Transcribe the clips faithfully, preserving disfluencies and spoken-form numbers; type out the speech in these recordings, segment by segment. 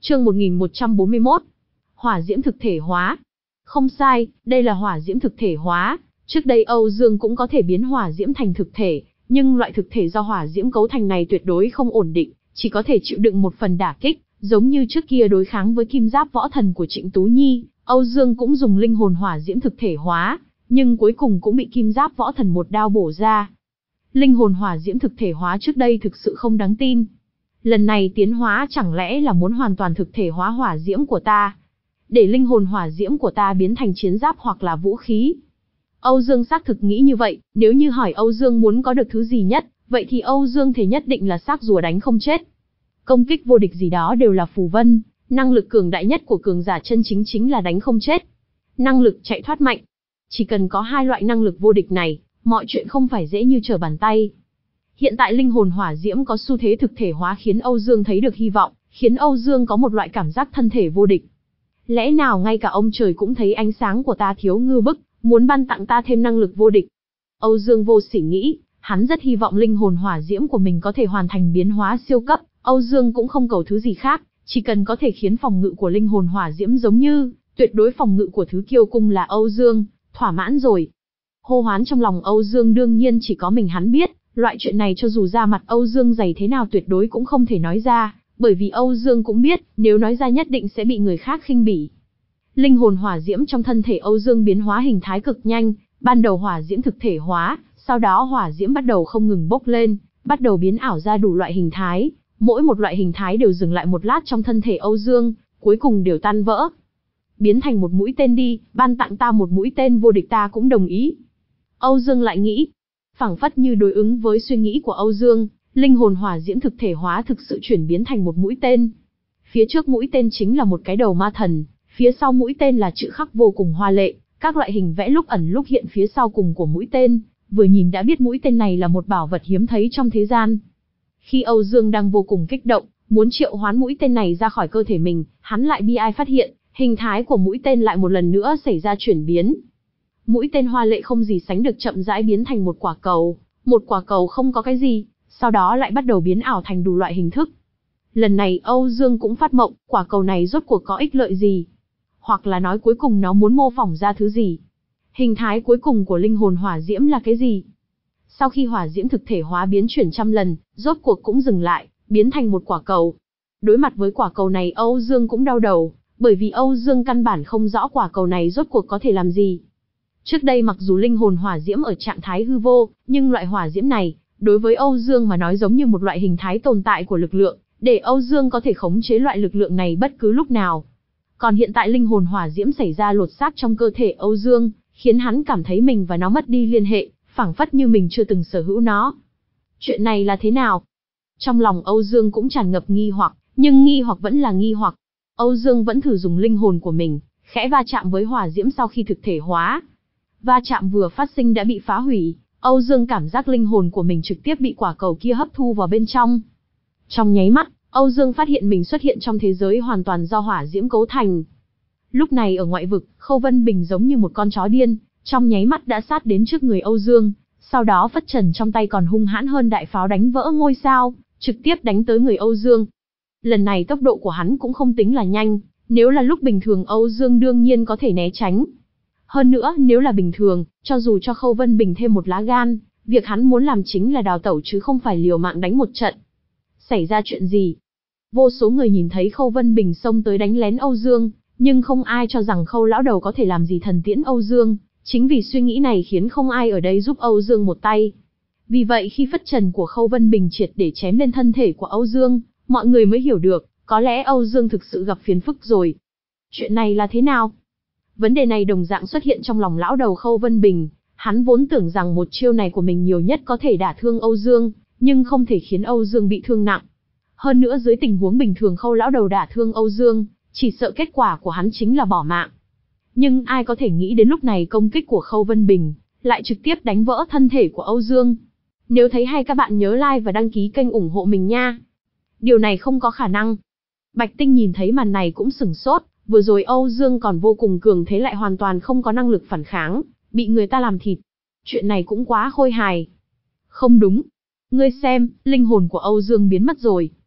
Chương một nghìn một trăm bốn mươi mốt. Hỏa diễm thực thể hóa. Không sai, đây là hỏa diễm thực thể hóa. Trước đây Âu Dương cũng có thể biến hỏa diễm thành thực thể, nhưng loại thực thể do hỏa diễm cấu thành này tuyệt đối không ổn định, chỉ có thể chịu đựng một phần đả kích, giống như trước kia đối kháng với kim giáp võ thần của Trịnh Tú Nhi, Âu Dương cũng dùng linh hồn hỏa diễm thực thể hóa, nhưng cuối cùng cũng bị kim giáp võ thần một đao bổ ra. Linh hồn hỏa diễm thực thể hóa trước đây thực sự không đáng tin. Lần này tiến hóa chẳng lẽ là muốn hoàn toàn thực thể hóa hỏa diễm của ta, để linh hồn hỏa diễm của ta biến thành chiến giáp hoặc là vũ khí. Âu Dương xác thực nghĩ như vậy, nếu như hỏi Âu Dương muốn có được thứ gì nhất, vậy thì Âu Dương thể nhất định là xác rùa đánh không chết. Công kích vô địch gì đó đều là phù vân, năng lực cường đại nhất của cường giả chân chính chính là đánh không chết. Năng lực chạy thoát mạnh. Chỉ cần có hai loại năng lực vô địch này, mọi chuyện không phải dễ như trở bàn tay. Hiện tại linh hồn hỏa diễm có xu thế thực thể hóa khiến Âu Dương thấy được hy vọng, khiến Âu Dương có một loại cảm giác thân thể vô địch. Lẽ nào ngay cả ông trời cũng thấy ánh sáng của ta thiếu ngư bức, muốn ban tặng ta thêm năng lực vô địch? Âu Dương vô sỉ nghĩ, hắn rất hy vọng linh hồn hỏa diễm của mình có thể hoàn thành biến hóa siêu cấp, Âu Dương cũng không cầu thứ gì khác, chỉ cần có thể khiến phòng ngự của linh hồn hỏa diễm giống như tuyệt đối phòng ngự của thứ kiêu cung là Âu Dương, thỏa mãn rồi. Hô hoán trong lòng Âu Dương đương nhiên chỉ có mình hắn biết, loại chuyện này cho dù ra mặt Âu Dương dày thế nào tuyệt đối cũng không thể nói ra, bởi vì Âu Dương cũng biết, nếu nói ra nhất định sẽ bị người khác khinh bỉ. Linh hồn hỏa diễm trong thân thể Âu Dương biến hóa hình thái cực nhanh, ban đầu hỏa diễm thực thể hóa, sau đó hỏa diễm bắt đầu không ngừng bốc lên, bắt đầu biến ảo ra đủ loại hình thái, mỗi một loại hình thái đều dừng lại một lát trong thân thể Âu Dương, cuối cùng đều tan vỡ. Biến thành một mũi tên đi, ban tặng ta một mũi tên vô địch ta cũng đồng ý. Âu Dương lại nghĩ, phảng phất như đối ứng với suy nghĩ của Âu Dương, linh hồn hỏa diễm thực thể hóa thực sự chuyển biến thành một mũi tên. Phía trước mũi tên chính là một cái đầu ma thần, phía sau mũi tên là chữ khắc vô cùng hoa lệ, các loại hình vẽ lúc ẩn lúc hiện phía sau cùng của mũi tên, vừa nhìn đã biết mũi tên này là một bảo vật hiếm thấy trong thế gian. Khi Âu Dương đang vô cùng kích động, muốn triệu hoán mũi tên này ra khỏi cơ thể mình, hắn lại bi ai phát hiện, hình thái của mũi tên lại một lần nữa xảy ra chuyển biến. Mũi tên hoa lệ không gì sánh được chậm rãi biến thành một quả cầu, một quả cầu không có cái gì, sau đó lại bắt đầu biến ảo thành đủ loại hình thức. Lần này Âu Dương cũng phát mộng, quả cầu này rốt cuộc có ích lợi gì? Hoặc là nói cuối cùng nó muốn mô phỏng ra thứ gì? Hình thái cuối cùng của linh hồn hỏa diễm là cái gì? Sau khi hỏa diễm thực thể hóa biến chuyển trăm lần, rốt cuộc cũng dừng lại, biến thành một quả cầu. Đối mặt với quả cầu này Âu Dương cũng đau đầu, bởi vì Âu Dương căn bản không rõ quả cầu này rốt cuộc có thể làm gì. Trước đây mặc dù linh hồn hỏa diễm ở trạng thái hư vô, nhưng loại hỏa diễm này, đối với Âu Dương mà nói giống như một loại hình thái tồn tại của lực lượng, để Âu Dương có thể khống chế loại lực lượng này bất cứ lúc nào. Còn hiện tại linh hồn hỏa diễm xảy ra lột xác trong cơ thể Âu Dương, khiến hắn cảm thấy mình và nó mất đi liên hệ, phảng phất như mình chưa từng sở hữu nó. Chuyện này là thế nào? Trong lòng Âu Dương cũng tràn ngập nghi hoặc, nhưng nghi hoặc vẫn là nghi hoặc. Âu Dương vẫn thử dùng linh hồn của mình, khẽ va chạm với hỏa diễm sau khi thực thể hóa. Va chạm vừa phát sinh đã bị phá hủy, Âu Dương cảm giác linh hồn của mình trực tiếp bị quả cầu kia hấp thu vào bên trong. Trong nháy mắt, Âu Dương phát hiện mình xuất hiện trong thế giới hoàn toàn do hỏa diễm cấu thành. Lúc này ở ngoại vực, Khâu Vân Bình giống như một con chó điên, trong nháy mắt đã sát đến trước người Âu Dương, sau đó phất trần trong tay còn hung hãn hơn đại pháo đánh vỡ ngôi sao, trực tiếp đánh tới người Âu Dương. Lần này tốc độ của hắn cũng không tính là nhanh, nếu là lúc bình thường Âu Dương đương nhiên có thể né tránh. Hơn nữa, nếu là bình thường, cho dù cho Khâu Vân Bình thêm một lá gan, việc hắn muốn làm chính là đào tẩu chứ không phải liều mạng đánh một trận. Xảy ra chuyện gì? Vô số người nhìn thấy Khâu Vân Bình xông tới đánh lén Âu Dương, nhưng không ai cho rằng Khâu lão đầu có thể làm gì thần tiễn Âu Dương, chính vì suy nghĩ này khiến không ai ở đây giúp Âu Dương một tay. Vì vậy khi phất trần của Khâu Vân Bình triệt để chém lên thân thể của Âu Dương, mọi người mới hiểu được, có lẽ Âu Dương thực sự gặp phiền phức rồi. Chuyện này là thế nào? Vấn đề này đồng dạng xuất hiện trong lòng lão đầu Khâu Vân Bình, hắn vốn tưởng rằng một chiêu này của mình nhiều nhất có thể đả thương Âu Dương, nhưng không thể khiến Âu Dương bị thương nặng. Hơn nữa dưới tình huống bình thường Khâu lão đầu đả thương Âu Dương, chỉ sợ kết quả của hắn chính là bỏ mạng. Nhưng ai có thể nghĩ đến lúc này công kích của Khâu Vân Bình lại trực tiếp đánh vỡ thân thể của Âu Dương. Nếu thấy hay các bạn nhớ like và đăng ký kênh ủng hộ mình nha. Điều này không có khả năng. Bạch Tinh nhìn thấy màn này cũng sửng sốt, vừa rồi Âu Dương còn vô cùng cường thế lại hoàn toàn không có năng lực phản kháng, bị người ta làm thịt. Chuyện này cũng quá khôi hài. Không đúng. Ngươi xem, linh hồn của Âu Dương biến mất rồi.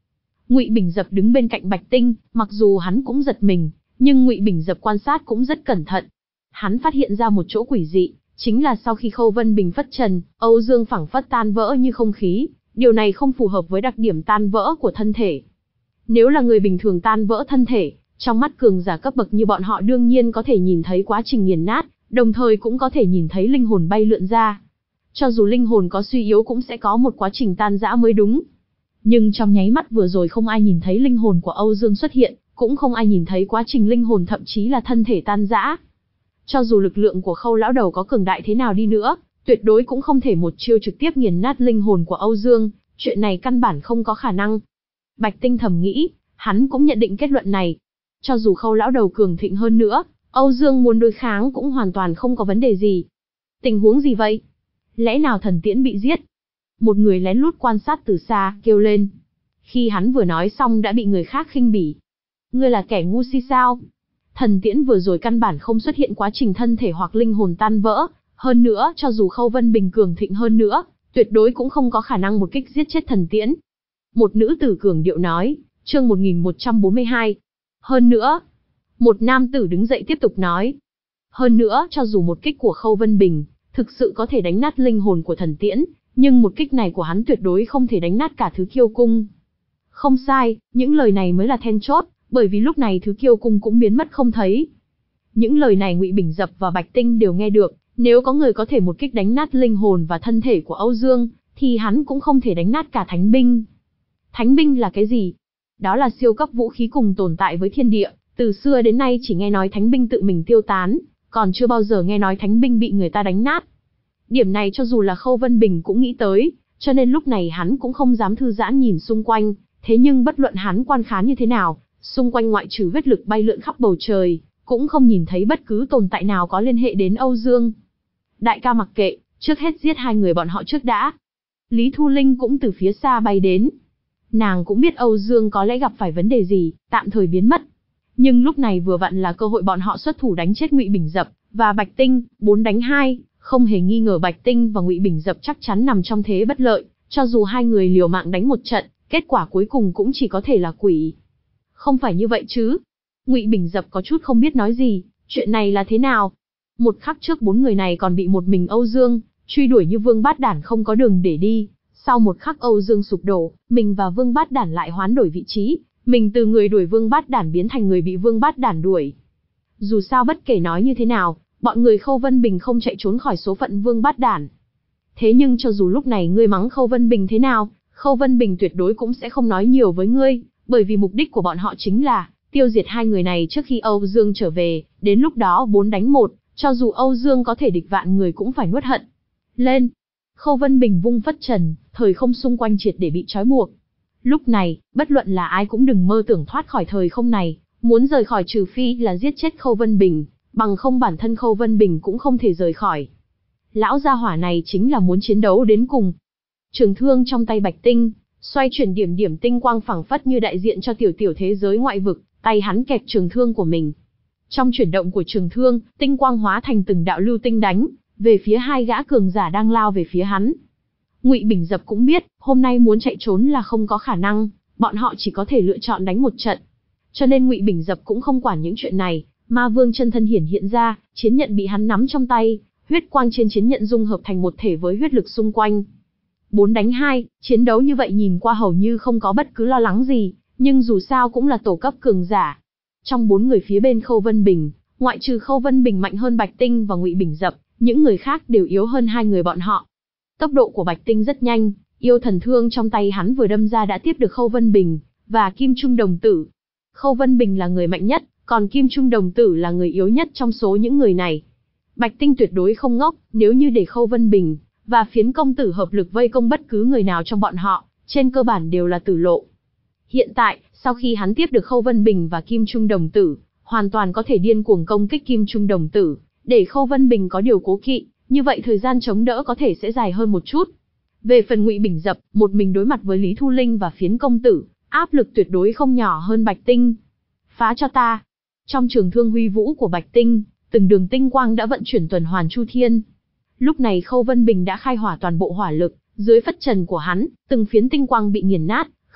Ngụy Bình Dập đứng bên cạnh Bạch Tinh, mặc dù hắn cũng giật mình, nhưng Ngụy Bình Dập quan sát cũng rất cẩn thận. Hắn phát hiện ra một chỗ quỷ dị, chính là sau khi Khâu Vân Bình phất trần, Âu Dương phảng phất tan vỡ như không khí, điều này không phù hợp với đặc điểm tan vỡ của thân thể. Nếu là người bình thường tan vỡ thân thể, trong mắt cường giả cấp bậc như bọn họ đương nhiên có thể nhìn thấy quá trình nghiền nát, đồng thời cũng có thể nhìn thấy linh hồn bay lượn ra. Cho dù linh hồn có suy yếu cũng sẽ có một quá trình tan rã mới đúng. Nhưng trong nháy mắt vừa rồi không ai nhìn thấy linh hồn của Âu Dương xuất hiện, cũng không ai nhìn thấy quá trình linh hồn thậm chí là thân thể tan rã. Cho dù lực lượng của Khâu lão đầu có cường đại thế nào đi nữa, tuyệt đối cũng không thể một chiêu trực tiếp nghiền nát linh hồn của Âu Dương, chuyện này căn bản không có khả năng. Bạch Tinh thầm nghĩ, hắn cũng nhận định kết luận này. Cho dù Khâu lão đầu cường thịnh hơn nữa, Âu Dương muốn đối kháng cũng hoàn toàn không có vấn đề gì. Tình huống gì vậy? Lẽ nào thần tiễn bị giết? Một người lén lút quan sát từ xa, kêu lên. Khi hắn vừa nói xong đã bị người khác khinh bỉ. Ngươi là kẻ ngu si sao? Thần tiễn vừa rồi căn bản không xuất hiện quá trình thân thể hoặc linh hồn tan vỡ, hơn nữa cho dù Khâu Vân Bình cường thịnh hơn nữa, tuyệt đối cũng không có khả năng một kích giết chết thần tiễn. Một nữ tử cường điệu nói, chương một nghìn một trăm bốn mươi hai. Hơn nữa, một nam tử đứng dậy tiếp tục nói. Hơn nữa, cho dù một kích của Khâu Vân Bình thực sự có thể đánh nát linh hồn của thần tiễn, nhưng một kích này của hắn tuyệt đối không thể đánh nát cả thứ kiêu cung. Không sai, những lời này mới là then chốt, bởi vì lúc này thứ kiêu cung cũng biến mất không thấy. Những lời này Ngụy Bình Dập và Bạch Tinh đều nghe được, nếu có người có thể một kích đánh nát linh hồn và thân thể của Âu Dương, thì hắn cũng không thể đánh nát cả thánh binh. Thánh binh là cái gì? Đó là siêu cấp vũ khí cùng tồn tại với thiên địa, từ xưa đến nay chỉ nghe nói thánh binh tự mình tiêu tán, còn chưa bao giờ nghe nói thánh binh bị người ta đánh nát. Điểm này cho dù là Khâu Vân Bình cũng nghĩ tới, cho nên lúc này hắn cũng không dám thư giãn nhìn xung quanh, thế nhưng bất luận hắn quan khán như thế nào, xung quanh ngoại trừ huyết lực bay lượn khắp bầu trời, cũng không nhìn thấy bất cứ tồn tại nào có liên hệ đến Âu Dương. Đại ca mặc kệ, trước hết giết hai người bọn họ trước đã. Lý Thu Linh cũng từ phía xa bay đến. Nàng cũng biết Âu Dương có lẽ gặp phải vấn đề gì, tạm thời biến mất. Nhưng lúc này vừa vặn là cơ hội bọn họ xuất thủ đánh chết Ngụy Bình Dập và Bạch Tinh, bốn đánh hai, không hề nghi ngờ Bạch Tinh và Ngụy Bình Dập chắc chắn nằm trong thế bất lợi, cho dù hai người liều mạng đánh một trận, kết quả cuối cùng cũng chỉ có thể là quỷ. Không phải như vậy chứ? Ngụy Bình Dập có chút không biết nói gì, chuyện này là thế nào? Một khắc trước bốn người này còn bị một mình Âu Dương truy đuổi như Vương Bát Đản không có đường để đi, sau một khắc Âu Dương sụp đổ, mình và Vương Bát Đản lại hoán đổi vị trí, mình từ người đuổi Vương Bát Đản biến thành người bị Vương Bát Đản đuổi. Dù sao bất kể nói như thế nào, bọn người Khâu Vân Bình không chạy trốn khỏi số phận Vương Bát Đản. Thế nhưng cho dù lúc này ngươi mắng Khâu Vân Bình thế nào, Khâu Vân Bình tuyệt đối cũng sẽ không nói nhiều với ngươi, bởi vì mục đích của bọn họ chính là tiêu diệt hai người này trước khi Âu Dương trở về, đến lúc đó bốn đánh một, cho dù Âu Dương có thể địch vạn người cũng phải nuốt hận. Lên! Khâu Vân Bình vung phất trần, thời không xung quanh triệt để bị trói buộc. Lúc này, bất luận là ai cũng đừng mơ tưởng thoát khỏi thời không này, muốn rời khỏi trừ phi là giết chết Khâu Vân Bình, bằng không bản thân Khâu Vân Bình cũng không thể rời khỏi. Lão gia hỏa này chính là muốn chiến đấu đến cùng. Trường thương trong tay Bạch Tinh, xoay chuyển điểm điểm tinh quang phẳng phất như đại diện cho tiểu tiểu thế giới ngoại vực, tay hắn kẹp trường thương của mình. Trong chuyển động của trường thương, tinh quang hóa thành từng đạo lưu tinh đánh về phía hai gã cường giả đang lao về phía hắn. Ngụy Bình Dập cũng biết, hôm nay muốn chạy trốn là không có khả năng, bọn họ chỉ có thể lựa chọn đánh một trận. Cho nên Ngụy Bình Dập cũng không quản những chuyện này, Ma Vương chân thân hiển hiện ra, chiến nhận bị hắn nắm trong tay, huyết quang trên chiến nhận dung hợp thành một thể với huyết lực xung quanh. Bốn đánh hai, chiến đấu như vậy nhìn qua hầu như không có bất cứ lo lắng gì, nhưng dù sao cũng là tổ cấp cường giả. Trong bốn người phía bên Khâu Vân Bình, ngoại trừ Khâu Vân Bình mạnh hơn Bạch Tinh và Ngụy Bình Dập, những người khác đều yếu hơn hai người bọn họ. Tốc độ của Bạch Tinh rất nhanh, yêu thần thương trong tay hắn vừa đâm ra đã tiếp được Khâu Vân Bình và Kim Trung Đồng Tử. Khâu Vân Bình là người mạnh nhất, còn Kim Trung Đồng Tử là người yếu nhất trong số những người này. Bạch Tinh tuyệt đối không ngốc, nếu như để Khâu Vân Bình và Phiến công tử hợp lực vây công bất cứ người nào trong bọn họ, trên cơ bản đều là tử lộ. Hiện tại, sau khi hắn tiếp được Khâu Vân Bình và Kim Trung Đồng Tử, hoàn toàn có thể điên cuồng công kích Kim Trung Đồng Tử, để Khâu Vân Bình có điều cố kỵ, như vậy thời gian chống đỡ có thể sẽ dài hơn một chút. Về phần Ngụy Bình Dập, một mình đối mặt với Lý Thu Linh và Phiến công tử, áp lực tuyệt đối không nhỏ hơn Bạch Tinh. Phá cho ta! Trong trường thương huy vũ của Bạch Tinh, từng đường tinh quang đã vận chuyển tuần hoàn chu thiên. Lúc này Khâu Vân Bình đã khai hỏa toàn bộ hỏa lực, dưới phất trần của hắn, từng phiến tinh quang bị nghiền nát,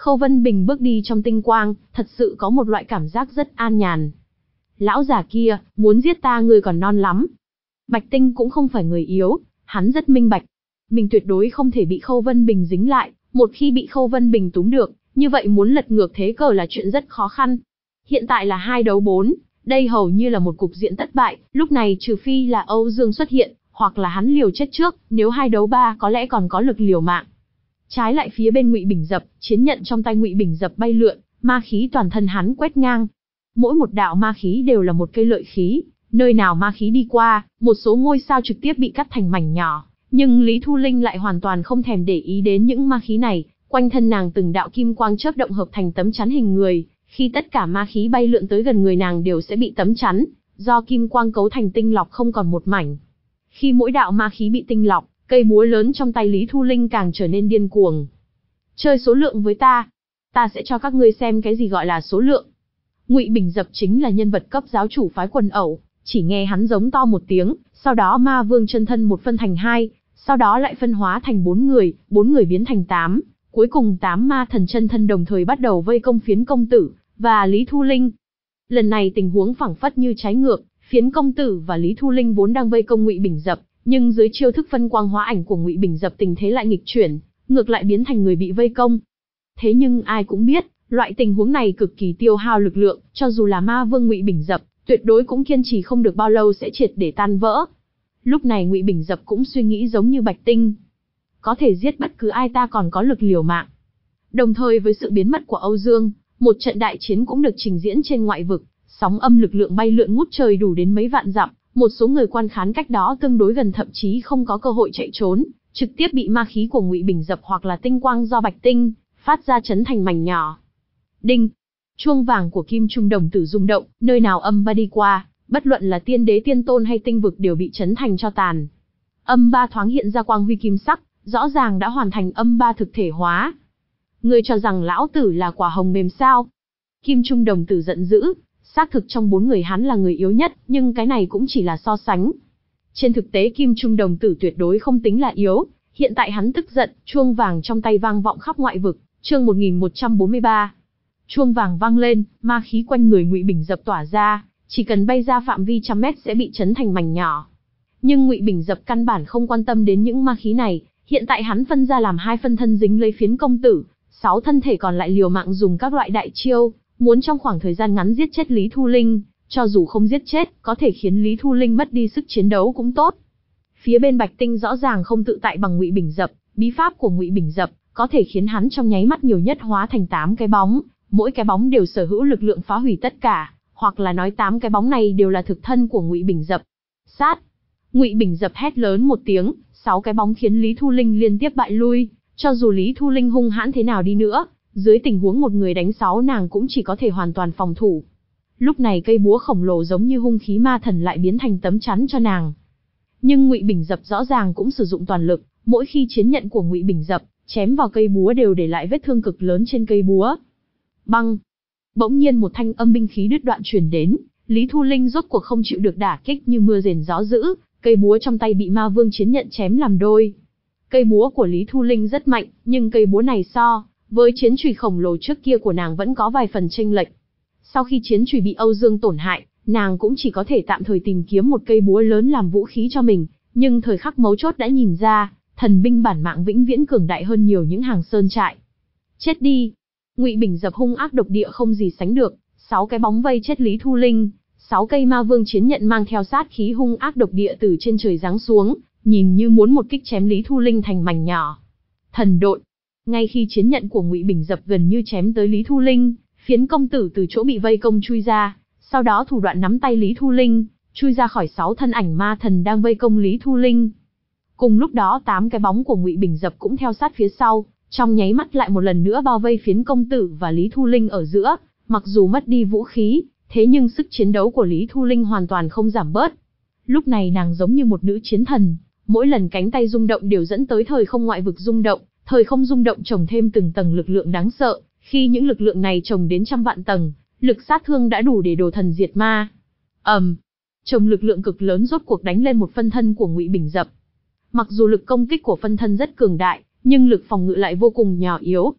Khâu Vân Bình bước đi trong tinh quang, thật sự có một loại cảm giác rất an nhàn. Lão già kia, muốn giết ta ngươi còn non lắm. Bạch Tinh cũng không phải người yếu, hắn rất minh bạch. Mình tuyệt đối không thể bị Khâu Vân Bình dính lại, một khi bị Khâu Vân Bình túm được, như vậy muốn lật ngược thế cờ là chuyện rất khó khăn. Hiện tại là hai đấu bốn, đây hầu như là một cục diện thất bại, lúc này trừ phi là Âu Dương xuất hiện, hoặc là hắn liều chết trước, nếu hai đấu ba có lẽ còn có lực liều mạng. Trái lại phía bên Ngụy Bình Dập, chiến nhận trong tay Ngụy Bình Dập bay lượn, ma khí toàn thân hắn quét ngang. Mỗi một đạo ma khí đều là một cây lợi khí, nơi nào ma khí đi qua, một số ngôi sao trực tiếp bị cắt thành mảnh nhỏ, nhưng Lý Thu Linh lại hoàn toàn không thèm để ý đến những ma khí này, quanh thân nàng từng đạo kim quang chớp động hợp thành tấm chắn hình người, khi tất cả ma khí bay lượn tới gần người nàng đều sẽ bị tấm chắn do kim quang cấu thành tinh lọc không còn một mảnh. Khi mỗi đạo ma khí bị tinh lọc, cây búa lớn trong tay Lý Thu Linh càng trở nên điên cuồng. Chơi số lượng với ta, ta sẽ cho các ngươi xem cái gì gọi là số lượng. Ngụy Bình Dập chính là nhân vật cấp giáo chủ phái Quần Ẩu, chỉ nghe hắn giống to một tiếng, sau đó ma vương chân thân một phân thành hai, sau đó lại phân hóa thành bốn người, bốn người biến thành tám, cuối cùng tám ma thần chân thân đồng thời bắt đầu vây công Phiến công tử và Lý Thu Linh. Lần này tình huống phảng phất như trái ngược, Phiến công tử và Lý Thu Linh vốn đang vây công Ngụy Bình Dập, nhưng dưới chiêu thức phân quang hóa ảnh của Ngụy Bình Dập tình thế lại nghịch chuyển, ngược lại biến thành người bị vây công. Thế nhưng ai cũng biết, loại tình huống này cực kỳ tiêu hao lực lượng, cho dù là ma vương Ngụy Bình Dập, tuyệt đối cũng kiên trì không được bao lâu sẽ triệt để tan vỡ. Lúc này Ngụy Bình Dập cũng suy nghĩ giống như Bạch Tinh. Có thể giết bất cứ ai ta còn có lực liều mạng. Đồng thời với sự biến mất của Âu Dương, một trận đại chiến cũng được trình diễn trên ngoại vực, sóng âm lực lượng bay lượn ngút trời đủ đến mấy vạn dặm, một số người quan khán cách đó tương đối gần thậm chí không có cơ hội chạy trốn, trực tiếp bị ma khí của Ngụy Bình Dập hoặc là tinh quang do Bạch Tinh phát ra chấn thành mảnh nhỏ. Đinh, chuông vàng của Kim Trung Đồng Tử rung động, nơi nào âm ba đi qua, bất luận là tiên đế tiên tôn hay tinh vực đều bị chấn thành cho tàn. Âm ba thoáng hiện ra quang huy kim sắc, rõ ràng đã hoàn thành âm ba thực thể hóa. Ngươi cho rằng lão tử là quả hồng mềm sao? Kim Trung Đồng Tử giận dữ, xác thực trong bốn người hắn là người yếu nhất, nhưng cái này cũng chỉ là so sánh. Trên thực tế Kim Trung Đồng Tử tuyệt đối không tính là yếu, hiện tại hắn tức giận, chuông vàng trong tay vang vọng khắp ngoại vực, chương một nghìn một trăm bốn mươi ba. Chuông vàng vang lên, ma khí quanh người Ngụy Bình Dập tỏa ra, chỉ cần bay ra phạm vi trăm mét sẽ bị chấn thành mảnh nhỏ. Nhưng Ngụy Bình Dập căn bản không quan tâm đến những ma khí này, hiện tại hắn phân ra làm hai phân thân dính lấy Phiến công tử, sáu thân thể còn lại liều mạng dùng các loại đại chiêu, muốn trong khoảng thời gian ngắn giết chết Lý Thu Linh, cho dù không giết chết, có thể khiến Lý Thu Linh mất đi sức chiến đấu cũng tốt. Phía bên Bạch Tinh rõ ràng không tự tại bằng Ngụy Bình Dập, bí pháp của Ngụy Bình Dập có thể khiến hắn trong nháy mắt nhiều nhất hóa thành tám cái bóng, mỗi cái bóng đều sở hữu lực lượng phá hủy tất cả, hoặc là nói tám cái bóng này đều là thực thân của Ngụy Bình Dập. Sát! Ngụy Bình Dập hét lớn một tiếng, sáu cái bóng khiến Lý Thu Linh liên tiếp bại lui, cho dù Lý Thu Linh hung hãn thế nào đi nữa, dưới tình huống một người đánh sáu nàng cũng chỉ có thể hoàn toàn phòng thủ. Lúc này cây búa khổng lồ giống như hung khí ma thần lại biến thành tấm chắn cho nàng. Nhưng Ngụy Bình Dập rõ ràng cũng sử dụng toàn lực, mỗi khi chiến nhận của Ngụy Bình Dập chém vào cây búa đều để lại vết thương cực lớn trên cây búa. Băng! Bỗng nhiên một thanh âm binh khí đứt đoạn truyền đến, Lý Thu Linh rốt cuộc không chịu được đả kích như mưa rền gió dữ, cây búa trong tay bị ma vương chiến nhận chém làm đôi. Cây búa của Lý Thu Linh rất mạnh, nhưng cây búa này so với chiến chùy khổng lồ trước kia của nàng vẫn có vài phần chênh lệch. Sau khi chiến chùy bị Âu Dương tổn hại, nàng cũng chỉ có thể tạm thời tìm kiếm một cây búa lớn làm vũ khí cho mình, nhưng thời khắc mấu chốt đã nhìn ra, thần binh bản mạng vĩnh viễn cường đại hơn nhiều những hàng sơn trại. Chết đi! Ngụy Bình Dập hung ác độc địa không gì sánh được, sáu cái bóng vây chết Lý Thu Linh, sáu cây ma vương chiến nhận mang theo sát khí hung ác độc địa từ trên trời giáng xuống, nhìn như muốn một kích chém Lý Thu Linh thành mảnh nhỏ. Thần độn! Ngay khi chiến nhận của Ngụy Bình Dập gần như chém tới Lý Thu Linh, Phiến công tử từ chỗ bị vây công chui ra, sau đó thủ đoạn nắm tay Lý Thu Linh, chui ra khỏi sáu thân ảnh ma thần đang vây công Lý Thu Linh. Cùng lúc đó tám cái bóng của Ngụy Bình Dập cũng theo sát phía sau, trong nháy mắt lại một lần nữa bao vây Phiến công tử và Lý Thu Linh ở giữa, mặc dù mất đi vũ khí, thế nhưng sức chiến đấu của Lý Thu Linh hoàn toàn không giảm bớt. Lúc này nàng giống như một nữ chiến thần, mỗi lần cánh tay rung động đều dẫn tới thời không ngoại vực rung động, thời không rung động chồng thêm từng tầng lực lượng đáng sợ, khi những lực lượng này chồng đến trăm vạn tầng, lực sát thương đã đủ để đồ thần diệt ma. Ầm, um, chồng lực lượng cực lớn rốt cuộc đánh lên một phân thân của Ngụy Bình Dập. Mặc dù lực công kích của phân thân rất cường đại, nhưng lực phòng ngự lại vô cùng nhỏ yếu.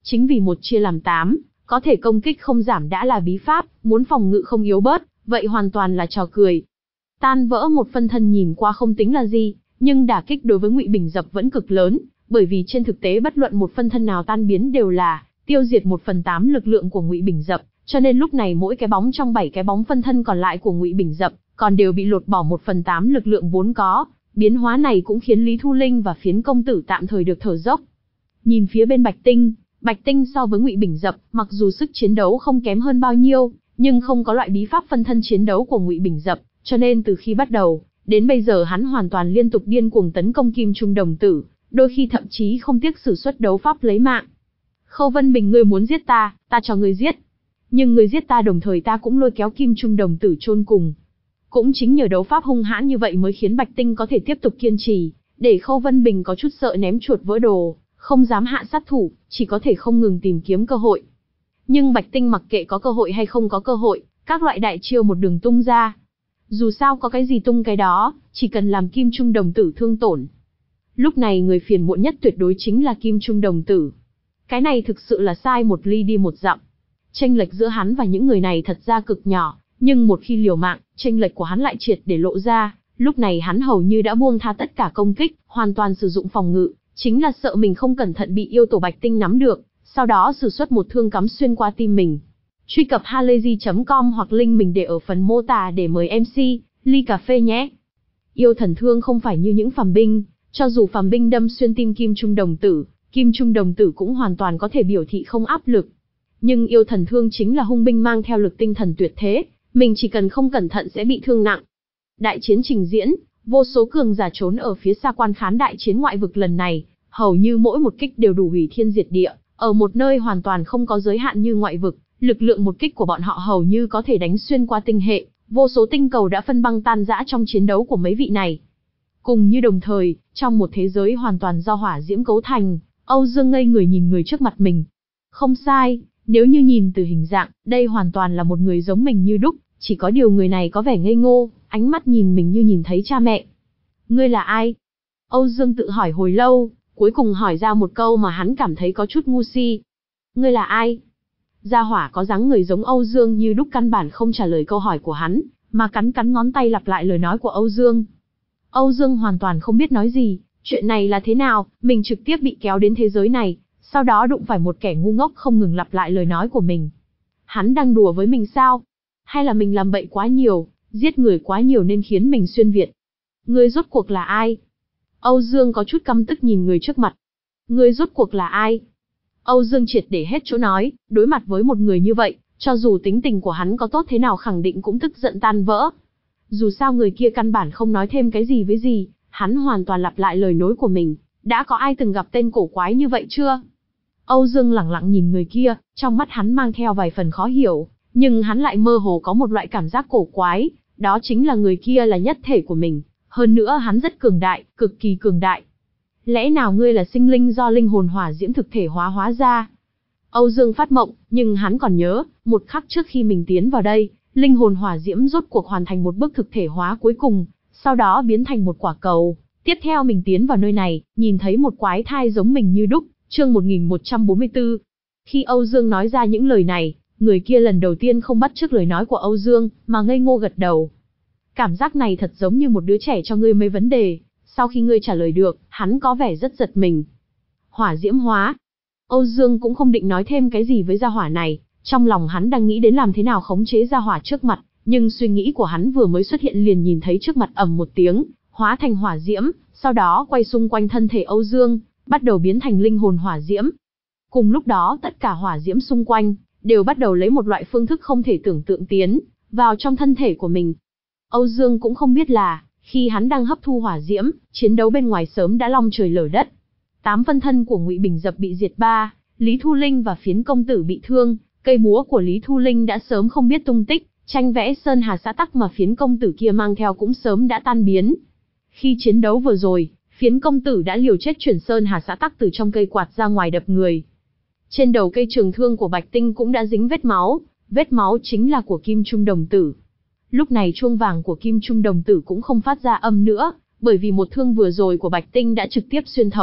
Chính vì một chia làm tám, có thể công kích không giảm đã là bí pháp, muốn phòng ngự không yếu bớt, vậy hoàn toàn là trò cười. Tan vỡ một phân thân nhìn qua không tính là gì, nhưng đả kích đối với Ngụy Bình Dập vẫn cực lớn, bởi vì trên thực tế bất luận một phân thân nào tan biến đều là tiêu diệt một phần tám lực lượng của Ngụy Bình Dập, cho nên lúc này mỗi cái bóng trong bảy cái bóng phân thân còn lại của Ngụy Bình Dập còn đều bị lột bỏ một phần tám lực lượng vốn có. Biến hóa này cũng khiến Lý Thu Linh và Phiến công tử tạm thời được thở dốc. Nhìn phía bên Bạch Tinh, Bạch Tinh so với Ngụy Bình Dập, mặc dù sức chiến đấu không kém hơn bao nhiêu, nhưng không có loại bí pháp phân thân chiến đấu của Ngụy Bình Dập, cho nên từ khi bắt đầu đến bây giờ hắn hoàn toàn liên tục điên cuồng tấn công Kim Trung Đồng Tử, đôi khi thậm chí không tiếc sử xuất đấu pháp lấy mạng. Khâu Vân Bình, ngươi muốn giết ta, ta cho ngươi giết. Nhưng ngươi giết ta đồng thời ta cũng lôi kéo Kim Trung Đồng Tử chôn cùng. Cũng chính nhờ đấu pháp hung hãn như vậy mới khiến Bạch Tinh có thể tiếp tục kiên trì, để Khâu Vân Bình có chút sợ ném chuột vỡ đồ, không dám hạ sát thủ, chỉ có thể không ngừng tìm kiếm cơ hội. Nhưng Bạch Tinh mặc kệ có cơ hội hay không có cơ hội, các loại đại chiêu một đường tung ra. Dù sao có cái gì tung cái đó, chỉ cần làm Kim Trung Đồng Tử thương tổn. Lúc này người phiền muộn nhất tuyệt đối chính là Kim Trung Đồng Tử. Cái này thực sự là sai một ly đi một dặm. Chênh lệch giữa hắn và những người này thật ra cực nhỏ, nhưng một khi liều mạng, chênh lệch của hắn lại triệt để lộ ra. Lúc này hắn hầu như đã buông tha tất cả công kích, hoàn toàn sử dụng phòng ngự, chính là sợ mình không cẩn thận bị yêu tổ Bạch Tinh nắm được, sau đó sử xuất một thương cắm xuyên qua tim mình. Truy cập halayzi chấm com hoặc link mình để ở phần mô tả để mời em xê, ly cà phê nhé. Yêu thần thương không phải như những phàm binh, cho dù phàm binh đâm xuyên tim Kim Trung Đồng Tử, Kim Trung Đồng Tử cũng hoàn toàn có thể biểu thị không áp lực. Nhưng yêu thần thương chính là hung binh mang theo lực tinh thần tuyệt thế, mình chỉ cần không cẩn thận sẽ bị thương nặng. Đại chiến trình diễn, vô số cường giả trốn ở phía xa quan khán đại chiến ngoại vực lần này, hầu như mỗi một kích đều đủ hủy thiên diệt địa, ở một nơi hoàn toàn không có giới hạn như ngoại vực, lực lượng một kích của bọn họ hầu như có thể đánh xuyên qua tinh hệ, vô số tinh cầu đã phân băng tan rã trong chiến đấu của mấy vị này. Cùng như đồng thời, trong một thế giới hoàn toàn do hỏa diễm cấu thành, Âu Dương ngây người nhìn người trước mặt mình. Không sai, nếu như nhìn từ hình dạng, đây hoàn toàn là một người giống mình như đúc, chỉ có điều người này có vẻ ngây ngô, ánh mắt nhìn mình như nhìn thấy cha mẹ. Ngươi là ai? Âu Dương tự hỏi hồi lâu, cuối cùng hỏi ra một câu mà hắn cảm thấy có chút ngu si. Ngươi là ai? Gia hỏa có dáng người giống Âu Dương như đúc căn bản không trả lời câu hỏi của hắn, mà cắn cắn ngón tay lặp lại lời nói của Âu Dương. Âu Dương hoàn toàn không biết nói gì, chuyện này là thế nào, mình trực tiếp bị kéo đến thế giới này, sau đó đụng phải một kẻ ngu ngốc không ngừng lặp lại lời nói của mình. Hắn đang đùa với mình sao? Hay là mình làm bậy quá nhiều, giết người quá nhiều nên khiến mình xuyên Việt? Ngươi rốt cuộc là ai? Âu Dương có chút căm tức nhìn người trước mặt. Ngươi rốt cuộc là ai? Âu Dương triệt để hết chỗ nói, đối mặt với một người như vậy, cho dù tính tình của hắn có tốt thế nào khẳng định cũng tức giận tan vỡ. Dù sao người kia căn bản không nói thêm cái gì với gì, hắn hoàn toàn lặp lại lời nói của mình. Đã có ai từng gặp tên cổ quái như vậy chưa? Âu Dương lẳng lặng nhìn người kia, trong mắt hắn mang theo vài phần khó hiểu, nhưng hắn lại mơ hồ có một loại cảm giác cổ quái, đó chính là người kia là nhất thể của mình, hơn nữa hắn rất cường đại, cực kỳ cường đại. Lẽ nào ngươi là sinh linh do linh hồn hỏa diễm thực thể hóa hóa ra? Âu Dương phát mộng, nhưng hắn còn nhớ, một khắc trước khi mình tiến vào đây, linh hồn hỏa diễm rốt cuộc hoàn thành một bước thực thể hóa cuối cùng, sau đó biến thành một quả cầu. Tiếp theo mình tiến vào nơi này, nhìn thấy một quái thai giống mình như đúc, chương một nghìn một trăm bốn mươi tư. Khi Âu Dương nói ra những lời này, người kia lần đầu tiên không bắt chước lời nói của Âu Dương, mà ngây ngô gật đầu. Cảm giác này thật giống như một đứa trẻ cho ngươi mấy vấn đề, sau khi ngươi trả lời được, hắn có vẻ rất giật mình. Hỏa diễm hóa. Âu Dương cũng không định nói thêm cái gì với gia hỏa này, trong lòng hắn đang nghĩ đến làm thế nào khống chế gia hỏa trước mặt, nhưng suy nghĩ của hắn vừa mới xuất hiện liền nhìn thấy trước mặt ầm một tiếng, hóa thành hỏa diễm, sau đó quay xung quanh thân thể Âu Dương, bắt đầu biến thành linh hồn hỏa diễm. Cùng lúc đó tất cả hỏa diễm xung quanh, đều bắt đầu lấy một loại phương thức không thể tưởng tượng tiến vào trong thân thể của mình. Âu Dương cũng không biết là, khi hắn đang hấp thu hỏa diễm, chiến đấu bên ngoài sớm đã long trời lở đất. Tám phân thân của Ngụy Bình Dập bị diệt ba, Lý Thu Linh và Phiến công tử bị thương, cây búa của Lý Thu Linh đã sớm không biết tung tích, tranh vẽ sơn hà xã tắc mà Phiến công tử kia mang theo cũng sớm đã tan biến. Khi chiến đấu vừa rồi, Phiến công tử đã liều chết chuyển sơn hà xã tắc từ trong cây quạt ra ngoài đập người. Trên đầu cây trường thương của Bạch Tinh cũng đã dính vết máu, vết máu chính là của Kim Trung Đồng Tử. Lúc này chuông vàng của Kim Trung Đồng Tử cũng không phát ra âm nữa, bởi vì một thương vừa rồi của Bạch Tinh đã trực tiếp xuyên thấu,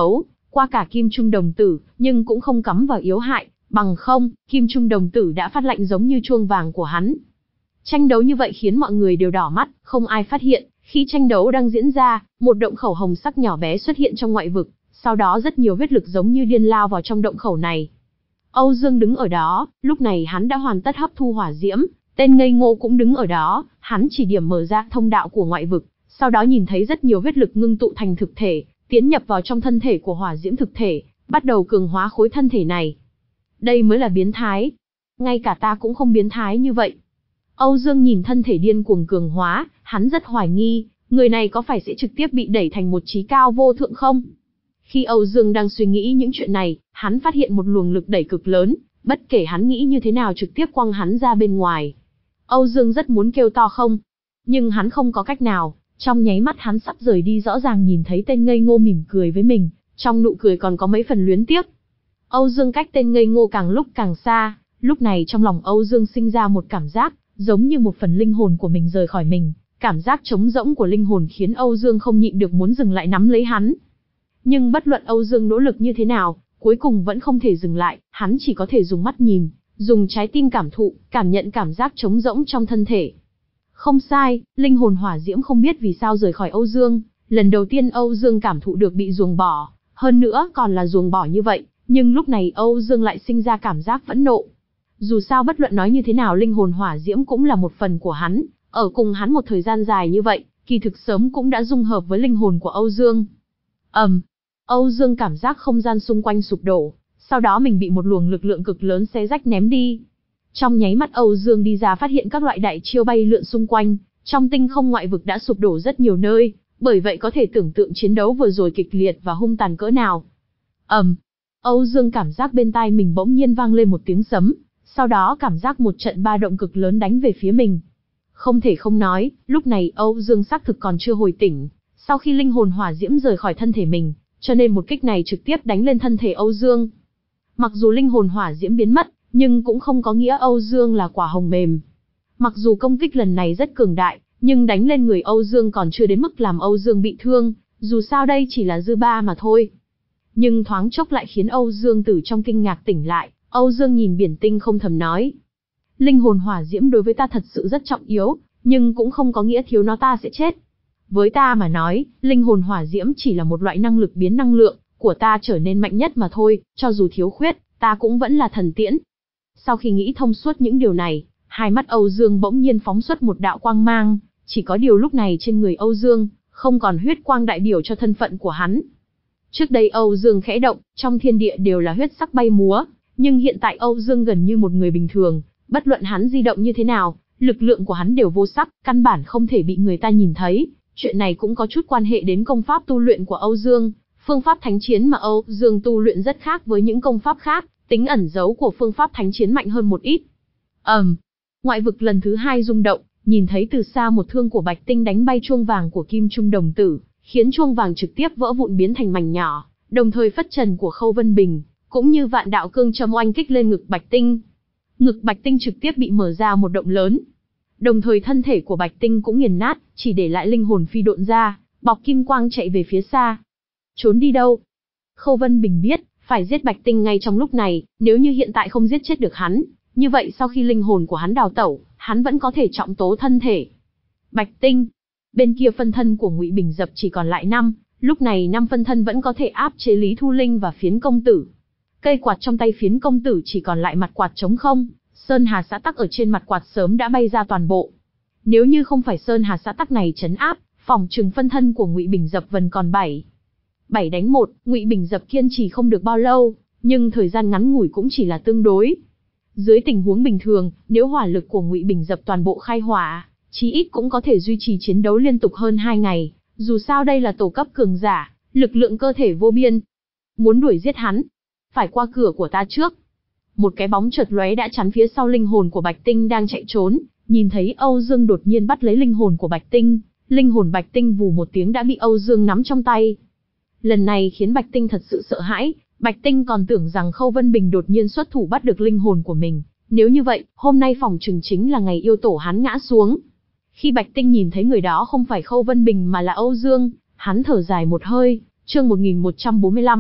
qua cả kim trung đồng tử, nhưng cũng không cắm vào yếu hại, bằng không, kim trung đồng tử đã phát lạnh giống như chuông vàng của hắn. Tranh đấu như vậy khiến mọi người đều đỏ mắt, không ai phát hiện, khi tranh đấu đang diễn ra, một động khẩu hồng sắc nhỏ bé xuất hiện trong ngoại vực, sau đó rất nhiều huyết lực giống như điên lao vào trong động khẩu này. Âu Dương đứng ở đó, lúc này hắn đã hoàn tất hấp thu hỏa diễm, tên ngây ngô cũng đứng ở đó, hắn chỉ điểm mở ra thông đạo của ngoại vực, sau đó nhìn thấy rất nhiều huyết lực ngưng tụ thành thực thể, tiến nhập vào trong thân thể của hỏa diễm thực thể, bắt đầu cường hóa khối thân thể này. Đây mới là biến thái. Ngay cả ta cũng không biến thái như vậy. Âu Dương nhìn thân thể điên cuồng cường hóa, hắn rất hoài nghi, người này có phải sẽ trực tiếp bị đẩy thành một trí cao vô thượng không? Khi Âu Dương đang suy nghĩ những chuyện này, hắn phát hiện một luồng lực đẩy cực lớn, bất kể hắn nghĩ như thế nào trực tiếp quăng hắn ra bên ngoài. Âu Dương rất muốn kêu to không, nhưng hắn không có cách nào, trong nháy mắt hắn sắp rời đi rõ ràng nhìn thấy tên ngây ngô mỉm cười với mình, trong nụ cười còn có mấy phần luyến tiếc. Âu Dương cách tên ngây ngô càng lúc càng xa, lúc này trong lòng Âu Dương sinh ra một cảm giác, giống như một phần linh hồn của mình rời khỏi mình, cảm giác trống rỗng của linh hồn khiến Âu Dương không nhịn được muốn dừng lại nắm lấy hắn. Nhưng bất luận Âu Dương nỗ lực như thế nào, cuối cùng vẫn không thể dừng lại, hắn chỉ có thể dùng mắt nhìn, dùng trái tim cảm thụ, cảm nhận cảm giác trống rỗng trong thân thể. Không sai, linh hồn hỏa diễm không biết vì sao rời khỏi Âu Dương, lần đầu tiên Âu Dương cảm thụ được bị ruồng bỏ, hơn nữa còn là ruồng bỏ như vậy, nhưng lúc này Âu Dương lại sinh ra cảm giác phẫn nộ. Dù sao bất luận nói như thế nào linh hồn hỏa diễm cũng là một phần của hắn, ở cùng hắn một thời gian dài như vậy, kỳ thực sớm cũng đã dung hợp với linh hồn của Âu Dương. Ầm, um, Âu Dương cảm giác không gian xung quanh sụp đổ, sau đó mình bị một luồng lực lượng cực lớn xé rách ném đi. Trong nháy mắt Âu Dương đi ra phát hiện các loại đại chiêu bay lượn xung quanh, trong tinh không ngoại vực đã sụp đổ rất nhiều nơi, bởi vậy có thể tưởng tượng chiến đấu vừa rồi kịch liệt và hung tàn cỡ nào. Ầm, um, Âu Dương cảm giác bên tai mình bỗng nhiên vang lên một tiếng sấm, sau đó cảm giác một trận ba động cực lớn đánh về phía mình. Không thể không nói, lúc này Âu Dương xác thực còn chưa hồi tỉnh, sau khi linh hồn hỏa diễm rời khỏi thân thể mình, cho nên một kích này trực tiếp đánh lên thân thể Âu Dương. Mặc dù linh hồn hỏa diễm biến mất, nhưng cũng không có nghĩa Âu Dương là quả hồng mềm. Mặc dù công kích lần này rất cường đại, nhưng đánh lên người Âu Dương còn chưa đến mức làm Âu Dương bị thương, dù sao đây chỉ là dư ba mà thôi. Nhưng thoáng chốc lại khiến Âu Dương từ trong kinh ngạc tỉnh lại, Âu Dương nhìn biển tinh không thầm nói. Linh hồn hỏa diễm đối với ta thật sự rất trọng yếu, nhưng cũng không có nghĩa thiếu nó ta sẽ chết. Với ta mà nói, linh hồn hỏa diễm chỉ là một loại năng lực biến năng lượng của ta trở nên mạnh nhất mà thôi, cho dù thiếu khuyết, ta cũng vẫn là thần tiễn. Sau khi nghĩ thông suốt những điều này, hai mắt Âu Dương bỗng nhiên phóng xuất một đạo quang mang, chỉ có điều lúc này trên người Âu Dương, không còn huyết quang đại biểu cho thân phận của hắn. Trước đây Âu Dương khẽ động, trong thiên địa đều là huyết sắc bay múa, nhưng hiện tại Âu Dương gần như một người bình thường, bất luận hắn di động như thế nào, lực lượng của hắn đều vô sắc, căn bản không thể bị người ta nhìn thấy. Chuyện này cũng có chút quan hệ đến công pháp tu luyện của Âu Dương, phương pháp thánh chiến mà Âu Dương tu luyện rất khác với những công pháp khác, tính ẩn giấu của phương pháp thánh chiến mạnh hơn một ít. Ầm, um, ngoại vực lần thứ hai rung động, nhìn thấy từ xa một thương của Bạch Tinh đánh bay chuông vàng của Kim Trung đồng tử, khiến chuông vàng trực tiếp vỡ vụn biến thành mảnh nhỏ, đồng thời phất trần của Khâu Vân Bình, cũng như vạn đạo cương châm oanh kích lên ngực Bạch Tinh. Ngực Bạch Tinh trực tiếp bị mở ra một động lớn. Đồng thời thân thể của Bạch Tinh cũng nghiền nát, chỉ để lại linh hồn phi độn ra, bọc kim quang chạy về phía xa. Trốn đi đâu? Khâu Vân Bình biết, phải giết Bạch Tinh ngay trong lúc này, nếu như hiện tại không giết chết được hắn, như vậy sau khi linh hồn của hắn đào tẩu, hắn vẫn có thể trọng tố thân thể. Bạch Tinh, bên kia phân thân của Ngụy Bình Dập chỉ còn lại năm, lúc này năm phân thân vẫn có thể áp chế Lý Thu Linh và Phiến công tử. Cây quạt trong tay Phiến công tử chỉ còn lại mặt quạt trống không. Sơn Hà xã tắc ở trên mặt quạt sớm đã bay ra toàn bộ. Nếu như không phải Sơn Hà xã tắc này trấn áp, phòng trừng phân thân của Ngụy Bình Dập vẫn còn bảy. bảy đánh một, Ngụy Bình Dập kiên trì không được bao lâu, nhưng thời gian ngắn ngủi cũng chỉ là tương đối. Dưới tình huống bình thường, nếu hỏa lực của Ngụy Bình Dập toàn bộ khai hỏa, chí ít cũng có thể duy trì chiến đấu liên tục hơn hai ngày, dù sao đây là tổ cấp cường giả, lực lượng cơ thể vô biên. Muốn đuổi giết hắn, phải qua cửa của ta trước. Một cái bóng chợt lóe đã chắn phía sau linh hồn của Bạch Tinh đang chạy trốn, nhìn thấy Âu Dương đột nhiên bắt lấy linh hồn của Bạch Tinh, linh hồn Bạch Tinh vù một tiếng đã bị Âu Dương nắm trong tay. Lần này khiến Bạch Tinh thật sự sợ hãi, Bạch Tinh còn tưởng rằng Khâu Vân Bình đột nhiên xuất thủ bắt được linh hồn của mình, nếu như vậy, hôm nay phòng chừng chính là ngày yêu tổ hắn ngã xuống. Khi Bạch Tinh nhìn thấy người đó không phải Khâu Vân Bình mà là Âu Dương, hắn thở dài một hơi, chương một nghìn một trăm bốn mươi lăm.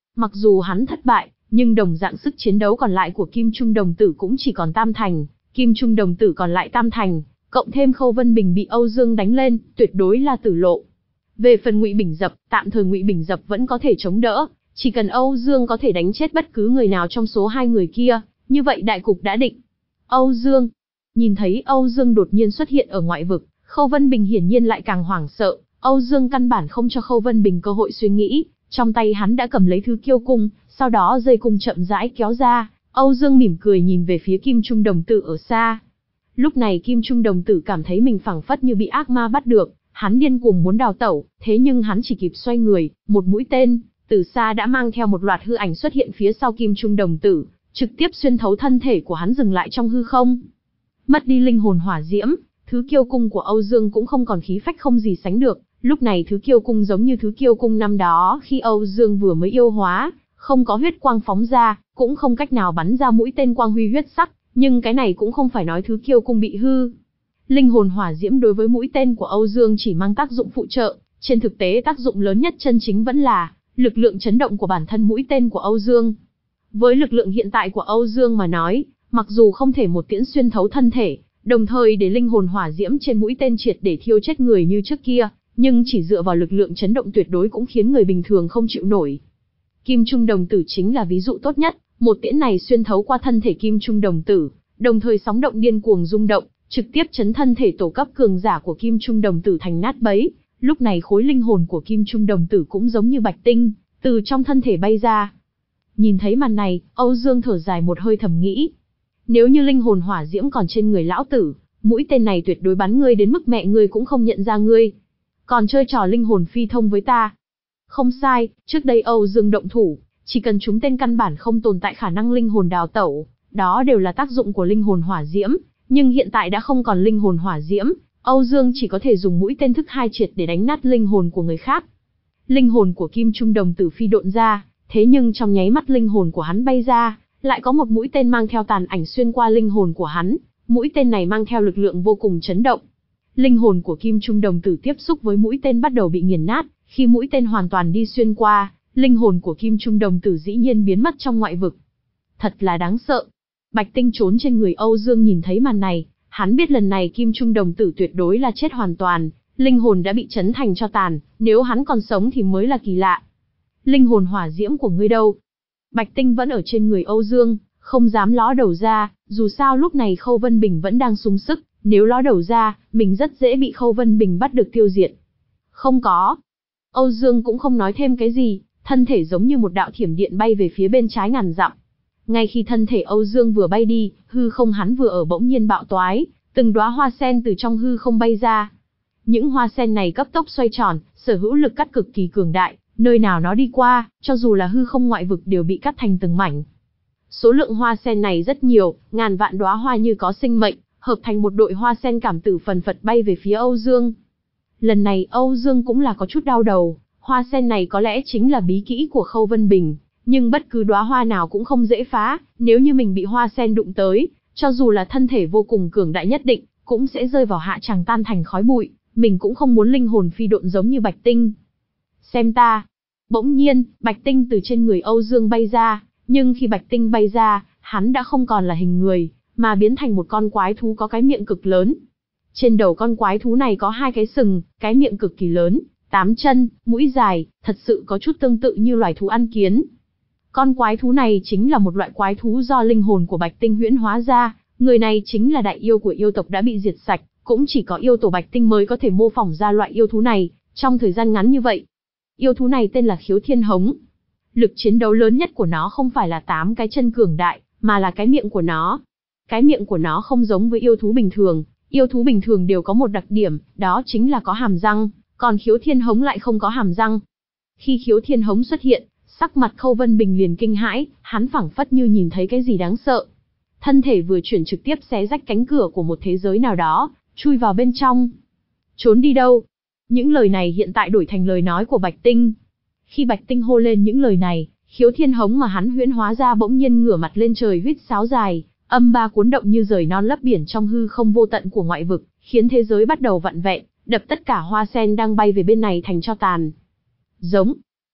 Mặc dù hắn thất bại, nhưng đồng dạng sức chiến đấu còn lại của Kim Trung đồng tử cũng chỉ còn tam thành, Kim Trung đồng tử còn lại tam thành, cộng thêm Khâu Vân Bình bị Âu Dương đánh lên, tuyệt đối là tử lộ. Về phần Ngụy Bình Dập, tạm thời Ngụy Bình Dập vẫn có thể chống đỡ, chỉ cần Âu Dương có thể đánh chết bất cứ người nào trong số hai người kia, như vậy đại cục đã định. Âu Dương, nhìn thấy Âu Dương đột nhiên xuất hiện ở ngoại vực, Khâu Vân Bình hiển nhiên lại càng hoảng sợ. Âu Dương căn bản không cho Khâu Vân Bình cơ hội suy nghĩ, trong tay hắn đã cầm lấy thứ kiêu cung, sau đó dây cung chậm rãi kéo ra. Âu Dương mỉm cười nhìn về phía Kim Trung đồng tử ở xa. Lúc này Kim Trung đồng tử cảm thấy mình phảng phất như bị ác ma bắt được, hắn điên cuồng muốn đào tẩu, thế nhưng hắn chỉ kịp xoay người, một mũi tên từ xa đã mang theo một loạt hư ảnh xuất hiện phía sau Kim Trung đồng tử, trực tiếp xuyên thấu thân thể của hắn dừng lại trong hư không. Mất đi linh hồn hỏa diễm, thứ kiêu cung của Âu Dương cũng không còn khí phách không gì sánh được. Lúc này thứ kiêu cung giống như thứ kiêu cung năm đó khi Âu Dương vừa mới yêu hóa, không có huyết quang phóng ra, cũng không cách nào bắn ra mũi tên quang huy huyết sắc, nhưng cái này cũng không phải nói thứ kiêu cung bị hư. Linh hồn hỏa diễm đối với mũi tên của Âu Dương chỉ mang tác dụng phụ trợ, trên thực tế tác dụng lớn nhất chân chính vẫn là lực lượng chấn động của bản thân mũi tên của Âu Dương. Với lực lượng hiện tại của Âu Dương mà nói, mặc dù không thể một tiễn xuyên thấu thân thể, đồng thời để linh hồn hỏa diễm trên mũi tên triệt để thiêu chết người như trước kia, nhưng chỉ dựa vào lực lượng chấn động tuyệt đối cũng khiến người bình thường không chịu nổi. Kim Trung đồng tử chính là ví dụ tốt nhất, một tiễn này xuyên thấu qua thân thể Kim Trung đồng tử, đồng thời sóng động điên cuồng rung động, trực tiếp chấn thân thể tổ cấp cường giả của Kim Trung đồng tử thành nát bấy. Lúc này khối linh hồn của Kim Trung đồng tử cũng giống như bạch tinh, từ trong thân thể bay ra. Nhìn thấy màn này, Âu Dương thở dài một hơi thầm nghĩ, nếu như linh hồn hỏa diễm còn trên người lão tử, mũi tên này tuyệt đối bắn ngươi đến mức mẹ ngươi cũng không nhận ra ngươi. Còn chơi trò linh hồn phi thông với ta. Không sai, trước đây Âu Dương động thủ, chỉ cần chúng tên căn bản không tồn tại khả năng linh hồn đào tẩu, đó đều là tác dụng của linh hồn hỏa diễm, nhưng hiện tại đã không còn linh hồn hỏa diễm, Âu Dương chỉ có thể dùng mũi tên thức hai triệt để đánh nát linh hồn của người khác. Linh hồn của Kim Trung đồng tử phi độn ra, thế nhưng trong nháy mắt linh hồn của hắn bay ra, lại có một mũi tên mang theo tàn ảnh xuyên qua linh hồn của hắn, mũi tên này mang theo lực lượng vô cùng chấn động. Linh hồn của Kim Trung đồng tử tiếp xúc với mũi tên bắt đầu bị nghiền nát, khi mũi tên hoàn toàn đi xuyên qua, linh hồn của Kim Trung đồng tử dĩ nhiên biến mất trong ngoại vực. Thật là đáng sợ. Bạch tinh trốn trên người Âu Dương nhìn thấy màn này, hắn biết lần này Kim Trung đồng tử tuyệt đối là chết hoàn toàn, linh hồn đã bị chấn thành tro tàn, nếu hắn còn sống thì mới là kỳ lạ. Linh hồn hỏa diễm của ngươi đâu? Bạch tinh vẫn ở trên người Âu Dương, không dám ló đầu ra, dù sao lúc này Khâu Vân Bình vẫn đang sung sức, nếu ló đầu ra, mình rất dễ bị Khâu Vân Bình bắt được tiêu diệt. Không có. Âu Dương cũng không nói thêm cái gì, thân thể giống như một đạo thiểm điện bay về phía bên trái ngàn dặm. Ngay khi thân thể Âu Dương vừa bay đi, hư không hắn vừa ở bỗng nhiên bạo toái, từng đóa hoa sen từ trong hư không bay ra. Những hoa sen này cấp tốc xoay tròn, sở hữu lực cắt cực kỳ cường đại, nơi nào nó đi qua, cho dù là hư không ngoại vực đều bị cắt thành từng mảnh. Số lượng hoa sen này rất nhiều, ngàn vạn đóa hoa như có sinh mệnh, hợp thành một đội hoa sen cảm tử phần phật bay về phía Âu Dương. Lần này Âu Dương cũng là có chút đau đầu, hoa sen này có lẽ chính là bí kỹ của Khâu Vân Bình, nhưng bất cứ đóa hoa nào cũng không dễ phá, nếu như mình bị hoa sen đụng tới, cho dù là thân thể vô cùng cường đại nhất định, cũng sẽ rơi vào hạ tràng tan thành khói bụi, mình cũng không muốn linh hồn phi độn giống như Bạch Tinh. Xem ta. Bỗng nhiên, Bạch Tinh từ trên người Âu Dương bay ra, nhưng khi Bạch Tinh bay ra, hắn đã không còn là hình người, mà biến thành một con quái thú có cái miệng cực lớn. Trên đầu con quái thú này có hai cái sừng, cái miệng cực kỳ lớn, tám chân, mũi dài, thật sự có chút tương tự như loài thú ăn kiến. Con quái thú này chính là một loại quái thú do linh hồn của Bạch Tinh huyễn hóa ra, người này chính là đại yêu của yêu tộc đã bị diệt sạch, cũng chỉ có yêu tổ Bạch Tinh mới có thể mô phỏng ra loại yêu thú này, trong thời gian ngắn như vậy. Yêu thú này tên là Khiếu Thiên Hống. Lực chiến đấu lớn nhất của nó không phải là tám cái chân cường đại, mà là cái miệng của nó. Cái miệng của nó không giống với yêu thú bình thường, yêu thú bình thường đều có một đặc điểm, đó chính là có hàm răng, còn Khiếu Thiên Hống lại không có hàm răng. Khi Khiếu Thiên Hống xuất hiện, sắc mặt Khâu Vân Bình liền kinh hãi, hắn phảng phất như nhìn thấy cái gì đáng sợ. Thân thể vừa chuyển trực tiếp xé rách cánh cửa của một thế giới nào đó, chui vào bên trong. Trốn đi đâu? Những lời này hiện tại đổi thành lời nói của Bạch Tinh. Khi Bạch Tinh hô lên những lời này, Khiếu Thiên Hống mà hắn huyễn hóa ra bỗng nhiên ngửa mặt lên trời huýt sáo dài, âm ba cuốn động như rời non lấp biển trong hư không vô tận của ngoại vực, khiến thế giới bắt đầu vặn vẹn, đập tất cả hoa sen đang bay về bên này thành tro tàn. Giống.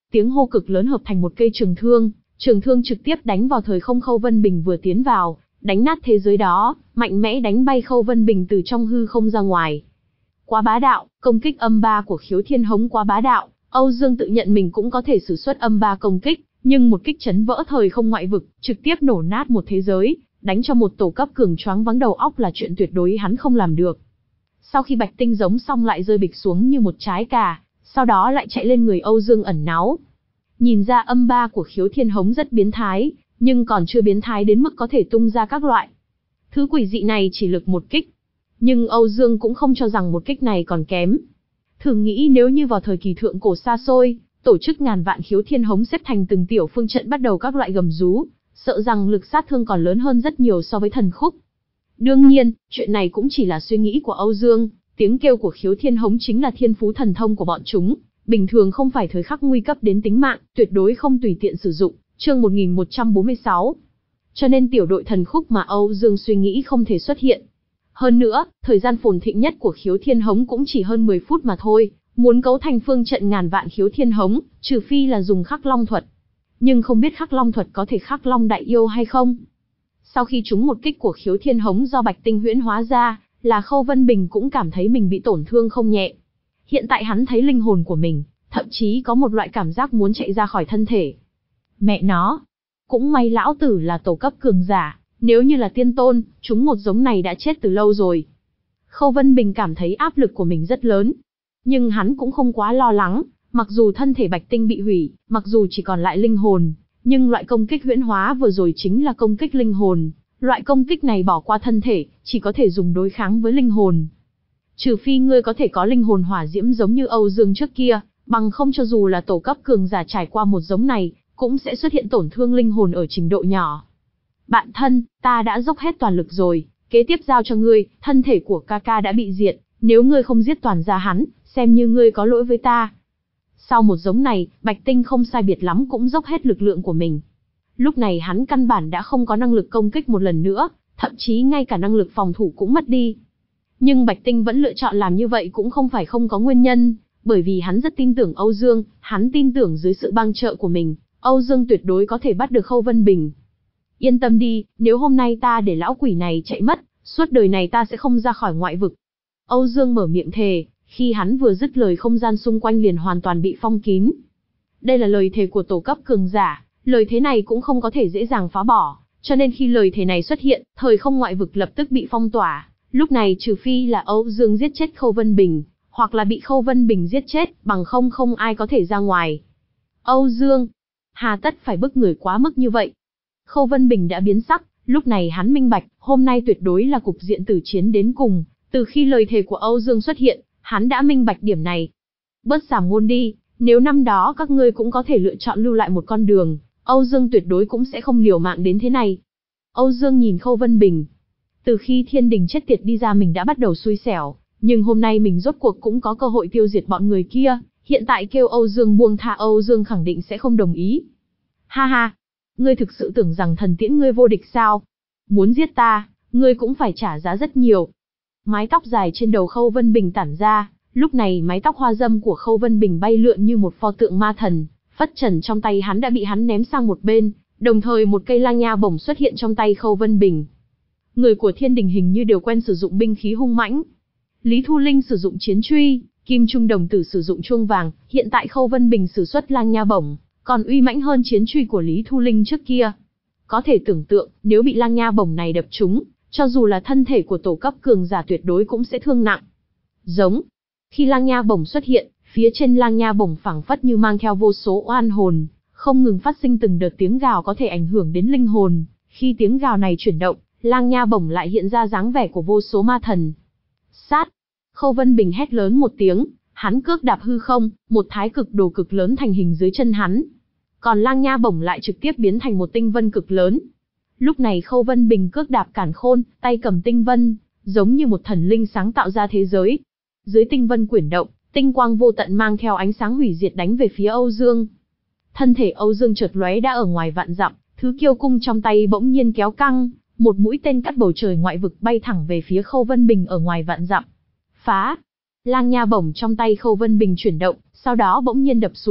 tiếng hô cực lớn hợp thành một cây trường thương, trường thương trực tiếp đánh vào thời không Khâu Vân Bình vừa tiến vào, đánh nát thế giới đó, mạnh mẽ đánh bay Khâu Vân Bình từ trong hư không ra ngoài. Quá bá đạo, công kích âm ba của Khiếu Thiên Hống quá bá đạo, Âu Dương tự nhận mình cũng có thể sử xuất âm ba công kích, nhưng một kích chấn vỡ thời không ngoại vực, trực tiếp nổ nát một thế giới, đánh cho một tổ cấp cường choáng váng đầu óc là chuyện tuyệt đối hắn không làm được. Sau khi Bạch Tinh giống xong lại rơi bịch xuống như một trái cà, sau đó lại chạy lên người Âu Dương ẩn náu. Nhìn ra âm ba của Khiếu Thiên Hống rất biến thái, nhưng còn chưa biến thái đến mức có thể tung ra các loại. Thứ quỷ dị này chỉ lực một kích. Nhưng Âu Dương cũng không cho rằng một kích này còn kém. Thử nghĩ nếu như vào thời kỳ thượng cổ xa xôi, tổ chức ngàn vạn Khiếu Thiên Hống xếp thành từng tiểu phương trận bắt đầu các loại gầm rú, sợ rằng lực sát thương còn lớn hơn rất nhiều so với thần khúc. Đương nhiên, chuyện này cũng chỉ là suy nghĩ của Âu Dương, tiếng kêu của Khiếu Thiên Hống chính là thiên phú thần thông của bọn chúng, bình thường không phải thời khắc nguy cấp đến tính mạng, tuyệt đối không tùy tiện sử dụng, chương một nghìn một trăm bốn mươi sáu. Cho nên tiểu đội thần khúc mà Âu Dương suy nghĩ không thể xuất hiện. Hơn nữa, thời gian phồn thịnh nhất của Khiếu Thiên Hống cũng chỉ hơn mười phút mà thôi, muốn cấu thành phương trận ngàn vạn Khiếu Thiên Hống, trừ phi là dùng Khắc Long thuật. Nhưng không biết Khắc Long thuật có thể Khắc Long đại yêu hay không? Sau khi trúng một kích của Khiếu Thiên Hống do Bạch Tinh huyễn hóa ra, là Khâu Vân Bình cũng cảm thấy mình bị tổn thương không nhẹ. Hiện tại hắn thấy linh hồn của mình, thậm chí có một loại cảm giác muốn chạy ra khỏi thân thể. Mẹ nó, cũng may lão tử là tổ cấp cường giả, nếu như là tiên tôn, chúng một giống này đã chết từ lâu rồi. Khâu Vân Bình cảm thấy áp lực của mình rất lớn, nhưng hắn cũng không quá lo lắng, mặc dù thân thể Bạch Tinh bị hủy, mặc dù chỉ còn lại linh hồn, nhưng loại công kích huyễn hóa vừa rồi chính là công kích linh hồn, loại công kích này bỏ qua thân thể, chỉ có thể dùng đối kháng với linh hồn. Trừ phi ngươi có thể có linh hồn hỏa diễm giống như Âu Dương trước kia, bằng không cho dù là tổ cấp cường giả trải qua một giống này, cũng sẽ xuất hiện tổn thương linh hồn ở trình độ nhỏ. Bạn thân, ta đã dốc hết toàn lực rồi, kế tiếp giao cho ngươi, thân thể của ca ca đã bị diệt, nếu ngươi không giết toàn ra hắn, xem như ngươi có lỗi với ta. Sau một giống này, Bạch Tinh không sai biệt lắm cũng dốc hết lực lượng của mình. Lúc này hắn căn bản đã không có năng lực công kích một lần nữa, thậm chí ngay cả năng lực phòng thủ cũng mất đi. Nhưng Bạch Tinh vẫn lựa chọn làm như vậy cũng không phải không có nguyên nhân, bởi vì hắn rất tin tưởng Âu Dương, hắn tin tưởng dưới sự bang trợ của mình, Âu Dương tuyệt đối có thể bắt được Khâu Vân Bình. Yên tâm đi, nếu hôm nay ta để lão quỷ này chạy mất, suốt đời này ta sẽ không ra khỏi ngoại vực. Âu Dương mở miệng thề, khi hắn vừa dứt lời không gian xung quanh liền hoàn toàn bị phong kín. Đây là lời thề của tổ cấp cường giả, lời thế này cũng không có thể dễ dàng phá bỏ, cho nên khi lời thề này xuất hiện, thời không ngoại vực lập tức bị phong tỏa. Lúc này trừ phi là Âu Dương giết chết Khâu Vân Bình, hoặc là bị Khâu Vân Bình giết chết, bằng không không ai có thể ra ngoài. Âu Dương, hà tất phải bức người quá mức như vậy? Khâu Vân Bình đã biến sắc, lúc này hắn minh bạch, hôm nay tuyệt đối là cục diện tử chiến đến cùng, từ khi lời thề của Âu Dương xuất hiện, hắn đã minh bạch điểm này. Bớt sàm ngôn đi, nếu năm đó các ngươi cũng có thể lựa chọn lưu lại một con đường, Âu Dương tuyệt đối cũng sẽ không liều mạng đến thế này. Âu Dương nhìn Khâu Vân Bình. Từ khi thiên đình chết tiệt đi ra mình đã bắt đầu xui xẻo, nhưng hôm nay mình rốt cuộc cũng có cơ hội tiêu diệt bọn người kia, hiện tại kêu Âu Dương buông tha Âu Dương khẳng định sẽ không đồng ý. Ha ha, ngươi thực sự tưởng rằng thần tiễn ngươi vô địch sao? Muốn giết ta, ngươi cũng phải trả giá rất nhiều. Mái tóc dài trên đầu Khâu Vân Bình tản ra, lúc này mái tóc hoa dâm của Khâu Vân Bình bay lượn như một pho tượng ma thần, phất trần trong tay hắn đã bị hắn ném sang một bên, đồng thời một cây lang nha bổng xuất hiện trong tay Khâu Vân Bình. Người của thiên đình hình như đều quen sử dụng binh khí hung mãnh. Lý Thu Linh sử dụng chiến truy, Kim Trung Đồng Tử sử dụng chuông vàng, hiện tại Khâu Vân Bình sử xuất lang nha bổng, còn uy mãnh hơn chiến truy của Lý Thu Linh trước kia. Có thể tưởng tượng, nếu bị lang nha bổng này đập trúng, cho dù là thân thể của tổ cấp cường giả tuyệt đối cũng sẽ thương nặng. Giống. Khi lang nha bổng xuất hiện, phía trên lang nha bổng phảng phất như mang theo vô số oan hồn, không ngừng phát sinh từng đợt tiếng gào có thể ảnh hưởng đến linh hồn. Khi tiếng gào này chuyển động, lang nha bổng lại hiện ra dáng vẻ của vô số ma thần. Sát. Khâu Vân Bình hét lớn một tiếng, hắn cước đạp hư không, một thái cực đồ cực lớn thành hình dưới chân hắn. Còn lang nha bổng lại trực tiếp biến thành một tinh vân cực lớn. Lúc này Khâu Vân Bình cước đạp cản khôn, tay cầm tinh vân, giống như một thần linh sáng tạo ra thế giới. Dưới tinh vân quyển động, tinh quang vô tận mang theo ánh sáng hủy diệt đánh về phía Âu Dương. Thân thể Âu Dương chợt lóe đã ở ngoài vạn dặm, thứ kiêu cung trong tay bỗng nhiên kéo căng, một mũi tên cắt bầu trời ngoại vực bay thẳng về phía Khâu Vân Bình ở ngoài vạn dặm. Phá! Lang nha bổng trong tay Khâu Vân Bình chuyển động, sau đó bỗng nhiên đập xuống,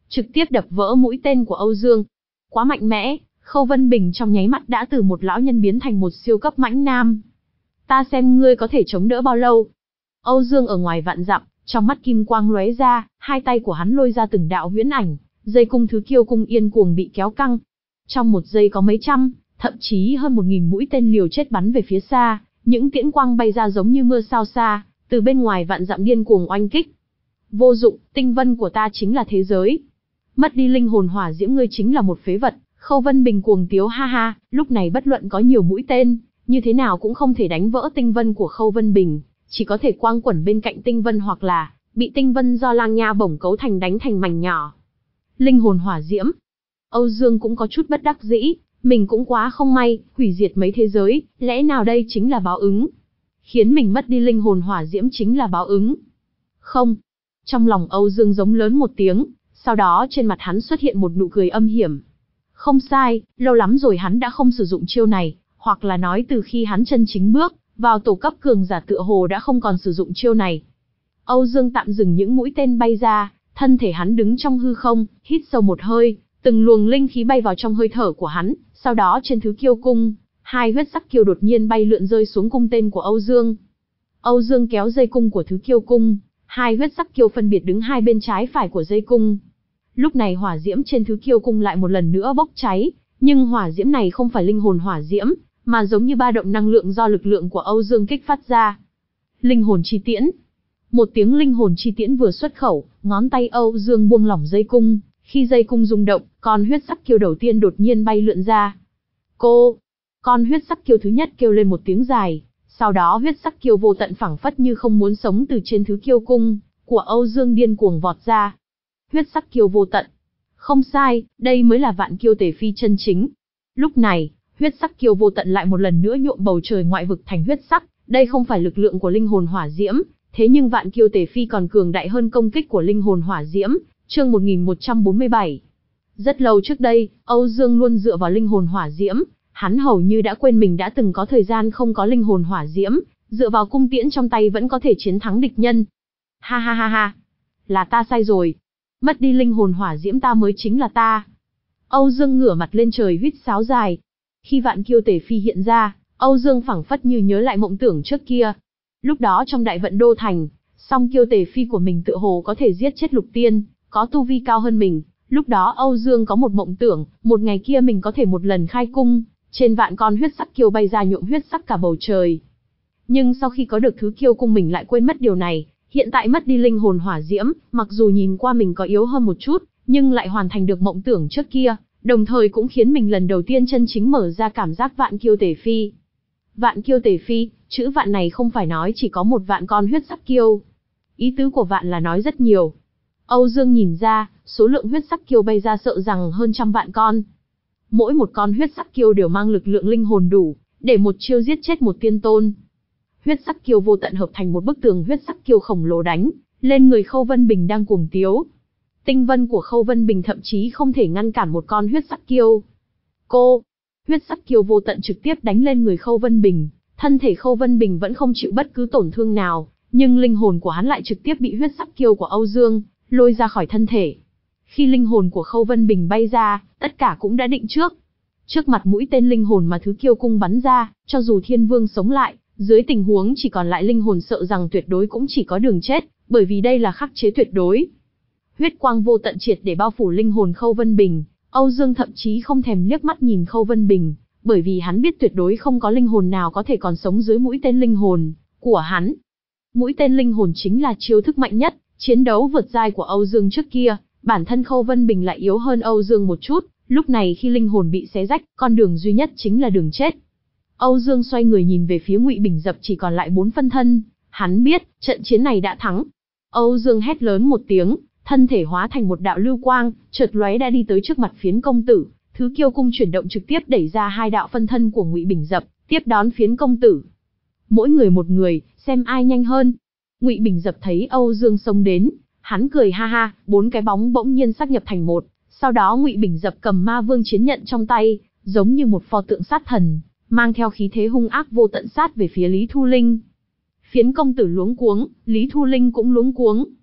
trực tiếp đập vỡ mũi tên của Âu Dương. Quá mạnh mẽ, Khâu Vân Bình trong nháy mắt đã từ một lão nhân biến thành một siêu cấp mãnh nam. Ta xem ngươi có thể chống đỡ bao lâu. Âu Dương ở ngoài vạn dặm, trong mắt kim quang lóe ra, hai tay của hắn lôi ra từng đạo huyễn ảnh, dây cung thứ kiêu cung yên cuồng bị kéo căng. Trong một giây có mấy trăm, thậm chí hơn một nghìn mũi tên liều chết bắn về phía xa, những tiễn quang bay ra giống như mưa sao xa, từ bên ngoài vạn dặm điên cuồng oanh kích. Vô dụng, tinh vân của ta chính là thế giới. Mất đi linh hồn hỏa diễm ngươi chính là một phế vật. Khâu Vân Bình cuồng tiếu ha ha, lúc này bất luận có nhiều mũi tên, như thế nào cũng không thể đánh vỡ tinh vân của Khâu Vân Bình, chỉ có thể quang quẩn bên cạnh tinh vân hoặc là bị tinh vân do lang nha bổng cấu thành đánh thành mảnh nhỏ. Linh hồn hỏa diễm. Âu Dương cũng có chút bất đắc dĩ, mình cũng quá không may, hủy diệt mấy thế giới, lẽ nào đây chính là báo ứng? Khiến mình mất đi linh hồn hỏa diễm chính là báo ứng. Không. Trong lòng Âu Dương giống lớn một tiếng, sau đó trên mặt hắn xuất hiện một nụ cười âm hiểm. Không sai, lâu lắm rồi hắn đã không sử dụng chiêu này, hoặc là nói từ khi hắn chân chính bước vào tổ cấp cường giả tựa hồ đã không còn sử dụng chiêu này. Âu Dương tạm dừng những mũi tên bay ra, thân thể hắn đứng trong hư không, hít sâu một hơi, từng luồng linh khí bay vào trong hơi thở của hắn, sau đó trên thứ kiêu cung, hai huyết sắc kiêu đột nhiên bay lượn rơi xuống cung tên của Âu Dương. Âu Dương kéo dây cung của thứ kiêu cung, hai huyết sắc kiêu phân biệt đứng hai bên trái phải của dây cung. Lúc này hỏa diễm trên thứ kiêu cung lại một lần nữa bốc cháy, nhưng hỏa diễm này không phải linh hồn hỏa diễm, mà giống như ba động năng lượng do lực lượng của Âu Dương kích phát ra. Linh hồn chi tiễn. Một tiếng linh hồn chi tiễn vừa xuất khẩu, ngón tay Âu Dương buông lỏng dây cung, khi dây cung rung động, con huyết sắc kiêu đầu tiên đột nhiên bay lượn ra. Cô! Con huyết sắc kiêu thứ nhất kêu lên một tiếng dài, sau đó huyết sắc kiêu vô tận phảng phất như không muốn sống từ trên thứ kiêu cung của Âu Dương điên cuồng vọt ra. Huyết sắc kiêu vô tận. Không sai, đây mới là vạn kiêu tể phi chân chính. Lúc này, huyết sắc kiêu vô tận lại một lần nữa nhuộm bầu trời ngoại vực thành huyết sắc, đây không phải lực lượng của linh hồn hỏa diễm, thế nhưng vạn kiêu tể phi còn cường đại hơn công kích của linh hồn hỏa diễm. Chương một nghìn một trăm bốn mươi bảy. Rất lâu trước đây, Âu Dương luôn dựa vào linh hồn hỏa diễm, hắn hầu như đã quên mình đã từng có thời gian không có linh hồn hỏa diễm, dựa vào cung tiễn trong tay vẫn có thể chiến thắng địch nhân. Ha ha ha ha, là ta sai rồi. Mất đi linh hồn hỏa diễm ta mới chính là ta. Âu Dương ngửa mặt lên trời huýt sáo dài. Khi vạn kiêu tể phi hiện ra, Âu Dương phảng phất như nhớ lại mộng tưởng trước kia. Lúc đó trong đại vận đô thành, song kiêu tể phi của mình tựa hồ có thể giết chết lục tiên, có tu vi cao hơn mình. Lúc đó Âu Dương có một mộng tưởng, một ngày kia mình có thể một lần khai cung, trên vạn con huyết sắc kiêu bay ra nhuộm huyết sắc cả bầu trời. Nhưng sau khi có được thứ kiêu cung mình lại quên mất điều này, hiện tại mất đi linh hồn hỏa diễm, mặc dù nhìn qua mình có yếu hơn một chút, nhưng lại hoàn thành được mộng tưởng trước kia, đồng thời cũng khiến mình lần đầu tiên chân chính mở ra cảm giác vạn kiêu tể phi. Vạn kiêu tể phi, chữ vạn này không phải nói chỉ có một vạn con huyết sắc kiêu. Ý tứ của vạn là nói rất nhiều. Âu Dương nhìn ra, số lượng huyết sắc kiêu bay ra sợ rằng hơn trăm vạn con. Mỗi một con huyết sắc kiêu đều mang lực lượng linh hồn đủ, để một chiêu giết chết một tiên tôn. Huyết sắc kiêu vô tận hợp thành một bức tường huyết sắc kiêu khổng lồ đánh lên người Khâu Vân Bình đang cuồng tiếu. Tinh vân của Khâu Vân Bình thậm chí không thể ngăn cản một con huyết sắc kiêu. Cô! Huyết sắc kiêu vô tận trực tiếp đánh lên người Khâu Vân Bình, thân thể Khâu Vân Bình vẫn không chịu bất cứ tổn thương nào, nhưng linh hồn của hắn lại trực tiếp bị huyết sắc kiêu của Âu Dương lôi ra khỏi thân thể. Khi linh hồn của Khâu Vân Bình bay ra, tất cả cũng đã định trước. Trước mặt mũi tên linh hồn mà thứ kiêu cung bắn ra, cho dù Thiên Vương sống lại, dưới tình huống chỉ còn lại linh hồn sợ rằng tuyệt đối cũng chỉ có đường chết, bởi vì đây là khắc chế tuyệt đối. Huyết quang vô tận triệt để bao phủ linh hồn Khâu Vân Bình, Âu Dương thậm chí không thèm liếc mắt nhìn Khâu Vân Bình, bởi vì hắn biết tuyệt đối không có linh hồn nào có thể còn sống dưới mũi tên linh hồn của hắn. Mũi tên linh hồn chính là chiêu thức mạnh nhất, chiến đấu vượt giai của Âu Dương trước kia, bản thân Khâu Vân Bình lại yếu hơn Âu Dương một chút, lúc này khi linh hồn bị xé rách, con đường duy nhất chính là đường chết. Âu Dương xoay người nhìn về phía Ngụy Bình Dập chỉ còn lại bốn phân thân, hắn biết, trận chiến này đã thắng. Âu Dương hét lớn một tiếng, thân thể hóa thành một đạo lưu quang, chợt lóe đã đi tới trước mặt Phiến công tử, thứ kiêu cung chuyển động trực tiếp đẩy ra hai đạo phân thân của Ngụy Bình Dập, tiếp đón Phiến công tử. Mỗi người một người, xem ai nhanh hơn. Ngụy Bình Dập thấy Âu Dương xông đến, hắn cười ha ha, bốn cái bóng bỗng nhiên sáp nhập thành một, sau đó Ngụy Bình Dập cầm Ma Vương chiến nhận trong tay, giống như một pho tượng sát thần, mang theo khí thế hung ác vô tận sát về phía Lý Thu Linh. Phiến công tử luống cuống, Lý Thu Linh cũng luống cuống.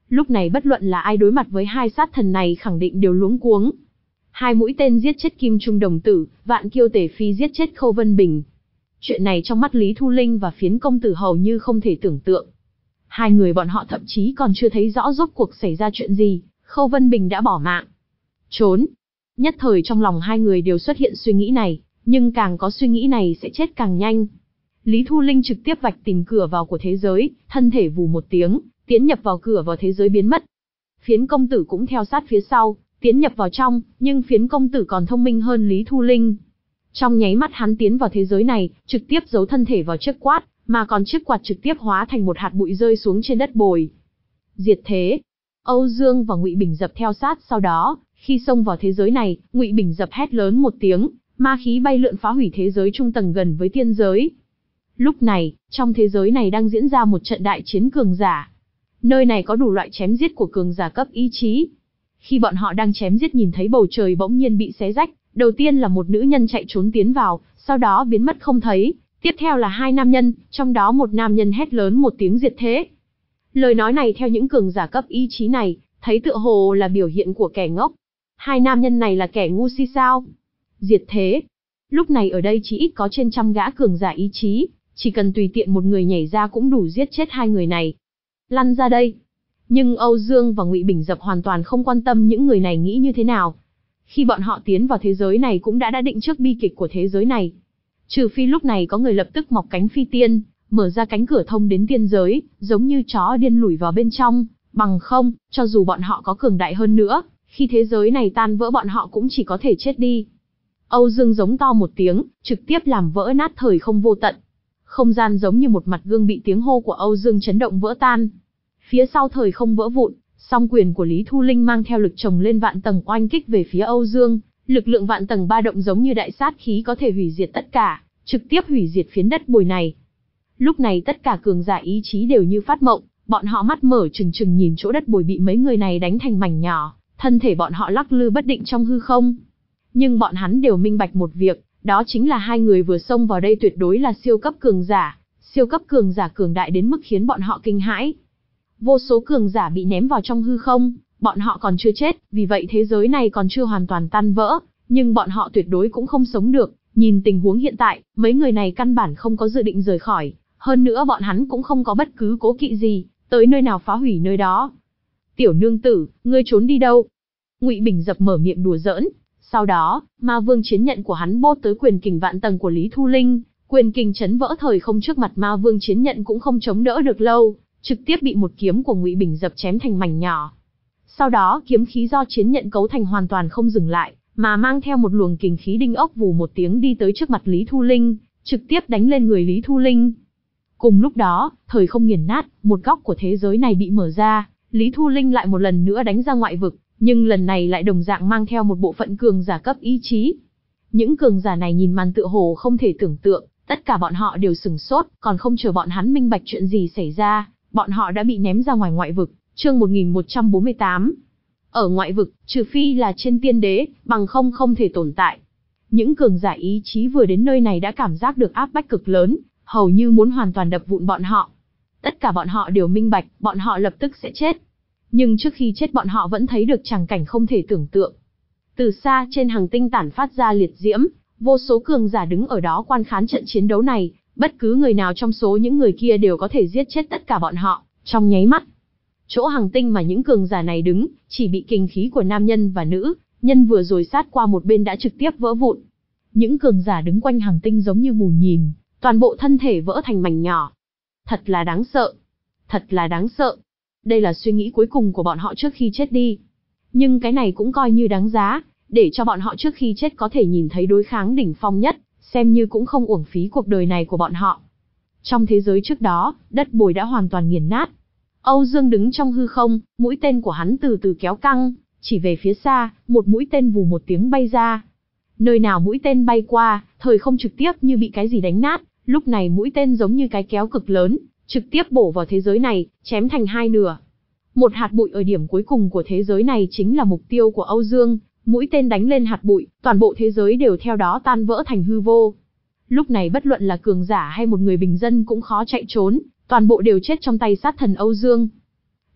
Lúc này bất luận là ai đối mặt với hai sát thần này khẳng định đều luống cuống. Hai mũi tên giết chết Kim Trung Đồng Tử, Vạn Kiêu Tề Phi giết chết Khâu Vân Bình. Chuyện này trong mắt Lý Thu Linh và Phiến công tử hầu như không thể tưởng tượng. Hai người bọn họ thậm chí còn chưa thấy rõ rốt cuộc xảy ra chuyện gì, Khâu Vân Bình đã bỏ mạng. Trốn. Nhất thời trong lòng hai người đều xuất hiện suy nghĩ này, nhưng càng có suy nghĩ này sẽ chết càng nhanh. Lý Thu Linh trực tiếp vạch tìm cửa vào của thế giới, thân thể vù một tiếng, tiến nhập vào cửa vào thế giới biến mất. Phiến công tử cũng theo sát phía sau, tiến nhập vào trong, nhưng Phiến công tử còn thông minh hơn Lý Thu Linh. Trong nháy mắt hắn tiến vào thế giới này, trực tiếp giấu thân thể vào chiếc quạt, mà còn chiếc quạt trực tiếp hóa thành một hạt bụi rơi xuống trên đất bồi. Diệt thế. Âu Dương và Ngụy Bình Dập theo sát sau đó, khi xông vào thế giới này, Ngụy Bình Dập hét lớn một tiếng, ma khí bay lượn phá hủy thế giới trung tầng gần với tiên giới. Lúc này, trong thế giới này đang diễn ra một trận đại chiến cường giả. Nơi này có đủ loại chém giết của cường giả cấp ý chí. Khi bọn họ đang chém giết nhìn thấy bầu trời bỗng nhiên bị xé rách, đầu tiên là một nữ nhân chạy trốn tiến vào, sau đó biến mất không thấy, tiếp theo là hai nam nhân, trong đó một nam nhân hét lớn một tiếng diệt thế. Lời nói này theo những cường giả cấp ý chí này, thấy tựa hồ là biểu hiện của kẻ ngốc. Hai nam nhân này là kẻ ngu si sao? Diệt thế. Lúc này ở đây chỉ ít có trên trăm gã cường giả ý chí, chỉ cần tùy tiện một người nhảy ra cũng đủ giết chết hai người này. Lăn ra đây. Nhưng Âu Dương và Ngụy Bình Dập hoàn toàn không quan tâm những người này nghĩ như thế nào. Khi bọn họ tiến vào thế giới này cũng đã đã định trước bi kịch của thế giới này. Trừ phi lúc này có người lập tức mọc cánh phi tiên, mở ra cánh cửa thông đến tiên giới, giống như chó điên lủi vào bên trong, bằng không, cho dù bọn họ có cường đại hơn nữa, khi thế giới này tan vỡ bọn họ cũng chỉ có thể chết đi. Âu Dương giống to một tiếng, trực tiếp làm vỡ nát thời không vô tận. Không gian giống như một mặt gương bị tiếng hô của Âu Dương chấn động vỡ tan. Phía sau thời không vỡ vụn, song quyền của Lý Thu Linh mang theo lực chồng lên vạn tầng oanh kích về phía Âu Dương, lực lượng vạn tầng ba động giống như đại sát khí có thể hủy diệt tất cả, trực tiếp hủy diệt phiến đất bồi này. Lúc này tất cả cường giả ý chí đều như phát mộng, bọn họ mắt mở trừng trừng nhìn chỗ đất bồi bị mấy người này đánh thành mảnh nhỏ, thân thể bọn họ lắc lư bất định trong hư không. Nhưng bọn hắn đều minh bạch một việc, đó chính là hai người vừa xông vào đây tuyệt đối là siêu cấp cường giả, siêu cấp cường giả cường đại đến mức khiến bọn họ kinh hãi. Vô số cường giả bị ném vào trong hư không, bọn họ còn chưa chết, vì vậy thế giới này còn chưa hoàn toàn tan vỡ, nhưng bọn họ tuyệt đối cũng không sống được. Nhìn tình huống hiện tại, mấy người này căn bản không có dự định rời khỏi, hơn nữa bọn hắn cũng không có bất cứ cố kỵ gì, tới nơi nào phá hủy nơi đó. Tiểu nương tử, ngươi trốn đi đâu? Ngụy Bình Dập mở miệng đùa giỡn, sau đó, Ma Vương chiến nhận của hắn bốt tới quyền kình vạn tầng của Lý Thu Linh, quyền kình chấn vỡ thời không trước mặt Ma Vương chiến nhận cũng không chống đỡ được lâu, trực tiếp bị một kiếm của Ngụy Bình Dập chém thành mảnh nhỏ. Sau đó, kiếm khí do chiến nhận cấu thành hoàn toàn không dừng lại, mà mang theo một luồng kình khí đinh ốc vù một tiếng đi tới trước mặt Lý Thu Linh, trực tiếp đánh lên người Lý Thu Linh. Cùng lúc đó, thời không nghiền nát, một góc của thế giới này bị mở ra, Lý Thu Linh lại một lần nữa đánh ra ngoại vực, nhưng lần này lại đồng dạng mang theo một bộ phận cường giả cấp ý chí. Những cường giả này nhìn màn tựa hồ không thể tưởng tượng, tất cả bọn họ đều sửng sốt, còn không chờ bọn hắn minh bạch chuyện gì xảy ra, bọn họ đã bị ném ra ngoài ngoại vực. Chương một nghìn một trăm bốn mươi tám. Ở ngoại vực, trừ phi là trên tiên đế, bằng không không thể tồn tại. Những cường giả ý chí vừa đến nơi này đã cảm giác được áp bách cực lớn, hầu như muốn hoàn toàn đập vụn bọn họ. Tất cả bọn họ đều minh bạch, bọn họ lập tức sẽ chết. Nhưng trước khi chết bọn họ vẫn thấy được tràng cảnh không thể tưởng tượng. Từ xa trên hành tinh tản phát ra liệt diễm, vô số cường giả đứng ở đó quan khán trận chiến đấu này, bất cứ người nào trong số những người kia đều có thể giết chết tất cả bọn họ, trong nháy mắt. Chỗ hành tinh mà những cường giả này đứng, chỉ bị kình khí của nam nhân và nữ, nhân vừa rồi sát qua một bên đã trực tiếp vỡ vụn. Những cường giả đứng quanh hành tinh giống như mù nhìn, toàn bộ thân thể vỡ thành mảnh nhỏ. Thật là đáng sợ. Thật là đáng sợ. Đây là suy nghĩ cuối cùng của bọn họ trước khi chết đi. Nhưng cái này cũng coi như đáng giá, để cho bọn họ trước khi chết có thể nhìn thấy đối kháng đỉnh phong nhất, xem như cũng không uổng phí cuộc đời này của bọn họ. Trong thế giới trước đó, đất bồi đã hoàn toàn nghiền nát. Âu Dương đứng trong hư không, mũi tên của hắn từ từ kéo căng, chỉ về phía xa, một mũi tên vù một tiếng bay ra. Nơi nào mũi tên bay qua, thời không trực tiếp như bị cái gì đánh nát, lúc này mũi tên giống như cái kéo cực lớn, trực tiếp bổ vào thế giới này, chém thành hai nửa. Một hạt bụi ở điểm cuối cùng của thế giới này chính là mục tiêu của Âu Dương, mũi tên đánh lên hạt bụi, toàn bộ thế giới đều theo đó tan vỡ thành hư vô. Lúc này bất luận là cường giả hay một người bình dân cũng khó chạy trốn, toàn bộ đều chết trong tay sát thần Âu Dương.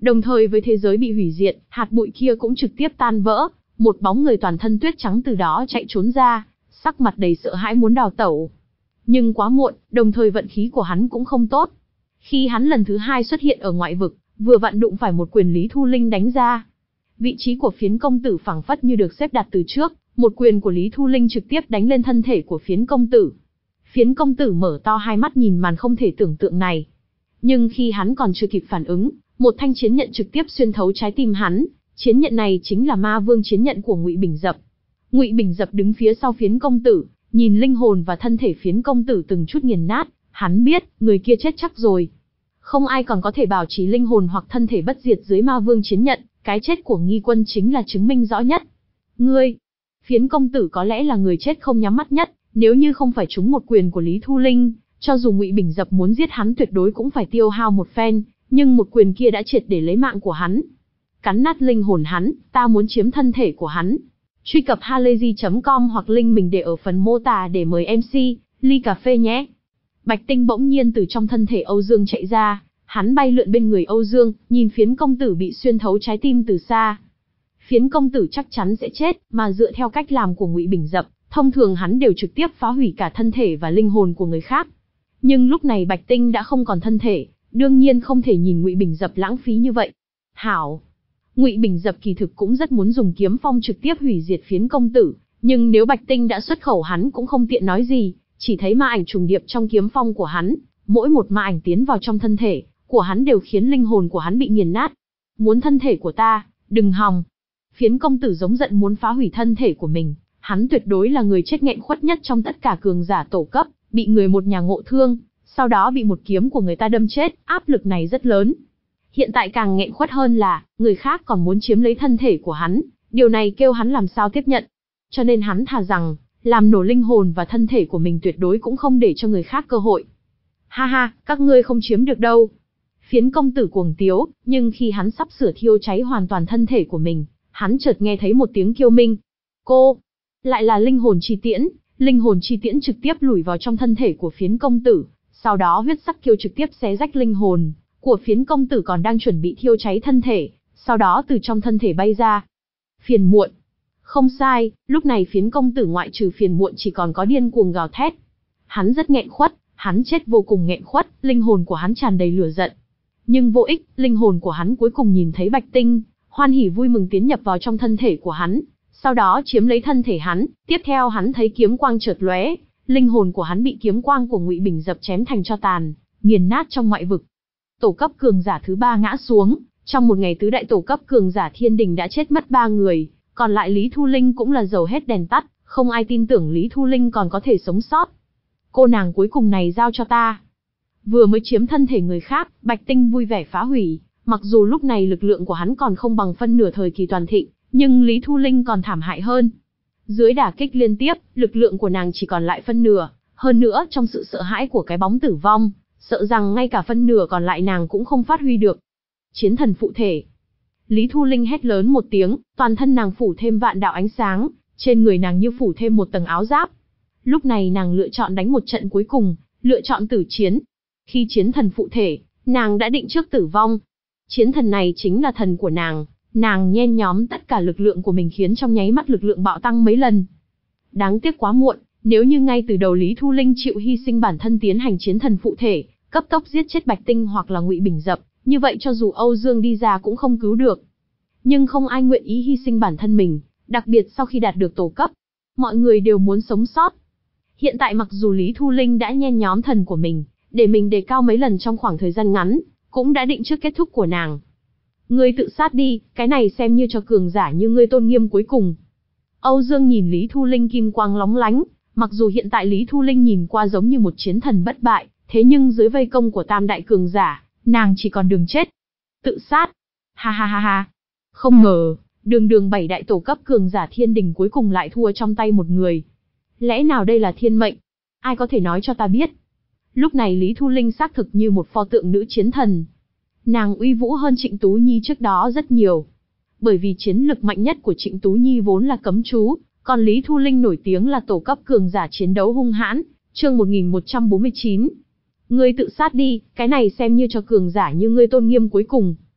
Đồng thời với thế giới bị hủy diệt, hạt bụi kia cũng trực tiếp tan vỡ, một bóng người toàn thân tuyết trắng từ đó chạy trốn ra, sắc mặt đầy sợ hãi muốn đào tẩu. Nhưng quá muộn, đồng thời vận khí của hắn cũng không tốt. Khi hắn lần thứ hai xuất hiện ở ngoại vực, vừa vặn đụng phải một quyền Lý Thu Linh đánh ra. Vị trí của phiến công tử phảng phất như được xếp đặt từ trước, một quyền của Lý Thu Linh trực tiếp đánh lên thân thể của phiến công tử. Phiến công tử mở to hai mắt nhìn màn không thể tưởng tượng này. Nhưng khi hắn còn chưa kịp phản ứng, một thanh chiến nhận trực tiếp xuyên thấu trái tim hắn. Chiến nhận này chính là Ma Vương chiến nhận của Ngụy Bình Dập. Ngụy Bình Dập đứng phía sau phiến công tử, nhìn linh hồn và thân thể phiến công tử từng chút nghiền nát, hắn biết, người kia chết chắc rồi. Không ai còn có thể bảo trì linh hồn hoặc thân thể bất diệt dưới Ma Vương chiến nhận, cái chết của Nghi Quân chính là chứng minh rõ nhất. Ngươi, phiến công tử có lẽ là người chết không nhắm mắt nhất, nếu như không phải trúng một quyền của Lý Thu Linh, cho dù Ngụy Bình Dập muốn giết hắn tuyệt đối cũng phải tiêu hao một phen, nhưng một quyền kia đã triệt để lấy mạng của hắn. Cắn nát linh hồn hắn, ta muốn chiếm thân thể của hắn. Truy cập halayzi chấm com hoặc link mình để ở phần mô tả để mời em xê, ly cà phê nhé. Bạch Tinh bỗng nhiên từ trong thân thể Âu Dương chạy ra, hắn bay lượn bên người Âu Dương, nhìn phiến công tử bị xuyên thấu trái tim từ xa. Phiến công tử chắc chắn sẽ chết, mà dựa theo cách làm của Ngụy Bình Dập, thông thường hắn đều trực tiếp phá hủy cả thân thể và linh hồn của người khác. Nhưng lúc này Bạch Tinh đã không còn thân thể, đương nhiên không thể nhìn Ngụy Bình Dập lãng phí như vậy. Hảo! Ngụy Bình Dập kỳ thực cũng rất muốn dùng kiếm phong trực tiếp hủy diệt phiến công tử, nhưng nếu Bạch Tinh đã xuất khẩu hắn cũng không tiện nói gì, chỉ thấy ma ảnh trùng điệp trong kiếm phong của hắn, mỗi một ma ảnh tiến vào trong thân thể của hắn đều khiến linh hồn của hắn bị nghiền nát. Muốn thân thể của ta, đừng hòng! Phiến công tử giống giận muốn phá hủy thân thể của mình, hắn tuyệt đối là người chết nghẹn khuất nhất trong tất cả cường giả tổ cấp, bị người một nhà ngộ thương, sau đó bị một kiếm của người ta đâm chết, áp lực này rất lớn. Hiện tại càng nghẹn khuất hơn là, người khác còn muốn chiếm lấy thân thể của hắn, điều này kêu hắn làm sao tiếp nhận. Cho nên hắn thà rằng, làm nổ linh hồn và thân thể của mình tuyệt đối cũng không để cho người khác cơ hội. Ha ha, các ngươi không chiếm được đâu. Phiến công tử cuồng tiếu, nhưng khi hắn sắp sửa thiêu cháy hoàn toàn thân thể của mình, hắn chợt nghe thấy một tiếng kêu minh. Cô! Lại là linh hồn chi tiễn, linh hồn chi tiễn trực tiếp lủi vào trong thân thể của phiến công tử, sau đó huyết sắc kiêu trực tiếp xé rách linh hồn của phiến công tử còn đang chuẩn bị thiêu cháy thân thể, sau đó từ trong thân thể bay ra. Phiền muộn. Không sai, lúc này phiến công tử ngoại trừ phiền muộn chỉ còn có điên cuồng gào thét. Hắn rất nghẹn khuất, hắn chết vô cùng nghẹn khuất, linh hồn của hắn tràn đầy lửa giận. Nhưng vô ích, linh hồn của hắn cuối cùng nhìn thấy Bạch Tinh, hoan hỉ vui mừng tiến nhập vào trong thân thể của hắn, sau đó chiếm lấy thân thể hắn, tiếp theo hắn thấy kiếm quang chợt lóe, linh hồn của hắn bị kiếm quang của Ngụy Bình Dập chém thành tro tàn, nghiền nát trong ngoại vực. Tổ cấp cường giả thứ ba ngã xuống, trong một ngày tứ đại tổ cấp cường giả thiên đình đã chết mất ba người, còn lại Lý Thu Linh cũng là dầu hết đèn tắt, không ai tin tưởng Lý Thu Linh còn có thể sống sót. Cô nàng cuối cùng này giao cho ta. Vừa mới chiếm thân thể người khác, Bạch Tinh vui vẻ phá hủy, mặc dù lúc này lực lượng của hắn còn không bằng phân nửa thời kỳ toàn thịnh, nhưng Lý Thu Linh còn thảm hại hơn. Dưới đả kích liên tiếp, lực lượng của nàng chỉ còn lại phân nửa, hơn nữa trong sự sợ hãi của cái bóng tử vong, sợ rằng ngay cả phân nửa còn lại nàng cũng không phát huy được. Chiến thần phụ thể. Lý Thu Linh hét lớn một tiếng, toàn thân nàng phủ thêm vạn đạo ánh sáng, trên người nàng như phủ thêm một tầng áo giáp. Lúc này nàng lựa chọn đánh một trận cuối cùng, lựa chọn tử chiến. Khi chiến thần phụ thể, nàng đã định trước tử vong. Chiến thần này chính là thần của nàng, nàng nhen nhóm tất cả lực lượng của mình khiến trong nháy mắt lực lượng bạo tăng mấy lần. Đáng tiếc quá muộn, nếu như ngay từ đầu Lý Thu Linh chịu hy sinh bản thân tiến hành chiến thần phụ thể, cấp tốc giết chết Bạch Tinh hoặc là Ngụy Bình Dập, như vậy cho dù Âu Dương đi ra cũng không cứu được. Nhưng không ai nguyện ý hy sinh bản thân mình, đặc biệt sau khi đạt được tổ cấp. Mọi người đều muốn sống sót. Hiện tại mặc dù Lý Thu Linh đã nhen nhóm thần của mình, để mình đề cao mấy lần trong khoảng thời gian ngắn, cũng đã định trước kết thúc của nàng. Ngươi tự sát đi, cái này xem như cho cường giả như ngươi tôn nghiêm cuối cùng. Âu Dương nhìn Lý Thu Linh kim quang lóng lánh, mặc dù hiện tại Lý Thu Linh nhìn qua giống như một chiến thần bất bại, thế nhưng dưới vây công của tam đại cường giả, nàng chỉ còn đường chết. Tự sát. Ha ha ha ha. Không ngờ, đường đường bảy đại tổ cấp cường giả thiên đình cuối cùng lại thua trong tay một người. Lẽ nào đây là thiên mệnh? Ai có thể nói cho ta biết? Lúc này Lý Thu Linh xác thực như một pho tượng nữ chiến thần. Nàng uy vũ hơn Trịnh Tú Nhi trước đó rất nhiều. Bởi vì chiến lực mạnh nhất của Trịnh Tú Nhi vốn là cấm chú, còn Lý Thu Linh nổi tiếng là tổ cấp cường giả chiến đấu hung hãn. Chương một nghìn một trăm bốn mươi chín. Ngươi tự sát đi, cái này xem như cho cường giả như ngươi tôn nghiêm cuối cùng.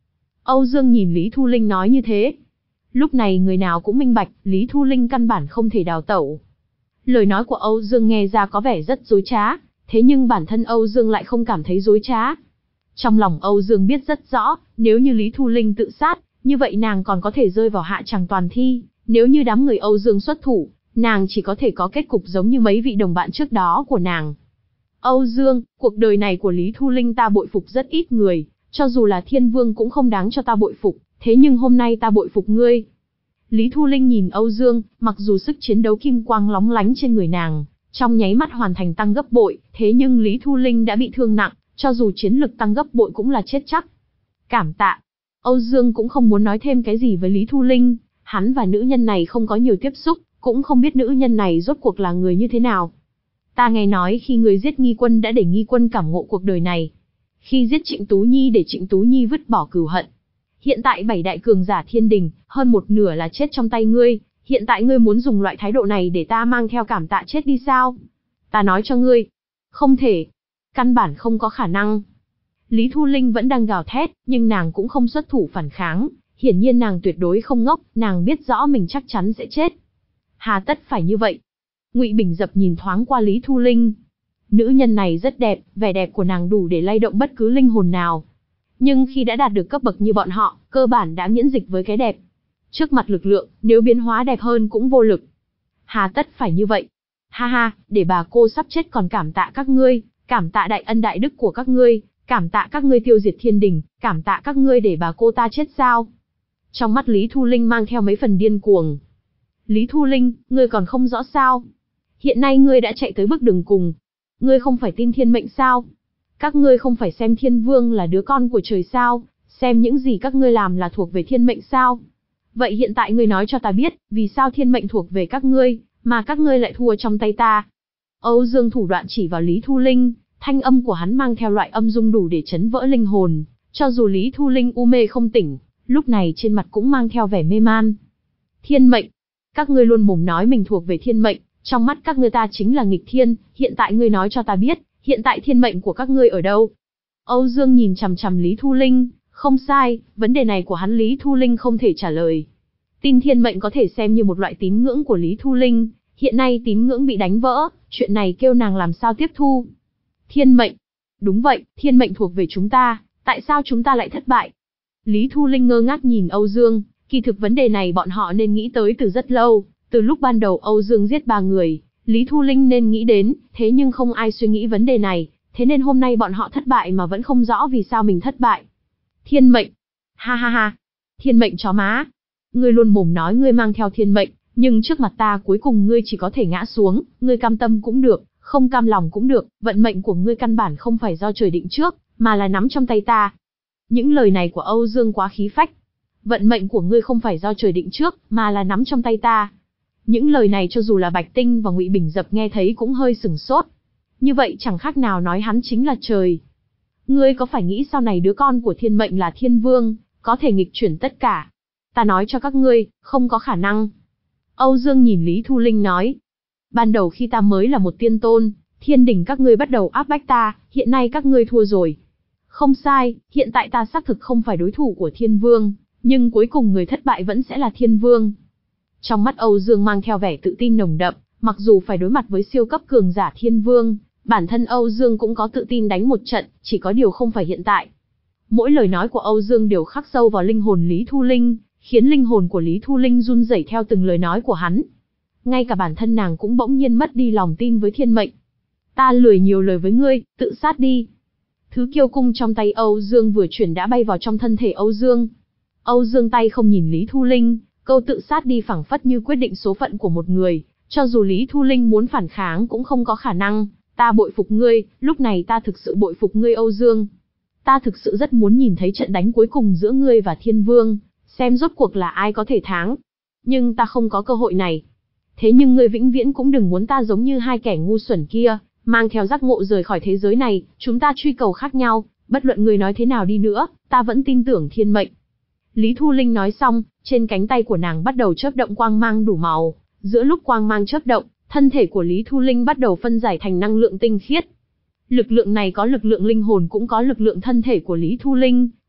Âu Dương nhìn Lý Thu Linh nói như thế. Lúc này người nào cũng minh bạch, Lý Thu Linh căn bản không thể đào tẩu. Lời nói của Âu Dương nghe ra có vẻ rất dối trá, thế nhưng bản thân Âu Dương lại không cảm thấy dối trá. Trong lòng Âu Dương biết rất rõ, nếu như Lý Thu Linh tự sát, như vậy nàng còn có thể rơi vào hạ tràng toàn thi, nếu như đám người Âu Dương xuất thủ, nàng chỉ có thể có kết cục giống như mấy vị đồng bạn trước đó của nàng. Âu Dương, cuộc đời này của Lý Thu Linh ta bội phục rất ít người, cho dù là Thiên Vương cũng không đáng cho ta bội phục, thế nhưng hôm nay ta bội phục ngươi. Lý Thu Linh nhìn Âu Dương, mặc dù sức chiến đấu kim quang lóng lánh trên người nàng, trong nháy mắt hoàn thành tăng gấp bội, thế nhưng Lý Thu Linh đã bị thương nặng, cho dù chiến lực tăng gấp bội cũng là chết chắc. Cảm tạ. Âu Dương cũng không muốn nói thêm cái gì với Lý Thu Linh, hắn và nữ nhân này không có nhiều tiếp xúc, cũng không biết nữ nhân này rốt cuộc là người như thế nào. Ta nghe nói khi người giết Nghi Quân đã để Nghi Quân cảm ngộ cuộc đời này. Khi giết Trịnh Tú Nhi để Trịnh Tú Nhi vứt bỏ cừu hận. Hiện tại bảy đại cường giả thiên đình, hơn một nửa là chết trong tay ngươi, hiện tại ngươi muốn dùng loại thái độ này để ta mang theo cảm tạ chết đi sao? Ta nói cho ngươi, không thể, căn bản không có khả năng. Lý Thu Linh vẫn đang gào thét, nhưng nàng cũng không xuất thủ phản kháng, hiển nhiên nàng tuyệt đối không ngốc, nàng biết rõ mình chắc chắn sẽ chết. Hà tất phải như vậy? Ngụy Bình Dập nhìn thoáng qua Lý Thu Linh. Nữ nhân này rất đẹp, vẻ đẹp của nàng đủ để lay động bất cứ linh hồn nào. Nhưng khi đã đạt được cấp bậc như bọn họ, cơ bản đã miễn dịch với cái đẹp. Trước mặt lực lượng, nếu biến hóa đẹp hơn cũng vô lực. Hà tất phải như vậy? Ha ha, để bà cô sắp chết còn cảm tạ các ngươi, cảm tạ đại ân đại đức của các ngươi, cảm tạ các ngươi tiêu diệt thiên đình, cảm tạ các ngươi để bà cô ta chết sao? Trong mắt Lý Thu Linh mang theo mấy phần điên cuồng. Lý Thu Linh, ngươi còn không rõ sao? Hiện nay ngươi đã chạy tới bước đường cùng. Ngươi không phải tin thiên mệnh sao? Các ngươi không phải xem Thiên Vương là đứa con của trời sao? Xem những gì các ngươi làm là thuộc về thiên mệnh sao? Vậy hiện tại ngươi nói cho ta biết, vì sao thiên mệnh thuộc về các ngươi, mà các ngươi lại thua trong tay ta? Âu Dương thủ đoạn chỉ vào Lý Thu Linh, thanh âm của hắn mang theo loại âm dung đủ để chấn vỡ linh hồn, cho dù Lý Thu Linh u mê không tỉnh, lúc này trên mặt cũng mang theo vẻ mê man. Thiên mệnh, các ngươi luôn mồm nói mình thuộc về thiên mệnh, trong mắt các ngươi ta chính là nghịch thiên, hiện tại ngươi nói cho ta biết, hiện tại thiên mệnh của các ngươi ở đâu? Âu Dương nhìn chằm chằm Lý Thu Linh, không sai, vấn đề này của hắn Lý Thu Linh không thể trả lời. Tin thiên mệnh có thể xem như một loại tín ngưỡng của Lý Thu Linh, hiện nay tín ngưỡng bị đánh vỡ, chuyện này kêu nàng làm sao tiếp thu. Thiên mệnh, đúng vậy, thiên mệnh thuộc về chúng ta, tại sao chúng ta lại thất bại? Lý Thu Linh ngơ ngác nhìn Âu Dương, kỳ thực vấn đề này bọn họ nên nghĩ tới từ rất lâu, từ lúc ban đầu Âu Dương giết ba người, Lý Thu Linh nên nghĩ đến, thế nhưng không ai suy nghĩ vấn đề này, thế nên hôm nay bọn họ thất bại mà vẫn không rõ vì sao mình thất bại. Thiên mệnh, ha ha ha, thiên mệnh chó má, ngươi luôn mồm nói ngươi mang theo thiên mệnh, nhưng trước mặt ta cuối cùng ngươi chỉ có thể ngã xuống, ngươi cam tâm cũng được, không cam lòng cũng được, vận mệnh của ngươi căn bản không phải do trời định trước, mà là nắm trong tay ta. Những lời này của Âu Dương quá khí phách. Vận mệnh của ngươi không phải do trời định trước, mà là nắm trong tay ta. Những lời này cho dù là Bạch Tinh và Ngụy Bình Dập nghe thấy cũng hơi sửng sốt. Như vậy chẳng khác nào nói hắn chính là trời. Ngươi có phải nghĩ sau này đứa con của thiên mệnh là thiên vương, có thể nghịch chuyển tất cả? Ta nói cho các ngươi, không có khả năng. Âu Dương nhìn Lý Thu Linh nói. Ban đầu khi ta mới là một tiên tôn, thiên đình các ngươi bắt đầu áp bách ta, hiện nay các ngươi thua rồi. Không sai, hiện tại ta xác thực không phải đối thủ của thiên vương, nhưng cuối cùng người thất bại vẫn sẽ là thiên vương. Trong mắt Âu Dương mang theo vẻ tự tin nồng đậm, mặc dù phải đối mặt với siêu cấp cường giả thiên vương, bản thân Âu Dương cũng có tự tin đánh một trận, chỉ có điều không phải hiện tại. Mỗi lời nói của Âu Dương đều khắc sâu vào linh hồn Lý Thu Linh, khiến linh hồn của Lý Thu Linh run rẩy theo từng lời nói của hắn. Ngay cả bản thân nàng cũng bỗng nhiên mất đi lòng tin với thiên mệnh. Ta lười nhiều lời với ngươi, tự sát đi. Thứ kiêu cung trong tay Âu Dương vừa chuyển đã bay vào trong thân thể Âu Dương. Âu Dương tay không nhìn Lý Thu Linh, câu tự sát đi phảng phất như quyết định số phận của một người, cho dù Lý Thu Linh muốn phản kháng cũng không có khả năng. Ta bội phục ngươi, lúc này ta thực sự bội phục ngươi Âu Dương. Ta thực sự rất muốn nhìn thấy trận đánh cuối cùng giữa ngươi và Thiên Vương, xem rốt cuộc là ai có thể thắng. Nhưng ta không có cơ hội này. Thế nhưng ngươi vĩnh viễn cũng đừng muốn ta giống như hai kẻ ngu xuẩn kia, mang theo giác ngộ rời khỏi thế giới này, chúng ta truy cầu khác nhau, bất luận ngươi nói thế nào đi nữa, ta vẫn tin tưởng thiên mệnh. Lý Thu Linh nói xong, trên cánh tay của nàng bắt đầu chớp động quang mang đủ màu, giữa lúc quang mang chớp động, thân thể của Lý Thu Linh bắt đầu phân giải thành năng lượng tinh khiết. Lực lượng này có lực lượng linh hồn cũng có lực lượng thân thể của Lý Thu Linh,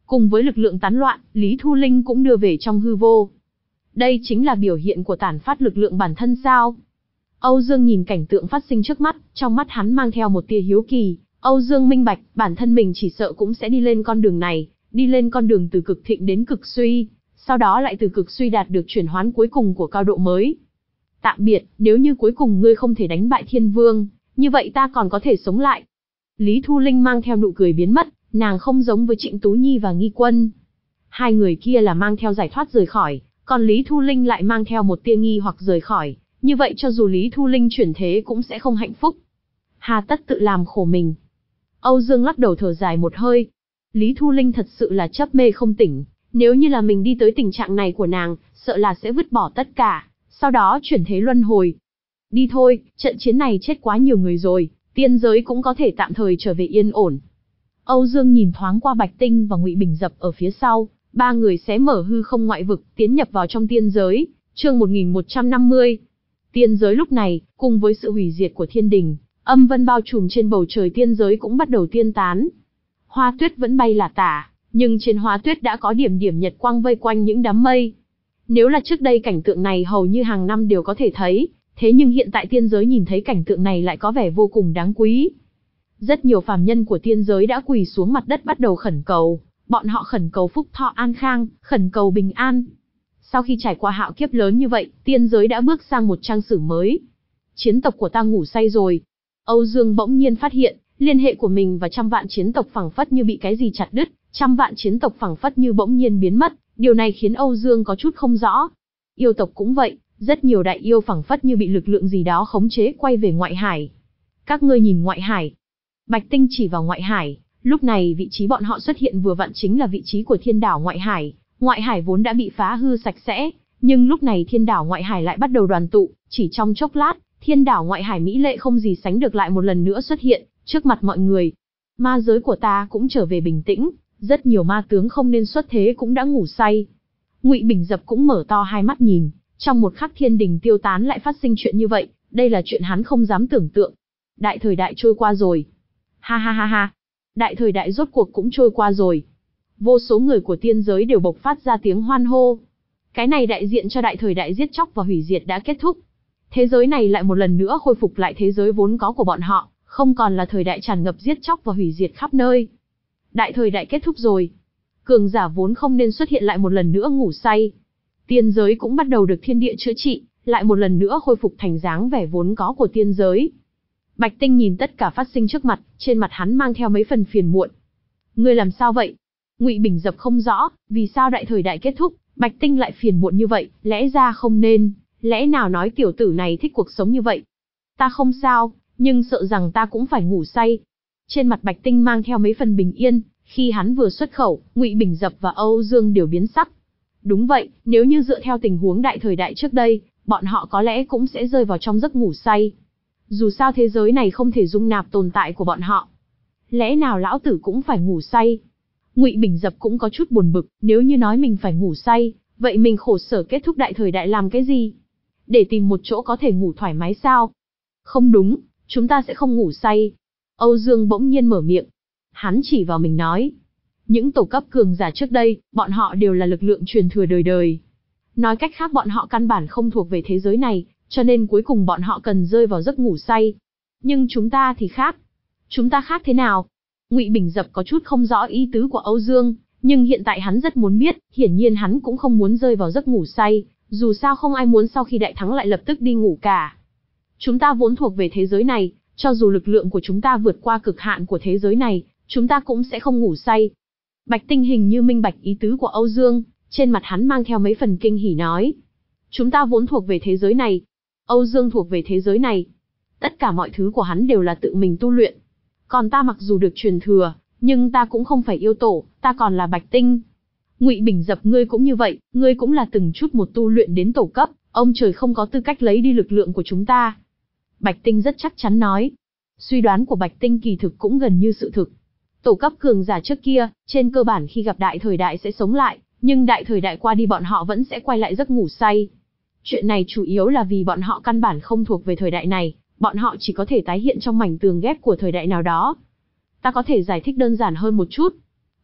cùng với lực lượng tán loạn, Lý Thu Linh cũng đưa về trong hư vô. Đây chính là biểu hiện của tản phát lực lượng bản thân sao? Âu Dương nhìn cảnh tượng phát sinh trước mắt, trong mắt hắn mang theo một tia hiếu kỳ. Âu Dương minh bạch, bản thân mình chỉ sợ cũng sẽ đi lên con đường này, đi lên con đường từ cực thịnh đến cực suy, sau đó lại từ cực suy đạt được chuyển hoán cuối cùng của cao độ mới. Tạm biệt, nếu như cuối cùng ngươi không thể đánh bại Thiên Vương, như vậy ta còn có thể sống lại. Lý Thu Linh mang theo nụ cười biến mất, nàng không giống với Trịnh Tú Nhi và Nghi Quân. Hai người kia là mang theo giải thoát rời khỏi, còn Lý Thu Linh lại mang theo một tia nghi hoặc rời khỏi, như vậy cho dù Lý Thu Linh chuyển thế cũng sẽ không hạnh phúc. Hà tất tự làm khổ mình. Âu Dương lắc đầu thở dài một hơi. Lý Thu Linh thật sự là chấp mê không tỉnh, nếu như là mình đi tới tình trạng này của nàng, sợ là sẽ vứt bỏ tất cả, sau đó chuyển thế luân hồi. Đi thôi, trận chiến này chết quá nhiều người rồi, tiên giới cũng có thể tạm thời trở về yên ổn. Âu Dương nhìn thoáng qua Bạch Tinh và Ngụy Bình Dập ở phía sau, ba người xé mở hư không ngoại vực, tiến nhập vào trong tiên giới. Chương một nghìn một trăm năm mươi. Tiên giới lúc này, cùng với sự hủy diệt của thiên đình, âm vân bao trùm trên bầu trời tiên giới cũng bắt đầu tiên tán. Hoa tuyết vẫn bay lả tả, nhưng trên hoa tuyết đã có điểm điểm nhật quang vây quanh những đám mây. Nếu là trước đây cảnh tượng này hầu như hàng năm đều có thể thấy, thế nhưng hiện tại tiên giới nhìn thấy cảnh tượng này lại có vẻ vô cùng đáng quý. Rất nhiều phàm nhân của tiên giới đã quỳ xuống mặt đất bắt đầu khẩn cầu, bọn họ khẩn cầu phúc thọ an khang, khẩn cầu bình an. Sau khi trải qua hạo kiếp lớn như vậy, tiên giới đã bước sang một trang sử mới. Chiến tộc của ta ngủ say rồi. Âu Dương bỗng nhiên phát hiện, liên hệ của mình và trăm vạn chiến tộc phảng phất như bị cái gì chặt đứt, trăm vạn chiến tộc phảng phất như bỗng nhiên biến mất, điều này khiến Âu Dương có chút không rõ. Yêu tộc cũng vậy, rất nhiều đại yêu phảng phất như bị lực lượng gì đó khống chế quay về ngoại hải. Các ngươi nhìn ngoại hải. Bạch Tinh chỉ vào ngoại hải, lúc này vị trí bọn họ xuất hiện vừa vặn chính là vị trí của thiên đảo ngoại hải. Ngoại hải vốn đã bị phá hư sạch sẽ, nhưng lúc này thiên đảo ngoại hải lại bắt đầu đoàn tụ, chỉ trong chốc lát, thiên đảo ngoại hải mỹ lệ không gì sánh được lại một lần nữa xuất hiện, trước mặt mọi người. Ma giới của ta cũng trở về bình tĩnh, rất nhiều ma tướng không nên xuất thế cũng đã ngủ say. Ngụy Bình Dập cũng mở to hai mắt nhìn, trong một khắc thiên đình tiêu tán lại phát sinh chuyện như vậy, đây là chuyện hắn không dám tưởng tượng. Đại thời đại trôi qua rồi. Ha ha ha ha, đại thời đại rốt cuộc cũng trôi qua rồi. Vô số người của tiên giới đều bộc phát ra tiếng hoan hô. Cái này đại diện cho đại thời đại giết chóc và hủy diệt đã kết thúc. Thế giới này lại một lần nữa khôi phục lại thế giới vốn có của bọn họ, không còn là thời đại tràn ngập giết chóc và hủy diệt khắp nơi. Đại thời đại kết thúc rồi. Cường giả vốn không nên xuất hiện lại một lần nữa ngủ say. Tiên giới cũng bắt đầu được thiên địa chữa trị, lại một lần nữa khôi phục thành dáng vẻ vốn có của tiên giới. Bạch Tinh nhìn tất cả phát sinh trước mặt, trên mặt hắn mang theo mấy phần phiền muộn. Ngươi làm sao vậy? Ngụy Bình Dập không rõ, vì sao đại thời đại kết thúc, Bạch Tinh lại phiền muộn như vậy, lẽ ra không nên, lẽ nào nói tiểu tử này thích cuộc sống như vậy? Ta không sao, nhưng sợ rằng ta cũng phải ngủ say. Trên mặt Bạch Tinh mang theo mấy phần bình yên, khi hắn vừa xuất khẩu, Ngụy Bình Dập và Âu Dương đều biến sắc. Đúng vậy, nếu như dựa theo tình huống đại thời đại trước đây, bọn họ có lẽ cũng sẽ rơi vào trong giấc ngủ say. Dù sao thế giới này không thể dung nạp tồn tại của bọn họ. Lẽ nào lão tử cũng phải ngủ say? Ngụy Bình Dập cũng có chút buồn bực, nếu như nói mình phải ngủ say, vậy mình khổ sở kết thúc đại thời đại làm cái gì? Để tìm một chỗ có thể ngủ thoải mái sao? Không đúng, chúng ta sẽ không ngủ say. Âu Dương bỗng nhiên mở miệng. Hắn chỉ vào mình nói. Những tổ cấp cường giả trước đây, bọn họ đều là lực lượng truyền thừa đời đời. Nói cách khác bọn họ căn bản không thuộc về thế giới này, cho nên cuối cùng bọn họ cần rơi vào giấc ngủ say. Nhưng chúng ta thì khác. Chúng ta khác thế nào? Ngụy Bình Dập có chút không rõ ý tứ của Âu Dương, nhưng hiện tại hắn rất muốn biết, hiển nhiên hắn cũng không muốn rơi vào giấc ngủ say, dù sao không ai muốn sau khi đại thắng lại lập tức đi ngủ cả. Chúng ta vốn thuộc về thế giới này, cho dù lực lượng của chúng ta vượt qua cực hạn của thế giới này, chúng ta cũng sẽ không ngủ say. Bạch Tinh hình như minh bạch ý tứ của Âu Dương, trên mặt hắn mang theo mấy phần kinh hỉ nói. Chúng ta vốn thuộc về thế giới này. Âu Dương thuộc về thế giới này. Tất cả mọi thứ của hắn đều là tự mình tu luyện. Còn ta mặc dù được truyền thừa, nhưng ta cũng không phải yêu tổ, ta còn là Bạch Tinh. Ngụy Bình Dập ngươi cũng như vậy, ngươi cũng là từng chút một tu luyện đến tổ cấp, ông trời không có tư cách lấy đi lực lượng của chúng ta. Bạch Tinh rất chắc chắn nói. Suy đoán của Bạch Tinh kỳ thực cũng gần như sự thực. Tổ cấp cường giả trước kia, trên cơ bản khi gặp đại thời đại sẽ sống lại, nhưng đại thời đại qua đi bọn họ vẫn sẽ quay lại giấc ngủ say. Chuyện này chủ yếu là vì bọn họ căn bản không thuộc về thời đại này, bọn họ chỉ có thể tái hiện trong mảnh tường ghép của thời đại nào đó. Ta có thể giải thích đơn giản hơn một chút.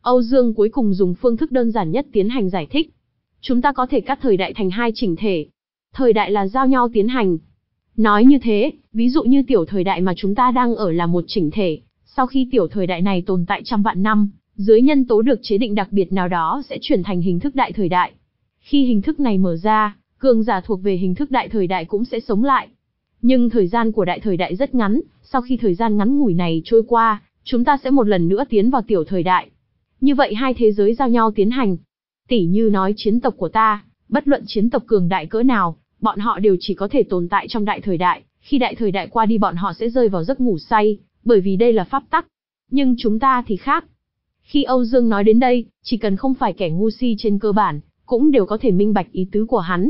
Âu Dương cuối cùng dùng phương thức đơn giản nhất tiến hành giải thích. Chúng ta có thể cắt thời đại thành hai chỉnh thể. Thời đại là giao nhau tiến hành. Nói như thế, ví dụ như tiểu thời đại mà chúng ta đang ở là một chỉnh thể, sau khi tiểu thời đại này tồn tại trăm vạn năm, dưới nhân tố được chế định đặc biệt nào đó sẽ chuyển thành hình thức đại thời đại. Khi hình thức này mở ra, cường giả thuộc về hình thức đại thời đại cũng sẽ sống lại. Nhưng thời gian của đại thời đại rất ngắn, sau khi thời gian ngắn ngủi này trôi qua, chúng ta sẽ một lần nữa tiến vào tiểu thời đại. Như vậy hai thế giới giao nhau tiến hành. Tỉ như nói chiến tộc của ta, bất luận chiến tộc cường đại cỡ nào, bọn họ đều chỉ có thể tồn tại trong đại thời đại, khi đại thời đại qua đi bọn họ sẽ rơi vào giấc ngủ say, bởi vì đây là pháp tắc. Nhưng chúng ta thì khác. Khi Âu Dương nói đến đây, chỉ cần không phải kẻ ngu si trên cơ bản, cũng đều có thể minh bạch ý tứ của hắn.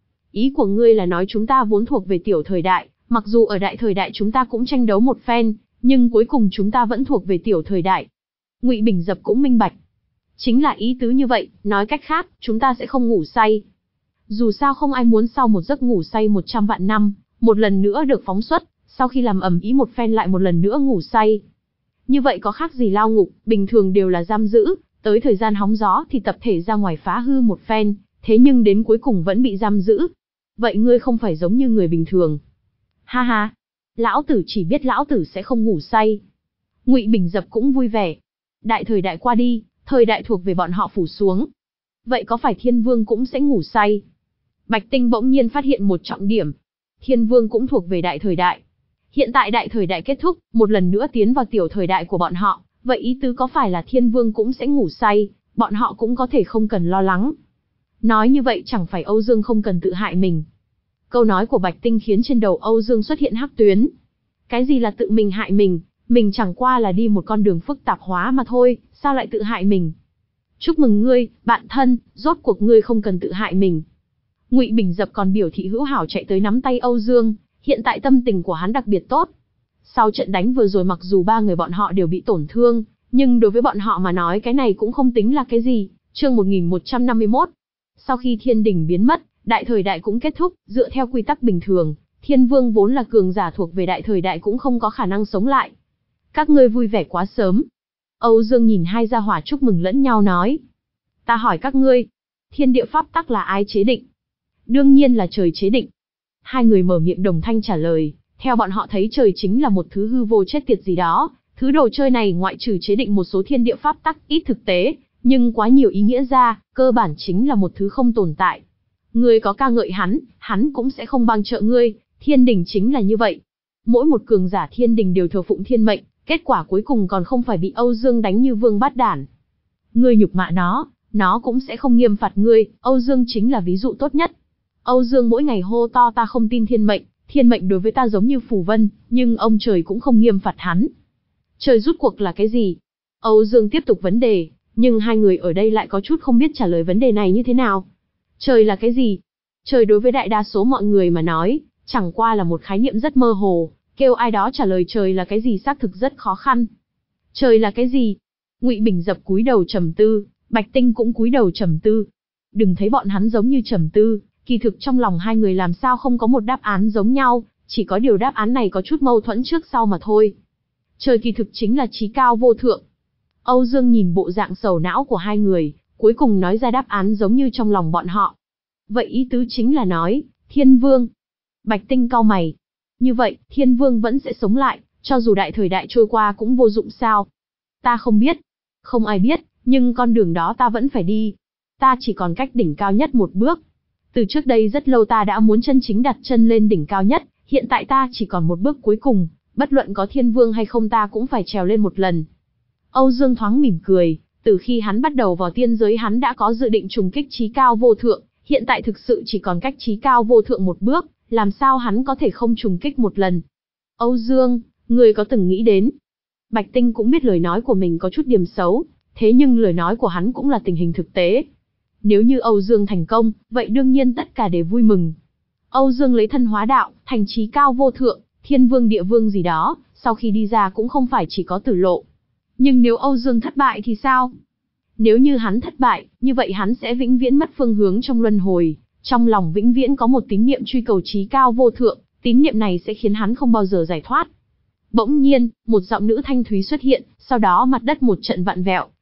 Ý của ngươi là nói chúng ta vốn thuộc về tiểu thời đại, mặc dù ở đại thời đại chúng ta cũng tranh đấu một phen, nhưng cuối cùng chúng ta vẫn thuộc về tiểu thời đại. Ngụy Bình Dập cũng minh bạch. Chính là ý tứ như vậy, nói cách khác, chúng ta sẽ không ngủ say. Dù sao không ai muốn sau một giấc ngủ say một trăm vạn năm, một lần nữa được phóng xuất, sau khi làm ầm ĩ một phen lại một lần nữa ngủ say. Như vậy có khác gì lao ngục, bình thường đều là giam giữ, tới thời gian hóng gió thì tập thể ra ngoài phá hư một phen, thế nhưng đến cuối cùng vẫn bị giam giữ. Vậy ngươi không phải giống như người bình thường. Ha ha, lão tử chỉ biết lão tử sẽ không ngủ say. Ngụy Bình Dập cũng vui vẻ. Đại thời đại qua đi, thời đại thuộc về bọn họ phủ xuống. Vậy có phải Thiên Vương cũng sẽ ngủ say? Bạch Tinh bỗng nhiên phát hiện một trọng điểm. Thiên Vương cũng thuộc về đại thời đại. Hiện tại đại thời đại kết thúc, một lần nữa tiến vào tiểu thời đại của bọn họ, vậy ý tứ có phải là Thiên Vương cũng sẽ ngủ say, bọn họ cũng có thể không cần lo lắng. Nói như vậy chẳng phải Âu Dương không cần tự hại mình. Câu nói của Bạch Tinh khiến trên đầu Âu Dương xuất hiện hắc tuyến. Cái gì là tự mình hại mình, mình chẳng qua là đi một con đường phức tạp hóa mà thôi, sao lại tự hại mình? Chúc mừng ngươi, bạn thân, rốt cuộc ngươi không cần tự hại mình. Ngụy Bình Dập còn biểu thị hữu hảo chạy tới nắm tay Âu Dương, hiện tại tâm tình của hắn đặc biệt tốt. Sau trận đánh vừa rồi mặc dù ba người bọn họ đều bị tổn thương, nhưng đối với bọn họ mà nói cái này cũng không tính là cái gì. Chương một nghìn một trăm năm mươi mốt. Sau khi thiên đình biến mất, đại thời đại cũng kết thúc, dựa theo quy tắc bình thường, Thiên Vương vốn là cường giả thuộc về đại thời đại cũng không có khả năng sống lại. Các ngươi vui vẻ quá sớm. Âu Dương nhìn hai gia hỏa chúc mừng lẫn nhau nói. Ta hỏi các ngươi, thiên địa pháp tắc là ai chế định? Đương nhiên là trời chế định. Hai người mở miệng đồng thanh trả lời, theo bọn họ thấy trời chính là một thứ hư vô chết tiệt gì đó, thứ đồ chơi này ngoại trừ chế định một số thiên địa pháp tắc ít thực tế, nhưng quá nhiều ý nghĩa ra, cơ bản chính là một thứ không tồn tại. Ngươi có ca ngợi hắn, hắn cũng sẽ không bằng trợ ngươi, thiên đình chính là như vậy. Mỗi một cường giả thiên đình đều thờ phụng thiên mệnh, kết quả cuối cùng còn không phải bị Âu Dương đánh như vương bát đản. Ngươi nhục mạ nó, nó cũng sẽ không nghiêm phạt ngươi, Âu Dương chính là ví dụ tốt nhất. Âu Dương mỗi ngày hô to ta không tin thiên mệnh, thiên mệnh đối với ta giống như phù vân, nhưng ông trời cũng không nghiêm phạt hắn. Trời rút cuộc là cái gì? Âu Dương tiếp tục vấn đề, nhưng hai người ở đây lại có chút không biết trả lời vấn đề này như thế nào. Trời là cái gì? Trời đối với đại đa số mọi người mà nói, chẳng qua là một khái niệm rất mơ hồ, kêu ai đó trả lời trời là cái gì xác thực rất khó khăn. Trời là cái gì? Ngụy Bình Dập cúi đầu trầm tư, Bạch Tinh cũng cúi đầu trầm tư. Đừng thấy bọn hắn giống như trầm tư, kỳ thực trong lòng hai người làm sao không có một đáp án giống nhau, chỉ có điều đáp án này có chút mâu thuẫn trước sau mà thôi. Trời kỳ thực chính là chí cao vô thượng. Âu Dương nhìn bộ dạng sầu não của hai người, cuối cùng nói ra đáp án giống như trong lòng bọn họ. Vậy ý tứ chính là nói, Thiên Vương. Bạch Tinh cau mày. Như vậy, Thiên Vương vẫn sẽ sống lại, cho dù đại thời đại trôi qua cũng vô dụng sao? Ta không biết. Không ai biết, nhưng con đường đó ta vẫn phải đi. Ta chỉ còn cách đỉnh cao nhất một bước. Từ trước đây rất lâu ta đã muốn chân chính đặt chân lên đỉnh cao nhất, hiện tại ta chỉ còn một bước cuối cùng, bất luận có Thiên Vương hay không ta cũng phải trèo lên một lần. Âu Dương thoáng mỉm cười, từ khi hắn bắt đầu vào tiên giới hắn đã có dự định trùng kích chí cao vô thượng, hiện tại thực sự chỉ còn cách chí cao vô thượng một bước, làm sao hắn có thể không trùng kích một lần. Âu Dương, người có từng nghĩ đến? Bạch Tinh cũng biết lời nói của mình có chút điểm xấu, thế nhưng lời nói của hắn cũng là tình hình thực tế. Nếu như Âu Dương thành công, vậy đương nhiên tất cả đều vui mừng. Âu Dương lấy thân hóa đạo, thành chí cao vô thượng, thiên vương địa vương gì đó, sau khi đi ra cũng không phải chỉ có tử lộ. Nhưng nếu Âu Dương thất bại thì sao? Nếu như hắn thất bại, như vậy hắn sẽ vĩnh viễn mất phương hướng trong luân hồi, trong lòng vĩnh viễn có một tín niệm truy cầu chí cao vô thượng, tín niệm này sẽ khiến hắn không bao giờ giải thoát. Bỗng nhiên, một giọng nữ thanh thúy xuất hiện, sau đó mặt đất một trận vặn vẹo,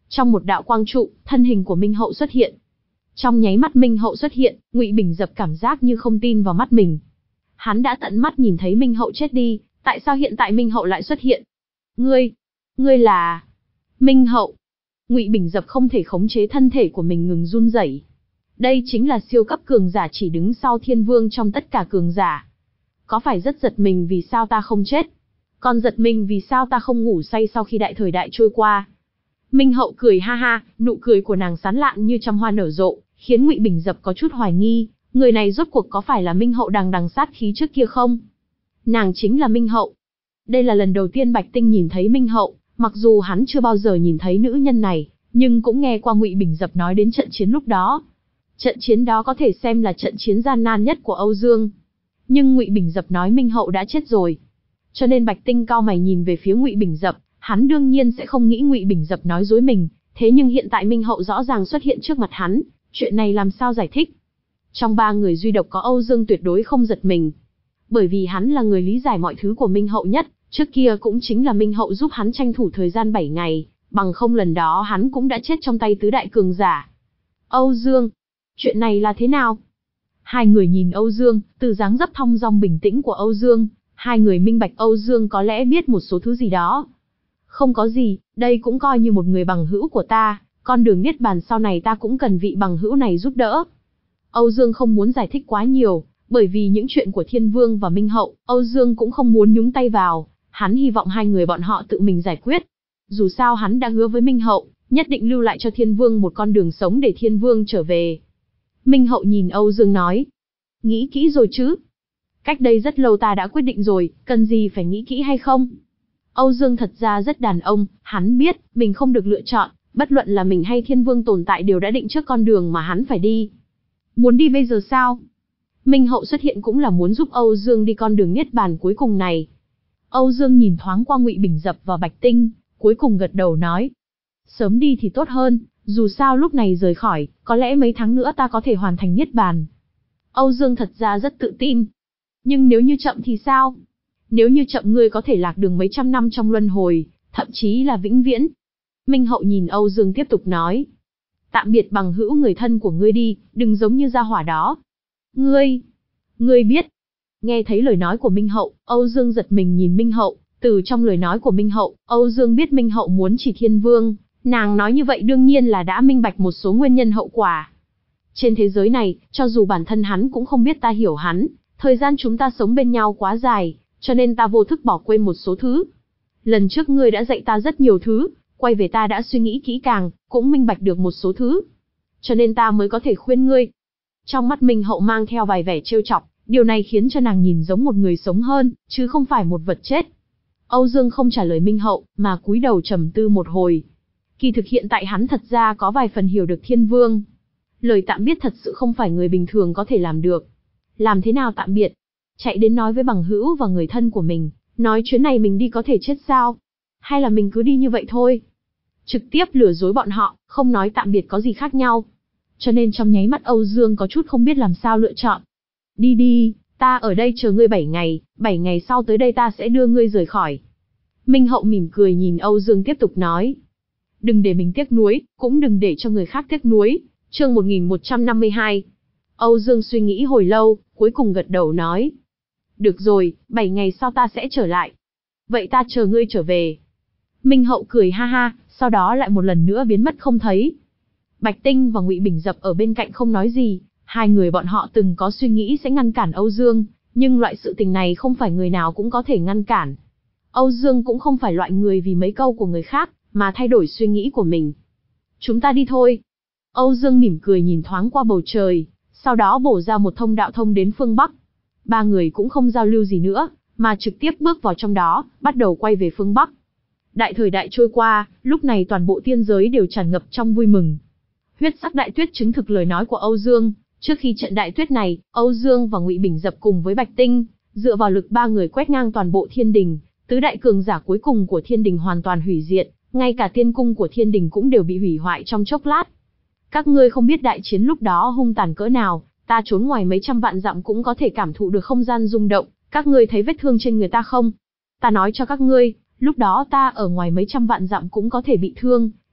Trong một đạo quang trụ, thân hình của Minh Hậu xuất hiện. Trong nháy mắt Minh Hậu xuất hiện, Ngụy Bình Dập cảm giác như không tin vào mắt mình. Hắn đã tận mắt nhìn thấy Minh Hậu chết đi, tại sao hiện tại Minh Hậu lại xuất hiện? Ngươi, ngươi là... Minh Hậu. Ngụy Bình Dập không thể khống chế thân thể của mình ngừng run rẩy. Đây chính là siêu cấp cường giả chỉ đứng sau Thiên Vương trong tất cả cường giả. Có phải rất giật mình vì sao ta không chết? Còn giật mình vì sao ta không ngủ say sau khi đại thời đại trôi qua? Minh Hậu cười ha ha, nụ cười của nàng sán lạn như trăm hoa nở rộ, khiến Ngụy Bình Dập có chút hoài nghi, người này rốt cuộc có phải là Minh Hậu đằng đằng sát khí trước kia không? Nàng chính là Minh Hậu. Đây là lần đầu tiên Bạch Tinh nhìn thấy Minh Hậu, mặc dù hắn chưa bao giờ nhìn thấy nữ nhân này, nhưng cũng nghe qua Ngụy Bình Dập nói đến trận chiến lúc đó. Trận chiến đó có thể xem là trận chiến gian nan nhất của Âu Dương. Nhưng Ngụy Bình Dập nói Minh Hậu đã chết rồi. Cho nên Bạch Tinh cau mày nhìn về phía Ngụy Bình Dập, hắn đương nhiên sẽ không nghĩ Ngụy Bình Dập nói dối mình, thế nhưng hiện tại Minh Hậu rõ ràng xuất hiện trước mặt hắn, chuyện này làm sao giải thích? Trong ba người duy độc có Âu Dương tuyệt đối không giật mình. Bởi vì hắn là người lý giải mọi thứ của Minh Hậu nhất, trước kia cũng chính là Minh Hậu giúp hắn tranh thủ thời gian bảy ngày, bằng không lần đó hắn cũng đã chết trong tay tứ đại cường giả. Âu Dương, chuyện này là thế nào? Hai người nhìn Âu Dương, từ dáng dấp thong dong bình tĩnh của Âu Dương, hai người minh bạch Âu Dương có lẽ biết một số thứ gì đó. Không có gì, đây cũng coi như một người bằng hữu của ta, con đường niết bàn sau này ta cũng cần vị bằng hữu này giúp đỡ. Âu Dương không muốn giải thích quá nhiều, bởi vì những chuyện của Thiên Vương và Minh Hậu, Âu Dương cũng không muốn nhúng tay vào, hắn hy vọng hai người bọn họ tự mình giải quyết. Dù sao hắn đã hứa với Minh Hậu, nhất định lưu lại cho Thiên Vương một con đường sống để Thiên Vương trở về. Minh Hậu nhìn Âu Dương nói, nghĩ kỹ rồi chứ? Cách đây rất lâu ta đã quyết định rồi, cần gì phải nghĩ kỹ hay không? Âu Dương thật ra rất đàn ông, hắn biết, mình không được lựa chọn, bất luận là mình hay Thiên Vương tồn tại đều đã định trước con đường mà hắn phải đi. Muốn đi bây giờ sao? Minh Hậu xuất hiện cũng là muốn giúp Âu Dương đi con đường niết bàn cuối cùng này. Âu Dương nhìn thoáng qua Ngụy Bình Dập và Bạch Tinh, cuối cùng gật đầu nói, sớm đi thì tốt hơn, dù sao lúc này rời khỏi, có lẽ mấy tháng nữa ta có thể hoàn thành niết bàn. Âu Dương thật ra rất tự tin. Nhưng nếu như chậm thì sao? Nếu như chậm ngươi có thể lạc đường mấy trăm năm trong luân hồi, thậm chí là vĩnh viễn. Minh Hậu nhìn Âu Dương tiếp tục nói, tạm biệt bằng hữu người thân của ngươi đi, đừng giống như gia hỏa đó. Ngươi, ngươi biết. Nghe thấy lời nói của Minh Hậu, Âu Dương giật mình nhìn Minh Hậu, từ trong lời nói của Minh Hậu, Âu Dương biết Minh Hậu muốn chỉ Thiên Vương, nàng nói như vậy đương nhiên là đã minh bạch một số nguyên nhân hậu quả. Trên thế giới này, cho dù bản thân hắn cũng không biết ta hiểu hắn, thời gian chúng ta sống bên nhau quá dài, cho nên ta vô thức bỏ quên một số thứ. Lần trước ngươi đã dạy ta rất nhiều thứ, quay về ta đã suy nghĩ kỹ càng, cũng minh bạch được một số thứ. Cho nên ta mới có thể khuyên ngươi. Trong mắt Minh Hậu mang theo vài vẻ trêu chọc, điều này khiến cho nàng nhìn giống một người sống hơn, chứ không phải một vật chết. Âu Dương không trả lời Minh Hậu, mà cúi đầu trầm tư một hồi. Kỳ thực hiện tại hắn thật ra có vài phần hiểu được Thiên Vương. Lời tạm biệt thật sự không phải người bình thường có thể làm được. Làm thế nào tạm biệt? Chạy đến nói với bằng hữu và người thân của mình, nói chuyến này mình đi có thể chết sao? Hay là mình cứ đi như vậy thôi? Trực tiếp lừa dối bọn họ, không nói tạm biệt có gì khác nhau. Cho nên trong nháy mắt Âu Dương có chút không biết làm sao lựa chọn. Đi đi, ta ở đây chờ ngươi bảy ngày, bảy ngày sau tới đây ta sẽ đưa ngươi rời khỏi. Minh Hậu mỉm cười nhìn Âu Dương tiếp tục nói. Đừng để mình tiếc nuối, cũng đừng để cho người khác tiếc nuối. Chương một nghìn một trăm năm mươi hai. Âu Dương suy nghĩ hồi lâu, cuối cùng gật đầu nói. Được rồi, bảy ngày sau ta sẽ trở lại. Vậy ta chờ ngươi trở về. Minh Hậu cười ha ha, sau đó lại một lần nữa biến mất không thấy. Bạch Tinh và Ngụy Bình Dập ở bên cạnh không nói gì, hai người bọn họ từng có suy nghĩ sẽ ngăn cản Âu Dương, nhưng loại sự tình này không phải người nào cũng có thể ngăn cản. Âu Dương cũng không phải loại người vì mấy câu của người khác, mà thay đổi suy nghĩ của mình. Chúng ta đi thôi. Âu Dương mỉm cười nhìn thoáng qua bầu trời, sau đó bổ ra một thông đạo thông đến phương Bắc. Ba người cũng không giao lưu gì nữa, mà trực tiếp bước vào trong đó, bắt đầu quay về phương Bắc. Đại thời đại trôi qua, lúc này toàn bộ tiên giới đều tràn ngập trong vui mừng. Huyết sắc đại tuyết chứng thực lời nói của Âu Dương, trước khi trận đại tuyết này, Âu Dương và Ngụy Bình Dập cùng với Bạch Tinh, dựa vào lực ba người quét ngang toàn bộ thiên đình, tứ đại cường giả cuối cùng của thiên đình hoàn toàn hủy diệt, ngay cả tiên cung của thiên đình cũng đều bị hủy hoại trong chốc lát. Các ngươi không biết đại chiến lúc đó hung tàn cỡ nào, ta trốn ngoài mấy trăm vạn dặm cũng có thể cảm thụ được không gian rung động, các ngươi thấy vết thương trên người ta không? Ta nói cho các ngươi, lúc đó ta ở ngoài mấy trăm vạn dặm cũng có thể bị thương,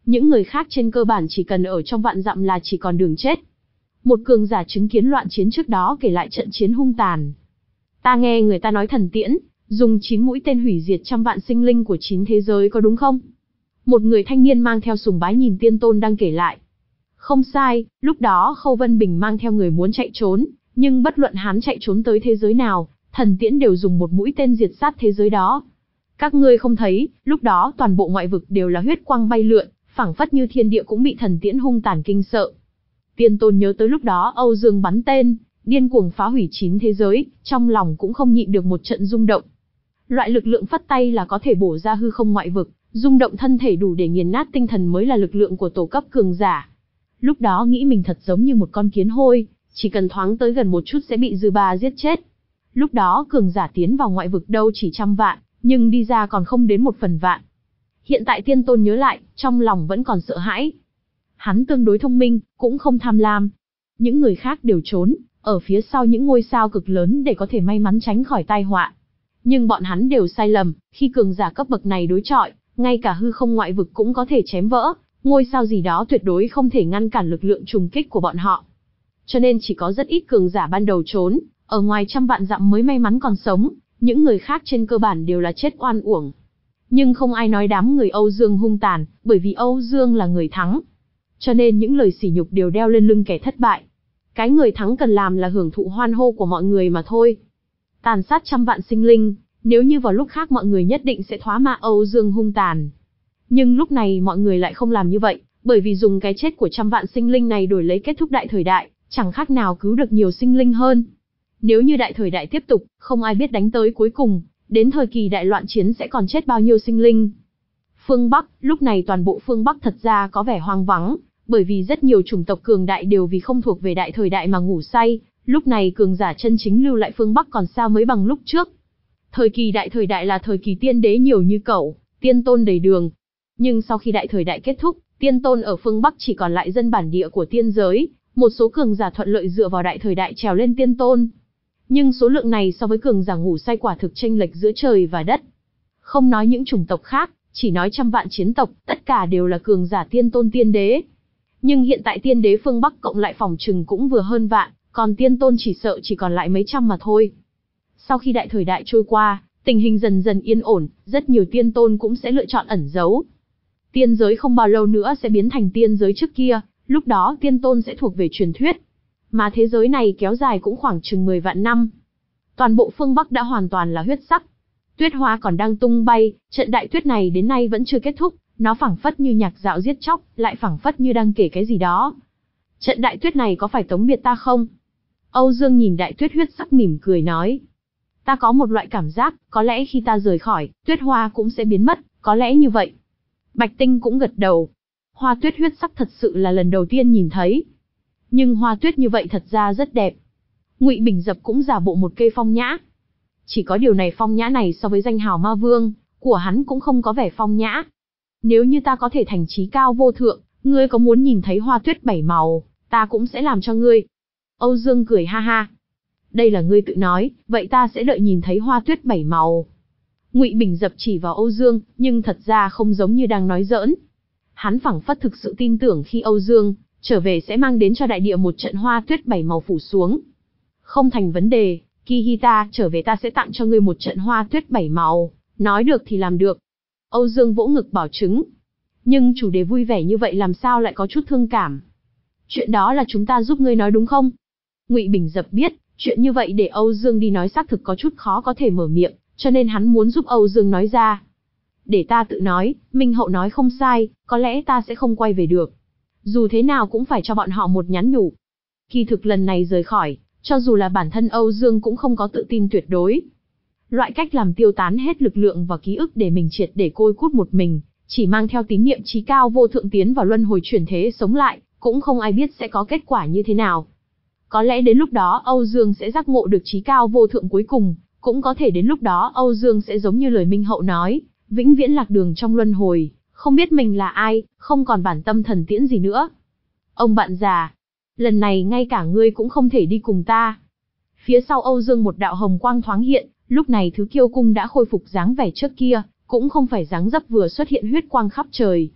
Những người khác trên cơ bản chỉ cần ở trong vạn dặm là chỉ còn đường chết. Một cường giả chứng kiến loạn chiến trước đó kể lại trận chiến hung tàn. Ta nghe người ta nói thần tiễn, dùng chín mũi tên hủy diệt trăm vạn sinh linh của chín thế giới có đúng không? Một người thanh niên mang theo sùng bái nhìn Tiên Tôn đang kể lại. Không sai, lúc đó Khâu Vân Bình mang theo người muốn chạy trốn, nhưng bất luận hắn chạy trốn tới thế giới nào, thần tiễn đều dùng một mũi tên diệt sát thế giới đó. Các ngươi không thấy, lúc đó toàn bộ ngoại vực đều là huyết quang bay lượn, phảng phất như thiên địa cũng bị thần tiễn hung tàn kinh sợ. Tiên Tôn nhớ tới lúc đó Âu Dương bắn tên, điên cuồng phá hủy chín thế giới, trong lòng cũng không nhịn được một trận rung động. Loại lực lượng phất tay là có thể bổ ra hư không ngoại vực, rung động thân thể đủ để nghiền nát tinh thần mới là lực lượng của tổ cấp cường giả. Lúc đó nghĩ mình thật giống như một con kiến hôi, chỉ cần thoáng tới gần một chút sẽ bị dư ba giết chết. Lúc đó cường giả tiến vào ngoại vực đâu chỉ trăm vạn, nhưng đi ra còn không đến một phần vạn. Hiện tại Tiên Tôn nhớ lại, trong lòng vẫn còn sợ hãi. Hắn tương đối thông minh, cũng không tham lam. Những người khác đều trốn, ở phía sau những ngôi sao cực lớn để có thể may mắn tránh khỏi tai họa. Nhưng bọn hắn đều sai lầm, khi cường giả cấp bậc này đối chọi, ngay cả hư không ngoại vực cũng có thể chém vỡ, ngôi sao gì đó tuyệt đối không thể ngăn cản lực lượng trùng kích của bọn họ. Cho nên chỉ có rất ít cường giả ban đầu trốn, ở ngoài trăm vạn dặm mới may mắn còn sống, những người khác trên cơ bản đều là chết oan uổng. Nhưng không ai nói đám người Âu Dương hung tàn, bởi vì Âu Dương là người thắng. Cho nên những lời sỉ nhục đều đeo lên lưng kẻ thất bại. Cái người thắng cần làm là hưởng thụ hoan hô của mọi người mà thôi. Tàn sát trăm vạn sinh linh, nếu như vào lúc khác mọi người nhất định sẽ thoá mạ Âu Dương hung tàn. Nhưng lúc này mọi người lại không làm như vậy, bởi vì dùng cái chết của trăm vạn sinh linh này đổi lấy kết thúc đại thời đại, chẳng khác nào cứu được nhiều sinh linh hơn. Nếu như đại thời đại tiếp tục, không ai biết đánh tới cuối cùng, đến thời kỳ đại loạn chiến sẽ còn chết bao nhiêu sinh linh. Phương Bắc, lúc này toàn bộ phương Bắc thật ra có vẻ hoang vắng, bởi vì rất nhiều chủng tộc cường đại đều vì không thuộc về đại thời đại mà ngủ say, lúc này cường giả chân chính lưu lại phương Bắc còn sao mới bằng lúc trước. Thời kỳ đại thời đại là thời kỳ tiên đế nhiều như cẩu, tiên tôn đầy đường. Nhưng sau khi đại thời đại kết thúc, tiên tôn ở phương Bắc chỉ còn lại dân bản địa của tiên giới, một số cường giả thuận lợi dựa vào đại thời đại trèo lên tiên tôn. Nhưng số lượng này so với cường giả ngủ say quả thực chênh lệch giữa trời và đất. Không nói những chủng tộc khác, chỉ nói trăm vạn chiến tộc, tất cả đều là cường giả tiên tôn tiên đế. Nhưng hiện tại tiên đế phương Bắc cộng lại phòng trừng cũng vừa hơn vạn, còn tiên tôn chỉ sợ chỉ còn lại mấy trăm mà thôi. Sau khi đại thời đại trôi qua, tình hình dần dần yên ổn, rất nhiều tiên tôn cũng sẽ lựa chọn ẩn giấu. Tiên giới không bao lâu nữa sẽ biến thành tiên giới trước kia, lúc đó tiên tôn sẽ thuộc về truyền thuyết. Mà thế giới này kéo dài cũng khoảng chừng mười vạn năm. Toàn bộ phương Bắc đã hoàn toàn là huyết sắc. Tuyết hoa còn đang tung bay, trận đại tuyết này đến nay vẫn chưa kết thúc, nó phảng phất như nhạc dạo giết chóc, lại phảng phất như đang kể cái gì đó. Trận đại tuyết này có phải tống biệt ta không? Âu Dương nhìn đại tuyết huyết sắc mỉm cười nói. Ta có một loại cảm giác, có lẽ khi ta rời khỏi, tuyết hoa cũng sẽ biến mất, có lẽ như vậy. Bạch Tinh cũng gật đầu. Hoa tuyết huyết sắc thật sự là lần đầu tiên nhìn thấy. Nhưng hoa tuyết như vậy thật ra rất đẹp. Ngụy Bình Dập cũng giả bộ một cây phong nhã. Chỉ có điều này phong nhã này so với danh hào ma vương của hắn cũng không có vẻ phong nhã. Nếu như ta có thể thành chí cao vô thượng, ngươi có muốn nhìn thấy hoa tuyết bảy màu, ta cũng sẽ làm cho ngươi. Âu Dương cười ha ha. Đây là ngươi tự nói, vậy ta sẽ đợi nhìn thấy hoa tuyết bảy màu. Ngụy Bình Dập chỉ vào Âu Dương, nhưng thật ra không giống như đang nói giỡn. Hắn phảng phất thực sự tin tưởng khi Âu Dương trở về sẽ mang đến cho đại địa một trận hoa tuyết bảy màu phủ xuống. Không thành vấn đề, Kihita, trở về ta sẽ tặng cho ngươi một trận hoa tuyết bảy màu, nói được thì làm được. Âu Dương vỗ ngực bảo chứng. Nhưng chủ đề vui vẻ như vậy làm sao lại có chút thương cảm. Chuyện đó là chúng ta giúp ngươi nói đúng không? Ngụy Bình Dập biết, chuyện như vậy để Âu Dương đi nói xác thực có chút khó có thể mở miệng, cho nên hắn muốn giúp Âu Dương nói ra. Để ta tự nói, Minh Hậu nói không sai, có lẽ ta sẽ không quay về được. Dù thế nào cũng phải cho bọn họ một nhắn nhủ. Kỳ thực lần này rời khỏi, cho dù là bản thân Âu Dương cũng không có tự tin tuyệt đối. Loại cách làm tiêu tán hết lực lượng và ký ức để mình triệt để côi cút một mình, chỉ mang theo tín niệm chí cao vô thượng tiến vào luân hồi chuyển thế sống lại, cũng không ai biết sẽ có kết quả như thế nào. Có lẽ đến lúc đó Âu Dương sẽ giác ngộ được chí cao vô thượng cuối cùng, cũng có thể đến lúc đó Âu Dương sẽ giống như lời Minh Hậu nói, vĩnh viễn lạc đường trong luân hồi, không biết mình là ai, không còn bản tâm thần tiễn gì nữa. Ông bạn già, lần này ngay cả ngươi cũng không thể đi cùng ta. Phía sau Âu Dương một đạo hồng quang thoáng hiện, lúc này Thứ Kiêu Cung đã khôi phục dáng vẻ trước kia, cũng không phải dáng dấp vừa xuất hiện huyết quang khắp trời.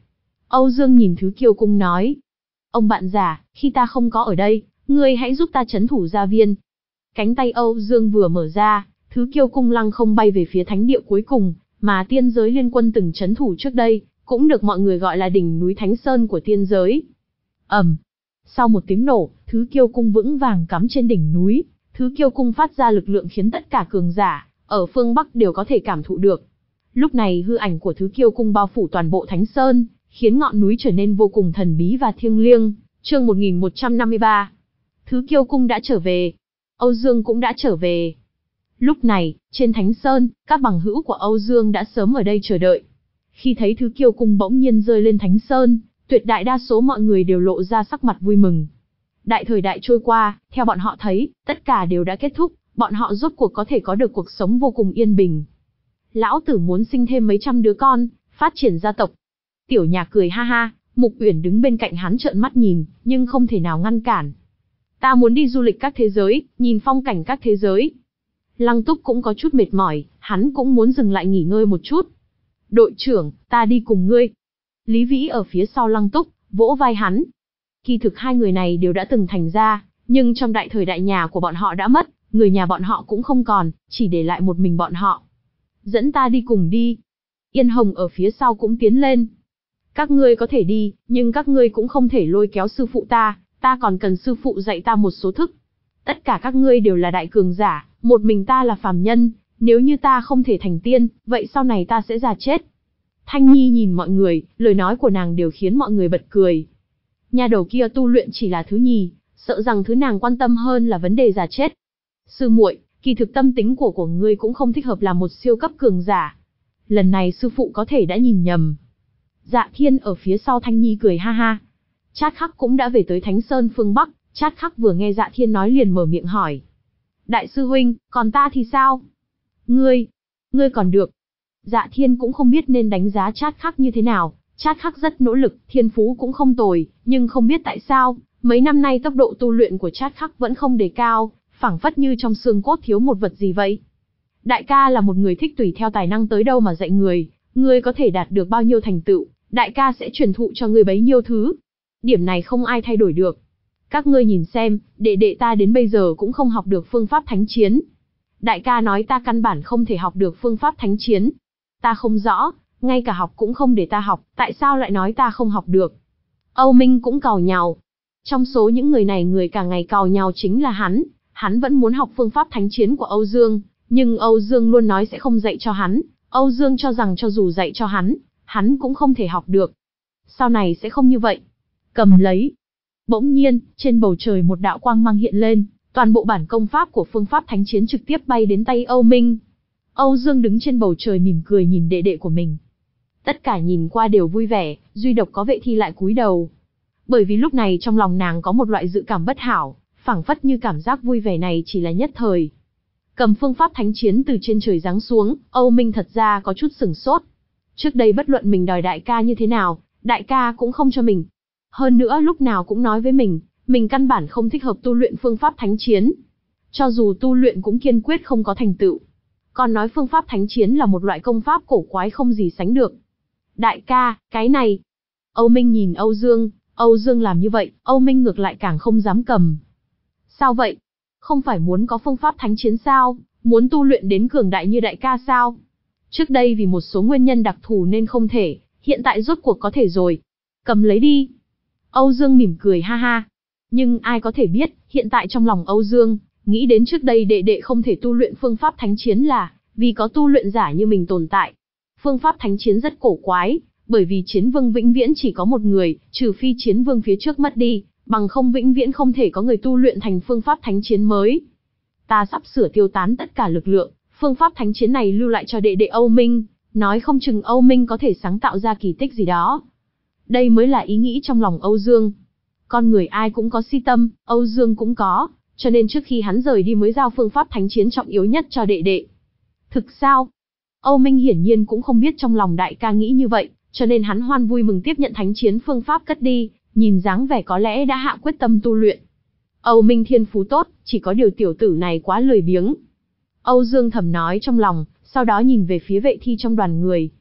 Âu Dương nhìn Thứ Kiêu Cung nói. Ông bạn già, khi ta không có ở đây, ngươi hãy giúp ta trấn thủ gia viên. Cánh tay Âu Dương vừa mở ra, Thứ Kiêu Cung lăng không bay về phía thánh địa cuối cùng, mà tiên giới liên quân từng trấn thủ trước đây, cũng được mọi người gọi là đỉnh núi Thánh Sơn của tiên giới. ầm, sau một tiếng nổ, Thứ Kiêu Cung vững vàng cắm trên đỉnh núi. Thứ Kiêu Cung phát ra lực lượng khiến tất cả cường giả ở phương Bắc đều có thể cảm thụ được. Lúc này hư ảnh của Thứ Kiêu Cung bao phủ toàn bộ Thánh Sơn, khiến ngọn núi trở nên vô cùng thần bí và thiêng liêng. Chương một nghìn một trăm năm mươi ba. Thứ Kiêu Cung đã trở về. Âu Dương cũng đã trở về. Lúc này, trên Thánh Sơn, các bằng hữu của Âu Dương đã sớm ở đây chờ đợi. Khi thấy Thứ Kiêu Cung bỗng nhiên rơi lên Thánh Sơn, tuyệt đại đa số mọi người đều lộ ra sắc mặt vui mừng. Đại thời đại trôi qua, theo bọn họ thấy, tất cả đều đã kết thúc, bọn họ rốt cuộc có thể có được cuộc sống vô cùng yên bình. Lão tử muốn sinh thêm mấy trăm đứa con, phát triển gia tộc. Tiểu Nhạc cười ha ha, Mục Uyển đứng bên cạnh hắn trợn mắt nhìn, nhưng không thể nào ngăn cản. Ta muốn đi du lịch các thế giới, nhìn phong cảnh các thế giới. Lăng Túc cũng có chút mệt mỏi, hắn cũng muốn dừng lại nghỉ ngơi một chút. Đội trưởng, ta đi cùng ngươi. Lý Vĩ ở phía sau Lăng Túc, vỗ vai hắn. Kỳ thực hai người này đều đã từng thành ra, nhưng trong đại thời đại nhà của bọn họ đã mất, người nhà bọn họ cũng không còn, chỉ để lại một mình bọn họ. Dẫn ta đi cùng đi. Yên Hồng ở phía sau cũng tiến lên. Các ngươi có thể đi, nhưng các ngươi cũng không thể lôi kéo sư phụ ta, ta còn cần sư phụ dạy ta một số thức. Tất cả các ngươi đều là đại cường giả, một mình ta là phàm nhân, nếu như ta không thể thành tiên, vậy sau này ta sẽ già chết. Thanh Nhi nhìn mọi người, lời nói của nàng đều khiến mọi người bật cười. Nhà đầu kia tu luyện chỉ là thứ nhì, sợ rằng thứ nàng quan tâm hơn là vấn đề già chết. Sư muội, kỳ thực tâm tính của của ngươi cũng không thích hợp làm một siêu cấp cường giả. Lần này sư phụ có thể đã nhìn nhầm. Dạ Thiên ở phía sau Thanh Nhi cười ha ha. Trát Khắc cũng đã về tới Thánh Sơn phương Bắc, Trát Khắc vừa nghe Dạ Thiên nói liền mở miệng hỏi. Đại sư huynh, còn ta thì sao? Ngươi, ngươi còn được. Dạ Thiên cũng không biết nên đánh giá Trát Khắc như thế nào, Trát Khắc rất nỗ lực, thiên phú cũng không tồi, nhưng không biết tại sao, mấy năm nay tốc độ tu luyện của Trát Khắc vẫn không đề cao, phảng phất như trong xương cốt thiếu một vật gì vậy. Đại ca là một người thích tùy theo tài năng tới đâu mà dạy người, ngươi có thể đạt được bao nhiêu thành tựu, đại ca sẽ truyền thụ cho ngươi bấy nhiêu thứ. Điểm này không ai thay đổi được. Các ngươi nhìn xem, đệ đệ ta đến bây giờ cũng không học được phương pháp thánh chiến. Đại ca nói ta căn bản không thể học được phương pháp thánh chiến. Ta không rõ, ngay cả học cũng không để ta học, tại sao lại nói ta không học được? Âu Minh cũng càu nhàu. Trong số những người này người cả ngày càu nhàu chính là hắn, hắn vẫn muốn học phương pháp thánh chiến của Âu Dương, nhưng Âu Dương luôn nói sẽ không dạy cho hắn, Âu Dương cho rằng cho dù dạy cho hắn, hắn cũng không thể học được. Sau này sẽ không như vậy. Cầm lấy. Bỗng nhiên, trên bầu trời một đạo quang mang hiện lên, toàn bộ bản công pháp của phương pháp thánh chiến trực tiếp bay đến tay Âu Minh. Âu Dương đứng trên bầu trời mỉm cười nhìn đệ đệ của mình. Tất cả nhìn qua đều vui vẻ, duy độc có Vệ Thi lại cúi đầu. Bởi vì lúc này trong lòng nàng có một loại dự cảm bất hảo, phảng phất như cảm giác vui vẻ này chỉ là nhất thời. Cầm phương pháp thánh chiến từ trên trời giáng xuống, Âu Minh thật ra có chút sửng sốt. Trước đây bất luận mình đòi đại ca như thế nào, đại ca cũng không cho mình. Hơn nữa lúc nào cũng nói với mình, mình căn bản không thích hợp tu luyện phương pháp thánh chiến. Cho dù tu luyện cũng kiên quyết không có thành tựu. Còn nói phương pháp thánh chiến là một loại công pháp cổ quái không gì sánh được. Đại ca, cái này. Âu Minh nhìn Âu Dương, Âu Dương làm như vậy, Âu Minh ngược lại càng không dám cầm. Sao vậy? Không phải muốn có phương pháp thánh chiến sao? Muốn tu luyện đến cường đại như đại ca sao? Trước đây vì một số nguyên nhân đặc thù nên không thể, hiện tại rốt cuộc có thể rồi. Cầm lấy đi. Âu Dương mỉm cười ha ha. Nhưng ai có thể biết, hiện tại trong lòng Âu Dương, nghĩ đến trước đây đệ đệ không thể tu luyện phương pháp thánh chiến là vì có tu luyện giả như mình tồn tại. Phương pháp thánh chiến rất cổ quái, bởi vì chiến vương vĩnh viễn chỉ có một người, trừ phi chiến vương phía trước mất đi, bằng không vĩnh viễn không thể có người tu luyện thành phương pháp thánh chiến mới. Ta sắp sửa tiêu tán tất cả lực lượng, phương pháp thánh chiến này lưu lại cho đệ đệ Âu Minh, nói không chừng Âu Minh có thể sáng tạo ra kỳ tích gì đó. Đây mới là ý nghĩ trong lòng Âu Dương. Con người ai cũng có si tâm, Âu Dương cũng có, cho nên trước khi hắn rời đi mới giao phương pháp thánh chiến trọng yếu nhất cho đệ đệ. Thực sao? Âu Minh hiển nhiên cũng không biết trong lòng đại ca nghĩ như vậy, cho nên hắn hoan vui mừng tiếp nhận thánh chiến phương pháp cất đi, nhìn dáng vẻ có lẽ đã hạ quyết tâm tu luyện. Âu Minh thiên phú tốt, chỉ có điều tiểu tử này quá lười biếng. Âu Dương thầm nói trong lòng, sau đó nhìn về phía Vệ Thi trong đoàn người.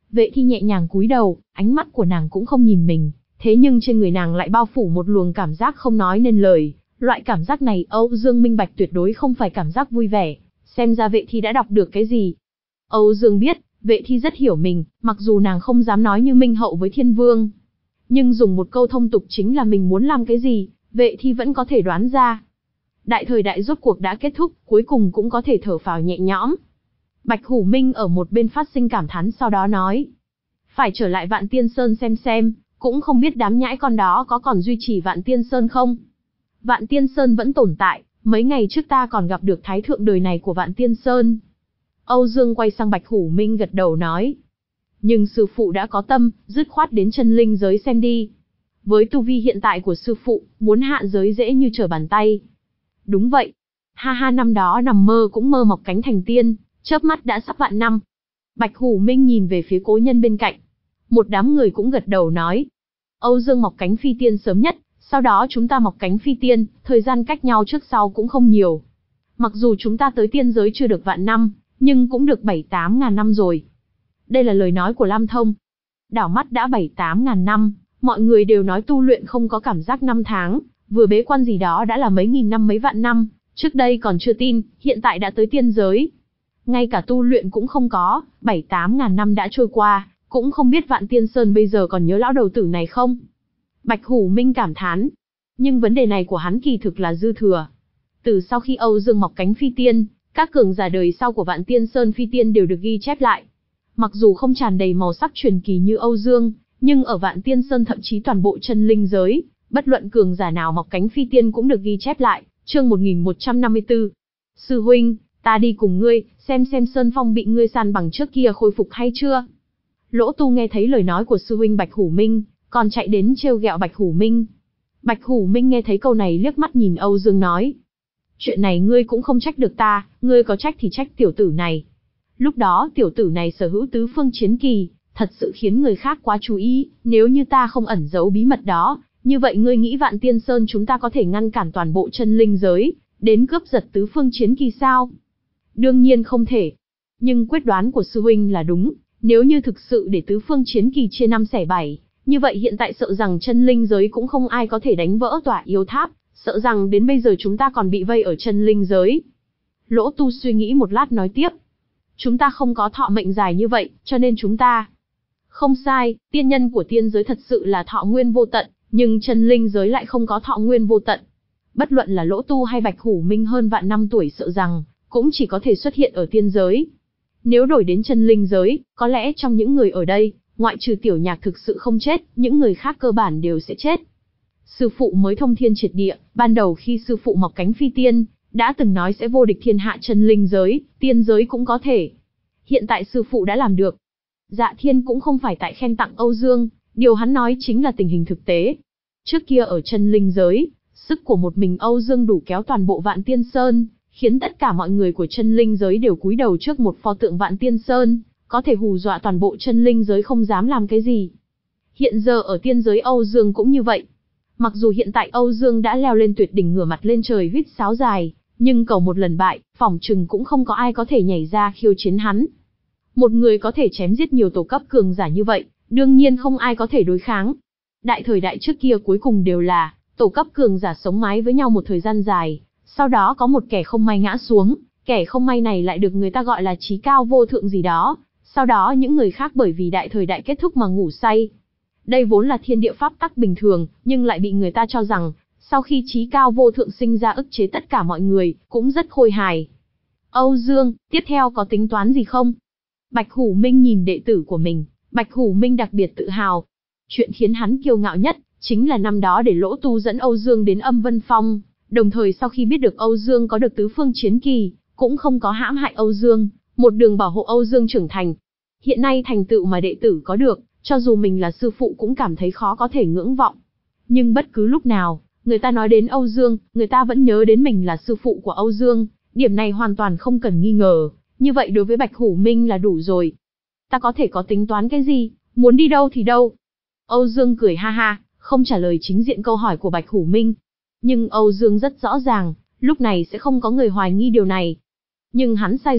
Vệ Thi nhẹ nhàng cúi đầu, ánh mắt của nàng cũng không nhìn mình, thế nhưng trên người nàng lại bao phủ một luồng cảm giác không nói nên lời. Loại cảm giác này Âu Dương minh bạch tuyệt đối không phải cảm giác vui vẻ, xem ra Vệ Thi đã đọc được cái gì. Âu Dương biết, Vệ Thi rất hiểu mình, mặc dù nàng không dám nói như Minh Hậu với Thiên Vương. Nhưng dùng một câu thông tục chính là mình muốn làm cái gì, Vệ Thi vẫn có thể đoán ra. Đại thời đại rốt cuộc đã kết thúc, cuối cùng cũng có thể thở phào nhẹ nhõm. Bạch Hủ Minh ở một bên phát sinh cảm thán sau đó nói. Phải trở lại Vạn Tiên Sơn xem xem, cũng không biết đám nhãi con đó có còn duy trì Vạn Tiên Sơn không? Vạn Tiên Sơn vẫn tồn tại, mấy ngày trước ta còn gặp được thái thượng đời này của Vạn Tiên Sơn. Âu Dương quay sang Bạch Hủ Minh gật đầu nói. Nhưng sư phụ đã có tâm, dứt khoát đến chân linh giới xem đi. Với tu vi hiện tại của sư phụ, muốn hạ giới dễ như trở bàn tay. Đúng vậy. Ha ha, năm đó nằm mơ cũng mơ mọc cánh thành tiên, chớp mắt đã sắp vạn năm. Bạch Hủ Minh nhìn về phía cố nhân bên cạnh. Một đám người cũng gật đầu nói. Âu Dương mọc cánh phi tiên sớm nhất, sau đó chúng ta mọc cánh phi tiên, thời gian cách nhau trước sau cũng không nhiều. Mặc dù chúng ta tới tiên giới chưa được vạn năm, nhưng cũng được bảy tám ngàn năm rồi. Đây là lời nói của Lam Thông. Đảo mắt đã bảy tám ngàn năm, mọi người đều nói tu luyện không có cảm giác năm tháng, vừa bế quan gì đó đã là mấy nghìn năm mấy vạn năm, trước đây còn chưa tin, hiện tại đã tới tiên giới. Ngay cả tu luyện cũng không có, bảy tám ngàn năm đã trôi qua, cũng không biết Vạn Tiên Sơn bây giờ còn nhớ lão đầu tử này không? Bạch Hủ Minh cảm thán. Nhưng vấn đề này của hắn kỳ thực là dư thừa. Từ sau khi Âu Dương mọc cánh phi tiên, các cường giả đời sau của Vạn Tiên Sơn phi tiên đều được ghi chép lại. Mặc dù không tràn đầy màu sắc truyền kỳ như Âu Dương, nhưng ở Vạn Tiên Sơn thậm chí toàn bộ chân linh giới, bất luận cường giả nào mọc cánh phi tiên cũng được ghi chép lại. Chương một nghìn một trăm năm mươi tư. Sư huynh, ta đi cùng ngươi, xem xem Sơn Phong bị ngươi san bằng trước kia khôi phục hay chưa. Lỗ Tu nghe thấy lời nói của sư huynh Bạch Hủ Minh, còn chạy đến trêu ghẹo Bạch Hủ Minh. Bạch Hủ Minh nghe thấy câu này liếc mắt nhìn Âu Dương nói. Chuyện này ngươi cũng không trách được ta, ngươi có trách thì trách tiểu tử này. Lúc đó tiểu tử này sở hữu tứ phương chiến kỳ, thật sự khiến người khác quá chú ý, nếu như ta không ẩn giấu bí mật đó, như vậy ngươi nghĩ Vạn Tiên Sơn chúng ta có thể ngăn cản toàn bộ chân linh giới, đến cướp giật tứ phương chiến kỳ sao? Đương nhiên không thể. Nhưng quyết đoán của sư huynh là đúng, nếu như thực sự để tứ phương chiến kỳ chia năm xẻ bảy, như vậy hiện tại sợ rằng chân linh giới cũng không ai có thể đánh vỡ tỏa yêu tháp, sợ rằng đến bây giờ chúng ta còn bị vây ở chân linh giới. Lỗ Tu suy nghĩ một lát nói tiếp. Chúng ta không có thọ mệnh dài như vậy, cho nên chúng ta... Không sai, tiên nhân của tiên giới thật sự là thọ nguyên vô tận, nhưng chân linh giới lại không có thọ nguyên vô tận. Bất luận là Lỗ Tu hay Bạch Hủ Minh hơn vạn năm tuổi sợ rằng, cũng chỉ có thể xuất hiện ở tiên giới. Nếu đổi đến chân linh giới, có lẽ trong những người ở đây, ngoại trừ Tiểu Nhạc thực sự không chết, những người khác cơ bản đều sẽ chết. Sư phụ mới thông thiên triệt địa, ban đầu khi sư phụ mọc cánh phi tiên, đã từng nói sẽ vô địch thiên hạ chân linh giới, tiên giới cũng có thể. Hiện tại sư phụ đã làm được. Dạ Thiên cũng không phải tại khen tặng Âu Dương, điều hắn nói chính là tình hình thực tế. Trước kia ở chân linh giới, sức của một mình Âu Dương đủ kéo toàn bộ Vạn Tiên Sơn, khiến tất cả mọi người của chân linh giới đều cúi đầu trước một pho tượng Vạn Tiên Sơn, có thể hù dọa toàn bộ chân linh giới không dám làm cái gì. Hiện giờ ở tiên giới Âu Dương cũng như vậy. Mặc dù hiện tại Âu Dương đã leo lên tuyệt đỉnh ngửa mặt lên trời huýt sáo dài, nhưng cầu một lần bại, phỏng chừng cũng không có ai có thể nhảy ra khiêu chiến hắn. Một người có thể chém giết nhiều tổ cấp cường giả như vậy, đương nhiên không ai có thể đối kháng. Đại thời đại trước kia cuối cùng đều là tổ cấp cường giả sống mái với nhau một thời gian dài, sau đó có một kẻ không may ngã xuống, kẻ không may này lại được người ta gọi là trí cao vô thượng gì đó, sau đó những người khác bởi vì đại thời đại kết thúc mà ngủ say. Đây vốn là thiên địa pháp tắc bình thường, nhưng lại bị người ta cho rằng, sau khi trí cao vô thượng sinh ra ức chế tất cả mọi người, cũng rất khôi hài. Âu Dương, tiếp theo có tính toán gì không? Bạch Hủ Minh nhìn đệ tử của mình, Bạch Hủ Minh đặc biệt tự hào. Chuyện khiến hắn kiêu ngạo nhất, chính là năm đó để Lỗ Tu dẫn Âu Dương đến Âm Vân Phong, đồng thời sau khi biết được Âu Dương có được tứ phương chiến kỳ, cũng không có hãm hại Âu Dương, một đường bảo hộ Âu Dương trưởng thành. Hiện nay thành tựu mà đệ tử có được, cho dù mình là sư phụ cũng cảm thấy khó có thể ngưỡng vọng. Nhưng bất cứ lúc nào, người ta nói đến Âu Dương, người ta vẫn nhớ đến mình là sư phụ của Âu Dương, điểm này hoàn toàn không cần nghi ngờ, như vậy đối với Bạch Hủ Minh là đủ rồi. Ta có thể có tính toán cái gì, muốn đi đâu thì đâu. Âu Dương cười ha ha, không trả lời chính diện câu hỏi của Bạch Hủ Minh. Nhưng Âu Dương rất rõ ràng, lúc này sẽ không có người hoài nghi điều này. Nhưng hắn sai rồi,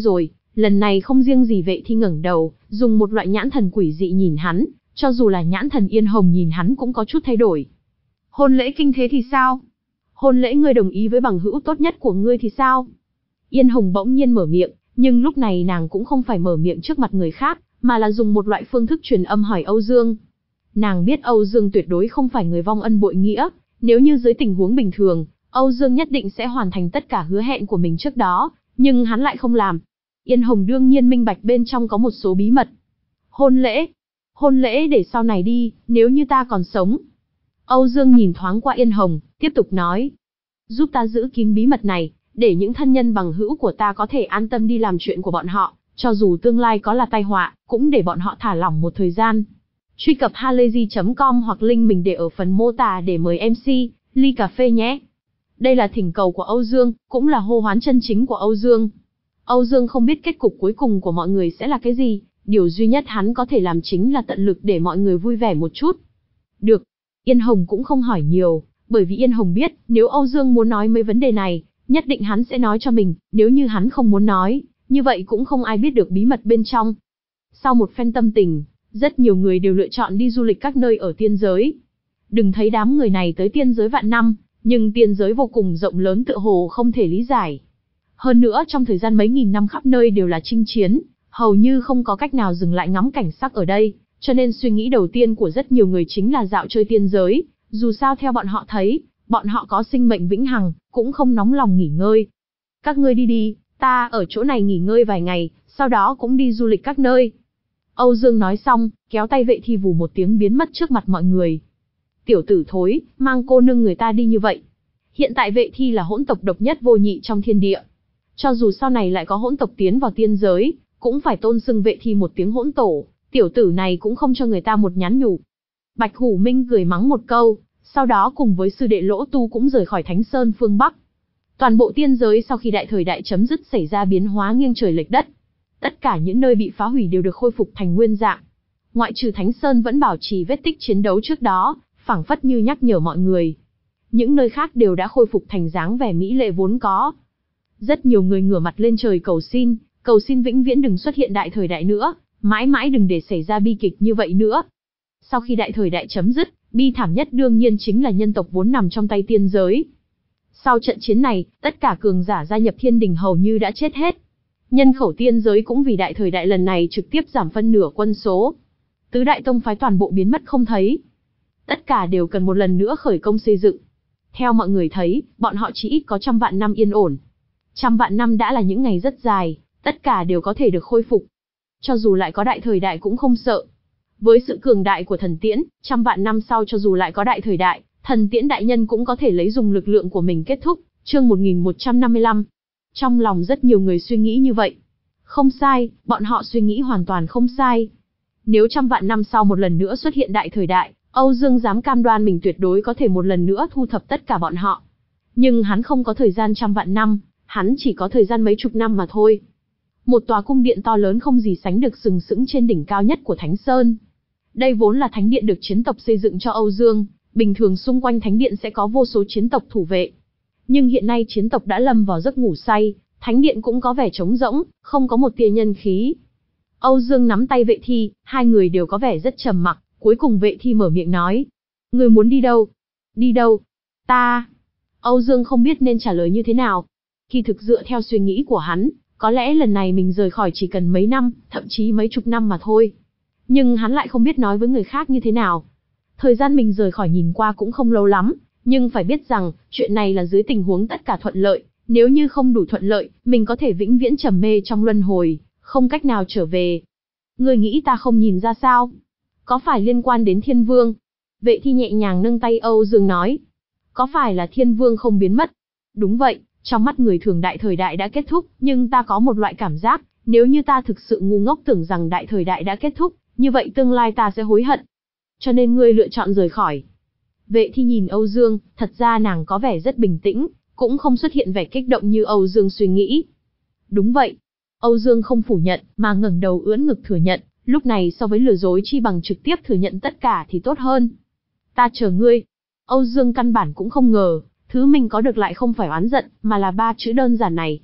Lần này không riêng gì Vệ Thi ngẩng đầu, dùng một loại nhãn thần quỷ dị nhìn hắn, cho dù là nhãn thần Yên Hồng nhìn hắn cũng có chút thay đổi. Hôn lễ kinh thế thì sao? Hôn lễ ngươi đồng ý với bằng hữu tốt nhất của ngươi thì sao? Yên Hồng bỗng nhiên mở miệng, nhưng lúc này nàng cũng không phải mở miệng trước mặt người khác, mà là dùng một loại phương thức truyền âm hỏi Âu Dương. Nàng biết Âu Dương tuyệt đối không phải người vong ân bội nghĩa, nếu như dưới tình huống bình thường, Âu Dương nhất định sẽ hoàn thành tất cả hứa hẹn của mình trước đó, nhưng hắn lại không làm. Yên Hồng đương nhiên minh bạch bên trong có một số bí mật. Hôn lễ? Hôn lễ để sau này đi, nếu như ta còn sống. Âu Dương nhìn thoáng qua Yên Hồng, tiếp tục nói. Giúp ta giữ kín bí mật này, để những thân nhân bằng hữu của ta có thể an tâm đi làm chuyện của bọn họ, cho dù tương lai có là tai họa, cũng để bọn họ thả lỏng một thời gian. Truy cập halayzi chấm com hoặc link mình để ở phần mô tả để mời em xê, ly cà phê nhé. Đây là thỉnh cầu của Âu Dương, cũng là hô hoán chân chính của Âu Dương. Âu Dương không biết kết cục cuối cùng của mọi người sẽ là cái gì, điều duy nhất hắn có thể làm chính là tận lực để mọi người vui vẻ một chút. Được, Yên Hồng cũng không hỏi nhiều, bởi vì Yên Hồng biết, nếu Âu Dương muốn nói mấy vấn đề này, nhất định hắn sẽ nói cho mình, nếu như hắn không muốn nói, như vậy cũng không ai biết được bí mật bên trong. Sau một phen tâm tình, rất nhiều người đều lựa chọn đi du lịch các nơi ở tiên giới. Đừng thấy đám người này tới tiên giới vạn năm, nhưng tiên giới vô cùng rộng lớn tựa hồ không thể lý giải. Hơn nữa trong thời gian mấy nghìn năm khắp nơi đều là chinh chiến, hầu như không có cách nào dừng lại ngắm cảnh sắc ở đây, cho nên suy nghĩ đầu tiên của rất nhiều người chính là dạo chơi tiên giới, dù sao theo bọn họ thấy, bọn họ có sinh mệnh vĩnh hằng, cũng không nóng lòng nghỉ ngơi. Các ngươi đi đi, ta ở chỗ này nghỉ ngơi vài ngày, sau đó cũng đi du lịch các nơi. Âu Dương nói xong, kéo tay Vệ Thi vù một tiếng biến mất trước mặt mọi người. Tiểu tử thối, mang cô nương người ta đi như vậy. Hiện tại Vệ Thi là hỗn tộc độc nhất vô nhị trong thiên địa. Cho dù sau này lại có hỗn tộc tiến vào tiên giới, cũng phải tôn xưng Vệ Thi một tiếng hỗn tổ, tiểu tử này cũng không cho người ta một nhắn nhủ. Bạch Hủ Minh cười mắng một câu, sau đó cùng với sư đệ Lỗ Tu cũng rời khỏi Thánh Sơn phương Bắc. Toàn bộ tiên giới sau khi đại thời đại chấm dứt xảy ra biến hóa nghiêng trời lệch đất. Tất cả những nơi bị phá hủy đều được khôi phục thành nguyên dạng. Ngoại trừ Thánh Sơn vẫn bảo trì vết tích chiến đấu trước đó, phảng phất như nhắc nhở mọi người. Những nơi khác đều đã khôi phục thành dáng vẻ mỹ lệ vốn có. Rất nhiều người ngửa mặt lên trời cầu xin, cầu xin vĩnh viễn đừng xuất hiện đại thời đại nữa, mãi mãi đừng để xảy ra bi kịch như vậy nữa. Sau khi đại thời đại chấm dứt, bi thảm nhất đương nhiên chính là nhân tộc vốn nằm trong tay tiên giới. Sau trận chiến này, tất cả cường giả gia nhập thiên đình hầu như đã chết hết. Nhân khẩu tiên giới cũng vì đại thời đại lần này trực tiếp giảm phân nửa quân số. Tứ đại tông phái toàn bộ biến mất không thấy. Tất cả đều cần một lần nữa khởi công xây dựng. Theo mọi người thấy, bọn họ chỉ ít có trăm vạn năm yên ổn. Trăm vạn năm đã là những ngày rất dài, tất cả đều có thể được khôi phục. Cho dù lại có đại thời đại cũng không sợ. Với sự cường đại của thần tiễn, trăm vạn năm sau cho dù lại có đại thời đại, thần tiễn đại nhân cũng có thể lấy dùng lực lượng của mình kết thúc. Chương một nghìn một trăm năm mươi lăm. Trong lòng rất nhiều người suy nghĩ như vậy. Không sai, bọn họ suy nghĩ hoàn toàn không sai. Nếu trăm vạn năm sau một lần nữa xuất hiện đại thời đại, Âu Dương dám cam đoan mình tuyệt đối có thể một lần nữa thu thập tất cả bọn họ. Nhưng hắn không có thời gian trăm vạn năm, hắn chỉ có thời gian mấy chục năm mà thôi. Một tòa cung điện to lớn không gì sánh được sừng sững trên đỉnh cao nhất của Thánh Sơn. Đây vốn là thánh điện được chiến tộc xây dựng cho Âu Dương, bình thường xung quanh thánh điện sẽ có vô số chiến tộc thủ vệ. Nhưng hiện nay chiến tộc đã lâm vào giấc ngủ say, thánh điện cũng có vẻ trống rỗng, không có một tia nhân khí. Âu Dương nắm tay Vệ Thi, hai người đều có vẻ rất trầm mặc, cuối cùng Vệ Thi mở miệng nói. Người muốn đi đâu? Đi đâu? Ta... Âu Dương không biết nên trả lời như thế nào. Khi thực dựa theo suy nghĩ của hắn, có lẽ lần này mình rời khỏi chỉ cần mấy năm, thậm chí mấy chục năm mà thôi. Nhưng hắn lại không biết nói với người khác như thế nào. Thời gian mình rời khỏi nhìn qua cũng không lâu lắm, nhưng phải biết rằng, chuyện này là dưới tình huống tất cả thuận lợi, nếu như không đủ thuận lợi, mình có thể vĩnh viễn trầm mê trong luân hồi, không cách nào trở về. Ngươi nghĩ ta không nhìn ra sao? Có phải liên quan đến Thiên Vương? Vệ Thi nhẹ nhàng nâng tay Âu Dương nói. Có phải là Thiên Vương không biến mất? Đúng vậy, trong mắt người thường đại thời đại đã kết thúc, nhưng ta có một loại cảm giác, nếu như ta thực sự ngu ngốc tưởng rằng đại thời đại đã kết thúc, như vậy tương lai ta sẽ hối hận. Cho nên ngươi lựa chọn rời khỏi. Vệ Thi nhìn Âu Dương, thật ra nàng có vẻ rất bình tĩnh, cũng không xuất hiện vẻ kích động như Âu Dương suy nghĩ. Đúng vậy. Âu Dương không phủ nhận, mà ngẩng đầu ưỡn ngực thừa nhận, lúc này so với lừa dối chi bằng trực tiếp thừa nhận tất cả thì tốt hơn. Ta chờ ngươi. Âu Dương căn bản cũng không ngờ, thứ mình có được lại không phải oán giận, mà là ba chữ đơn giản này.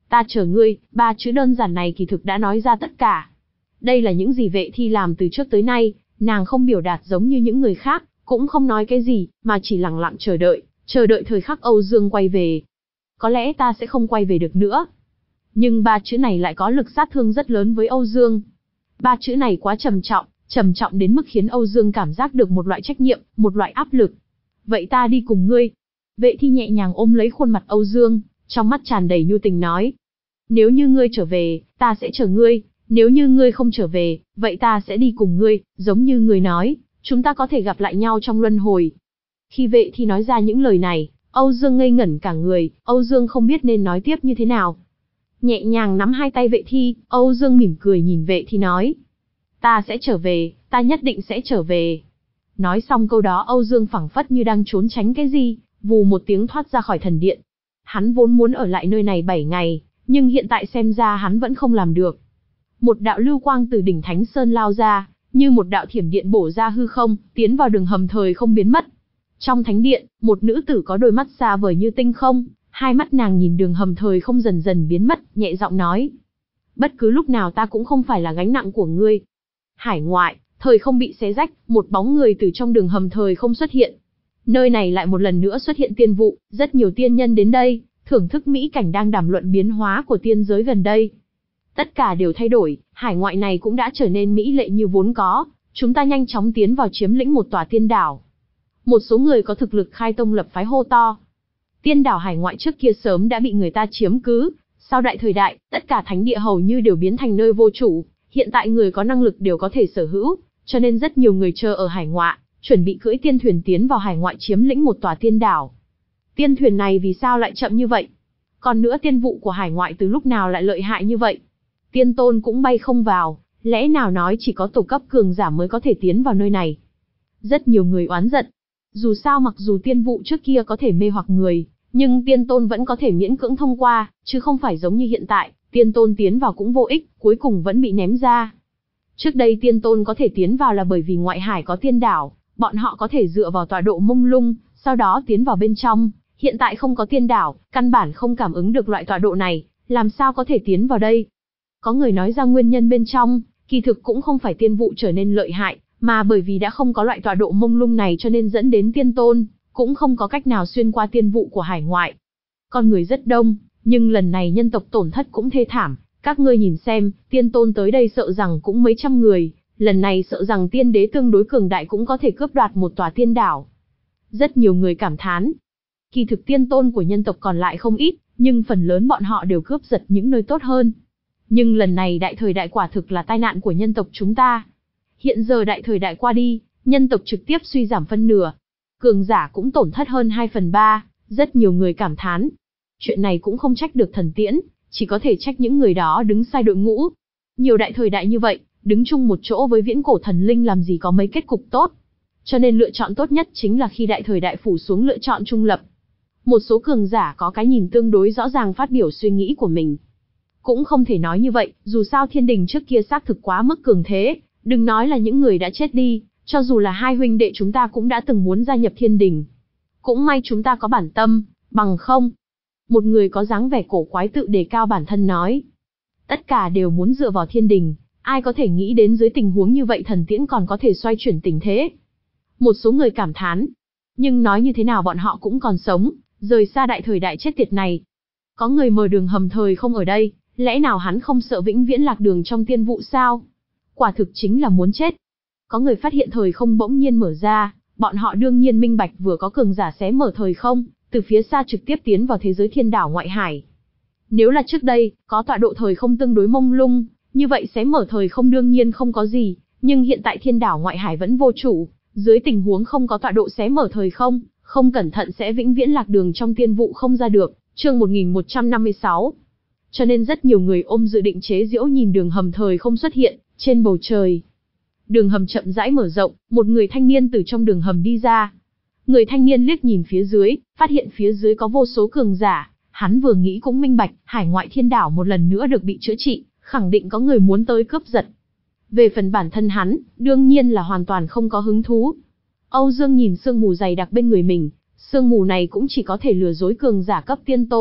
Ta chờ ngươi, ba chữ đơn giản này kỳ thực đã nói ra tất cả. Đây là những gì Vệ Thi làm từ trước tới nay, nàng không biểu đạt giống như những người khác, cũng không nói cái gì, mà chỉ lặng lặng chờ đợi, chờ đợi thời khắc Âu Dương quay về. Có lẽ ta sẽ không quay về được nữa. Nhưng ba chữ này lại có lực sát thương rất lớn với Âu Dương. Ba chữ này quá trầm trọng, trầm trọng đến mức khiến Âu Dương cảm giác được một loại trách nhiệm, một loại áp lực. Vậy ta đi cùng ngươi. Vệ Thi nhẹ nhàng ôm lấy khuôn mặt Âu Dương, trong mắt tràn đầy nhu tình nói. Nếu như ngươi trở về, ta sẽ chờ ngươi. Nếu như ngươi không trở về, vậy ta sẽ đi cùng ngươi, giống như ngươi nói, chúng ta có thể gặp lại nhau trong luân hồi. Khi Vệ Thi nói ra những lời này, Âu Dương ngây ngẩn cả người, Âu Dương không biết nên nói tiếp như thế nào. Nhẹ nhàng nắm hai tay Vệ Thi, Âu Dương mỉm cười nhìn Vệ Thi nói. Ta sẽ trở về, ta nhất định sẽ trở về. Nói xong câu đó Âu Dương phảng phất như đang trốn tránh cái gì, vù một tiếng thoát ra khỏi thần điện. Hắn vốn muốn ở lại nơi này bảy ngày, nhưng hiện tại xem ra hắn vẫn không làm được. Một đạo lưu quang từ đỉnh Thánh Sơn lao ra, như một đạo thiểm điện bổ ra hư không, tiến vào đường hầm thời không biến mất. Trong thánh điện, một nữ tử có đôi mắt xa vời như tinh không, hai mắt nàng nhìn đường hầm thời không dần dần biến mất, nhẹ giọng nói. Bất cứ lúc nào ta cũng không phải là gánh nặng của ngươi. Hải ngoại, thời không bị xé rách, một bóng người từ trong đường hầm thời không xuất hiện. Nơi này lại một lần nữa xuất hiện tiên vụ, rất nhiều tiên nhân đến đây, thưởng thức mỹ cảnh đang đàm luận biến hóa của tiên giới gần đây. Tất cả đều thay đổi, hải ngoại này cũng đã trở nên mỹ lệ như vốn có, chúng ta nhanh chóng tiến vào chiếm lĩnh một tòa tiên đảo. Một số người có thực lực khai tông lập phái hô to. Tiên đảo hải ngoại trước kia sớm đã bị người ta chiếm cứ, sau đại thời đại, tất cả thánh địa hầu như đều biến thành nơi vô chủ, hiện tại người có năng lực đều có thể sở hữu, cho nên rất nhiều người chờ ở hải ngoại, chuẩn bị cưỡi tiên thuyền tiến vào hải ngoại chiếm lĩnh một tòa tiên đảo. Tiên thuyền này vì sao lại chậm như vậy? Còn nữa tiên vụ của hải ngoại từ lúc nào lại lợi hại như vậy? Tiên tôn cũng bay không vào, lẽ nào nói chỉ có tổ cấp cường giả mới có thể tiến vào nơi này? Rất nhiều người oán giận. Dù sao mặc dù tiên vụ trước kia có thể mê hoặc người, nhưng tiên tôn vẫn có thể miễn cưỡng thông qua, chứ không phải giống như hiện tại, tiên tôn tiến vào cũng vô ích, cuối cùng vẫn bị ném ra. Trước đây tiên tôn có thể tiến vào là bởi vì ngoại hải có tiên đảo, bọn họ có thể dựa vào tọa độ mông lung, sau đó tiến vào bên trong. Hiện tại không có tiên đảo, căn bản không cảm ứng được loại tọa độ này, làm sao có thể tiến vào đây? Có người nói ra nguyên nhân bên trong, kỳ thực cũng không phải tiên vụ trở nên lợi hại, mà bởi vì đã không có loại tọa độ mông lung này cho nên dẫn đến tiên tôn, cũng không có cách nào xuyên qua tiên vụ của hải ngoại. Con người rất đông, nhưng lần này nhân tộc tổn thất cũng thê thảm, các ngươi nhìn xem, tiên tôn tới đây sợ rằng cũng mấy trăm người, lần này sợ rằng tiên đế tương đối cường đại cũng có thể cướp đoạt một tòa tiên đảo. Rất nhiều người cảm thán. Kỳ thực tiên tôn của nhân tộc còn lại không ít, nhưng phần lớn bọn họ đều cướp giật những nơi tốt hơn. Nhưng lần này đại thời đại quả thực là tai nạn của nhân tộc chúng ta. Hiện giờ đại thời đại qua đi, nhân tộc trực tiếp suy giảm phân nửa. Cường giả cũng tổn thất hơn hai phần ba, rất nhiều người cảm thán. Chuyện này cũng không trách được thần tiễn, chỉ có thể trách những người đó đứng sai đội ngũ. Nhiều đại thời đại như vậy, đứng chung một chỗ với viễn cổ thần linh làm gì có mấy kết cục tốt. Cho nên lựa chọn tốt nhất chính là khi đại thời đại phủ xuống lựa chọn trung lập. Một số cường giả có cái nhìn tương đối rõ ràng phát biểu suy nghĩ của mình. Cũng không thể nói như vậy, dù sao thiên đình trước kia xác thực quá mức cường thế, đừng nói là những người đã chết đi, cho dù là hai huynh đệ chúng ta cũng đã từng muốn gia nhập thiên đình. Cũng may chúng ta có bản tâm, bằng không. Một người có dáng vẻ cổ quái tự đề cao bản thân nói. Tất cả đều muốn dựa vào thiên đình, ai có thể nghĩ đến dưới tình huống như vậy thần tiễn còn có thể xoay chuyển tình thế. Một số người cảm thán. Nhưng nói như thế nào bọn họ cũng còn sống, rời xa đại thời đại chết tiệt này. Có người mở đường hầm thời không ở đây, lẽ nào hắn không sợ vĩnh viễn lạc đường trong tiên vụ sao? Quả thực chính là muốn chết. Có người phát hiện thời không bỗng nhiên mở ra, bọn họ đương nhiên minh bạch vừa có cường giả xé mở thời không, từ phía xa trực tiếp tiến vào thế giới thiên đảo ngoại hải. Nếu là trước đây, có tọa độ thời không tương đối mông lung, như vậy xé mở thời không đương nhiên không có gì, nhưng hiện tại thiên đảo ngoại hải vẫn vô chủ, dưới tình huống không có tọa độ xé mở thời không, không cẩn thận sẽ vĩnh viễn lạc đường trong tiên vụ không ra được. Chương một nghìn một trăm năm mươi sáu. Cho nên rất nhiều người ôm dự định chế giễu nhìn đường hầm thời không xuất hiện trên bầu trời. Đường hầm chậm rãi mở rộng, một người thanh niên từ trong đường hầm đi ra. Người thanh niên liếc nhìn phía dưới, phát hiện phía dưới có vô số cường giả, hắn vừa nghĩ cũng minh bạch, hải ngoại thiên đảo một lần nữa được bị chữa trị, khẳng định có người muốn tới cướp giật. Về phần bản thân hắn, đương nhiên là hoàn toàn không có hứng thú. Âu Dương nhìn sương mù dày đặc bên người mình, sương mù này cũng chỉ có thể lừa dối cường giả cấp tiên tôn,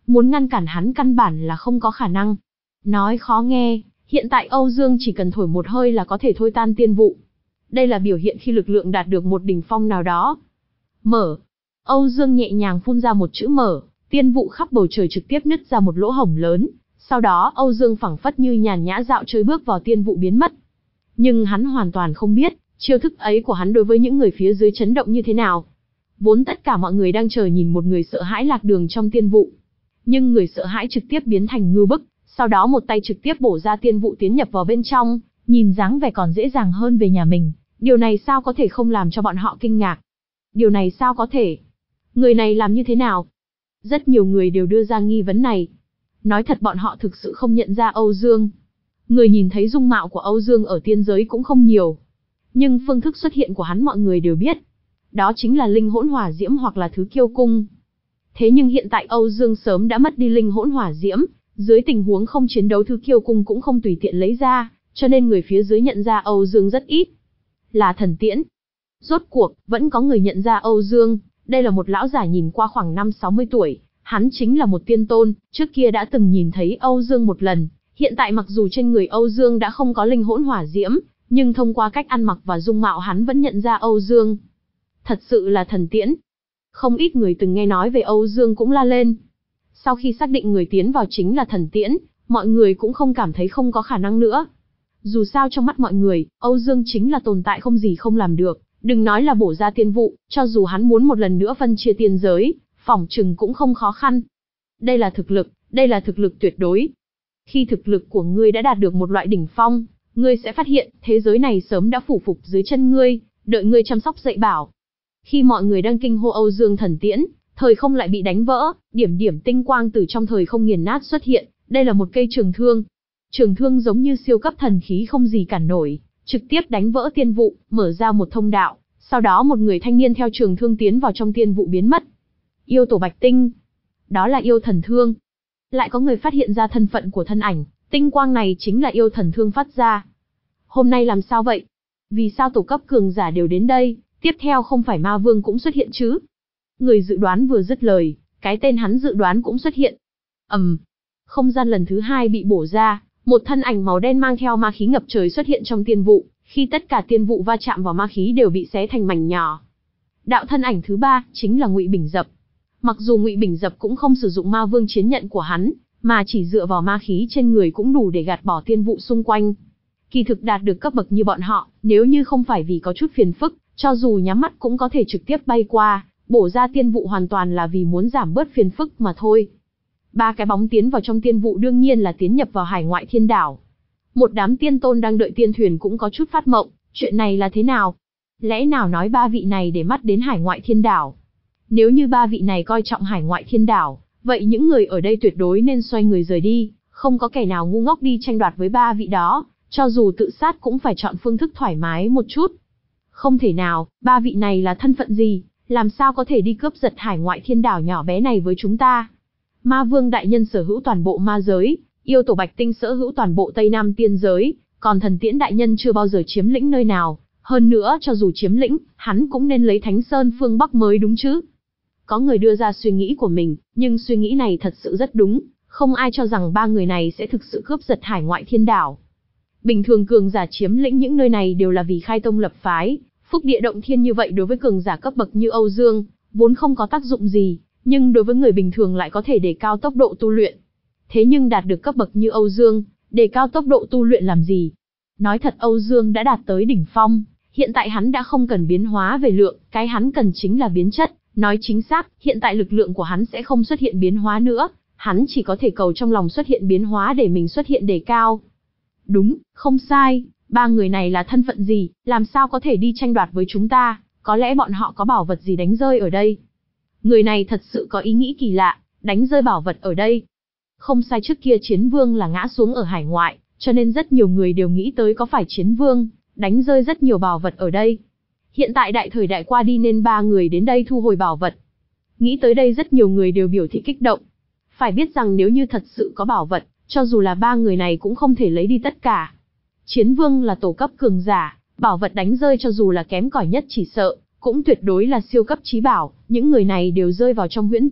muốn ngăn cản hắn căn bản là không có khả năng. Nói khó nghe, hiện tại Âu Dương chỉ cần thổi một hơi là có thể thôi tan tiên vụ. Đây là biểu hiện khi lực lượng đạt được một đỉnh phong nào đó. Mở. Âu Dương nhẹ nhàng phun ra một chữ mở, tiên vụ khắp bầu trời trực tiếp nứt ra một lỗ hổng lớn. Sau đó Âu Dương phảng phất như nhàn nhã dạo chơi bước vào tiên vụ biến mất. Nhưng hắn hoàn toàn không biết, chiêu thức ấy của hắn đối với những người phía dưới chấn động như thế nào. Vốn tất cả mọi người đang chờ nhìn một người sợ hãi lạc đường trong tiên vụ. Nhưng người sợ hãi trực tiếp biến thành ngưu bức, sau đó một tay trực tiếp bổ ra tiên vụ tiến nhập vào bên trong, nhìn dáng vẻ còn dễ dàng hơn về nhà mình. Điều này sao có thể không làm cho bọn họ kinh ngạc? Điều này sao có thể? Người này làm như thế nào? Rất nhiều người đều đưa ra nghi vấn này. Nói thật bọn họ thực sự không nhận ra Âu Dương. Người nhìn thấy dung mạo của Âu Dương ở tiên giới cũng không nhiều. Nhưng phương thức xuất hiện của hắn mọi người đều biết. Đó chính là linh hỗn hỏa diễm hoặc là thứ kiêu cung. Thế nhưng hiện tại Âu Dương sớm đã mất đi linh hỗn hỏa diễm, dưới tình huống không chiến đấu thứ kiêu cung cũng không tùy tiện lấy ra, cho nên người phía dưới nhận ra Âu Dương rất ít. Là thần tiễn. Rốt cuộc, vẫn có người nhận ra Âu Dương, đây là một lão giả nhìn qua khoảng năm sáu mươi tuổi, hắn chính là một tiên tôn, trước kia đã từng nhìn thấy Âu Dương một lần, hiện tại mặc dù trên người Âu Dương đã không có linh hỗn hỏa diễm, nhưng thông qua cách ăn mặc và dung mạo hắn vẫn nhận ra Âu Dương. Thật sự là thần tiễn. Không ít người từng nghe nói về Âu Dương cũng la lên. Sau khi xác định người tiến vào chính là thần tiễn, mọi người cũng không cảm thấy không có khả năng nữa. Dù sao trong mắt mọi người, Âu Dương chính là tồn tại không gì không làm được, đừng nói là bổ ra tiên vụ, cho dù hắn muốn một lần nữa phân chia tiên giới, phỏng chừng cũng không khó khăn. Đây là thực lực, đây là thực lực tuyệt đối. Khi thực lực của ngươi đã đạt được một loại đỉnh phong, ngươi sẽ phát hiện thế giới này sớm đã phủ phục dưới chân ngươi, đợi ngươi chăm sóc dạy bảo. Khi mọi người đang kinh hô Âu Dương thần tiễn, thời không lại bị đánh vỡ, điểm điểm tinh quang từ trong thời không nghiền nát xuất hiện, đây là một cây trường thương. Trường thương giống như siêu cấp thần khí không gì cản nổi, trực tiếp đánh vỡ tiên vụ, mở ra một thông đạo, sau đó một người thanh niên theo trường thương tiến vào trong tiên vụ biến mất. Yêu tổ Bạch Tinh. Đó là yêu thần thương. Lại có người phát hiện ra thân phận của thân ảnh, tinh quang này chính là yêu thần thương phát ra. Hôm nay làm sao vậy? Vì sao tổ cấp cường giả đều đến đây, tiếp theo không phải ma vương cũng xuất hiện chứ? Người dự đoán vừa dứt lời, cái tên hắn dự đoán cũng xuất hiện. ầm, um, không gian lần thứ hai bị bổ ra, một thân ảnh màu đen mang theo ma khí ngập trời xuất hiện trong tiên vụ, khi tất cả tiên vụ va chạm vào ma khí đều bị xé thành mảnh nhỏ. Đạo thân ảnh thứ ba chính là Ngụy Bình Dập. Mặc dù Ngụy Bình Dập cũng không sử dụng ma vương chiến nhận của hắn, mà chỉ dựa vào ma khí trên người cũng đủ để gạt bỏ tiên vụ xung quanh. Kỳ thực đạt được cấp bậc như bọn họ, nếu như không phải vì có chút phiền phức, cho dù nhắm mắt cũng có thể trực tiếp bay qua, bổ ra tiên vụ hoàn toàn là vì muốn giảm bớt phiền phức mà thôi. Ba cái bóng tiến vào trong tiên vụ đương nhiên là tiến nhập vào hải ngoại thiên đảo. Một đám tiên tôn đang đợi tiên thuyền cũng có chút phát mộng, chuyện này là thế nào? Lẽ nào nói ba vị này để mắt đến hải ngoại thiên đảo? Nếu như ba vị này coi trọng hải ngoại thiên đảo, vậy những người ở đây tuyệt đối nên xoay người rời đi, không có kẻ nào ngu ngốc đi tranh đoạt với ba vị đó, cho dù tự sát cũng phải chọn phương thức thoải mái một chút. Không thể nào, ba vị này là thân phận gì, làm sao có thể đi cướp giật hải ngoại thiên đảo nhỏ bé này với chúng ta? Ma vương đại nhân sở hữu toàn bộ ma giới, yêu tổ Bạch Tinh sở hữu toàn bộ Tây Nam tiên giới, còn thần tiễn đại nhân chưa bao giờ chiếm lĩnh nơi nào, hơn nữa cho dù chiếm lĩnh, hắn cũng nên lấy Thánh Sơn phương Bắc mới đúng chứ. Có người đưa ra suy nghĩ của mình, nhưng suy nghĩ này thật sự rất đúng, không ai cho rằng ba người này sẽ thực sự cướp giật hải ngoại thiên đảo. Bình thường cường giả chiếm lĩnh những nơi này đều là vì khai tông lập phái, phúc địa động thiên như vậy đối với cường giả cấp bậc như Âu Dương, vốn không có tác dụng gì, nhưng đối với người bình thường lại có thể đề cao tốc độ tu luyện. Thế nhưng đạt được cấp bậc như Âu Dương, đề cao tốc độ tu luyện làm gì? Nói thật Âu Dương đã đạt tới đỉnh phong, hiện tại hắn đã không cần biến hóa về lượng, cái hắn cần chính là biến chất. Nói chính xác, hiện tại lực lượng của hắn sẽ không xuất hiện biến hóa nữa, hắn chỉ có thể cầu trong lòng xuất hiện biến hóa để mình xuất hiện đề cao. Đúng, không sai, ba người này là thân phận gì, làm sao có thể đi tranh đoạt với chúng ta, có lẽ bọn họ có bảo vật gì đánh rơi ở đây. Người này thật sự có ý nghĩ kỳ lạ, đánh rơi bảo vật ở đây. Không sai, trước kia Chiến Vương là ngã xuống ở hải ngoại, cho nên rất nhiều người đều nghĩ tới có phải Chiến Vương đánh rơi rất nhiều bảo vật ở đây. Hiện tại đại thời đại qua đi nên ba người đến đây thu hồi bảo vật. Nghĩ tới đây rất nhiều người đều biểu thị kích động. Phải biết rằng nếu như thật sự có bảo vật, cho dù là ba người này cũng không thể lấy đi tất cả. Chiến Vương là tổ cấp cường giả, bảo vật đánh rơi cho dù là kém cỏi nhất chỉ sợ, cũng tuyệt đối là siêu cấp chí bảo, những người này đều rơi vào trong huyễn tưởng,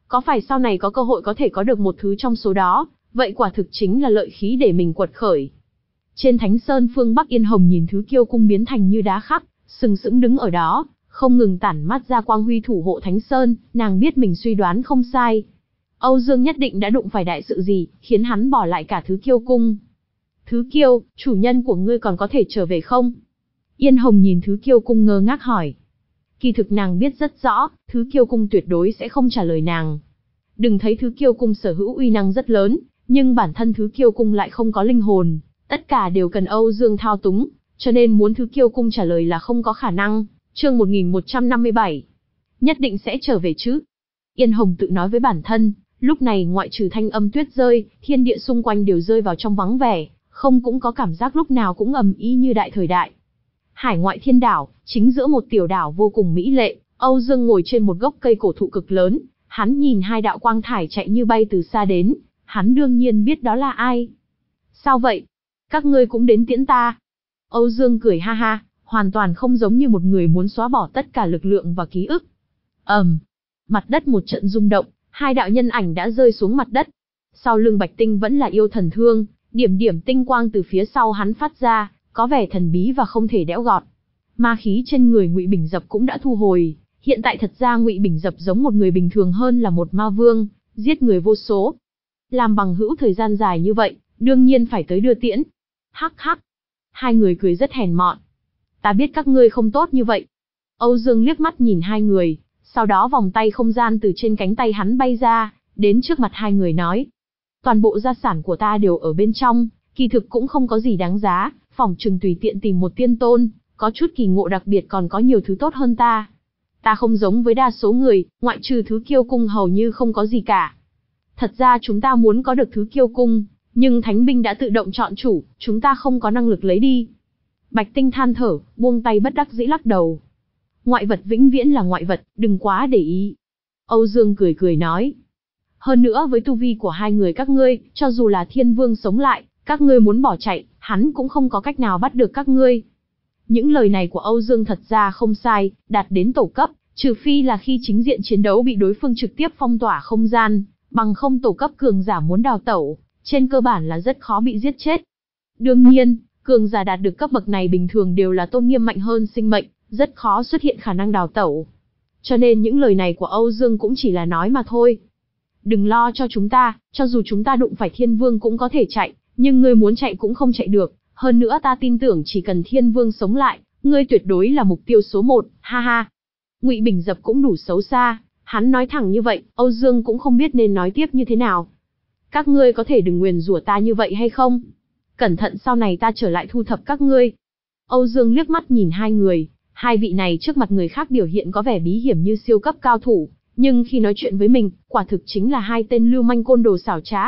có phải sau này có cơ hội có thể có được một thứ trong số đó, vậy quả thực chính là lợi khí để mình quật khởi. Trên Thánh Sơn phương Bắc Yên Hồng nhìn thứ kiêu cung biến thành như đá khắc, sừng sững đứng ở đó, không ngừng tản mát ra quang huy thủ hộ Thánh Sơn, nàng biết mình suy đoán không sai. Âu Dương nhất định đã đụng phải đại sự gì, khiến hắn bỏ lại cả thứ kiêu cung. Thứ kiêu, chủ nhân của ngươi còn có thể trở về không? Yên Hồng nhìn thứ kiêu cung ngơ ngác hỏi. Kỳ thực nàng biết rất rõ, thứ kiêu cung tuyệt đối sẽ không trả lời nàng. Đừng thấy thứ kiêu cung sở hữu uy năng rất lớn, nhưng bản thân thứ kiêu cung lại không có linh hồn, tất cả đều cần Âu Dương thao túng, cho nên muốn thứ kiêu cung trả lời là không có khả năng. Chương một nghìn một trăm năm mươi bảy. Nhất định sẽ trở về chứ? Yên Hồng tự nói với bản thân, lúc này ngoại trừ thanh âm tuyết rơi, thiên địa xung quanh đều rơi vào trong vắng vẻ, không cũng có cảm giác lúc nào cũng ầm ĩ như đại thời đại. Hải ngoại thiên đảo, chính giữa một tiểu đảo vô cùng mỹ lệ, Âu Dương ngồi trên một gốc cây cổ thụ cực lớn, hắn nhìn hai đạo quang thải chạy như bay từ xa đến, hắn đương nhiên biết đó là ai. Sao vậy? Các ngươi cũng đến tiễn ta? Âu Dương cười ha ha, hoàn toàn không giống như một người muốn xóa bỏ tất cả lực lượng và ký ức. ầm, um, mặt đất một trận rung động, hai đạo nhân ảnh đã rơi xuống mặt đất. Sau lưng Bạch Tinh vẫn là yêu thần thương, điểm điểm tinh quang từ phía sau hắn phát ra, có vẻ thần bí và không thể đẽo gọt. Ma khí trên người Ngụy Bình Dập cũng đã thu hồi, hiện tại thật ra Ngụy Bình Dập giống một người bình thường hơn là một ma vương, giết người vô số. Làm bằng hữu thời gian dài như vậy, đương nhiên phải tới đưa tiễn. Hắc hắc. Hai người cười rất hèn mọn. Ta biết các ngươi không tốt như vậy. Âu Dương liếc mắt nhìn hai người, sau đó vòng tay không gian từ trên cánh tay hắn bay ra, đến trước mặt hai người nói. Toàn bộ gia sản của ta đều ở bên trong, kỳ thực cũng không có gì đáng giá, phỏng chừng tùy tiện tìm một tiên tôn, có chút kỳ ngộ đặc biệt còn có nhiều thứ tốt hơn ta. Ta không giống với đa số người, ngoại trừ thứ kiêu cung hầu như không có gì cả. Thật ra chúng ta muốn có được thứ kiêu cung, nhưng thánh binh đã tự động chọn chủ, chúng ta không có năng lực lấy đi. Bạch Tinh than thở, buông tay bất đắc dĩ lắc đầu. Ngoại vật vĩnh viễn là ngoại vật, đừng quá để ý. Âu Dương cười cười nói. Hơn nữa với tu vi của hai người các ngươi, cho dù là thiên vương sống lại, các ngươi muốn bỏ chạy, hắn cũng không có cách nào bắt được các ngươi. Những lời này của Âu Dương thật ra không sai, đạt đến tổ cấp, trừ phi là khi chính diện chiến đấu bị đối phương trực tiếp phong tỏa không gian, bằng không tổ cấp cường giả muốn đào tẩu, trên cơ bản là rất khó bị giết chết. Đương nhiên, cường giả đạt được cấp bậc này bình thường đều là tôn nghiêm mạnh hơn sinh mệnh, rất khó xuất hiện khả năng đào tẩu. Cho nên những lời này của Âu Dương cũng chỉ là nói mà thôi. Đừng lo cho chúng ta, cho dù chúng ta đụng phải thiên vương cũng có thể chạy, nhưng ngươi muốn chạy cũng không chạy được. Hơn nữa ta tin tưởng chỉ cần thiên vương sống lại, ngươi tuyệt đối là mục tiêu số một, ha ha. Ngụy Bình Dập cũng đủ xấu xa, hắn nói thẳng như vậy, Âu Dương cũng không biết nên nói tiếp như thế nào. Các ngươi có thể đừng nguyền rủa ta như vậy hay không? Cẩn thận sau này ta trở lại thu thập các ngươi. Âu Dương liếc mắt nhìn hai người, hai vị này trước mặt người khác biểu hiện có vẻ bí hiểm như siêu cấp cao thủ, nhưng khi nói chuyện với mình, quả thực chính là hai tên lưu manh côn đồ xảo trá.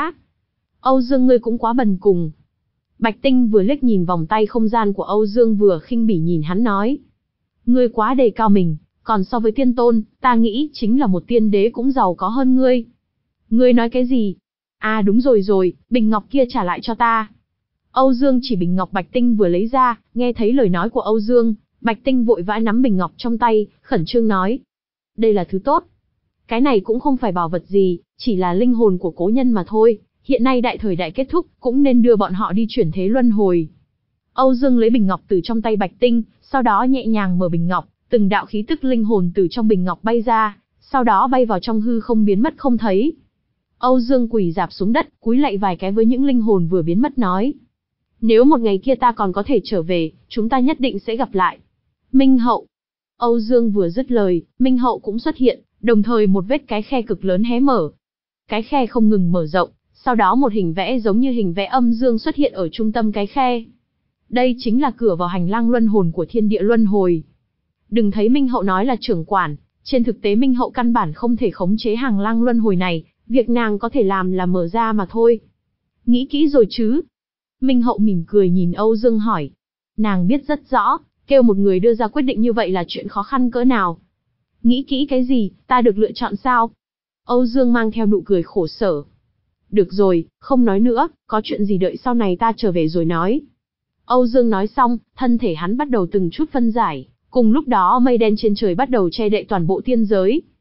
Âu Dương ngươi cũng quá bần cùng. Bạch Tinh vừa liếc nhìn vòng tay không gian của Âu Dương vừa khinh bỉ nhìn hắn nói. Ngươi quá đề cao mình, còn so với tiên tôn, ta nghĩ chính là một tiên đế cũng giàu có hơn ngươi. Ngươi nói cái gì? À đúng rồi rồi, bình ngọc kia trả lại cho ta. Âu Dương chỉ bình ngọc Bạch Tinh vừa lấy ra, nghe thấy lời nói của Âu Dương, Bạch Tinh vội vã nắm bình ngọc trong tay, khẩn trương nói. Đây là thứ tốt. Cái này cũng không phải bảo vật gì, chỉ là linh hồn của cố nhân mà thôi. Hiện nay đại thời đại kết thúc, cũng nên đưa bọn họ đi chuyển thế luân hồi. Âu Dương lấy bình ngọc từ trong tay Bạch Tinh, sau đó nhẹ nhàng mở bình ngọc, từng đạo khí tức linh hồn từ trong bình ngọc bay ra, sau đó bay vào trong hư không biến mất không thấy. Âu Dương quỳ rạp xuống đất, cúi lạy vài cái với những linh hồn vừa biến mất nói. Nếu một ngày kia ta còn có thể trở về, chúng ta nhất định sẽ gặp lại. Minh Hậu. Âu Dương vừa dứt lời, Minh Hậu cũng xuất hiện, đồng thời một vết cái khe cực lớn hé mở. Cái khe không ngừng mở rộng, sau đó một hình vẽ giống như hình vẽ âm dương xuất hiện ở trung tâm cái khe. Đây chính là cửa vào hành lang luân hồn của thiên địa luân hồi. Đừng thấy Minh Hậu nói là trưởng quản, trên thực tế Minh Hậu căn bản không thể khống chế hành lang luân hồi này, việc nàng có thể làm là mở ra mà thôi. Nghĩ kỹ rồi chứ? Minh Hậu mỉm cười nhìn Âu Dương hỏi. Nàng biết rất rõ, kêu một người đưa ra quyết định như vậy là chuyện khó khăn cỡ nào. Nghĩ kỹ cái gì, ta được lựa chọn sao? Âu Dương mang theo nụ cười khổ sở. Được rồi, không nói nữa, có chuyện gì đợi sau này ta trở về rồi nói. Âu Dương nói xong, thân thể hắn bắt đầu từng chút phân giải, cùng lúc đó mây đen trên trời bắt đầu che đậy toàn bộ tiên giới.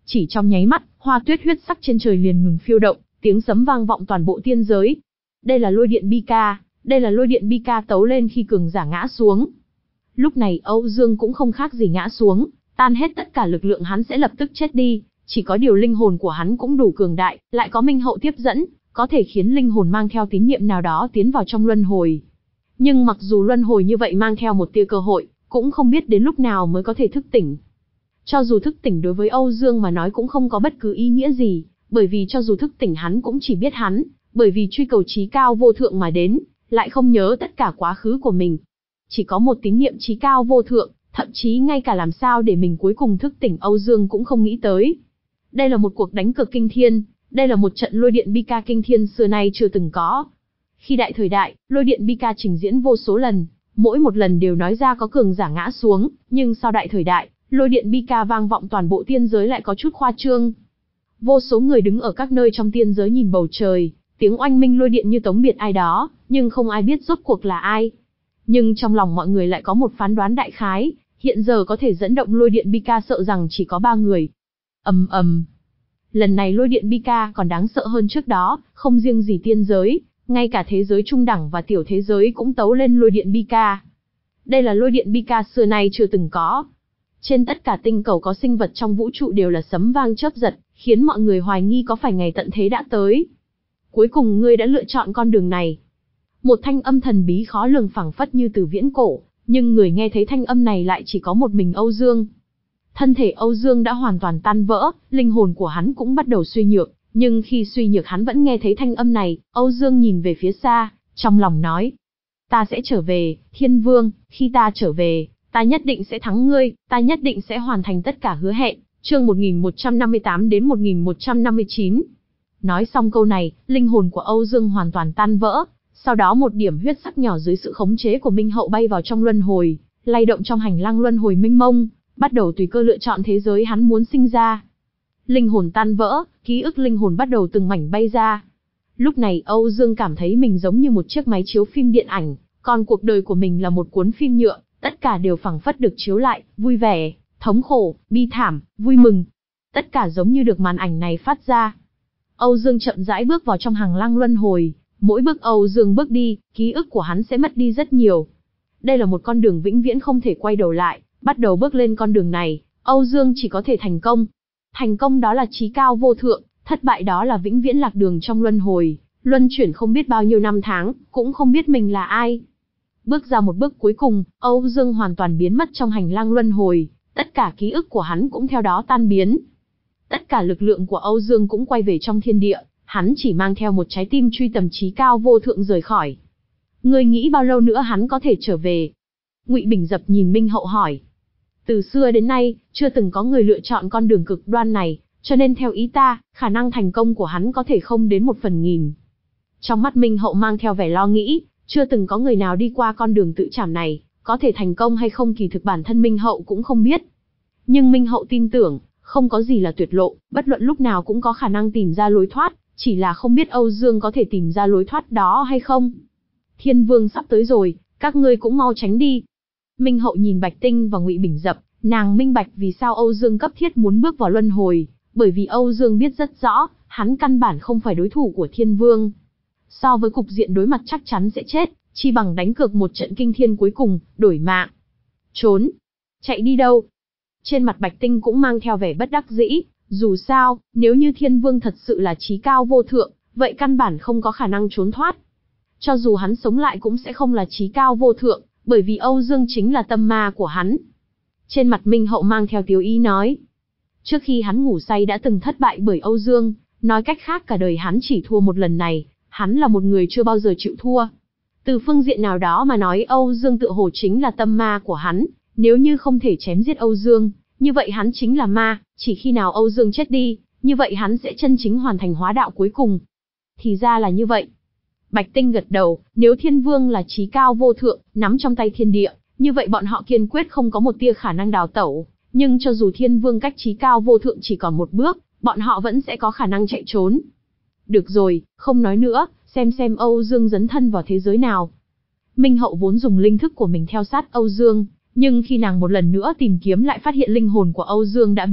Chỉ trong nháy mắt, hoa tuyết huyết sắc trên trời liền ngừng phiêu động, tiếng sấm vang vọng toàn bộ tiên giới. Đây là lôi điện bi ca, đây là lôi điện bi ca tấu lên khi cường giả ngã xuống. Lúc này Âu Dương cũng không khác gì ngã xuống, tan hết tất cả lực lượng hắn sẽ lập tức chết đi, chỉ có điều linh hồn của hắn cũng đủ cường đại, lại có Minh Hậu tiếp dẫn, có thể khiến linh hồn mang theo tín niệm nào đó tiến vào trong luân hồi. Nhưng mặc dù luân hồi như vậy mang theo một tia cơ hội, cũng không biết đến lúc nào mới có thể thức tỉnh. Cho dù thức tỉnh đối với Âu Dương mà nói cũng không có bất cứ ý nghĩa gì, bởi vì cho dù thức tỉnh hắn cũng chỉ biết hắn, bởi vì truy cầu chí cao vô thượng mà đến, lại không nhớ tất cả quá khứ của mình. Chỉ có một tín niệm chí cao vô thượng, thậm chí ngay cả làm sao để mình cuối cùng thức tỉnh Âu Dương cũng không nghĩ tới. Đây là một cuộc đánh cược kinh thiên, đây là một trận lôi điện bi ca kinh thiên xưa nay chưa từng có. Khi đại thời đại, lôi điện bi ca trình diễn vô số lần, mỗi một lần đều nói ra có cường giả ngã xuống, nhưng sau đại thời đại, lôi điện bi ca vang vọng toàn bộ tiên giới lại có chút khoa trương. Vô số người đứng ở các nơi trong tiên giới nhìn bầu trời, tiếng oanh minh lôi điện như tống biệt ai đó, nhưng không ai biết rốt cuộc là ai. Nhưng trong lòng mọi người lại có một phán đoán đại khái, hiện giờ có thể dẫn động lôi điện bi ca sợ rằng chỉ có ba người. Ầm ầm. Lần này lôi điện bi ca còn đáng sợ hơn trước đó, không riêng gì tiên giới, ngay cả thế giới trung đẳng và tiểu thế giới cũng tấu lên lôi điện bi ca. Đây là lôi điện bi ca xưa nay chưa từng có. Trên tất cả tinh cầu có sinh vật trong vũ trụ đều là sấm vang chớp giật, khiến mọi người hoài nghi có phải ngày tận thế đã tới. Cuối cùng ngươi đã lựa chọn con đường này. Một thanh âm thần bí khó lường phảng phất như từ viễn cổ, nhưng người nghe thấy thanh âm này lại chỉ có một mình Âu Dương. Thân thể Âu Dương đã hoàn toàn tan vỡ, linh hồn của hắn cũng bắt đầu suy nhược, nhưng khi suy nhược hắn vẫn nghe thấy thanh âm này. Âu Dương nhìn về phía xa, trong lòng nói: ta sẽ trở về, Thiên Vương, khi ta trở về, ta nhất định sẽ thắng ngươi, ta nhất định sẽ hoàn thành tất cả hứa hẹn. Chương một nghìn một trăm năm mươi tám đến một nghìn một trăm năm mươi chín. Nói xong câu này, linh hồn của Âu Dương hoàn toàn tan vỡ, sau đó một điểm huyết sắc nhỏ dưới sự khống chế của Minh Hậu bay vào trong luân hồi, lay động trong hành lang luân hồi mênh mông, bắt đầu tùy cơ lựa chọn thế giới hắn muốn sinh ra. Linh hồn tan vỡ, ký ức linh hồn bắt đầu từng mảnh bay ra. Lúc này Âu Dương cảm thấy mình giống như một chiếc máy chiếu phim điện ảnh, còn cuộc đời của mình là một cuốn phim nhựa, tất cả đều phảng phất được chiếu lại, vui vẻ, thống khổ, bi thảm, vui mừng. Tất cả giống như được màn ảnh này phát ra. Âu Dương chậm rãi bước vào trong hành lang luân hồi, mỗi bước Âu Dương bước đi, ký ức của hắn sẽ mất đi rất nhiều. Đây là một con đường vĩnh viễn không thể quay đầu lại, bắt đầu bước lên con đường này, Âu Dương chỉ có thể thành công. Thành công đó là chí cao vô thượng, thất bại đó là vĩnh viễn lạc đường trong luân hồi, luân chuyển không biết bao nhiêu năm tháng, cũng không biết mình là ai. Bước ra một bước cuối cùng, Âu Dương hoàn toàn biến mất trong hành lang luân hồi, tất cả ký ức của hắn cũng theo đó tan biến. Tất cả lực lượng của Âu Dương cũng quay về trong thiên địa, hắn chỉ mang theo một trái tim truy tầm chí cao vô thượng rời khỏi. Ngươi nghĩ bao lâu nữa hắn có thể trở về? Ngụy Bình Dập nhìn Minh Hậu hỏi. Từ xưa đến nay, chưa từng có người lựa chọn con đường cực đoan này, cho nên theo ý ta, khả năng thành công của hắn có thể không đến một phần nghìn. Trong mắt Minh Hậu mang theo vẻ lo nghĩ, chưa từng có người nào đi qua con đường tự trảm này, có thể thành công hay không kỳ thực bản thân Minh Hậu cũng không biết. Nhưng Minh Hậu tin tưởng, không có gì là tuyệt lộ, bất luận lúc nào cũng có khả năng tìm ra lối thoát, chỉ là không biết Âu Dương có thể tìm ra lối thoát đó hay không. Thiên Vương sắp tới rồi, các ngươi cũng mau tránh đi. Minh Hậu nhìn Bạch Tinh và Ngụy Bình Dập, nàng minh bạch vì sao Âu Dương cấp thiết muốn bước vào luân hồi, bởi vì Âu Dương biết rất rõ, hắn căn bản không phải đối thủ của Thiên Vương. So với cục diện đối mặt chắc chắn sẽ chết, chi bằng đánh cược một trận kinh thiên cuối cùng, đổi mạng. Trốn? Chạy đi đâu? Trên mặt Bạch Tinh cũng mang theo vẻ bất đắc dĩ, dù sao, nếu như Thiên Vương thật sự là chí cao vô thượng, vậy căn bản không có khả năng trốn thoát. Cho dù hắn sống lại cũng sẽ không là chí cao vô thượng, bởi vì Âu Dương chính là tâm ma của hắn. Trên mặt Minh Hậu mang theo tiếu ý nói. Trước khi hắn ngủ say đã từng thất bại bởi Âu Dương, nói cách khác cả đời hắn chỉ thua một lần này, hắn là một người chưa bao giờ chịu thua. Từ phương diện nào đó mà nói Âu Dương tựa hồ chính là tâm ma của hắn, nếu như không thể chém giết Âu Dương, như vậy hắn chính là ma, chỉ khi nào Âu Dương chết đi, như vậy hắn sẽ chân chính hoàn thành hóa đạo cuối cùng. Thì ra là như vậy. Bạch Tinh gật đầu, nếu Thiên Vương là chí cao vô thượng, nắm trong tay thiên địa, như vậy bọn họ kiên quyết không có một tia khả năng đào tẩu, nhưng cho dù Thiên Vương cách chí cao vô thượng chỉ còn một bước, bọn họ vẫn sẽ có khả năng chạy trốn. Được rồi, không nói nữa, xem xem Âu Dương dấn thân vào thế giới nào. Minh Hậu vốn dùng linh thức của mình theo sát Âu Dương, nhưng khi nàng một lần nữa tìm kiếm lại phát hiện linh hồn của Âu Dương đã biến mất,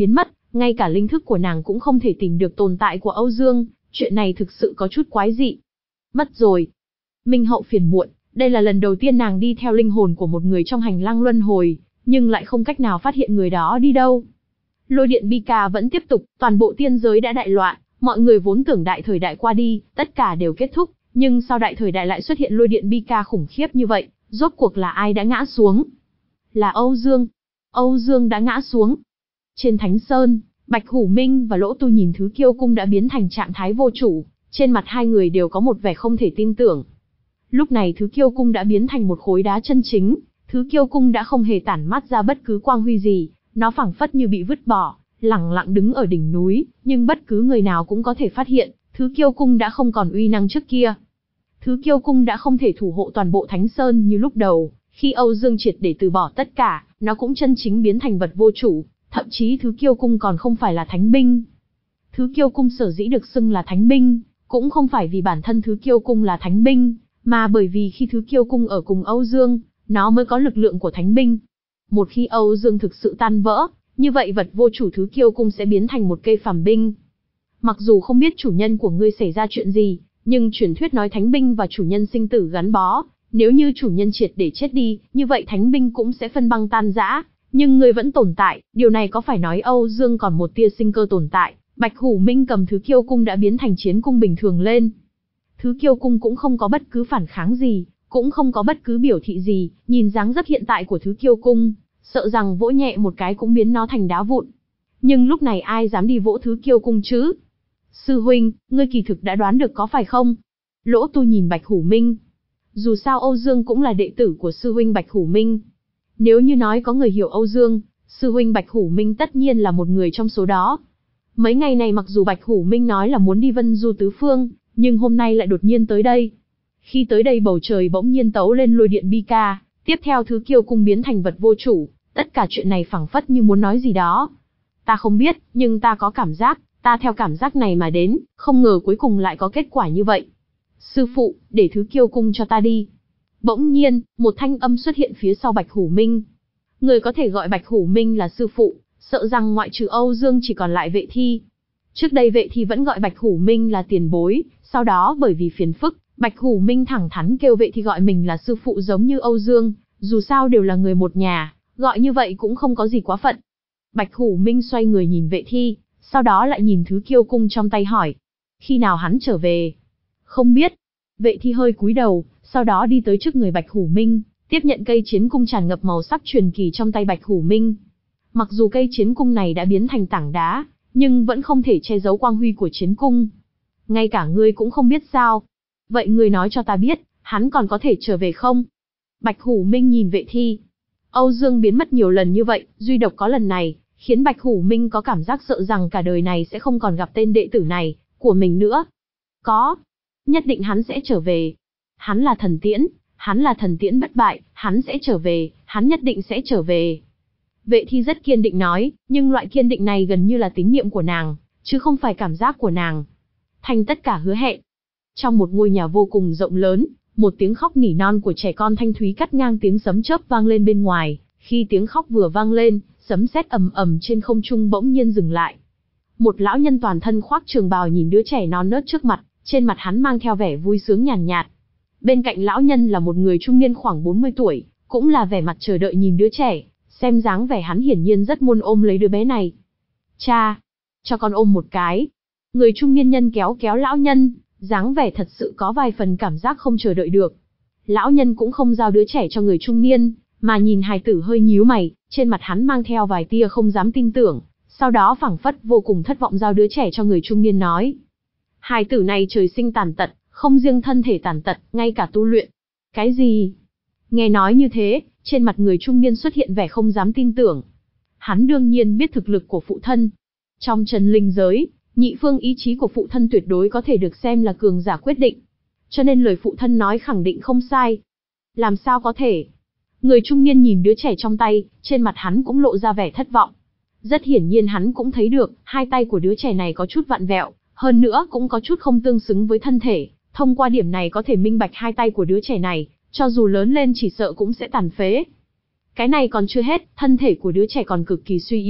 Ngay cả linh thức của nàng cũng không thể tìm được tồn tại của Âu Dương, chuyện này thực sự có chút quái dị. Mất rồi. Minh Hậu phiền muộn, đây là lần đầu tiên nàng đi theo linh hồn của một người trong hành lang luân hồi, nhưng lại không cách nào phát hiện người đó đi đâu. Lôi điện bi ca vẫn tiếp tục, toàn bộ tiên giới đã đại loạn, mọi người vốn tưởng đại thời đại qua đi, tất cả đều kết thúc, nhưng sao đại thời đại lại xuất hiện lôi điện bi ca khủng khiếp như vậy, rốt cuộc là ai đã ngã xuống? Là Âu Dương. Âu Dương đã ngã xuống. Trên Thánh Sơn, Bạch Hủ Minh và Lỗ Tu nhìn Thứ Kiêu Cung đã biến thành trạng thái vô chủ, trên mặt hai người đều có một vẻ không thể tin tưởng. Lúc này Thứ Kiêu Cung đã biến thành một khối đá chân chính, Thứ Kiêu Cung đã không hề tản mát ra bất cứ quang huy gì, nó phảng phất như bị vứt bỏ, lẳng lặng đứng ở đỉnh núi, nhưng bất cứ người nào cũng có thể phát hiện, Thứ Kiêu Cung đã không còn uy năng trước kia. Thứ Kiêu Cung đã không thể thủ hộ toàn bộ Thánh Sơn như lúc đầu, khi Âu Dương triệt để từ bỏ tất cả, nó cũng chân chính biến thành vật vô chủ, thậm chí Thứ Kiêu Cung còn không phải là thánh binh. Thứ Kiêu Cung sở dĩ được xưng là thánh binh, cũng không phải vì bản thân Thứ Kiêu Cung là thánh binh, mà bởi vì khi Thứ Kiêu Cung ở cùng Âu Dương, nó mới có lực lượng của thánh binh. Một khi Âu Dương thực sự tan vỡ, như vậy vật vô chủ Thứ Kiêu Cung sẽ biến thành một cây phàm binh. Mặc dù không biết chủ nhân của ngươi xảy ra chuyện gì, nhưng truyền thuyết nói thánh binh và chủ nhân sinh tử gắn bó, nếu như chủ nhân triệt để chết đi, như vậy thánh binh cũng sẽ phân băng tan rã, nhưng ngươi vẫn tồn tại, điều này có phải nói Âu Dương còn một tia sinh cơ tồn tại? Bạch Hủ Minh cầm Thứ Kiêu Cung đã biến thành chiến cung bình thường lên. Thứ Kiêu Cung cũng không có bất cứ phản kháng gì, cũng không có bất cứ biểu thị gì, nhìn dáng dấp hiện tại của Thứ Kiêu Cung, sợ rằng vỗ nhẹ một cái cũng biến nó thành đá vụn. Nhưng lúc này ai dám đi vỗ Thứ Kiêu Cung chứ? Sư huynh, ngươi kỳ thực đã đoán được có phải không? Lỗ Tu nhìn Bạch Hủ Minh. Dù sao Âu Dương cũng là đệ tử của sư huynh Bạch Hủ Minh. Nếu như nói có người hiểu Âu Dương, sư huynh Bạch Hủ Minh tất nhiên là một người trong số đó. Mấy ngày này mặc dù Bạch Hủ Minh nói là muốn đi Vân Du tứ phương, nhưng hôm nay lại đột nhiên tới đây. Khi tới đây bầu trời bỗng nhiên tấu lên lôi điện bi ca, tiếp theo Thứ Kiêu Cung biến thành vật vô chủ, tất cả chuyện này phảng phất như muốn nói gì đó. Ta không biết, nhưng ta có cảm giác, ta theo cảm giác này mà đến, không ngờ cuối cùng lại có kết quả như vậy. Sư phụ, để Thứ Kiêu Cung cho ta đi. Bỗng nhiên, một thanh âm xuất hiện phía sau Bạch Hủ Minh. Người có thể gọi Bạch Hủ Minh là sư phụ, sợ rằng ngoại trừ Âu Dương chỉ còn lại Vệ Thi. Trước đây Vệ Thi vẫn gọi Bạch Hủ Minh là tiền bối, sau đó bởi vì phiền phức, Bạch Hủ Minh thẳng thắn kêu Vệ Thi gọi mình là sư phụ giống như Âu Dương, dù sao đều là người một nhà, gọi như vậy cũng không có gì quá phận. Bạch Hủ Minh xoay người nhìn Vệ Thi, sau đó lại nhìn Thứ Kiêu Cung trong tay hỏi. Khi nào hắn trở về? Không biết. Vệ Thi hơi cúi đầu, sau đó đi tới trước người Bạch Hủ Minh, tiếp nhận cây chiến cung tràn ngập màu sắc truyền kỳ trong tay Bạch Hủ Minh. Mặc dù cây chiến cung này đã biến thành tảng đá, nhưng vẫn không thể che giấu quang huy của chiến cung. Ngay cả ngươi cũng không biết sao? Vậy ngươi nói cho ta biết, hắn còn có thể trở về không? Bạch Hủ Minh nhìn Vệ Thi. Âu Dương biến mất nhiều lần như vậy, duy độc có lần này, khiến Bạch Hủ Minh có cảm giác sợ rằng cả đời này sẽ không còn gặp tên đệ tử này, của mình nữa. Có. Nhất định hắn sẽ trở về. Hắn là thần tiễn, hắn là thần tiễn bất bại, hắn sẽ trở về, hắn nhất định sẽ trở về. Vệ Thi rất kiên định nói, nhưng loại kiên định này gần như là tín niệm của nàng, chứ không phải cảm giác của nàng. Thành tất cả hứa hẹn. Trong một ngôi nhà vô cùng rộng lớn, một tiếng khóc nỉ non của trẻ con thanh thúy cắt ngang tiếng sấm chớp vang lên bên ngoài. Khi tiếng khóc vừa vang lên, sấm sét ầm ầm trên không trung bỗng nhiên dừng lại. Một lão nhân toàn thân khoác trường bào nhìn đứa trẻ non nớt trước mặt, trên mặt hắn mang theo vẻ vui sướng nhàn nhạt, nhạt. Bên cạnh lão nhân là một người trung niên khoảng bốn mươi tuổi, cũng là vẻ mặt chờ đợi nhìn đứa trẻ, xem dáng vẻ hắn hiển nhiên rất muốn ôm lấy đứa bé này. Cha, cho con ôm một cái. Người trung niên nhân kéo kéo lão nhân, dáng vẻ thật sự có vài phần cảm giác không chờ đợi được. Lão nhân cũng không giao đứa trẻ cho người trung niên, mà nhìn hài tử hơi nhíu mày, trên mặt hắn mang theo vài tia không dám tin tưởng, sau đó phảng phất vô cùng thất vọng giao đứa trẻ cho người trung niên nói. Hài tử này trời sinh tàn tật, không riêng thân thể tàn tật, ngay cả tu luyện. Cái gì? Nghe nói như thế, trên mặt người trung niên xuất hiện vẻ không dám tin tưởng. Hắn đương nhiên biết thực lực của phụ thân. Trong Trần Linh giới, nhị phương ý chí của phụ thân tuyệt đối có thể được xem là cường giả quyết định. Cho nên lời phụ thân nói khẳng định không sai. Làm sao có thể? Người trung niên nhìn đứa trẻ trong tay, trên mặt hắn cũng lộ ra vẻ thất vọng. Rất hiển nhiên hắn cũng thấy được, hai tay của đứa trẻ này có chút vặn vẹo, hơn nữa cũng có chút không tương xứng với thân thể. Thông qua điểm này có thể minh bạch hai tay của đứa trẻ này, cho dù lớn lên chỉ sợ cũng sẽ tàn phế. Cái này còn chưa hết, thân thể của đứa trẻ còn cực kỳ suy yếu,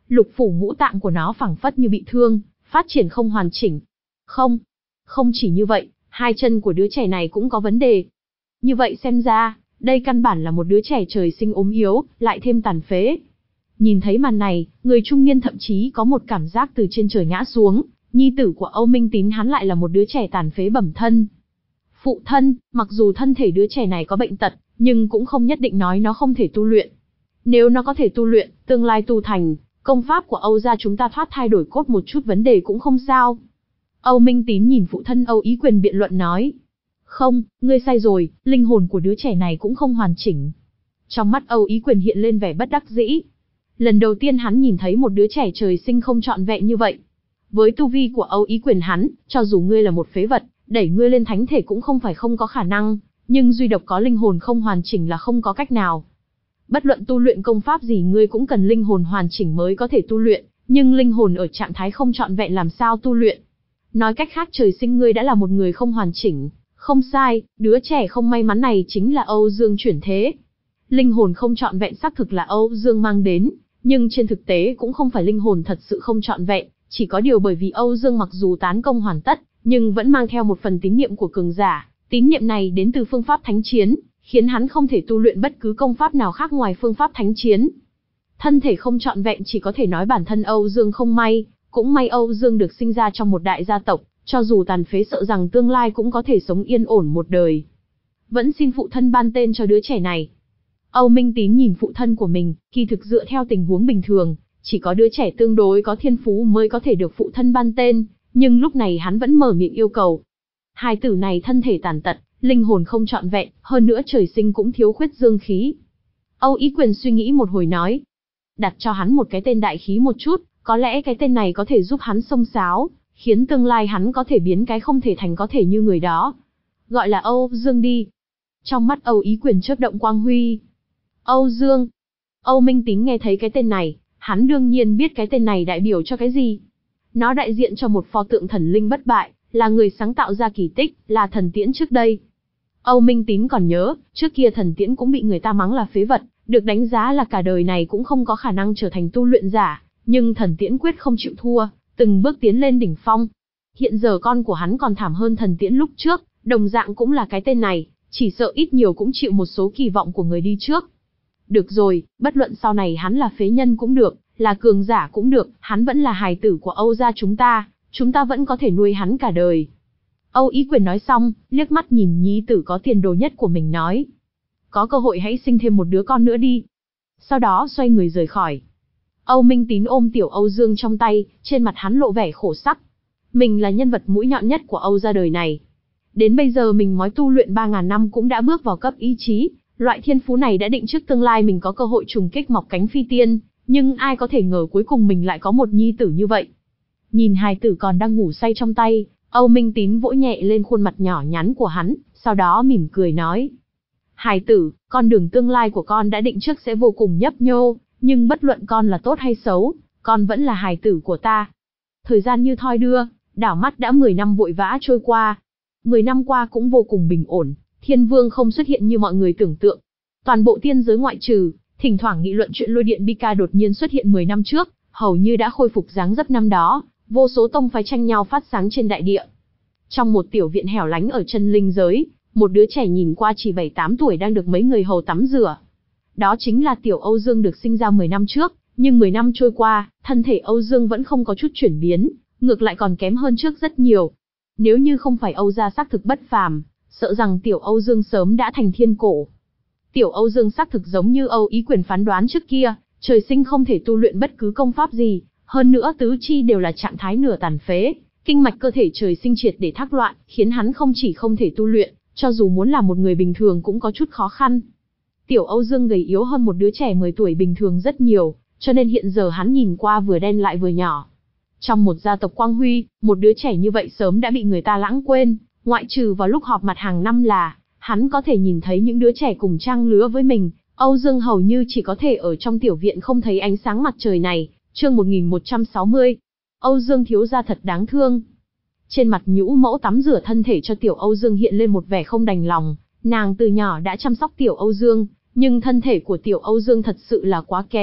Lục phủ ngũ tạng của nó phảng phất như bị thương, phát triển không hoàn chỉnh. Không, không chỉ như vậy, hai chân của đứa trẻ này cũng có vấn đề. Như vậy xem ra, đây căn bản là một đứa trẻ trời sinh ốm yếu, lại thêm tàn phế. Nhìn thấy màn này, người trung niên thậm chí có một cảm giác từ trên trời ngã xuống, nhi tử của Âu Minh Tín hắn lại là một đứa trẻ tàn phế bẩm thân. Phụ thân, mặc dù thân thể đứa trẻ này có bệnh tật, nhưng cũng không nhất định nói nó không thể tu luyện. Nếu nó có thể tu luyện, tương lai tu thành, công pháp của Âu gia chúng ta thoát thay đổi cốt một chút vấn đề cũng không sao. Âu Minh Tín nhìn phụ thân Âu Ý Quyền biện luận nói. Không, ngươi sai rồi, linh hồn của đứa trẻ này cũng không hoàn chỉnh. Trong mắt Âu Ý Quyền hiện lên vẻ bất đắc dĩ. Lần đầu tiên hắn nhìn thấy một đứa trẻ trời sinh không trọn vẹn như vậy. Với tu vi của Âu Ý Quyền hắn, cho dù ngươi là một phế vật, đẩy ngươi lên thánh thể cũng không phải không có khả năng, nhưng duy độc có linh hồn không hoàn chỉnh là không có cách nào. Bất luận tu luyện công pháp gì ngươi cũng cần linh hồn hoàn chỉnh mới có thể tu luyện, nhưng linh hồn ở trạng thái không trọn vẹn làm sao tu luyện. Nói cách khác trời sinh ngươi đã là một người không hoàn chỉnh, không sai, đứa trẻ không may mắn này chính là Âu Dương chuyển thế. Linh hồn không trọn vẹn xác thực là Âu Dương mang đến, nhưng trên thực tế cũng không phải linh hồn thật sự không trọn vẹn, chỉ có điều bởi vì Âu Dương mặc dù tán công hoàn tất, nhưng vẫn mang theo một phần tín niệm của cường giả, tín niệm này đến từ phương pháp thánh chiến, khiến hắn không thể tu luyện bất cứ công pháp nào khác ngoài phương pháp thánh chiến. Thân thể không trọn vẹn chỉ có thể nói bản thân Âu Dương không may, cũng may Âu Dương được sinh ra trong một đại gia tộc, cho dù tàn phế sợ rằng tương lai cũng có thể sống yên ổn một đời. Vẫn xin phụ thân ban tên cho đứa trẻ này. Âu Minh Tín nhìn phụ thân của mình, kỳ thực dựa theo tình huống bình thường, chỉ có đứa trẻ tương đối có thiên phú mới có thể được phụ thân ban tên, nhưng lúc này hắn vẫn mở miệng yêu cầu. Hai tử này thân thể tàn tật, linh hồn không trọn vẹn, hơn nữa trời sinh cũng thiếu khuyết dương khí. Âu Ý Quyền suy nghĩ một hồi nói, đặt cho hắn một cái tên đại khí một chút, có lẽ cái tên này có thể giúp hắn xông xáo, khiến tương lai hắn có thể biến cái không thể thành có thể như người đó. Gọi là Âu Dương đi. Trong mắt Âu Ý Quyền chớp động quang huy. Âu Dương. Âu Minh Tín nghe thấy cái tên này, hắn đương nhiên biết cái tên này đại biểu cho cái gì. Nó đại diện cho một pho tượng thần linh bất bại, là người sáng tạo ra kỳ tích, là thần tiễn trước đây. Âu Minh Tín còn nhớ, trước kia thần tiễn cũng bị người ta mắng là phế vật, được đánh giá là cả đời này cũng không có khả năng trở thành tu luyện giả, nhưng thần tiễn quyết không chịu thua, từng bước tiến lên đỉnh phong. Hiện giờ con của hắn còn thảm hơn thần tiễn lúc trước, đồng dạng cũng là cái tên này, chỉ sợ ít nhiều cũng chịu một số kỳ vọng của người đi trước. Được rồi, bất luận sau này hắn là phế nhân cũng được, là cường giả cũng được, hắn vẫn là hài tử của Âu gia chúng ta, chúng ta vẫn có thể nuôi hắn cả đời. Âu Ý Quyền nói xong, liếc mắt nhìn nhi tử có tiền đồ nhất của mình nói. Có cơ hội hãy sinh thêm một đứa con nữa đi. Sau đó xoay người rời khỏi. Âu Minh Tín ôm tiểu Âu Dương trong tay, trên mặt hắn lộ vẻ khổ sắc. Mình là nhân vật mũi nhọn nhất của Âu gia đời này. Đến bây giờ mình mới tu luyện ba ngàn năm cũng đã bước vào cấp ý chí, loại thiên phú này đã định trước tương lai mình có cơ hội trùng kích mọc cánh phi tiên, nhưng ai có thể ngờ cuối cùng mình lại có một nhi tử như vậy. Nhìn hài tử còn đang ngủ say trong tay, Âu Minh Tín vỗ nhẹ lên khuôn mặt nhỏ nhắn của hắn, sau đó mỉm cười nói. Hài tử, con đường tương lai của con đã định trước sẽ vô cùng nhấp nhô, nhưng bất luận con là tốt hay xấu, con vẫn là hài tử của ta. Thời gian như thoi đưa, đảo mắt đã mười năm vội vã trôi qua. mười năm qua cũng vô cùng bình ổn, Thiên Vương không xuất hiện như mọi người tưởng tượng. Toàn bộ tiên giới ngoại trừ, thỉnh thoảng nghị luận chuyện lôi điện Bika đột nhiên xuất hiện mười năm trước, hầu như đã khôi phục dáng dấp năm đó, vô số tông phái tranh nhau phát sáng trên đại địa. Trong một tiểu viện hẻo lánh ở chân linh giới, một đứa trẻ nhìn qua chỉ bảy tám tuổi đang được mấy người hầu tắm rửa. Đó chính là tiểu Âu Dương được sinh ra mười năm trước, nhưng mười năm trôi qua, thân thể Âu Dương vẫn không có chút chuyển biến, ngược lại còn kém hơn trước rất nhiều. Nếu như không phải Âu gia xác thực bất phàm, sợ rằng tiểu Âu Dương sớm đã thành thiên cổ. Tiểu Âu Dương xác thực giống như Âu Ý Quyền phán đoán trước kia, trời sinh không thể tu luyện bất cứ công pháp gì, hơn nữa tứ chi đều là trạng thái nửa tàn phế, kinh mạch cơ thể trời sinh triệt để thác loạn, khiến hắn không chỉ không thể tu luyện, cho dù muốn làm một người bình thường cũng có chút khó khăn. Tiểu Âu Dương gầy yếu hơn một đứa trẻ mười tuổi bình thường rất nhiều, cho nên hiện giờ hắn nhìn qua vừa đen lại vừa nhỏ. Trong một gia tộc quang huy, một đứa trẻ như vậy sớm đã bị người ta lãng quên, ngoại trừ vào lúc họp mặt hàng năm là, hắn có thể nhìn thấy những đứa trẻ cùng trang lứa với mình, Âu Dương hầu như chỉ có thể ở trong tiểu viện không thấy ánh sáng mặt trời này. Chương một nghìn một trăm sáu mươi. Âu Dương thiếu gia thật đáng thương. Trên mặt Nhũ Mẫu tắm rửa thân thể cho tiểu Âu Dương hiện lên một vẻ không đành lòng, nàng từ nhỏ đã chăm sóc tiểu Âu Dương, nhưng thân thể của tiểu Âu Dương thật sự là quá kém,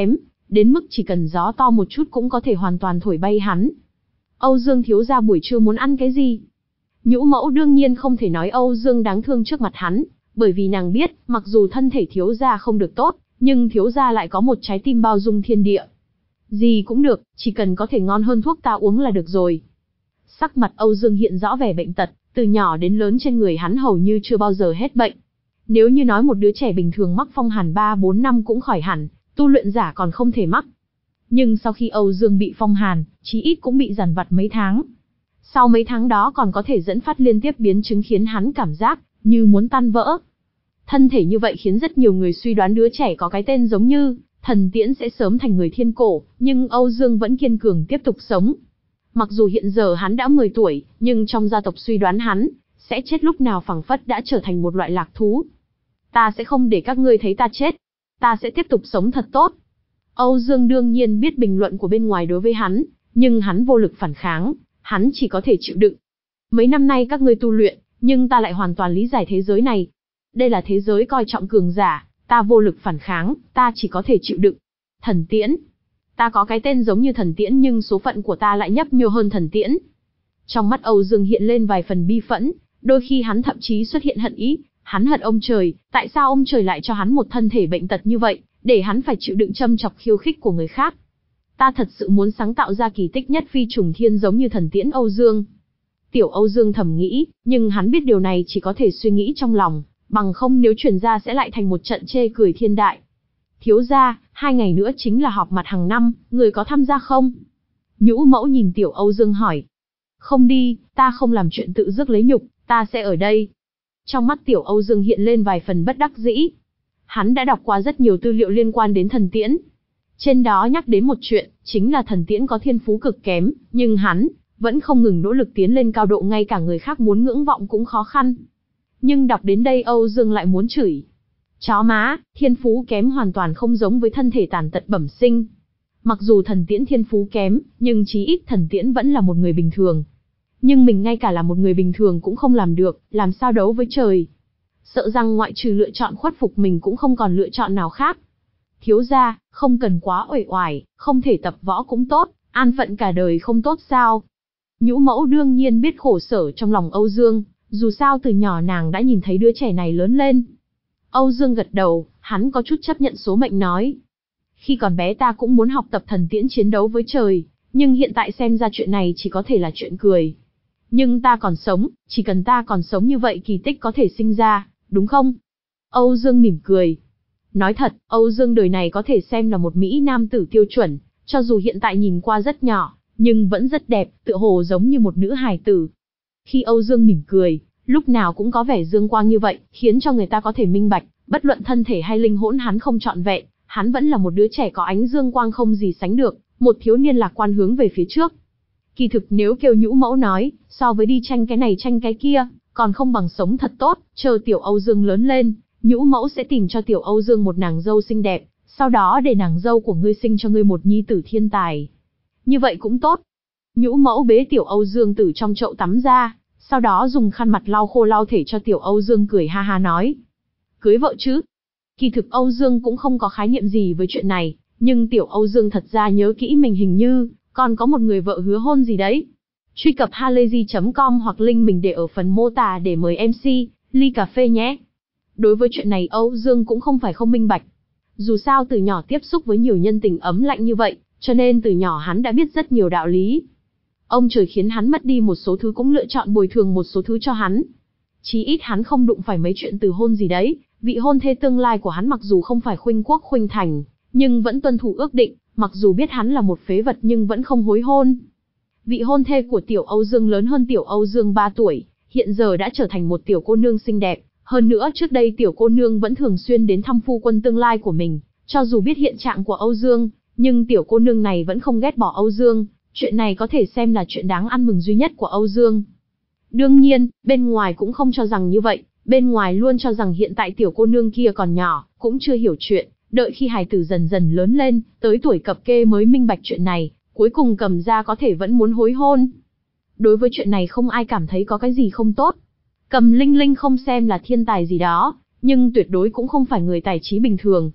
đến mức chỉ cần gió to một chút cũng có thể hoàn toàn thổi bay hắn. Âu Dương thiếu gia buổi trưa muốn ăn cái gì? Nhũ mẫu đương nhiên không thể nói Âu Dương đáng thương trước mặt hắn, bởi vì nàng biết, mặc dù thân thể thiếu gia không được tốt, nhưng thiếu gia lại có một trái tim bao dung thiên địa. Gì cũng được, chỉ cần có thể ngon hơn thuốc ta uống là được rồi. Sắc mặt Âu Dương hiện rõ vẻ bệnh tật, từ nhỏ đến lớn trên người hắn hầu như chưa bao giờ hết bệnh. Nếu như nói một đứa trẻ bình thường mắc phong hàn ba bốn năm cũng khỏi hẳn, tu luyện giả còn không thể mắc. Nhưng sau khi Âu Dương bị phong hàn, chí ít cũng bị dằn vặt mấy tháng. Sau mấy tháng đó còn có thể dẫn phát liên tiếp biến chứng khiến hắn cảm giác như muốn tan vỡ. Thân thể như vậy khiến rất nhiều người suy đoán đứa trẻ có cái tên giống như Thần Tiễn sẽ sớm thành người thiên cổ, nhưng Âu Dương vẫn kiên cường tiếp tục sống. Mặc dù hiện giờ hắn đã mười tuổi, nhưng trong gia tộc suy đoán hắn sẽ chết lúc nào phảng phất đã trở thành một loại lạc thú. Ta sẽ không để các ngươi thấy ta chết. Ta sẽ tiếp tục sống thật tốt. Âu Dương đương nhiên biết bình luận của bên ngoài đối với hắn, nhưng hắn vô lực phản kháng, hắn chỉ có thể chịu đựng. Mấy năm nay các ngươi tu luyện, nhưng ta lại hoàn toàn lý giải thế giới này. Đây là thế giới coi trọng cường giả, ta vô lực phản kháng, ta chỉ có thể chịu đựng. Thần Tiễn. Ta có cái tên giống như Thần Tiễn nhưng số phận của ta lại nhấp nhô hơn Thần Tiễn. Trong mắt Âu Dương hiện lên vài phần bi phẫn, đôi khi hắn thậm chí xuất hiện hận ý, hắn hận ông trời, tại sao ông trời lại cho hắn một thân thể bệnh tật như vậy, để hắn phải chịu đựng châm chọc khiêu khích của người khác. Ta thật sự muốn sáng tạo ra kỳ tích nhất phi trùng thiên giống như Thần Tiễn Âu Dương. Tiểu Âu Dương thầm nghĩ, nhưng hắn biết điều này chỉ có thể suy nghĩ trong lòng, bằng không nếu truyền ra sẽ lại thành một trận chê cười thiên đại. Thiếu gia, hai ngày nữa chính là họp mặt hàng năm, người có tham gia không? Nhũ mẫu nhìn Tiểu Âu Dương hỏi. Không đi, ta không làm chuyện tự dứt lấy nhục, ta sẽ ở đây. Trong mắt Tiểu Âu Dương hiện lên vài phần bất đắc dĩ. Hắn đã đọc qua rất nhiều tư liệu liên quan đến Thần Tiễn. Trên đó nhắc đến một chuyện, chính là Thần Tiễn có thiên phú cực kém, nhưng hắn vẫn không ngừng nỗ lực tiến lên cao độ ngay cả người khác muốn ngưỡng vọng cũng khó khăn. Nhưng đọc đến đây Âu Dương lại muốn chửi. Chó má, thiên phú kém hoàn toàn không giống với thân thể tàn tật bẩm sinh. Mặc dù Thần Tiễn thiên phú kém, nhưng chí ít Thần Tiễn vẫn là một người bình thường. Nhưng mình ngay cả là một người bình thường cũng không làm được, làm sao đấu với trời. Sợ rằng ngoại trừ lựa chọn khuất phục mình cũng không còn lựa chọn nào khác. Thiếu gia, không cần quá uể oải, không thể tập võ cũng tốt, an phận cả đời không tốt sao? Nhũ mẫu đương nhiên biết khổ sở trong lòng Âu Dương, dù sao từ nhỏ nàng đã nhìn thấy đứa trẻ này lớn lên. Âu Dương gật đầu, hắn có chút chấp nhận số mệnh nói. Khi còn bé ta cũng muốn học tập Thần Tiễn chiến đấu với trời, nhưng hiện tại xem ra chuyện này chỉ có thể là chuyện cười. Nhưng ta còn sống, chỉ cần ta còn sống như vậy kỳ tích có thể sinh ra, đúng không? Âu Dương mỉm cười. Nói thật, Âu Dương đời này có thể xem là một Mỹ nam tử tiêu chuẩn, cho dù hiện tại nhìn qua rất nhỏ, nhưng vẫn rất đẹp, tựa hồ giống như một nữ hài tử. Khi Âu Dương mỉm cười, lúc nào cũng có vẻ dương quang như vậy, khiến cho người ta có thể minh bạch, bất luận thân thể hay linh hồn hắn không trọn vẹn, hắn vẫn là một đứa trẻ có ánh dương quang không gì sánh được, một thiếu niên lạc quan hướng về phía trước. Kỳ thực nếu kêu nhũ mẫu nói, so với đi tranh cái này tranh cái kia, còn không bằng sống thật tốt, chờ tiểu Âu Dương lớn lên, nhũ mẫu sẽ tìm cho tiểu Âu Dương một nàng dâu xinh đẹp, sau đó để nàng dâu của ngươi sinh cho ngươi một nhi tử thiên tài. Như vậy cũng tốt. Nhũ mẫu bế tiểu Âu Dương từ trong chậu tắm ra, sau đó dùng khăn mặt lau khô lau thể cho tiểu Âu Dương cười ha ha nói. Cưới vợ chứ? Kỳ thực Âu Dương cũng không có khái niệm gì với chuyện này, nhưng tiểu Âu Dương thật ra nhớ kỹ mình hình như còn có một người vợ hứa hôn gì đấy. Truy cập halayzi chấm com hoặc link mình để ở phần mô tả để mời em xê, ly cà phê nhé. Đối với chuyện này Âu Dương cũng không phải không minh bạch. Dù sao từ nhỏ tiếp xúc với nhiều nhân tình ấm lạnh như vậy, cho nên từ nhỏ hắn đã biết rất nhiều đạo lý. Ông trời khiến hắn mất đi một số thứ cũng lựa chọn bồi thường một số thứ cho hắn. Chí ít hắn không đụng phải mấy chuyện từ hôn gì đấy, vị hôn thê tương lai của hắn mặc dù không phải khuynh quốc khuynh thành, nhưng vẫn tuân thủ ước định, mặc dù biết hắn là một phế vật nhưng vẫn không hối hôn. Vị hôn thê của tiểu Âu Dương lớn hơn tiểu Âu Dương ba tuổi, hiện giờ đã trở thành một tiểu cô nương xinh đẹp, hơn nữa trước đây tiểu cô nương vẫn thường xuyên đến thăm phu quân tương lai của mình, cho dù biết hiện trạng của Âu Dương, nhưng tiểu cô nương này vẫn không ghét bỏ Âu Dương, chuyện này có thể xem là chuyện đáng ăn mừng duy nhất của Âu Dương. Đương nhiên, bên ngoài cũng không cho rằng như vậy, bên ngoài luôn cho rằng hiện tại tiểu cô nương kia còn nhỏ, cũng chưa hiểu chuyện, đợi khi hài tử dần dần lớn lên, tới tuổi cập kê mới minh bạch chuyện này, cuối cùng cầm ra có thể vẫn muốn hối hôn. Đối với chuyện này không ai cảm thấy có cái gì không tốt. Cầm Linh Linh không xem là thiên tài gì đó, nhưng tuyệt đối cũng không phải người tài trí bình thường.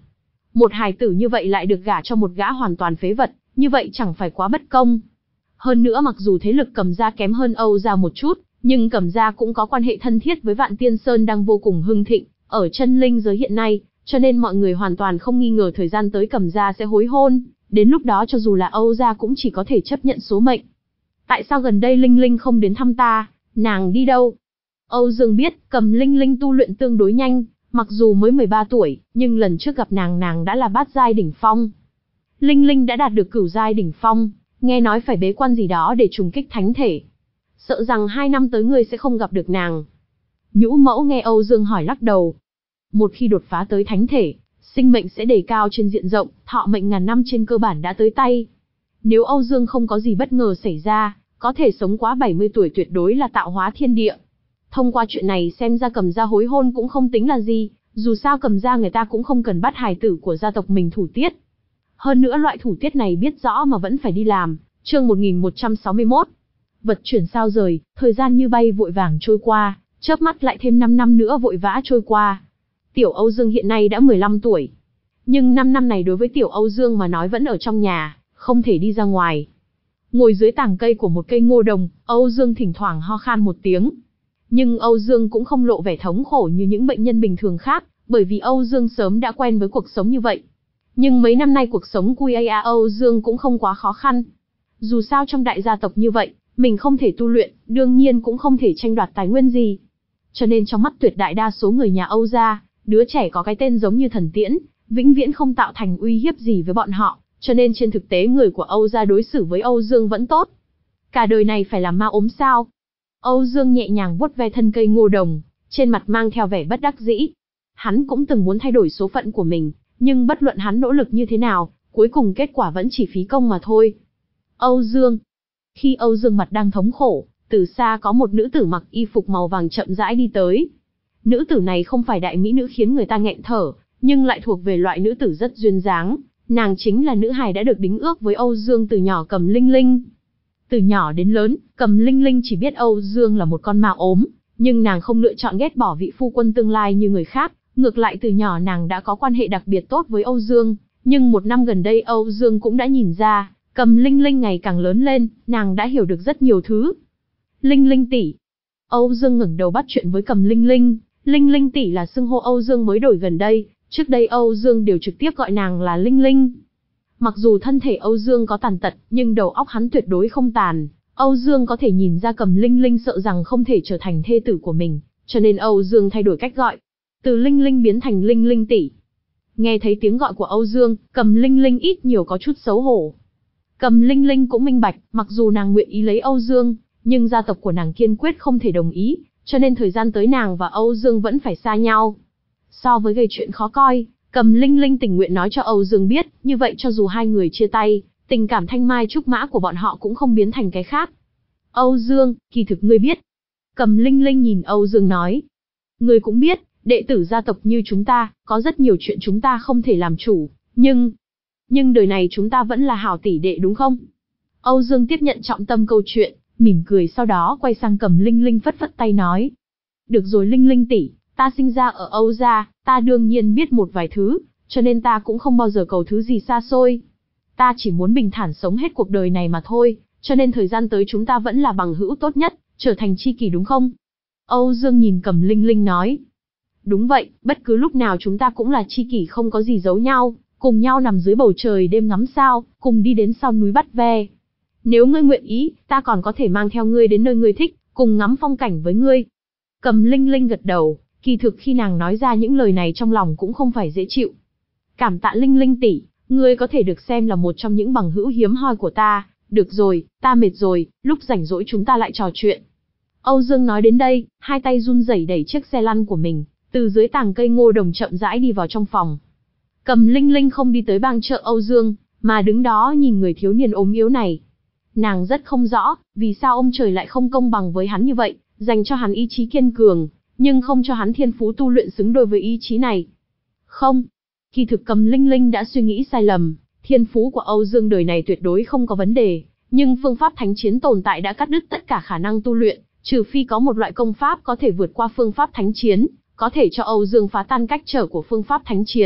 Một hài tử như vậy lại được gả cho một gã hoàn toàn phế vật, như vậy chẳng phải quá bất công. Hơn nữa mặc dù thế lực Cẩm gia kém hơn Âu gia một chút, nhưng Cẩm gia cũng có quan hệ thân thiết với Vạn Tiên Sơn đang vô cùng hưng thịnh, ở chân linh giới hiện nay, cho nên mọi người hoàn toàn không nghi ngờ thời gian tới Cẩm gia sẽ hối hôn, đến lúc đó cho dù là Âu gia cũng chỉ có thể chấp nhận số mệnh. Tại sao gần đây Linh Linh không đến thăm ta, nàng đi đâu? Âu Dương biết, Cẩm Linh Linh tu luyện tương đối nhanh, mặc dù mới mười ba tuổi, nhưng lần trước gặp nàng nàng đã là bát giai đỉnh phong. Linh Linh đã đạt được cửu giai đỉnh phong, nghe nói phải bế quan gì đó để trùng kích thánh thể. Sợ rằng hai năm tới ngươi sẽ không gặp được nàng. Nhũ Mẫu nghe Âu Dương hỏi lắc đầu. Một khi đột phá tới thánh thể, sinh mệnh sẽ đề cao trên diện rộng, thọ mệnh ngàn năm trên cơ bản đã tới tay. Nếu Âu Dương không có gì bất ngờ xảy ra, có thể sống quá bảy mươi tuổi tuyệt đối là tạo hóa thiên địa. Thông qua chuyện này xem ra Cẩm gia hối hôn cũng không tính là gì, dù sao Cẩm gia người ta cũng không cần bắt hài tử của gia tộc mình thủ tiết. Hơn nữa loại thủ tiết này biết rõ mà vẫn phải đi làm. Chương một nghìn một trăm sáu mươi mốt. Vật chuyển sao rời, thời gian như bay vội vàng trôi qua, chớp mắt lại thêm năm năm nữa vội vã trôi qua. Tiểu Âu Dương hiện nay đã mười lăm tuổi. Nhưng năm năm này đối với Tiểu Âu Dương mà nói vẫn ở trong nhà, không thể đi ra ngoài. Ngồi dưới tàng cây của một cây ngô đồng, Âu Dương thỉnh thoảng ho khan một tiếng. Nhưng Âu Dương cũng không lộ vẻ thống khổ như những bệnh nhân bình thường khác, bởi vì Âu Dương sớm đã quen với cuộc sống như vậy. Nhưng mấy năm nay cuộc sống của Âu Dương cũng không quá khó khăn. Dù sao trong đại gia tộc như vậy, mình không thể tu luyện, đương nhiên cũng không thể tranh đoạt tài nguyên gì. Cho nên trong mắt tuyệt đại đa số người nhà Âu gia, đứa trẻ có cái tên giống như thần tiễn, vĩnh viễn không tạo thành uy hiếp gì với bọn họ, cho nên trên thực tế người của Âu gia đối xử với Âu Dương vẫn tốt. Cả đời này phải làm ma ốm sao? Âu Dương nhẹ nhàng vuốt ve thân cây ngô đồng, trên mặt mang theo vẻ bất đắc dĩ. Hắn cũng từng muốn thay đổi số phận của mình, nhưng bất luận hắn nỗ lực như thế nào, cuối cùng kết quả vẫn chỉ phí công mà thôi. Âu Dương. Khi Âu Dương mặt đang thống khổ, từ xa có một nữ tử mặc y phục màu vàng chậm rãi đi tới. Nữ tử này không phải đại mỹ nữ khiến người ta nghẹn thở, nhưng lại thuộc về loại nữ tử rất duyên dáng. Nàng chính là nữ hài đã được đính ước với Âu Dương từ nhỏ Cẩm Linh Linh. Từ nhỏ đến lớn, Cẩm Linh Linh chỉ biết Âu Dương là một con ma ốm, nhưng nàng không lựa chọn ghét bỏ vị phu quân tương lai như người khác. Ngược lại từ nhỏ nàng đã có quan hệ đặc biệt tốt với Âu Dương, nhưng một năm gần đây Âu Dương cũng đã nhìn ra, Cẩm Linh Linh ngày càng lớn lên, nàng đã hiểu được rất nhiều thứ. Linh Linh tỷ. Âu Dương ngẩng đầu bắt chuyện với Cẩm Linh Linh, Linh Linh tỷ là xưng hô Âu Dương mới đổi gần đây, trước đây Âu Dương đều trực tiếp gọi nàng là Linh Linh. Mặc dù thân thể Âu Dương có tàn tật, nhưng đầu óc hắn tuyệt đối không tàn, Âu Dương có thể nhìn ra Cẩm Linh Linh sợ rằng không thể trở thành thê tử của mình, cho nên Âu Dương thay đổi cách gọi. Từ Linh Linh biến thành Linh Linh tỷ. Nghe thấy tiếng gọi của Âu Dương, Cẩm Linh Linh ít nhiều có chút xấu hổ. Cẩm Linh Linh cũng minh bạch, mặc dù nàng nguyện ý lấy Âu Dương, nhưng gia tộc của nàng kiên quyết không thể đồng ý, cho nên thời gian tới nàng và Âu Dương vẫn phải xa nhau. So với gây chuyện khó coi, Cẩm Linh Linh tình nguyện nói cho Âu Dương biết, như vậy cho dù hai người chia tay, tình cảm thanh mai trúc mã của bọn họ cũng không biến thành cái khác. Âu Dương, kỳ thực ngươi biết. Cẩm Linh Linh nhìn Âu Dương nói. Ngươi cũng biết, đệ tử gia tộc như chúng ta, có rất nhiều chuyện chúng ta không thể làm chủ, nhưng... Nhưng đời này chúng ta vẫn là hảo tỷ đệ đúng không? Âu Dương tiếp nhận trọng tâm câu chuyện, mỉm cười sau đó quay sang Cẩm Linh Linh phất phất tay nói. Được rồi Linh Linh tỷ, ta sinh ra ở Âu gia, ta đương nhiên biết một vài thứ, cho nên ta cũng không bao giờ cầu thứ gì xa xôi. Ta chỉ muốn bình thản sống hết cuộc đời này mà thôi, cho nên thời gian tới chúng ta vẫn là bằng hữu tốt nhất, trở thành tri kỷ đúng không? Âu Dương nhìn Cẩm Linh Linh nói. Đúng vậy, bất cứ lúc nào chúng ta cũng là tri kỷ không có gì giấu nhau, cùng nhau nằm dưới bầu trời đêm ngắm sao, cùng đi đến sau núi bắt ve. Nếu ngươi nguyện ý, ta còn có thể mang theo ngươi đến nơi ngươi thích, cùng ngắm phong cảnh với ngươi. Cẩm Linh Linh gật đầu, kỳ thực khi nàng nói ra những lời này trong lòng cũng không phải dễ chịu. Cảm tạ Linh Linh tỷ, ngươi có thể được xem là một trong những bằng hữu hiếm hoi của ta, được rồi, ta mệt rồi, lúc rảnh rỗi chúng ta lại trò chuyện. Âu Dương nói đến đây, hai tay run rẩy đẩy chiếc xe lăn của mình, từ dưới tàng cây ngô đồng chậm rãi đi vào trong phòng. Cẩm Linh Linh không đi tới bang trợ Âu Dương, mà đứng đó nhìn người thiếu niên ốm yếu này. Nàng rất không rõ, vì sao ông trời lại không công bằng với hắn như vậy, dành cho hắn ý chí kiên cường, nhưng không cho hắn thiên phú tu luyện xứng đôi với ý chí này. Không, kỳ thực Cẩm Linh Linh đã suy nghĩ sai lầm, thiên phú của Âu Dương đời này tuyệt đối không có vấn đề, nhưng phương pháp thánh chiến tồn tại đã cắt đứt tất cả khả năng tu luyện, trừ phi có một loại công pháp có thể vượt qua phương pháp thánh chiến, có thể cho Âu Dương phá tan cách trở của phương pháp thánh chiến,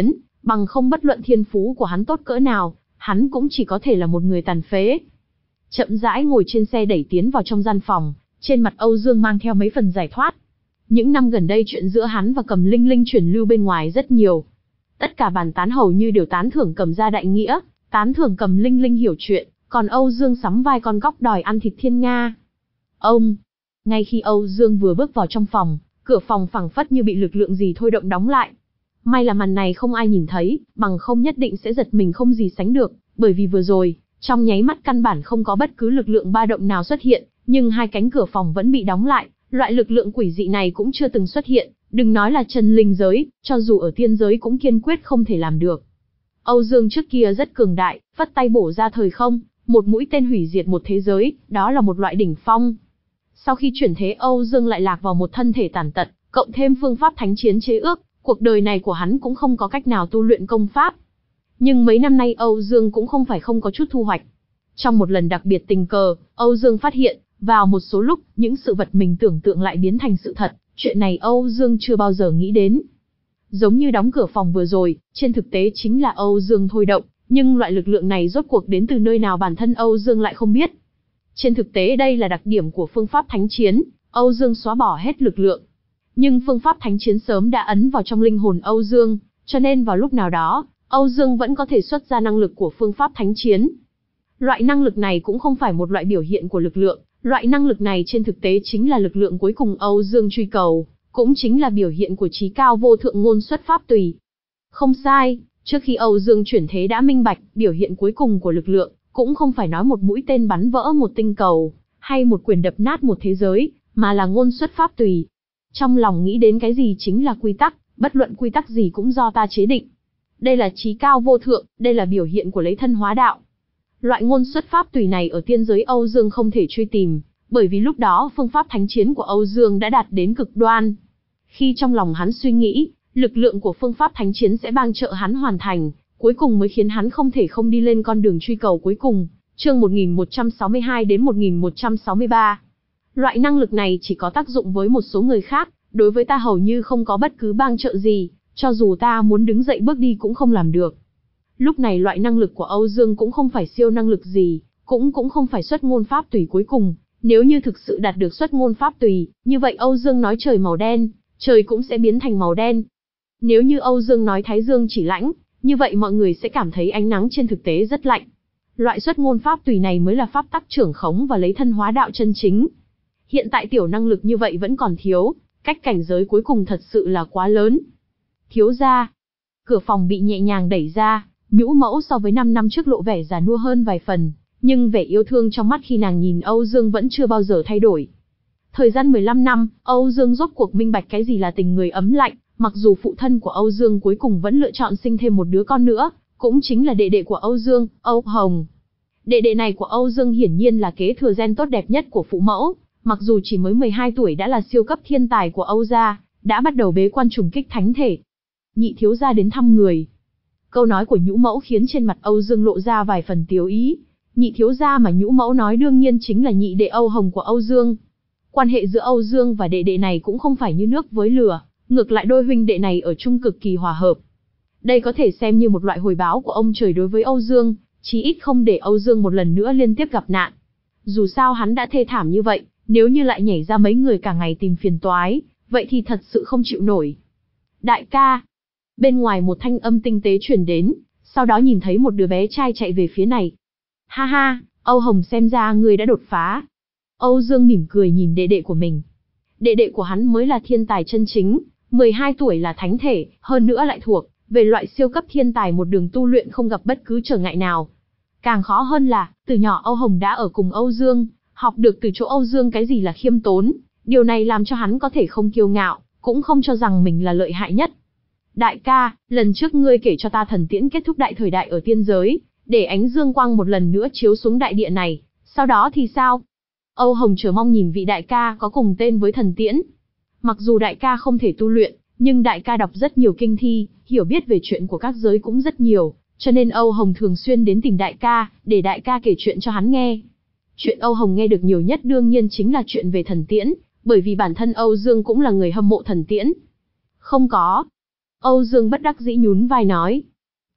Bằng không bất luận thiên phú của hắn tốt cỡ nào, hắn cũng chỉ có thể là một người tàn phế. Chậm rãi ngồi trên xe đẩy tiến vào trong gian phòng, trên mặt Âu Dương mang theo mấy phần giải thoát. Những năm gần đây chuyện giữa hắn và Cầm Linh Linh truyền lưu bên ngoài rất nhiều. Tất cả bàn tán hầu như đều tán thưởng Cầm gia đại nghĩa, tán thưởng Cầm Linh Linh hiểu chuyện, còn Âu Dương sắm vai con cóc đòi ăn thịt thiên nga. Ông! Ngay khi Âu Dương vừa bước vào trong phòng, cửa phòng phẳng phất như bị lực lượng gì thôi động đóng lại. May là màn này không ai nhìn thấy, bằng không nhất định sẽ giật mình không gì sánh được, bởi vì vừa rồi, trong nháy mắt căn bản không có bất cứ lực lượng ba động nào xuất hiện, nhưng hai cánh cửa phòng vẫn bị đóng lại, loại lực lượng quỷ dị này cũng chưa từng xuất hiện, đừng nói là chân linh giới, cho dù ở tiên giới cũng kiên quyết không thể làm được. Âu Dương trước kia rất cường đại, vất tay bổ ra thời không, một mũi tên hủy diệt một thế giới, đó là một loại đỉnh phong. Sau khi chuyển thế Âu Dương lại lạc vào một thân thể tàn tật, cộng thêm phương pháp thánh chiến chế ước, cuộc đời này của hắn cũng không có cách nào tu luyện công pháp. Nhưng mấy năm nay Âu Dương cũng không phải không có chút thu hoạch. Trong một lần đặc biệt tình cờ, Âu Dương phát hiện, vào một số lúc, những sự vật mình tưởng tượng lại biến thành sự thật, chuyện này Âu Dương chưa bao giờ nghĩ đến. Giống như đóng cửa phòng vừa rồi, trên thực tế chính là Âu Dương thôi động, nhưng loại lực lượng này rốt cuộc đến từ nơi nào bản thân Âu Dương lại không biết. Trên thực tế đây là đặc điểm của phương pháp thánh chiến, Âu Dương xóa bỏ hết lực lượng. Nhưng phương pháp thánh chiến sớm đã ấn vào trong linh hồn Âu Dương, cho nên vào lúc nào đó, Âu Dương vẫn có thể xuất ra năng lực của phương pháp thánh chiến. Loại năng lực này cũng không phải một loại biểu hiện của lực lượng, loại năng lực này trên thực tế chính là lực lượng cuối cùng Âu Dương truy cầu, cũng chính là biểu hiện của chí cao vô thượng ngôn xuất pháp tùy. Không sai, trước khi Âu Dương chuyển thế đã minh bạch, biểu hiện cuối cùng của lực lượng, cũng không phải nói một mũi tên bắn vỡ một tinh cầu, hay một quyền đập nát một thế giới, mà là ngôn xuất pháp tùy. Trong lòng nghĩ đến cái gì chính là quy tắc, bất luận quy tắc gì cũng do ta chế định. Đây là chí cao vô thượng, đây là biểu hiện của lấy thân hóa đạo. Loại ngôn xuất pháp tùy này ở tiên giới Âu Dương không thể truy tìm, bởi vì lúc đó phương pháp thánh chiến của Âu Dương đã đạt đến cực đoan. Khi trong lòng hắn suy nghĩ, lực lượng của phương pháp thánh chiến sẽ bang trợ hắn hoàn thành, cuối cùng mới khiến hắn không thể không đi lên con đường truy cầu cuối cùng. Chương một nghìn một trăm sáu mươi hai đến một nghìn một trăm sáu mươi ba. Loại năng lực này chỉ có tác dụng với một số người khác, đối với ta hầu như không có bất cứ bang trợ gì, cho dù ta muốn đứng dậy bước đi cũng không làm được. Lúc này loại năng lực của Âu Dương cũng không phải siêu năng lực gì, cũng cũng không phải xuất ngôn pháp tùy cuối cùng. Nếu như thực sự đạt được xuất ngôn pháp tùy, như vậy Âu Dương nói trời màu đen, trời cũng sẽ biến thành màu đen. Nếu như Âu Dương nói thái dương chỉ lãnh, như vậy mọi người sẽ cảm thấy ánh nắng trên thực tế rất lạnh. Loại xuất ngôn pháp tùy này mới là pháp tắc trưởng khống và lấy thân hóa đạo chân chính. Hiện tại tiểu năng lực như vậy vẫn còn thiếu, cách cảnh giới cuối cùng thật sự là quá lớn. Thiếu gia, cửa phòng bị nhẹ nhàng đẩy ra, Nhũ Mẫu so với năm năm trước lộ vẻ già nua hơn vài phần, nhưng vẻ yêu thương trong mắt khi nàng nhìn Âu Dương vẫn chưa bao giờ thay đổi. Thời gian mười lăm năm, Âu Dương rốt cuộc minh bạch cái gì là tình người ấm lạnh, mặc dù phụ thân của Âu Dương cuối cùng vẫn lựa chọn sinh thêm một đứa con nữa, cũng chính là đệ đệ của Âu Dương, Âu Hồng. Đệ đệ này của Âu Dương hiển nhiên là kế thừa gen tốt đẹp nhất của phụ mẫu, mặc dù chỉ mới mười hai tuổi đã là siêu cấp thiên tài của Âu gia, đã bắt đầu bế quan trùng kích thánh thể. Nhị thiếu gia đến thăm người. Câu nói của Nhũ Mẫu khiến trên mặt Âu Dương lộ ra vài phần tiếu ý. Nhị thiếu gia mà Nhũ Mẫu nói đương nhiên chính là nhị đệ Âu Hồng của Âu Dương. Quan hệ giữa Âu Dương và đệ đệ này cũng không phải như nước với lửa, ngược lại đôi huynh đệ này ở chung cực kỳ hòa hợp. Đây có thể xem như một loại hồi báo của ông trời đối với Âu Dương, chí ít không để Âu Dương một lần nữa liên tiếp gặp nạn. Dù sao hắn đã thê thảm như vậy, nếu như lại nhảy ra mấy người cả ngày tìm phiền toái, vậy thì thật sự không chịu nổi. Đại ca! Bên ngoài một thanh âm tinh tế truyền đến, sau đó nhìn thấy một đứa bé trai chạy về phía này. Ha ha, Âu Hồng xem ra ngươi đã đột phá. Âu Dương mỉm cười nhìn đệ đệ của mình. Đệ đệ của hắn mới là thiên tài chân chính, mười hai tuổi là thánh thể, hơn nữa lại thuộc về loại siêu cấp thiên tài, một đường tu luyện không gặp bất cứ trở ngại nào. Càng khó hơn là, từ nhỏ Âu Hồng đã ở cùng Âu Dương, học được từ chỗ Âu Dương cái gì là khiêm tốn, điều này làm cho hắn có thể không kiêu ngạo, cũng không cho rằng mình là lợi hại nhất. Đại ca, lần trước ngươi kể cho ta thần tiễn kết thúc đại thời đại ở tiên giới, để ánh dương quang một lần nữa chiếu xuống đại địa này, sau đó thì sao? Âu Hồng chờ mong nhìn vị đại ca có cùng tên với thần tiễn. Mặc dù đại ca không thể tu luyện, nhưng đại ca đọc rất nhiều kinh thi, hiểu biết về chuyện của các giới cũng rất nhiều, cho nên Âu Hồng thường xuyên đến tìm đại ca, để đại ca kể chuyện cho hắn nghe. Chuyện Âu Hồng nghe được nhiều nhất đương nhiên chính là chuyện về thần tiễn, bởi vì bản thân Âu Dương cũng là người hâm mộ thần tiễn. Không có. Âu Dương bất đắc dĩ nhún vai nói,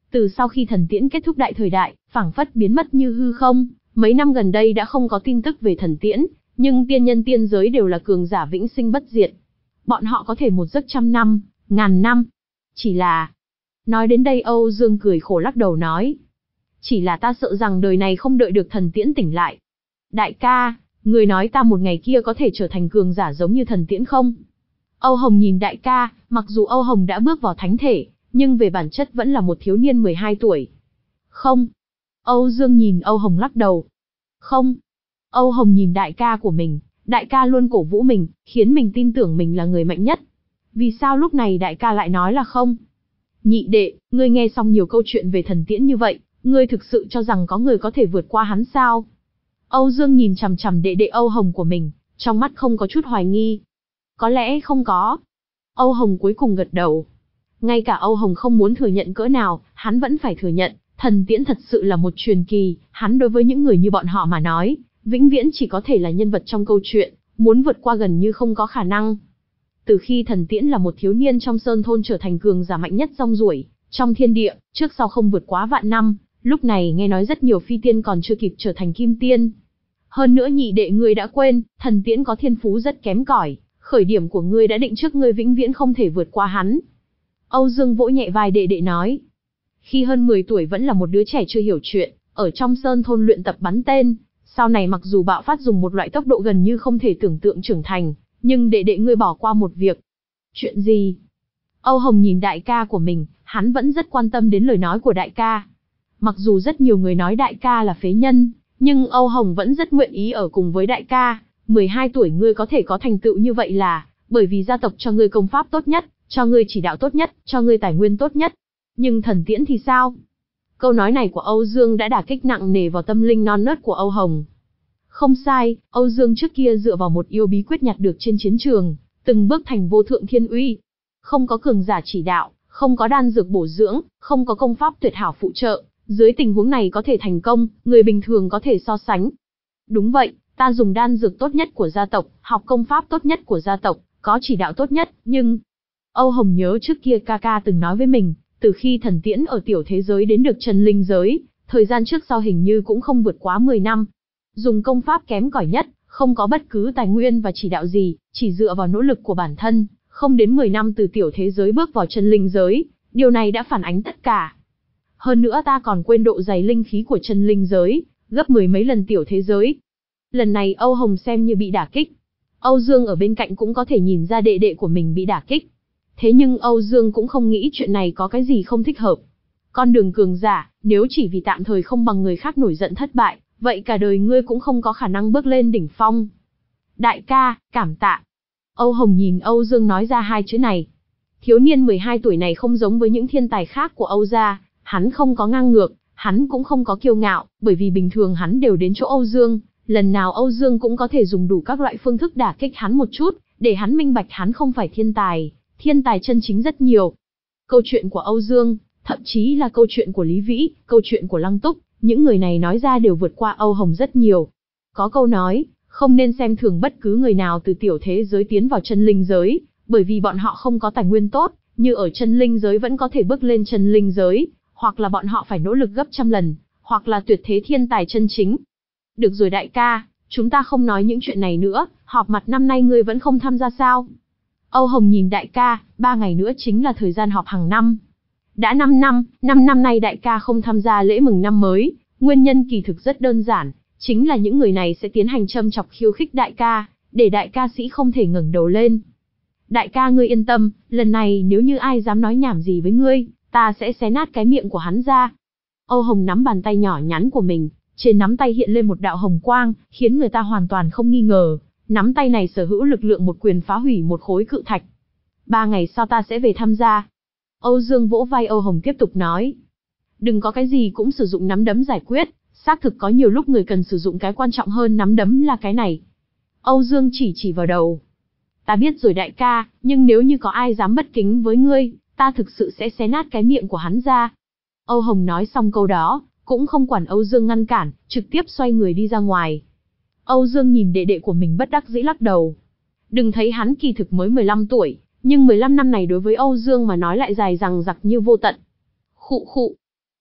Từ sau khi thần tiễn kết thúc đại thời đại, phảng phất biến mất như hư không, mấy năm gần đây đã không có tin tức về thần tiễn, nhưng tiên nhân tiên giới đều là cường giả vĩnh sinh bất diệt. Bọn họ có thể một giấc trăm năm, ngàn năm. Chỉ là... Nói đến đây Âu Dương cười khổ lắc đầu nói. Chỉ là ta sợ rằng đời này không đợi được thần tiễn tỉnh lại. Đại ca, người nói ta một ngày kia có thể trở thành cường giả giống như thần tiễn không? Âu Hồng nhìn đại ca, mặc dù Âu Hồng đã bước vào thánh thể, nhưng về bản chất vẫn là một thiếu niên mười hai tuổi. Không. Âu Dương nhìn Âu Hồng lắc đầu. Không. Âu Hồng nhìn đại ca của mình, đại ca luôn cổ vũ mình, khiến mình tin tưởng mình là người mạnh nhất. Vì sao lúc này đại ca lại nói là không? Nhị đệ, ngươi nghe xong nhiều câu chuyện về thần tiễn như vậy, ngươi thực sự cho rằng có người có thể vượt qua hắn sao? Âu Dương nhìn chằm chằm đệ đệ Âu Hồng của mình, trong mắt không có chút hoài nghi. Có lẽ không có. Âu Hồng cuối cùng gật đầu. Ngay cả Âu Hồng không muốn thừa nhận cỡ nào, hắn vẫn phải thừa nhận, thần tiễn thật sự là một truyền kỳ, hắn đối với những người như bọn họ mà nói, vĩnh viễn chỉ có thể là nhân vật trong câu chuyện, muốn vượt qua gần như không có khả năng. Từ khi thần tiễn là một thiếu niên trong sơn thôn trở thành cường giả mạnh nhất rong ruổi, trong thiên địa, trước sau không vượt quá vạn năm, lúc này nghe nói rất nhiều phi tiên còn chưa kịp trở thành kim tiên. Hơn nữa nhị đệ ngươi đã quên, thần tiễn có thiên phú rất kém cỏi, khởi điểm của ngươi đã định trước ngươi vĩnh viễn không thể vượt qua hắn. Âu Dương vỗ nhẹ vai đệ đệ nói. Khi hơn mười tuổi vẫn là một đứa trẻ chưa hiểu chuyện, ở trong sơn thôn luyện tập bắn tên, sau này mặc dù bạo phát dùng một loại tốc độ gần như không thể tưởng tượng trưởng thành, nhưng đệ đệ ngươi bỏ qua một việc. Chuyện gì? Âu Hồng nhìn đại ca của mình, hắn vẫn rất quan tâm đến lời nói của đại ca. Mặc dù rất nhiều người nói đại ca là phế nhân, nhưng Âu Hồng vẫn rất nguyện ý ở cùng với đại ca. mười hai tuổi ngươi có thể có thành tựu như vậy là bởi vì gia tộc cho ngươi công pháp tốt nhất, cho ngươi chỉ đạo tốt nhất, cho ngươi tài nguyên tốt nhất. Nhưng thần tiễn thì sao? Câu nói này của Âu Dương đã đả kích nặng nề vào tâm linh non nớt của Âu Hồng. Không sai, Âu Dương trước kia dựa vào một yêu bí quyết nhặt được trên chiến trường, từng bước thành vô thượng thiên uy. Không có cường giả chỉ đạo, không có đan dược bổ dưỡng, không có công pháp tuyệt hảo phụ trợ, dưới tình huống này có thể thành công, người bình thường có thể so sánh. Đúng vậy, ta dùng đan dược tốt nhất của gia tộc, học công pháp tốt nhất của gia tộc, có chỉ đạo tốt nhất, nhưng... Âu Hồng nhớ trước kia ca ca từng nói với mình, từ khi thần tiễn ở tiểu thế giới đến được chân linh giới, thời gian trước sau hình như cũng không vượt quá mười năm. Dùng công pháp kém cỏi nhất, không có bất cứ tài nguyên và chỉ đạo gì, chỉ dựa vào nỗ lực của bản thân, không đến mười năm từ tiểu thế giới bước vào chân linh giới, điều này đã phản ánh tất cả. Hơn nữa ta còn quên độ dày linh khí của chân linh giới, gấp mười mấy lần tiểu thế giới. Lần này Âu Hồng xem như bị đả kích. Âu Dương ở bên cạnh cũng có thể nhìn ra đệ đệ của mình bị đả kích. Thế nhưng Âu Dương cũng không nghĩ chuyện này có cái gì không thích hợp. Con đường cường giả, nếu chỉ vì tạm thời không bằng người khác nổi giận thất bại, vậy cả đời ngươi cũng không có khả năng bước lên đỉnh phong. Đại ca, cảm tạ. Âu Hồng nhìn Âu Dương nói ra hai chữ này. Thiếu niên mười hai tuổi này không giống với những thiên tài khác của Âu gia, hắn không có ngang ngược, hắn cũng không có kiêu ngạo, bởi vì bình thường hắn đều đến chỗ Âu Dương, lần nào Âu Dương cũng có thể dùng đủ các loại phương thức đả kích hắn một chút, để hắn minh bạch hắn không phải thiên tài, thiên tài chân chính rất nhiều. Câu chuyện của Âu Dương, thậm chí là câu chuyện của Lý Vĩ, câu chuyện của Lăng Túc, những người này nói ra đều vượt qua Âu Hồng rất nhiều. Có câu nói, không nên xem thường bất cứ người nào từ tiểu thế giới tiến vào chân linh giới, bởi vì bọn họ không có tài nguyên tốt, như ở chân linh giới vẫn có thể bước lên chân linh giới, hoặc là bọn họ phải nỗ lực gấp trăm lần, hoặc là tuyệt thế thiên tài chân chính. Được rồi đại ca, chúng ta không nói những chuyện này nữa, họp mặt năm nay ngươi vẫn không tham gia sao? Âu Hồng nhìn đại ca, ba ngày nữa chính là thời gian họp hàng năm. Đã năm năm, năm năm nay đại ca không tham gia lễ mừng năm mới, nguyên nhân kỳ thực rất đơn giản, chính là những người này sẽ tiến hành châm chọc khiêu khích đại ca, để đại ca sĩ không thể ngẩng đầu lên. Đại ca ngươi yên tâm, lần này nếu như ai dám nói nhảm gì với ngươi, ta sẽ xé nát cái miệng của hắn ra. Âu Hồng nắm bàn tay nhỏ nhắn của mình, trên nắm tay hiện lên một đạo hồng quang, khiến người ta hoàn toàn không nghi ngờ, nắm tay này sở hữu lực lượng một quyền phá hủy một khối cự thạch. Ba ngày sau ta sẽ về tham gia. Âu Dương vỗ vai Âu Hồng tiếp tục nói. Đừng có cái gì cũng sử dụng nắm đấm giải quyết, xác thực có nhiều lúc người cần sử dụng cái quan trọng hơn nắm đấm là cái này. Âu Dương chỉ chỉ vào đầu. Ta biết rồi đại ca, nhưng nếu như có ai dám bất kính với ngươi, ta thực sự sẽ xé nát cái miệng của hắn ra. Âu Hồng nói xong câu đó, cũng không quản Âu Dương ngăn cản, trực tiếp xoay người đi ra ngoài. Âu Dương nhìn đệ đệ của mình bất đắc dĩ lắc đầu. Đừng thấy hắn kỳ thực mới mười lăm tuổi, nhưng mười lăm năm này đối với Âu Dương mà nói lại dài dằng dặc như vô tận. Khụ khụ.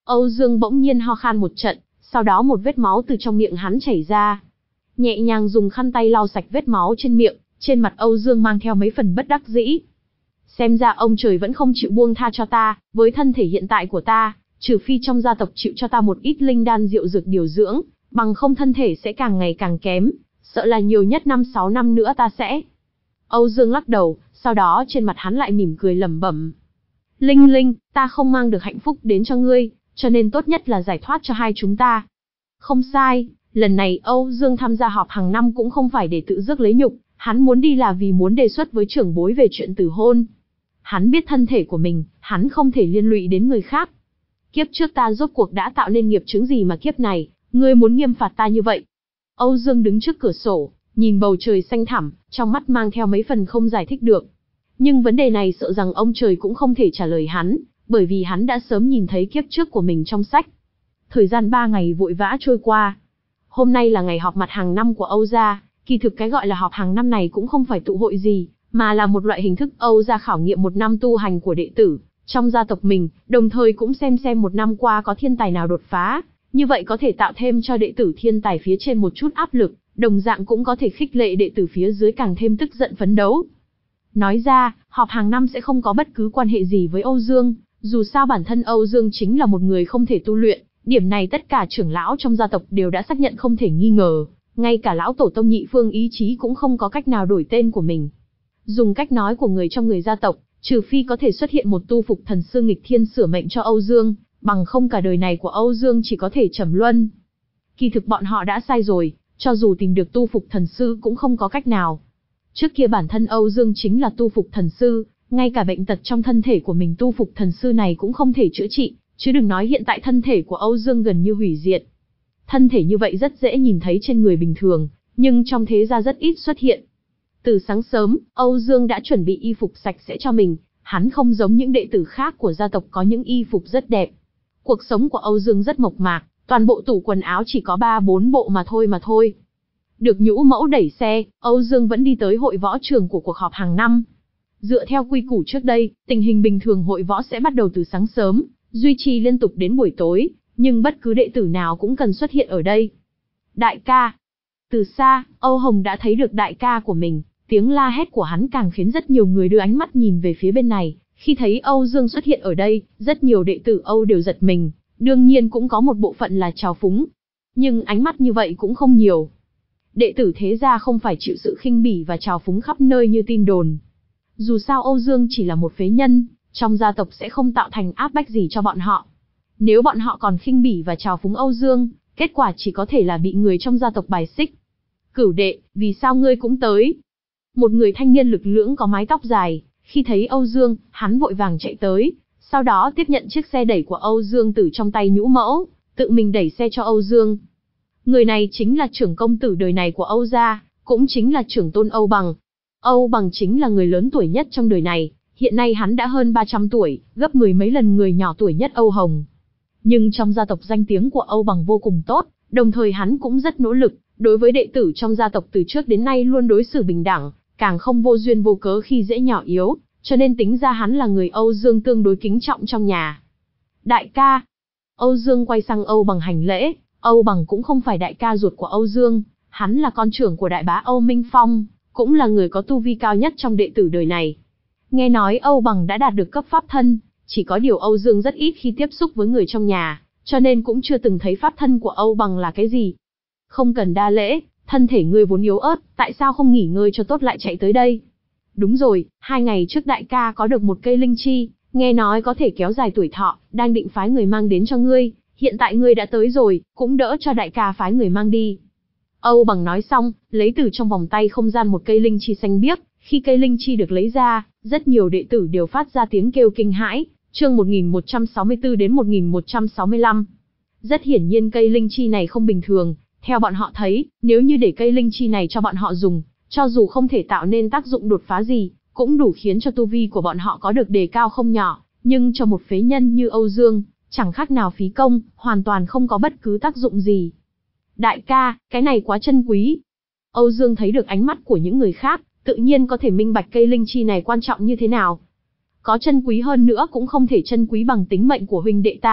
Âu Dương bỗng nhiên ho khan một trận, sau đó một vết máu từ trong miệng hắn chảy ra. Nhẹ nhàng dùng khăn tay lau sạch vết máu trên miệng, trên mặt Âu Dương mang theo mấy phần bất đắc dĩ. Xem ra ông trời vẫn không chịu buông tha cho ta, với thân thể hiện tại của ta, trừ phi trong gia tộc chịu cho ta một ít linh đan rượu dược điều dưỡng, bằng không thân thể sẽ càng ngày càng kém, sợ là nhiều nhất năm sáu năm nữa ta sẽ. Âu Dương lắc đầu, sau đó trên mặt hắn lại mỉm cười lẩm bẩm. Linh Linh, ta không mang được hạnh phúc đến cho ngươi, cho nên tốt nhất là giải thoát cho hai chúng ta. Không sai, lần này Âu Dương tham gia họp hàng năm cũng không phải để tự rước lấy nhục, hắn muốn đi là vì muốn đề xuất với trưởng bối về chuyện từ hôn. Hắn biết thân thể của mình, hắn không thể liên lụy đến người khác. Kiếp trước ta rốt cuộc đã tạo nên nghiệp chướng gì mà kiếp này, ngươi muốn nghiêm phạt ta như vậy? Âu Dương đứng trước cửa sổ, nhìn bầu trời xanh thẳm, trong mắt mang theo mấy phần không giải thích được. Nhưng vấn đề này sợ rằng ông trời cũng không thể trả lời hắn, bởi vì hắn đã sớm nhìn thấy kiếp trước của mình trong sách. Thời gian ba ngày vội vã trôi qua. Hôm nay là ngày họp mặt hàng năm của Âu gia, kỳ thực cái gọi là họp hàng năm này cũng không phải tụ hội gì, mà là một loại hình thức Âu gia khảo nghiệm một năm tu hành của đệ tử trong gia tộc mình, đồng thời cũng xem xem một năm qua có thiên tài nào đột phá, như vậy có thể tạo thêm cho đệ tử thiên tài phía trên một chút áp lực, đồng dạng cũng có thể khích lệ đệ tử phía dưới càng thêm tức giận phấn đấu. Nói ra, họp hàng năm sẽ không có bất cứ quan hệ gì với Âu Dương, dù sao bản thân Âu Dương chính là một người không thể tu luyện, điểm này tất cả trưởng lão trong gia tộc đều đã xác nhận không thể nghi ngờ, ngay cả lão tổ tông Nhị Phương Ý Chí cũng không có cách nào đổi tên của mình. Dùng cách nói của người trong người gia tộc, trừ phi có thể xuất hiện một tu phục thần sư nghịch thiên sửa mệnh cho Âu Dương, bằng không cả đời này của Âu Dương chỉ có thể trầm luân. Kỳ thực bọn họ đã sai rồi, cho dù tìm được tu phục thần sư cũng không có cách nào. Trước kia bản thân Âu Dương chính là tu phục thần sư, ngay cả bệnh tật trong thân thể của mình tu phục thần sư này cũng không thể chữa trị, chứ đừng nói hiện tại thân thể của Âu Dương gần như hủy diệt. Thân thể như vậy rất dễ nhìn thấy trên người bình thường, nhưng trong thế gia rất ít xuất hiện. Từ sáng sớm, Âu Dương đã chuẩn bị y phục sạch sẽ cho mình, hắn không giống những đệ tử khác của gia tộc có những y phục rất đẹp. Cuộc sống của Âu Dương rất mộc mạc, toàn bộ tủ quần áo chỉ có ba bốn bộ mà thôi mà thôi. Được nhũ mẫu đẩy xe, Âu Dương vẫn đi tới hội võ trường của cuộc họp hàng năm. Dựa theo quy củ trước đây, tình hình bình thường hội võ sẽ bắt đầu từ sáng sớm, duy trì liên tục đến buổi tối, nhưng bất cứ đệ tử nào cũng cần xuất hiện ở đây. Đại ca! Từ xa, Âu Hồng đã thấy được đại ca của mình, tiếng la hét của hắn càng khiến rất nhiều người đưa ánh mắt nhìn về phía bên này. Khi thấy Âu Dương xuất hiện ở đây, rất nhiều đệ tử Âu đều giật mình, đương nhiên cũng có một bộ phận là trào phúng. Nhưng ánh mắt như vậy cũng không nhiều. Đệ tử thế gia không phải chịu sự khinh bỉ và trào phúng khắp nơi như tin đồn. Dù sao Âu Dương chỉ là một phế nhân, trong gia tộc sẽ không tạo thành áp bách gì cho bọn họ. Nếu bọn họ còn khinh bỉ và trào phúng Âu Dương, kết quả chỉ có thể là bị người trong gia tộc bài xích. Cửu đệ, vì sao ngươi cũng tới? Một người thanh niên lực lưỡng có mái tóc dài, khi thấy Âu Dương, hắn vội vàng chạy tới, sau đó tiếp nhận chiếc xe đẩy của Âu Dương từ trong tay nhũ mẫu, tự mình đẩy xe cho Âu Dương. Người này chính là trưởng công tử đời này của Âu gia, cũng chính là trưởng tôn Âu Bằng. Âu Bằng chính là người lớn tuổi nhất trong đời này, hiện nay hắn đã hơn ba trăm tuổi, gấp mười mấy lần người nhỏ tuổi nhất Âu Hồng. Nhưng trong gia tộc danh tiếng của Âu Bằng vô cùng tốt, đồng thời hắn cũng rất nỗ lực, đối với đệ tử trong gia tộc từ trước đến nay luôn đối xử bình đẳng, càng không vô duyên vô cớ khi dễ nhỏ yếu, cho nên tính ra hắn là người Âu Dương tương đối kính trọng trong nhà. Đại ca! Âu Dương quay sang Âu Bằng hành lễ, Âu Bằng cũng không phải đại ca ruột của Âu Dương, hắn là con trưởng của đại bá Âu Minh Phong, cũng là người có tu vi cao nhất trong đệ tử đời này. Nghe nói Âu Bằng đã đạt được cấp pháp thân, chỉ có điều Âu Dương rất ít khi tiếp xúc với người trong nhà, cho nên cũng chưa từng thấy pháp thân của Âu Bằng là cái gì. Không cần đa lễ, thân thể ngươi vốn yếu ớt, tại sao không nghỉ ngơi cho tốt lại chạy tới đây? Đúng rồi, hai ngày trước đại ca có được một cây linh chi, nghe nói có thể kéo dài tuổi thọ, đang định phái người mang đến cho ngươi, hiện tại ngươi đã tới rồi, cũng đỡ cho đại ca phái người mang đi. Âu Bằng nói xong, lấy từ trong vòng tay không gian một cây linh chi xanh biếc, khi cây linh chi được lấy ra, rất nhiều đệ tử đều phát ra tiếng kêu kinh hãi, chương một nghìn một trăm sáu mươi tư đến một nghìn một trăm sáu mươi lăm. Rất hiển nhiên cây linh chi này không bình thường, theo bọn họ thấy, nếu như để cây linh chi này cho bọn họ dùng, cho dù không thể tạo nên tác dụng đột phá gì, cũng đủ khiến cho tu vi của bọn họ có được đề cao không nhỏ, nhưng cho một phế nhân như Âu Dương, chẳng khác nào phí công, hoàn toàn không có bất cứ tác dụng gì. Đại ca, cái này quá chân quý. Âu Dương thấy được ánh mắt của những người khác, tự nhiên có thể minh bạch cây linh chi này quan trọng như thế nào. Có chân quý hơn nữa cũng không thể chân quý bằng tính mệnh của huynh đệ ta,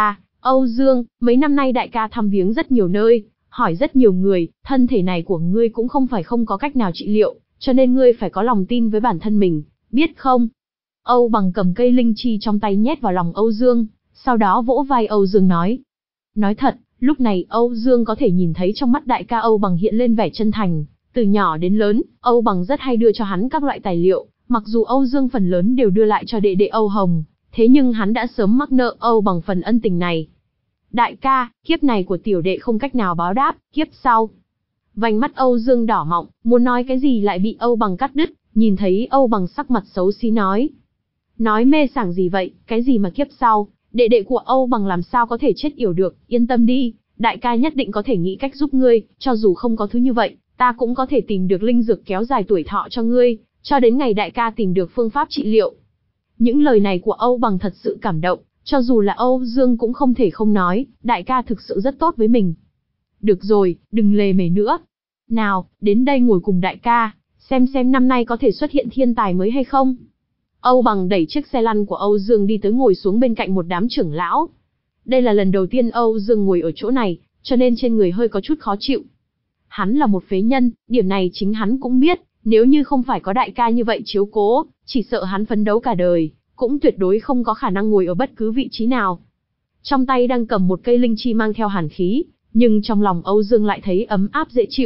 Âu Dương, mấy năm nay đại ca thăm viếng rất nhiều nơi, hỏi rất nhiều người, thân thể này của ngươi cũng không phải không có cách nào trị liệu, cho nên ngươi phải có lòng tin với bản thân mình, biết không? Âu Bằng cầm cây linh chi trong tay nhét vào lòng Âu Dương, sau đó vỗ vai Âu Dương nói. Nói thật, lúc này Âu Dương có thể nhìn thấy trong mắt đại ca Âu Bằng hiện lên vẻ chân thành. Từ nhỏ đến lớn, Âu Bằng rất hay đưa cho hắn các loại tài liệu, mặc dù Âu Dương phần lớn đều đưa lại cho đệ đệ Âu Hồng, thế nhưng hắn đã sớm mắc nợ Âu Bằng phần ân tình này. Đại ca, kiếp này của tiểu đệ không cách nào báo đáp, kiếp sau. Vành mắt Âu Dương đỏ mọng, muốn nói cái gì lại bị Âu Bằng cắt đứt, nhìn thấy Âu Bằng sắc mặt xấu xí nói. Nói mê sảng gì vậy, cái gì mà kiếp sau, đệ đệ của Âu Bằng làm sao có thể chết yểu được, yên tâm đi, đại ca nhất định có thể nghĩ cách giúp ngươi, cho dù không có thứ như vậy, ta cũng có thể tìm được linh dược kéo dài tuổi thọ cho ngươi, cho đến ngày đại ca tìm được phương pháp trị liệu. Những lời này của Âu Bằng thật sự cảm động, cho dù là Âu Dương cũng không thể không nói, đại ca thực sự rất tốt với mình. Được rồi, đừng lề mề nữa. Nào, đến đây ngồi cùng đại ca, xem xem năm nay có thể xuất hiện thiên tài mới hay không. Âu Bằng đẩy chiếc xe lăn của Âu Dương đi tới ngồi xuống bên cạnh một đám trưởng lão. Đây là lần đầu tiên Âu Dương ngồi ở chỗ này, cho nên trên người hơi có chút khó chịu. Hắn là một phế nhân, điểm này chính hắn cũng biết, nếu như không phải có đại ca như vậy chiếu cố, chỉ sợ hắn phấn đấu cả đời, cũng tuyệt đối không có khả năng ngồi ở bất cứ vị trí nào. Trong tay đang cầm một cây linh chi mang theo hàn khí, nhưng trong lòng Âu Dương lại thấy ấm áp dễ chịu.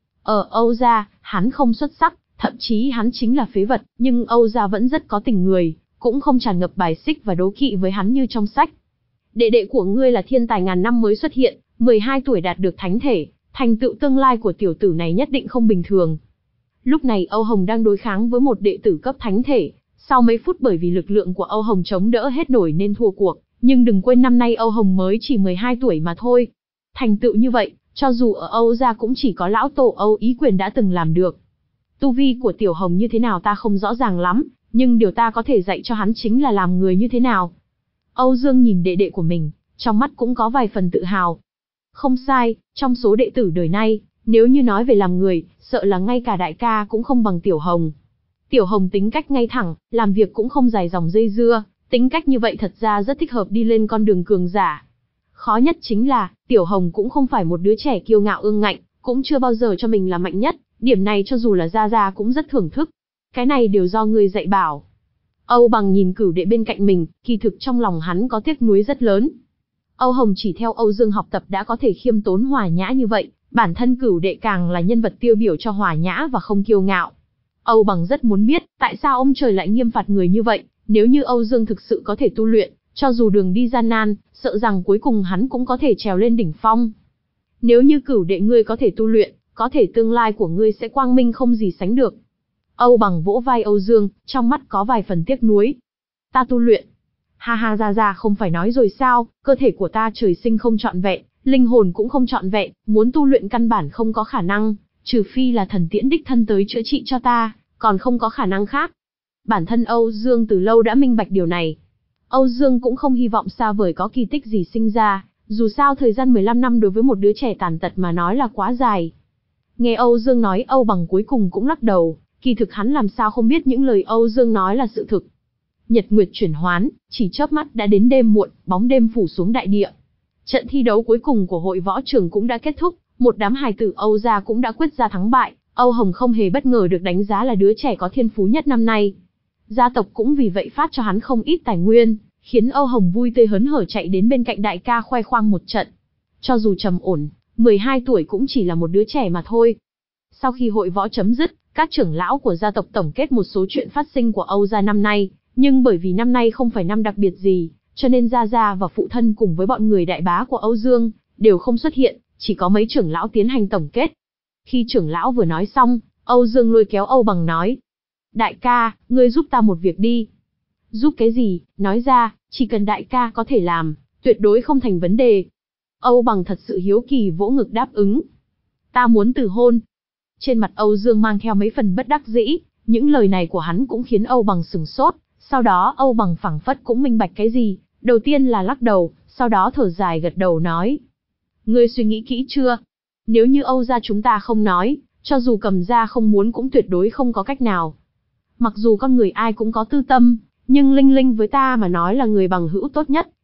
Ở Âu gia, hắn không xuất sắc, thậm chí hắn chính là phế vật, nhưng Âu gia vẫn rất có tình người, cũng không tràn ngập bài xích và đố kỵ với hắn như trong sách. Đệ đệ của ngươi là thiên tài ngàn năm mới xuất hiện, mười hai tuổi đạt được thánh thể, thành tựu tương lai của tiểu tử này nhất định không bình thường. Lúc này Âu Hồng đang đối kháng với một đệ tử cấp thánh thể, sau mấy phút bởi vì lực lượng của Âu Hồng chống đỡ hết nổi nên thua cuộc, nhưng đừng quên năm nay Âu Hồng mới chỉ mười hai tuổi mà thôi. Thành tựu như vậy, cho dù ở Âu gia cũng chỉ có lão tổ Âu Ý Quyền đã từng làm được. Tu vi của Tiểu Hồng như thế nào ta không rõ ràng lắm, nhưng điều ta có thể dạy cho hắn chính là làm người như thế nào. Âu Dương nhìn đệ đệ của mình, trong mắt cũng có vài phần tự hào. Không sai, trong số đệ tử đời nay, nếu như nói về làm người, sợ là ngay cả đại ca cũng không bằng Tiểu Hồng. Tiểu Hồng tính cách ngay thẳng, làm việc cũng không dài dòng dây dưa, tính cách như vậy thật ra rất thích hợp đi lên con đường cường giả. Khó nhất chính là, Tiểu Hồng cũng không phải một đứa trẻ kiêu ngạo ương ngạnh, cũng chưa bao giờ cho mình là mạnh nhất, điểm này cho dù là Gia Gia cũng rất thưởng thức. Cái này đều do ngươi dạy bảo. Âu Bằng nhìn cửu đệ bên cạnh mình, kỳ thực trong lòng hắn có tiếc nuối rất lớn. Âu Hồng chỉ theo Âu Dương học tập đã có thể khiêm tốn hòa nhã như vậy, bản thân cửu đệ càng là nhân vật tiêu biểu cho hòa nhã và không kiêu ngạo. Âu Bằng rất muốn biết, tại sao ông trời lại nghiêm phạt người như vậy, nếu như Âu Dương thực sự có thể tu luyện, cho dù đường đi gian nan, sợ rằng cuối cùng hắn cũng có thể trèo lên đỉnh phong. Nếu như cửu đệ ngươi có thể tu luyện, có thể tương lai của ngươi sẽ quang minh không gì sánh được. Âu Bằng vỗ vai Âu Dương, trong mắt có vài phần tiếc nuối. Ta tu luyện. Ha ha, Gia Gia không phải nói rồi sao, cơ thể của ta trời sinh không trọn vẹn, linh hồn cũng không trọn vẹn, muốn tu luyện căn bản không có khả năng, trừ phi là thần tiễn đích thân tới chữa trị cho ta, còn không có khả năng khác. Bản thân Âu Dương từ lâu đã minh bạch điều này. Âu Dương cũng không hy vọng xa vời có kỳ tích gì sinh ra, dù sao thời gian mười lăm năm đối với một đứa trẻ tàn tật mà nói là quá dài. Nghe Âu Dương nói, Âu Bằng cuối cùng cũng lắc đầu, kỳ thực hắn làm sao không biết những lời Âu Dương nói là sự thực. Nhật nguyệt chuyển hoán, chỉ chớp mắt đã đến đêm muộn, bóng đêm phủ xuống đại địa. Trận thi đấu cuối cùng của hội võ trường cũng đã kết thúc, một đám hài tử Âu gia cũng đã quyết ra thắng bại. Âu Hồng không hề bất ngờ được đánh giá là đứa trẻ có thiên phú nhất năm nay. Gia tộc cũng vì vậy phát cho hắn không ít tài nguyên, khiến Âu Hồng vui tươi hớn hở chạy đến bên cạnh đại ca khoe khoang một trận. Cho dù trầm ổn, mười hai tuổi cũng chỉ là một đứa trẻ mà thôi. Sau khi hội võ chấm dứt, các trưởng lão của gia tộc tổng kết một số chuyện phát sinh của Âu gia năm nay, nhưng bởi vì năm nay không phải năm đặc biệt gì, cho nên Gia Gia và phụ thân cùng với bọn người đại bá của Âu Dương đều không xuất hiện, chỉ có mấy trưởng lão tiến hành tổng kết. Khi trưởng lão vừa nói xong, Âu Dương lôi kéo Âu Bằng nói: Đại ca, ngươi giúp ta một việc đi. Giúp cái gì? Nói ra, chỉ cần đại ca có thể làm, tuyệt đối không thành vấn đề. Âu Bằng thật sự hiếu kỳ vỗ ngực đáp ứng. Ta muốn từ hôn. Trên mặt Âu Dương mang theo mấy phần bất đắc dĩ, những lời này của hắn cũng khiến Âu Bằng sửng sốt, sau đó Âu Bằng phảng phất cũng minh bạch cái gì, đầu tiên là lắc đầu, sau đó thở dài gật đầu nói. Ngươi suy nghĩ kỹ chưa? Nếu như Âu gia chúng ta không nói, cho dù Cầm gia không muốn cũng tuyệt đối không có cách nào. Mặc dù con người ai cũng có tư tâm, nhưng Linh Linh với ta mà nói là người bằng hữu tốt nhất,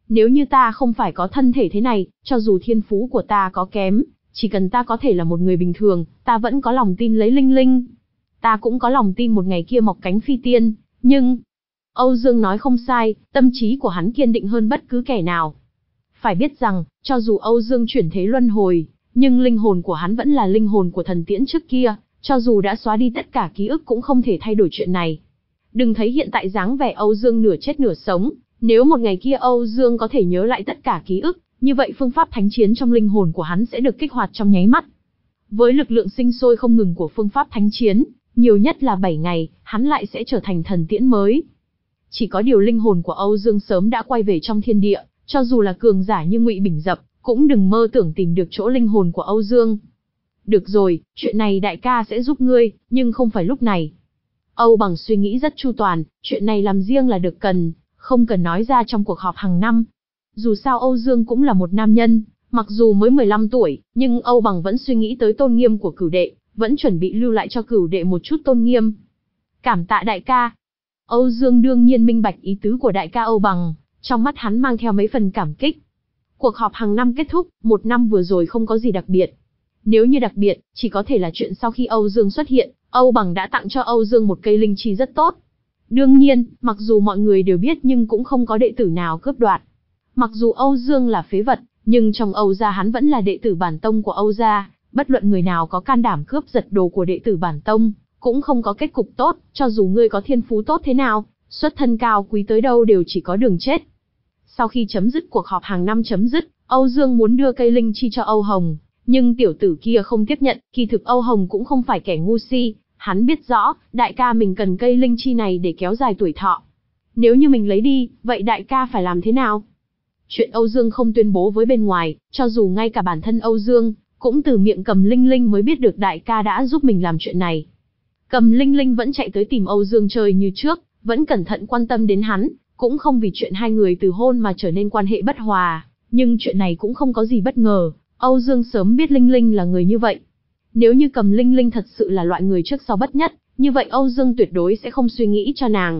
Nếu như ta không phải có thân thể thế này, cho dù thiên phú của ta có kém, chỉ cần ta có thể là một người bình thường, ta vẫn có lòng tin lấy Linh Linh. Ta cũng có lòng tin một ngày kia mọc cánh phi tiên, nhưng... Âu Dương nói không sai, tâm trí của hắn kiên định hơn bất cứ kẻ nào. Phải biết rằng, cho dù Âu Dương chuyển thế luân hồi, nhưng linh hồn của hắn vẫn là linh hồn của thần tiễn trước kia, cho dù đã xóa đi tất cả ký ức cũng không thể thay đổi chuyện này. Đừng thấy hiện tại dáng vẻ Âu Dương nửa chết nửa sống, nếu một ngày kia Âu Dương có thể nhớ lại tất cả ký ức, như vậy phương pháp thánh chiến trong linh hồn của hắn sẽ được kích hoạt trong nháy mắt. Với lực lượng sinh sôi không ngừng của phương pháp thánh chiến, nhiều nhất là bảy ngày, hắn lại sẽ trở thành thần tiễn mới. Chỉ có điều linh hồn của Âu Dương sớm đã quay về trong thiên địa, cho dù là cường giả như Ngụy Bình Dập, cũng đừng mơ tưởng tìm được chỗ linh hồn của Âu Dương. Được rồi, chuyện này đại ca sẽ giúp ngươi, nhưng không phải lúc này. Âu Bằng suy nghĩ rất chu toàn, chuyện này làm riêng là được cần, không cần nói ra trong cuộc họp hàng năm. Dù sao Âu Dương cũng là một nam nhân, mặc dù mới mười lăm tuổi, nhưng Âu Bằng vẫn suy nghĩ tới tôn nghiêm của cửu đệ, vẫn chuẩn bị lưu lại cho cửu đệ một chút tôn nghiêm. Cảm tạ đại ca. Âu Dương đương nhiên minh bạch ý tứ của đại ca Âu Bằng, trong mắt hắn mang theo mấy phần cảm kích. Cuộc họp hàng năm kết thúc, một năm vừa rồi không có gì đặc biệt. Nếu như đặc biệt, chỉ có thể là chuyện sau khi Âu Dương xuất hiện, Âu Bằng đã tặng cho Âu Dương một cây linh chi rất tốt. Đương nhiên, mặc dù mọi người đều biết nhưng cũng không có đệ tử nào cướp đoạt. Mặc dù Âu Dương là phế vật, nhưng trong Âu gia hắn vẫn là đệ tử bản tông của Âu gia, bất luận người nào có can đảm cướp giật đồ của đệ tử bản tông, cũng không có kết cục tốt, cho dù ngươi có thiên phú tốt thế nào, xuất thân cao quý tới đâu đều chỉ có đường chết. Sau khi chấm dứt cuộc họp hàng năm chấm dứt, Âu Dương muốn đưa cây linh chi cho Âu Hồng, nhưng tiểu tử kia không tiếp nhận, kỳ thực Âu Hồng cũng không phải kẻ ngu si, hắn biết rõ, đại ca mình cần cây linh chi này để kéo dài tuổi thọ. Nếu như mình lấy đi, vậy đại ca phải làm thế nào? Chuyện Âu Dương không tuyên bố với bên ngoài, cho dù ngay cả bản thân Âu Dương, cũng từ miệng Cầm Linh Linh mới biết được đại ca đã giúp mình làm chuyện này. Cầm Linh Linh vẫn chạy tới tìm Âu Dương chơi như trước, vẫn cẩn thận quan tâm đến hắn, cũng không vì chuyện hai người từ hôn mà trở nên quan hệ bất hòa, nhưng chuyện này cũng không có gì bất ngờ, Âu Dương sớm biết Linh Linh là người như vậy. Nếu như Cầm Linh Linh thật sự là loại người trước sau bất nhất, như vậy Âu Dương tuyệt đối sẽ không suy nghĩ cho nàng.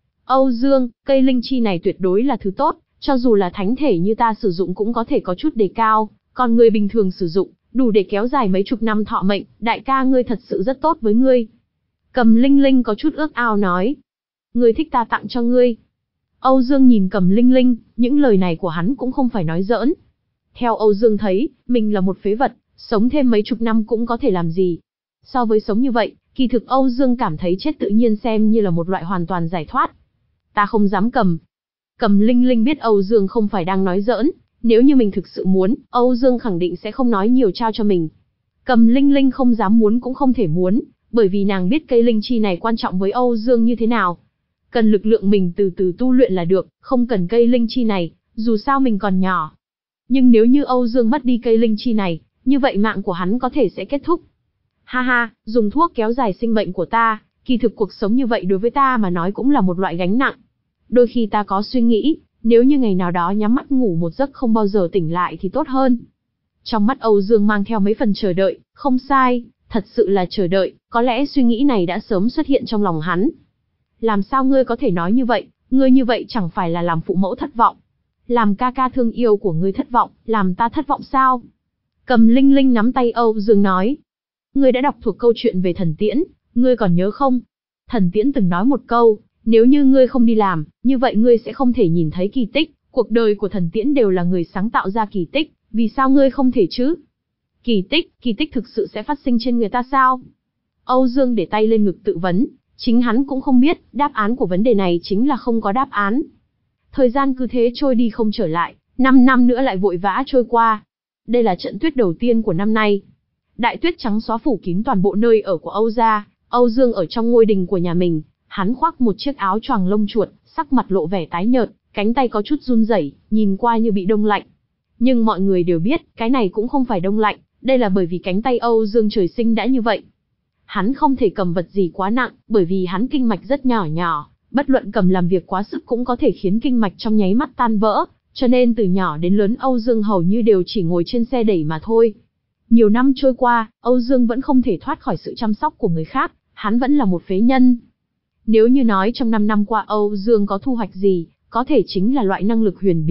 Âu Dương, cây linh chi này tuyệt đối là thứ tốt, cho dù là thánh thể như ta sử dụng cũng có thể có chút đề cao, còn người bình thường sử dụng, đủ để kéo dài mấy chục năm thọ mệnh, đại ca ngươi thật sự rất tốt với ngươi. Cầm Linh Linh có chút ước ao nói. Ngươi thích ta tặng cho ngươi. Âu Dương nhìn Cầm Linh Linh, những lời này của hắn cũng không phải nói giỡn. Theo Âu Dương thấy, mình là một phế vật, sống thêm mấy chục năm cũng có thể làm gì. So với sống như vậy, kỳ thực Âu Dương cảm thấy chết tự nhiên xem như là một loại hoàn toàn giải thoát. Ta không dám cầm. Cầm Linh Linh biết Âu Dương không phải đang nói giỡn, nếu như mình thực sự muốn, Âu Dương khẳng định sẽ không nói nhiều trao cho mình. Cầm Linh Linh không dám muốn cũng không thể muốn, bởi vì nàng biết cây linh chi này quan trọng với Âu Dương như thế nào. Cần lực lượng mình từ từ tu luyện là được, không cần cây linh chi này, dù sao mình còn nhỏ. Nhưng nếu như Âu Dương mất đi cây linh chi này, như vậy mạng của hắn có thể sẽ kết thúc. Ha ha, dùng thuốc kéo dài sinh mệnh của ta, kỳ thực cuộc sống như vậy đối với ta mà nói cũng là một loại gánh nặng. Đôi khi ta có suy nghĩ, nếu như ngày nào đó nhắm mắt ngủ một giấc không bao giờ tỉnh lại thì tốt hơn. Trong mắt Âu Dương mang theo mấy phần chờ đợi, không sai, thật sự là chờ đợi, có lẽ suy nghĩ này đã sớm xuất hiện trong lòng hắn. Làm sao ngươi có thể nói như vậy, ngươi như vậy chẳng phải là làm phụ mẫu thất vọng. Làm ca ca thương yêu của ngươi thất vọng, làm ta thất vọng sao? Cầm Linh Linh nắm tay Âu Dương nói. Ngươi đã đọc thuộc câu chuyện về thần tiễn, ngươi còn nhớ không? Thần tiễn từng nói một câu, nếu như ngươi không đi làm, như vậy ngươi sẽ không thể nhìn thấy kỳ tích, cuộc đời của thần tiễn đều là người sáng tạo ra kỳ tích, vì sao ngươi không thể chứ? Kỳ tích, kỳ tích thực sự sẽ phát sinh trên người ta sao? Âu Dương để tay lên ngực tự vấn, chính hắn cũng không biết, đáp án của vấn đề này chính là không có đáp án. Thời gian cứ thế trôi đi không trở lại, năm năm nữa lại vội vã trôi qua. Đây là trận tuyết đầu tiên của năm nay. Đại tuyết trắng xóa phủ kín toàn bộ nơi ở của Âu gia, Âu Dương ở trong ngôi đình của nhà mình, hắn khoác một chiếc áo choàng lông chuột, sắc mặt lộ vẻ tái nhợt, cánh tay có chút run rẩy, nhìn qua như bị đông lạnh. Nhưng mọi người đều biết, cái này cũng không phải đông lạnh, đây là bởi vì cánh tay Âu Dương trời sinh đã như vậy. Hắn không thể cầm vật gì quá nặng, bởi vì hắn kinh mạch rất nhỏ nhỏ, bất luận cầm làm việc quá sức cũng có thể khiến kinh mạch trong nháy mắt tan vỡ, cho nên từ nhỏ đến lớn Âu Dương hầu như đều chỉ ngồi trên xe đẩy mà thôi. Nhiều năm trôi qua, Âu Dương vẫn không thể thoát khỏi sự chăm sóc của người khác, hắn vẫn là một phế nhân. Nếu như nói trong năm năm qua Âu Dương có thu hoạch gì, có thể chính là loại năng lực huyền bí,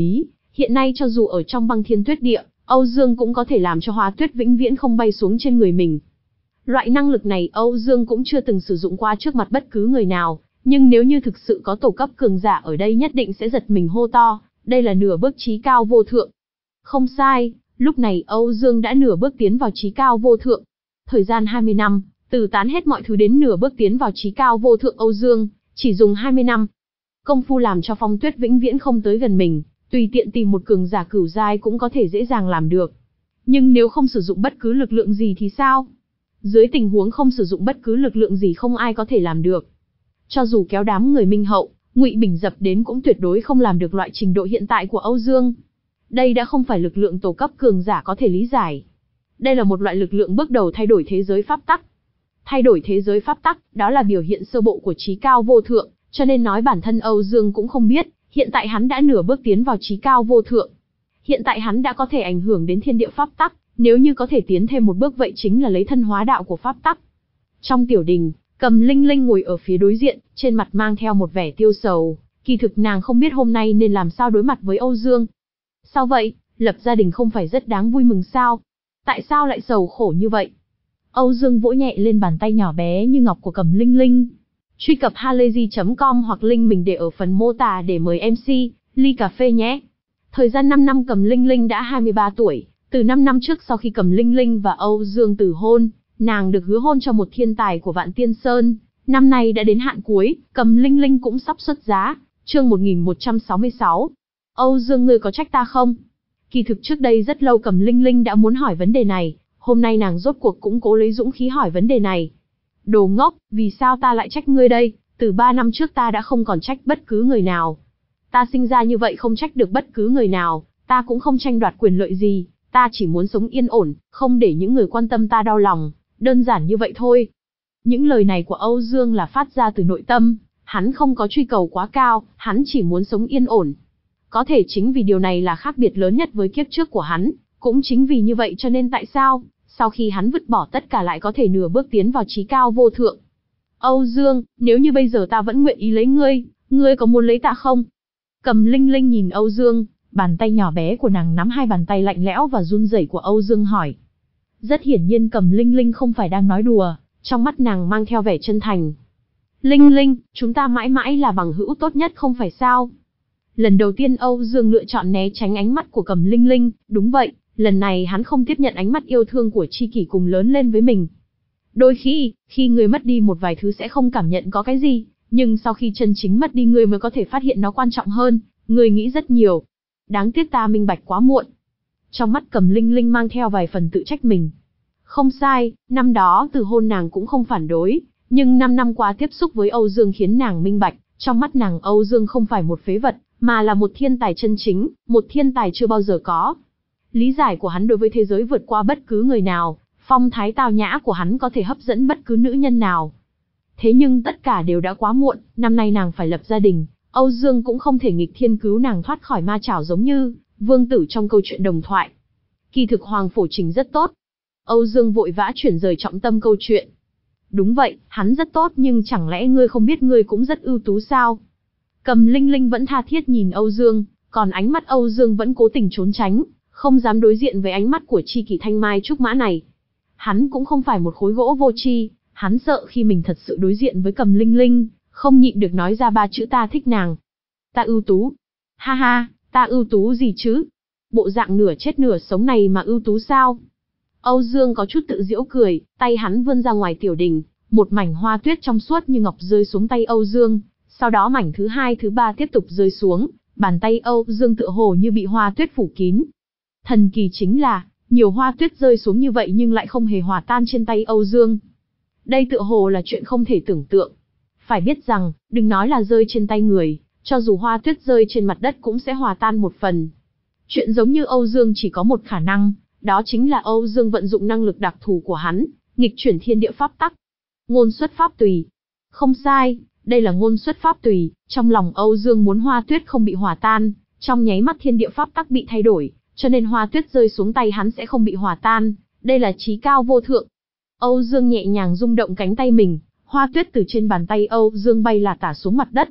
Hiện nay cho dù ở trong băng thiên tuyết địa, Âu Dương cũng có thể làm cho hoa tuyết vĩnh viễn không bay xuống trên người mình. Loại năng lực này Âu Dương cũng chưa từng sử dụng qua trước mặt bất cứ người nào, nhưng nếu như thực sự có tổ cấp cường giả ở đây nhất định sẽ giật mình hô to, đây là nửa bước chí cao vô thượng. Không sai, lúc này Âu Dương đã nửa bước tiến vào chí cao vô thượng. Thời gian hai mươi năm, từ tán hết mọi thứ đến nửa bước tiến vào chí cao vô thượng Âu Dương, chỉ dùng hai mươi năm. Công phu làm cho phong tuyết vĩnh viễn không tới gần mình, tùy tiện tìm một cường giả cửu giai cũng có thể dễ dàng làm được. Nhưng nếu không sử dụng bất cứ lực lượng gì thì sao? Dưới tình huống không sử dụng bất cứ lực lượng gì không ai có thể làm được. Cho dù kéo đám người Minh Hậu, Ngụy Bình Dập đến cũng tuyệt đối không làm được loại trình độ hiện tại của Âu Dương. Đây đã không phải lực lượng tổ cấp cường giả có thể lý giải. Đây là một loại lực lượng bước đầu thay đổi thế giới pháp tắc. Thay đổi thế giới pháp tắc, đó là biểu hiện sơ bộ của chí cao vô thượng, cho nên nói bản thân Âu Dương cũng không biết, hiện tại hắn đã nửa bước tiến vào chí cao vô thượng. Hiện tại hắn đã có thể ảnh hưởng đến thiên địa pháp tắc, nếu như có thể tiến thêm một bước vậy chính là lấy thân hóa đạo của pháp tắc. Trong tiểu đình, Cầm Linh Linh ngồi ở phía đối diện, trên mặt mang theo một vẻ tiêu sầu, kỳ thực nàng không biết hôm nay nên làm sao đối mặt với Âu Dương. Sao vậy, lập gia đình không phải rất đáng vui mừng sao? Tại sao lại sầu khổ như vậy? Âu Dương vỗ nhẹ lên bàn tay nhỏ bé như ngọc của Cầm Linh Linh. Truy cập halayzi chấm com hoặc link mình để ở phần mô tả để mời em xê, ly cà phê nhé. Thời gian năm năm Cầm Linh Linh đã hai mươi ba tuổi, từ năm năm trước sau khi Cầm Linh Linh và Âu Dương từ hôn, nàng được hứa hôn cho một thiên tài của Vạn Tiên Sơn. Năm nay đã đến hạn cuối, Cầm Linh Linh cũng sắp xuất giá. Chương một nghìn một trăm sáu mươi sáu. Âu Dương ngươi có trách ta không? Kỳ thực trước đây rất lâu Cầm Linh Linh đã muốn hỏi vấn đề này, hôm nay nàng rốt cuộc cũng cố lấy dũng khí hỏi vấn đề này. Đồ ngốc, vì sao ta lại trách ngươi đây? Từ ba năm trước ta đã không còn trách bất cứ người nào. Ta sinh ra như vậy không trách được bất cứ người nào, ta cũng không tranh đoạt quyền lợi gì, ta chỉ muốn sống yên ổn, không để những người quan tâm ta đau lòng, đơn giản như vậy thôi. Những lời này của Âu Dương là phát ra từ nội tâm, hắn không có truy cầu quá cao, hắn chỉ muốn sống yên ổn. Có thể chính vì điều này là khác biệt lớn nhất với kiếp trước của hắn, cũng chính vì như vậy cho nên tại sao, sau khi hắn vứt bỏ tất cả lại có thể nửa bước tiến vào chí cao vô thượng. Âu Dương, nếu như bây giờ ta vẫn nguyện ý lấy ngươi, ngươi có muốn lấy ta không? Cầm Linh Linh nhìn Âu Dương, bàn tay nhỏ bé của nàng nắm hai bàn tay lạnh lẽo và run rẩy của Âu Dương hỏi. Rất hiển nhiên Cầm Linh Linh không phải đang nói đùa, trong mắt nàng mang theo vẻ chân thành. Linh Linh, chúng ta mãi mãi là bằng hữu tốt nhất không phải sao? Lần đầu tiên Âu Dương lựa chọn né tránh ánh mắt của Cầm Linh Linh, đúng vậy, lần này hắn không tiếp nhận ánh mắt yêu thương của tri kỷ cùng lớn lên với mình. Đôi khi, khi người mất đi một vài thứ sẽ không cảm nhận có cái gì, nhưng sau khi chân chính mất đi người mới có thể phát hiện nó quan trọng hơn, người nghĩ rất nhiều. Đáng tiếc ta minh bạch quá muộn. Trong mắt Cầm Linh Linh mang theo vài phần tự trách mình. Không sai, năm đó từ hôn nàng cũng không phản đối, nhưng năm năm qua tiếp xúc với Âu Dương khiến nàng minh bạch, trong mắt nàng Âu Dương không phải một phế vật, mà là một thiên tài chân chính, một thiên tài chưa bao giờ có. Lý giải của hắn đối với thế giới vượt qua bất cứ người nào, phong thái tao nhã của hắn có thể hấp dẫn bất cứ nữ nhân nào. Thế nhưng tất cả đều đã quá muộn, năm nay nàng phải lập gia đình, Âu Dương cũng không thể nghịch thiên cứu nàng thoát khỏi ma chảo giống như vương tử trong câu chuyện đồng thoại. Kỳ thực Hoàng Phổ Trình rất tốt. Âu Dương vội vã chuyển rời trọng tâm câu chuyện. Đúng vậy, hắn rất tốt nhưng chẳng lẽ ngươi không biết ngươi cũng rất ưu tú sao? Cầm Linh Linh vẫn tha thiết nhìn Âu Dương, còn ánh mắt Âu Dương vẫn cố tình trốn tránh, không dám đối diện với ánh mắt của tri kỷ thanh mai trúc mã này. Hắn cũng không phải một khối gỗ vô tri, hắn sợ khi mình thật sự đối diện với Cầm Linh Linh, không nhịn được nói ra ba chữ ta thích nàng. Ta ưu tú. Ha ha, ta ưu tú gì chứ? Bộ dạng nửa chết nửa sống này mà ưu tú sao? Âu Dương có chút tự giễu cười, tay hắn vươn ra ngoài tiểu đình, một mảnh hoa tuyết trong suốt như ngọc rơi xuống tay Âu Dương, sau đó mảnh thứ hai thứ ba tiếp tục rơi xuống, bàn tay Âu Dương tựa hồ như bị hoa tuyết phủ kín. Thần kỳ chính là, nhiều hoa tuyết rơi xuống như vậy nhưng lại không hề hòa tan trên tay Âu Dương. Đây tựa hồ là chuyện không thể tưởng tượng. Phải biết rằng, đừng nói là rơi trên tay người, cho dù hoa tuyết rơi trên mặt đất cũng sẽ hòa tan một phần. Chuyện giống như Âu Dương chỉ có một khả năng, đó chính là Âu Dương vận dụng năng lực đặc thù của hắn, nghịch chuyển thiên địa pháp tắc. Ngôn xuất pháp tùy. Không sai, đây là ngôn xuất pháp tùy, trong lòng Âu Dương muốn hoa tuyết không bị hòa tan, trong nháy mắt thiên địa pháp tắc bị thay đổi, cho nên hoa tuyết rơi xuống tay hắn sẽ không bị hòa tan, đây là chí cao vô thượng. Âu Dương nhẹ nhàng rung động cánh tay mình, hoa tuyết từ trên bàn tay Âu Dương bay là tả xuống mặt đất.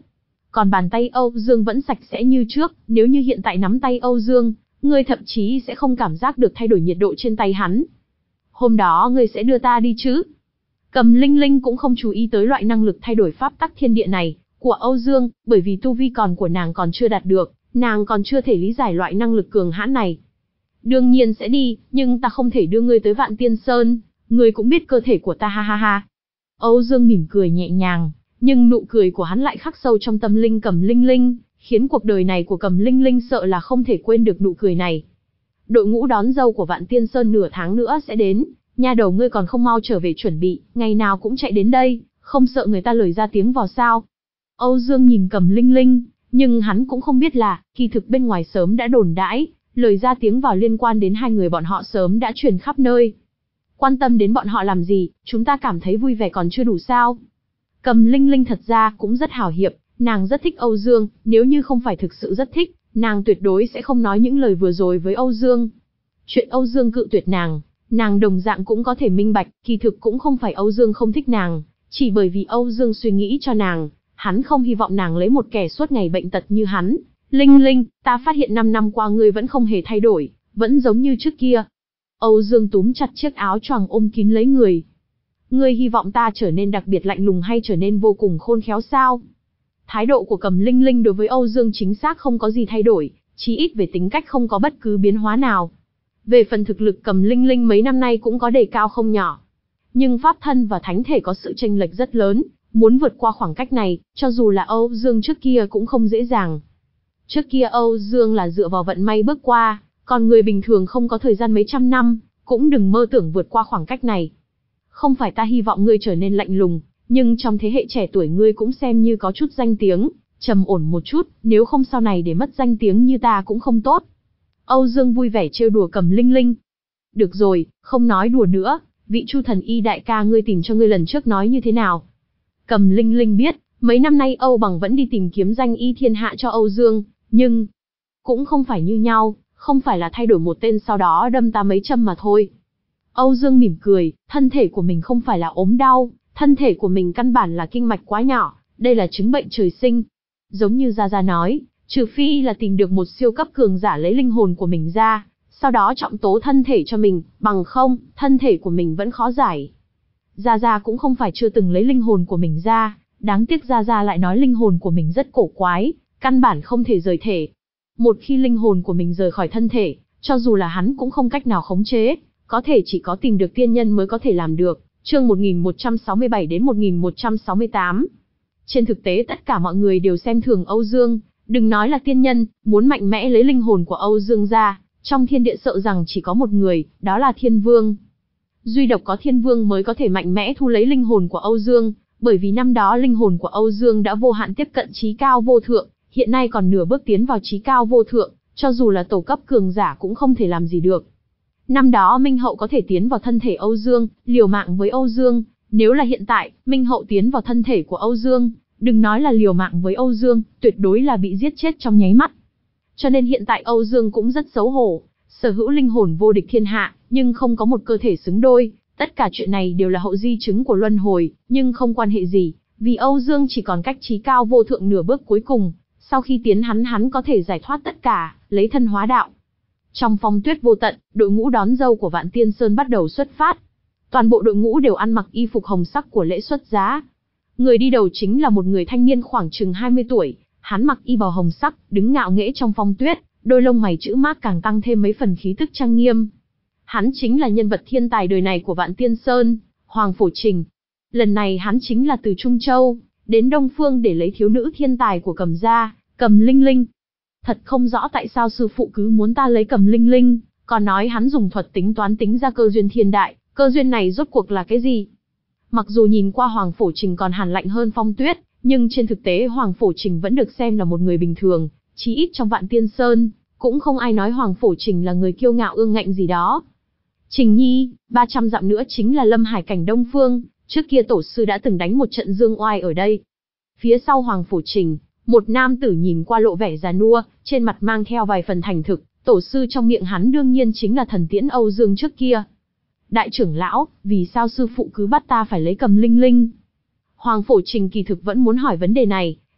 còn bàn tay Âu Dương vẫn sạch sẽ như trước, nếu như hiện tại nắm tay Âu Dương, ngươi thậm chí sẽ không cảm giác được thay đổi nhiệt độ trên tay hắn. Hôm đó ngươi sẽ đưa ta đi chứ? Cầm Linh Linh cũng không chú ý tới loại năng lực thay đổi pháp tắc thiên địa này của Âu Dương, bởi vì tu vi còn của nàng còn chưa đạt được, nàng còn chưa thể lý giải loại năng lực cường hãn này. Đương nhiên sẽ đi, nhưng ta không thể đưa ngươi tới Vạn Tiên Sơn, ngươi cũng biết cơ thể của ta ha ha ha. Âu Dương mỉm cười nhẹ nhàng, nhưng nụ cười của hắn lại khắc sâu trong tâm linh Cầm Linh Linh, khiến cuộc đời này của Cầm Linh Linh sợ là không thể quên được nụ cười này. Đội ngũ đón dâu của Vạn Tiên Sơn nửa tháng nữa sẽ đến, nha đầu ngươi còn không mau trở về chuẩn bị, ngày nào cũng chạy đến đây, không sợ người ta lời ra tiếng vào sao? Âu Dương nhìn Cầm Linh Linh, nhưng hắn cũng không biết là, kỳ thực bên ngoài sớm đã đồn đãi, lời ra tiếng vào liên quan đến hai người bọn họ sớm đã truyền khắp nơi. Quan tâm đến bọn họ làm gì, chúng ta cảm thấy vui vẻ còn chưa đủ sao? Cầm Linh Linh thật ra cũng rất hào hiệp, nàng rất thích Âu Dương, nếu như không phải thực sự rất thích, nàng tuyệt đối sẽ không nói những lời vừa rồi với Âu Dương. Chuyện Âu Dương cự tuyệt nàng, nàng đồng dạng cũng có thể minh bạch, kỳ thực cũng không phải Âu Dương không thích nàng, chỉ bởi vì Âu Dương suy nghĩ cho nàng, hắn không hy vọng nàng lấy một kẻ suốt ngày bệnh tật như hắn. Linh Linh, ta phát hiện năm năm qua ngươi vẫn không hề thay đổi, vẫn giống như trước kia. Âu Dương túm chặt chiếc áo choàng ôm kín lấy người. Ngươi hy vọng ta trở nên đặc biệt lạnh lùng hay trở nên vô cùng khôn khéo sao? Thái độ của Cầm Linh Linh đối với Âu Dương chính xác không có gì thay đổi, chí ít về tính cách không có bất cứ biến hóa nào. Về phần thực lực Cầm Linh Linh mấy năm nay cũng có đề cao không nhỏ. Nhưng pháp thân và thánh thể có sự chênh lệch rất lớn, muốn vượt qua khoảng cách này, cho dù là Âu Dương trước kia cũng không dễ dàng. Trước kia Âu Dương là dựa vào vận may bước qua, còn người bình thường không có thời gian mấy trăm năm, cũng đừng mơ tưởng vượt qua khoảng cách này. Không phải ta hy vọng ngươi trở nên lạnh lùng, nhưng trong thế hệ trẻ tuổi ngươi cũng xem như có chút danh tiếng, trầm ổn một chút, nếu không sau này để mất danh tiếng như ta cũng không tốt. Âu Dương vui vẻ trêu đùa Cầm Linh Linh. Được rồi, không nói đùa nữa, vị Chu Thần Y đại ca ngươi tìm cho ngươi lần trước nói như thế nào? Cầm Linh Linh biết, mấy năm nay Âu Bằng vẫn đi tìm kiếm danh y thiên hạ cho Âu Dương, nhưng cũng không phải như nhau, không phải là thay đổi một tên sau đó đâm ta mấy châm mà thôi. Âu Dương mỉm cười, thân thể của mình không phải là ốm đau, thân thể của mình căn bản là kinh mạch quá nhỏ, đây là chứng bệnh trời sinh. Giống như Gia Gia nói, trừ phi là tìm được một siêu cấp cường giả lấy linh hồn của mình ra, sau đó trọng tố thân thể cho mình, bằng không, thân thể của mình vẫn khó giải. Gia Gia cũng không phải chưa từng lấy linh hồn của mình ra, đáng tiếc Gia Gia lại nói linh hồn của mình rất cổ quái, căn bản không thể rời thể. Một khi linh hồn của mình rời khỏi thân thể, cho dù là hắn cũng không cách nào khống chế, có thể chỉ có tìm được tiên nhân mới có thể làm được. Chương một nghìn một trăm sáu mươi bảy đến một nghìn một trăm sáu mươi tám. Trên thực tế tất cả mọi người đều xem thường Âu Dương, đừng nói là tiên nhân, muốn mạnh mẽ lấy linh hồn của Âu Dương ra, trong thiên địa sợ rằng chỉ có một người, đó là Thiên Vương. Duy độc có Thiên Vương mới có thể mạnh mẽ thu lấy linh hồn của Âu Dương, bởi vì năm đó linh hồn của Âu Dương đã vô hạn tiếp cận chí cao vô thượng, hiện nay còn nửa bước tiến vào chí cao vô thượng, cho dù là tổ cấp cường giả cũng không thể làm gì được. Năm đó Minh Hậu có thể tiến vào thân thể Âu Dương, liều mạng với Âu Dương, nếu là hiện tại, Minh Hậu tiến vào thân thể của Âu Dương, đừng nói là liều mạng với Âu Dương, tuyệt đối là bị giết chết trong nháy mắt. Cho nên hiện tại Âu Dương cũng rất xấu hổ, sở hữu linh hồn vô địch thiên hạ, nhưng không có một cơ thể xứng đôi, tất cả chuyện này đều là hậu di chứng của luân hồi, nhưng không quan hệ gì, vì Âu Dương chỉ còn cách chí cao vô thượng nửa bước cuối cùng, sau khi tiến hắn hắn có thể giải thoát tất cả, lấy thân hóa đạo. Trong phong tuyết vô tận, đội ngũ đón dâu của Vạn Tiên Sơn bắt đầu xuất phát. Toàn bộ đội ngũ đều ăn mặc y phục hồng sắc của lễ xuất giá. Người đi đầu chính là một người thanh niên khoảng chừng hai mươi tuổi, hắn mặc y bào hồng sắc, đứng ngạo nghễ trong phong tuyết, đôi lông mày chữ mác càng tăng thêm mấy phần khí tức trang nghiêm. Hắn chính là nhân vật thiên tài đời này của Vạn Tiên Sơn, Hoàng Phổ Trình. Lần này hắn chính là từ Trung Châu đến Đông Phương để lấy thiếu nữ thiên tài của Cầm gia, Cầm Linh Linh. Thật không rõ tại sao sư phụ cứ muốn ta lấy Cầm Linh Linh, còn nói hắn dùng thuật tính toán tính ra cơ duyên thiên đại, cơ duyên này rốt cuộc là cái gì? Mặc dù nhìn qua Hoàng Phổ Trình còn hàn lạnh hơn phong tuyết, nhưng trên thực tế Hoàng Phổ Trình vẫn được xem là một người bình thường, chí ít trong Vạn Tiên Sơn, cũng không ai nói Hoàng Phổ Trình là người kiêu ngạo ương ngạnh gì đó. Trình Nhi, ba trăm dặm nữa chính là Lâm Hải cảnh Đông Phương, trước kia tổ sư đã từng đánh một trận dương oai ở đây. Phía sau Hoàng Phổ Trình, một nam tử nhìn qua lộ vẻ già nua, trên mặt mang theo vài phần thành thực, tổ sư trong miệng hắn đương nhiên chính là thần tiễn Âu Dương trước kia. Đại trưởng lão, vì sao sư phụ cứ bắt ta phải lấy Cầm Linh Linh? Hoàng Phổ Trình kỳ thực vẫn muốn hỏi vấn đề này,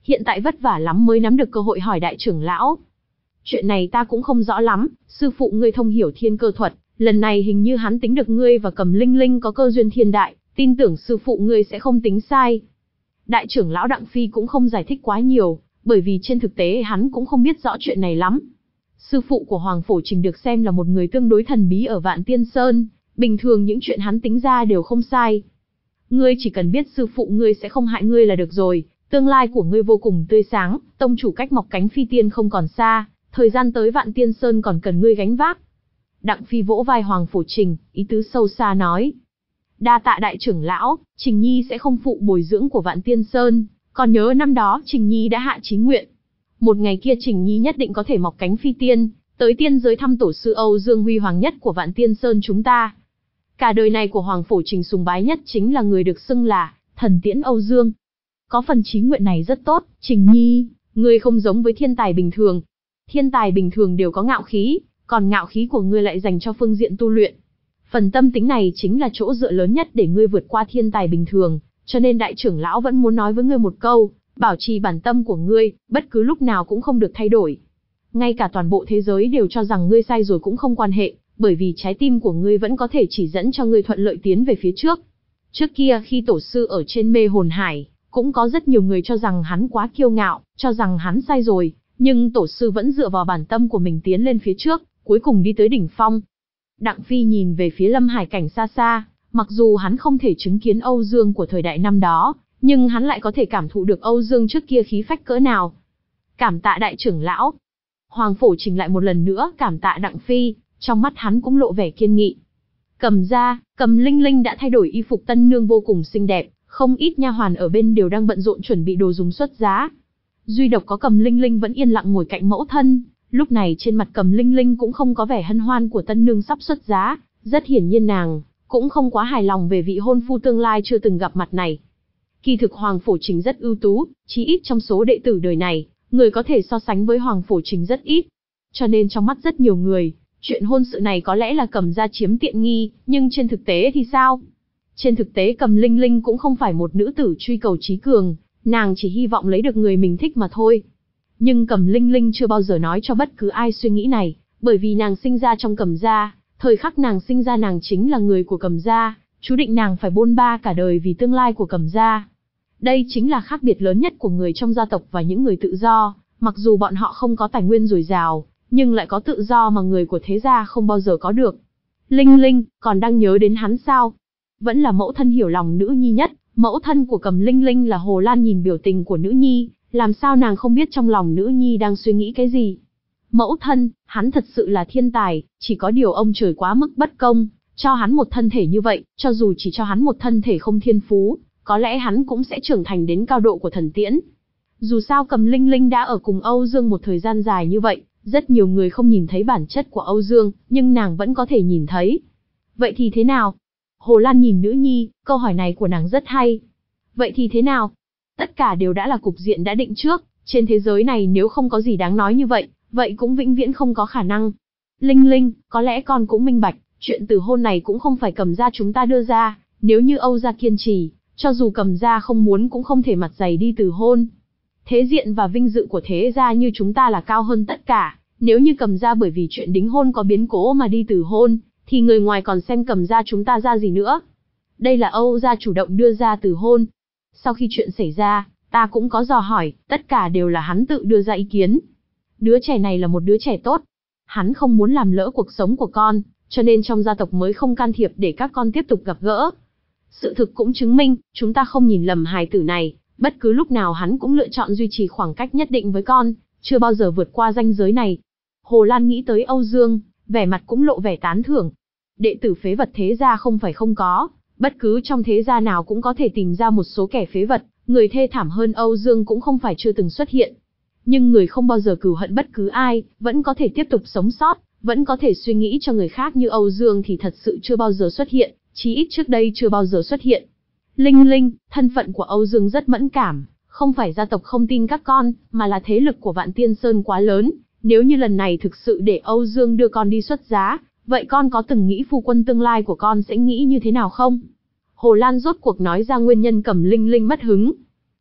hiện tại vất vả lắm mới nắm được cơ hội hỏi đại trưởng lão. Chuyện này ta cũng không rõ lắm, sư phụ ngươi thông hiểu thiên cơ thuật, lần này hình như hắn tính được ngươi và Cầm Linh Linh có cơ duyên thiên đại, tin tưởng sư phụ ngươi sẽ không tính sai. Đại trưởng lão Đặng Phi cũng không giải thích quá nhiều, bởi vì trên thực tế hắn cũng không biết rõ chuyện này lắm. Sư phụ của Hoàng Phổ Trình được xem là một người tương đối thần bí ở Vạn Tiên Sơn, bình thường những chuyện hắn tính ra đều không sai. Ngươi chỉ cần biết sư phụ ngươi sẽ không hại ngươi là được rồi, tương lai của ngươi vô cùng tươi sáng, tông chủ cách mọc cánh phi tiên không còn xa, thời gian tới Vạn Tiên Sơn còn cần ngươi gánh vác. Đặng Phi vỗ vai Hoàng Phổ Trình, ý tứ sâu xa nói. Đa tạ đại trưởng lão, Trình Nhi sẽ không phụ bồi dưỡng của Vạn Tiên Sơn, còn nhớ năm đó Trình Nhi đã hạ chí nguyện. Một ngày kia Trình Nhi nhất định có thể mọc cánh phi tiên, tới tiên giới thăm tổ sư Âu Dương huy hoàng nhất của Vạn Tiên Sơn chúng ta. Cả đời này của Hoàng Phổ Trình sùng bái nhất chính là người được xưng là thần tiễn Âu Dương. Có phần chí nguyện này rất tốt, Trình Nhi, ngươi không giống với thiên tài bình thường. Thiên tài bình thường đều có ngạo khí, còn ngạo khí của ngươi lại dành cho phương diện tu luyện. Phần tâm tính này chính là chỗ dựa lớn nhất để ngươi vượt qua thiên tài bình thường, cho nên đại trưởng lão vẫn muốn nói với ngươi một câu, bảo trì bản tâm của ngươi, bất cứ lúc nào cũng không được thay đổi. Ngay cả toàn bộ thế giới đều cho rằng ngươi sai rồi cũng không quan hệ, bởi vì trái tim của ngươi vẫn có thể chỉ dẫn cho ngươi thuận lợi tiến về phía trước. Trước kia khi tổ sư ở trên mê hồn hải, cũng có rất nhiều người cho rằng hắn quá kiêu ngạo, cho rằng hắn sai rồi, nhưng tổ sư vẫn dựa vào bản tâm của mình tiến lên phía trước, cuối cùng đi tới đỉnh phong. Đặng Phi nhìn về phía Lâm Hải cảnh xa xa, mặc dù hắn không thể chứng kiến Âu Dương của thời đại năm đó, nhưng hắn lại có thể cảm thụ được Âu Dương trước kia khí phách cỡ nào. Cảm tạ đại trưởng lão. Hoàng Phổ Trình lại một lần nữa cảm tạ Đặng Phi, trong mắt hắn cũng lộ vẻ kiên nghị. Cầm ra, Cầm Linh Linh đã thay đổi y phục tân nương vô cùng xinh đẹp, không ít nha hoàn ở bên đều đang bận rộn chuẩn bị đồ dùng xuất giá. Duy độc có Cầm Linh Linh vẫn yên lặng ngồi cạnh mẫu thân, lúc này trên mặt Cầm Linh Linh cũng không có vẻ hân hoan của tân nương sắp xuất giá, rất hiển nhiên nàng cũng không quá hài lòng về vị hôn phu tương lai chưa từng gặp mặt này. Kỳ thực Hoàng Phổ Trình rất ưu tú, chí ít trong số đệ tử đời này, người có thể so sánh với Hoàng Phổ Trình rất ít. Cho nên trong mắt rất nhiều người, chuyện hôn sự này có lẽ là Cầm gia chiếm tiện nghi, nhưng trên thực tế thì sao? Trên thực tế Cầm Linh Linh cũng không phải một nữ tử truy cầu trí cường, nàng chỉ hy vọng lấy được người mình thích mà thôi. Nhưng Cầm Linh Linh chưa bao giờ nói cho bất cứ ai suy nghĩ này, bởi vì nàng sinh ra trong Cầm gia, thời khắc nàng sinh ra nàng chính là người của Cầm gia, chú định nàng phải bôn ba cả đời vì tương lai của Cầm gia. Đây chính là khác biệt lớn nhất của người trong gia tộc và những người tự do, mặc dù bọn họ không có tài nguyên dồi dào, nhưng lại có tự do mà người của thế gia không bao giờ có được. Linh Linh, còn đang nhớ đến hắn sao? Vẫn là mẫu thân hiểu lòng nữ nhi nhất, mẫu thân của Cầm Linh Linh là Hồ Lan nhìn biểu tình của nữ nhi, làm sao nàng không biết trong lòng nữ nhi đang suy nghĩ cái gì. Mẫu thân, hắn thật sự là thiên tài, chỉ có điều ông trời quá mức bất công, cho hắn một thân thể như vậy, cho dù chỉ cho hắn một thân thể không thiên phú, có lẽ hắn cũng sẽ trưởng thành đến cao độ của thần tiễn. Dù sao Cầm Linh Linh đã ở cùng Âu Dương một thời gian dài như vậy, rất nhiều người không nhìn thấy bản chất của Âu Dương, nhưng nàng vẫn có thể nhìn thấy. Vậy thì thế nào? Hồ Lan nhìn nữ nhi, câu hỏi này của nàng rất hay. Vậy thì thế nào? Tất cả đều đã là cục diện đã định trước, trên thế giới này nếu không có gì đáng nói như vậy, vậy cũng vĩnh viễn không có khả năng. Linh Linh, có lẽ con cũng minh bạch, chuyện từ hôn này cũng không phải Cầm gia chúng ta đưa ra, nếu như Âu gia kiên trì, cho dù Cầm gia không muốn cũng không thể mặt dày đi từ hôn. Thế diện và vinh dự của thế gia như chúng ta là cao hơn tất cả, nếu như Cầm gia bởi vì chuyện đính hôn có biến cố mà đi từ hôn, thì người ngoài còn xem Cầm gia chúng ta ra gì nữa. Đây là Âu gia chủ động đưa ra từ hôn. Sau khi chuyện xảy ra, ta cũng có dò hỏi, tất cả đều là hắn tự đưa ra ý kiến. Đứa trẻ này là một đứa trẻ tốt. Hắn không muốn làm lỡ cuộc sống của con, cho nên trong gia tộc mới không can thiệp để các con tiếp tục gặp gỡ. Sự thực cũng chứng minh, chúng ta không nhìn lầm hài tử này, bất cứ lúc nào hắn cũng lựa chọn duy trì khoảng cách nhất định với con, chưa bao giờ vượt qua ranh giới này. Hồ Lan nghĩ tới Âu Dương, vẻ mặt cũng lộ vẻ tán thưởng. Đệ tử phế vật thế gia không phải không có, bất cứ trong thế gia nào cũng có thể tìm ra một số kẻ phế vật, người thê thảm hơn Âu Dương cũng không phải chưa từng xuất hiện. Nhưng người không bao giờ cừu hận bất cứ ai, vẫn có thể tiếp tục sống sót, vẫn có thể suy nghĩ cho người khác như Âu Dương thì thật sự chưa bao giờ xuất hiện, chí ít trước đây chưa bao giờ xuất hiện. Linh Linh, thân phận của Âu Dương rất mẫn cảm, không phải gia tộc không tin các con, mà là thế lực của Vạn Tiên Sơn quá lớn. Nếu như lần này thực sự để Âu Dương đưa con đi xuất giá, vậy con có từng nghĩ phu quân tương lai của con sẽ nghĩ như thế nào không? Hồ Lan rốt cuộc nói ra nguyên nhân Cầm Linh Linh mất hứng.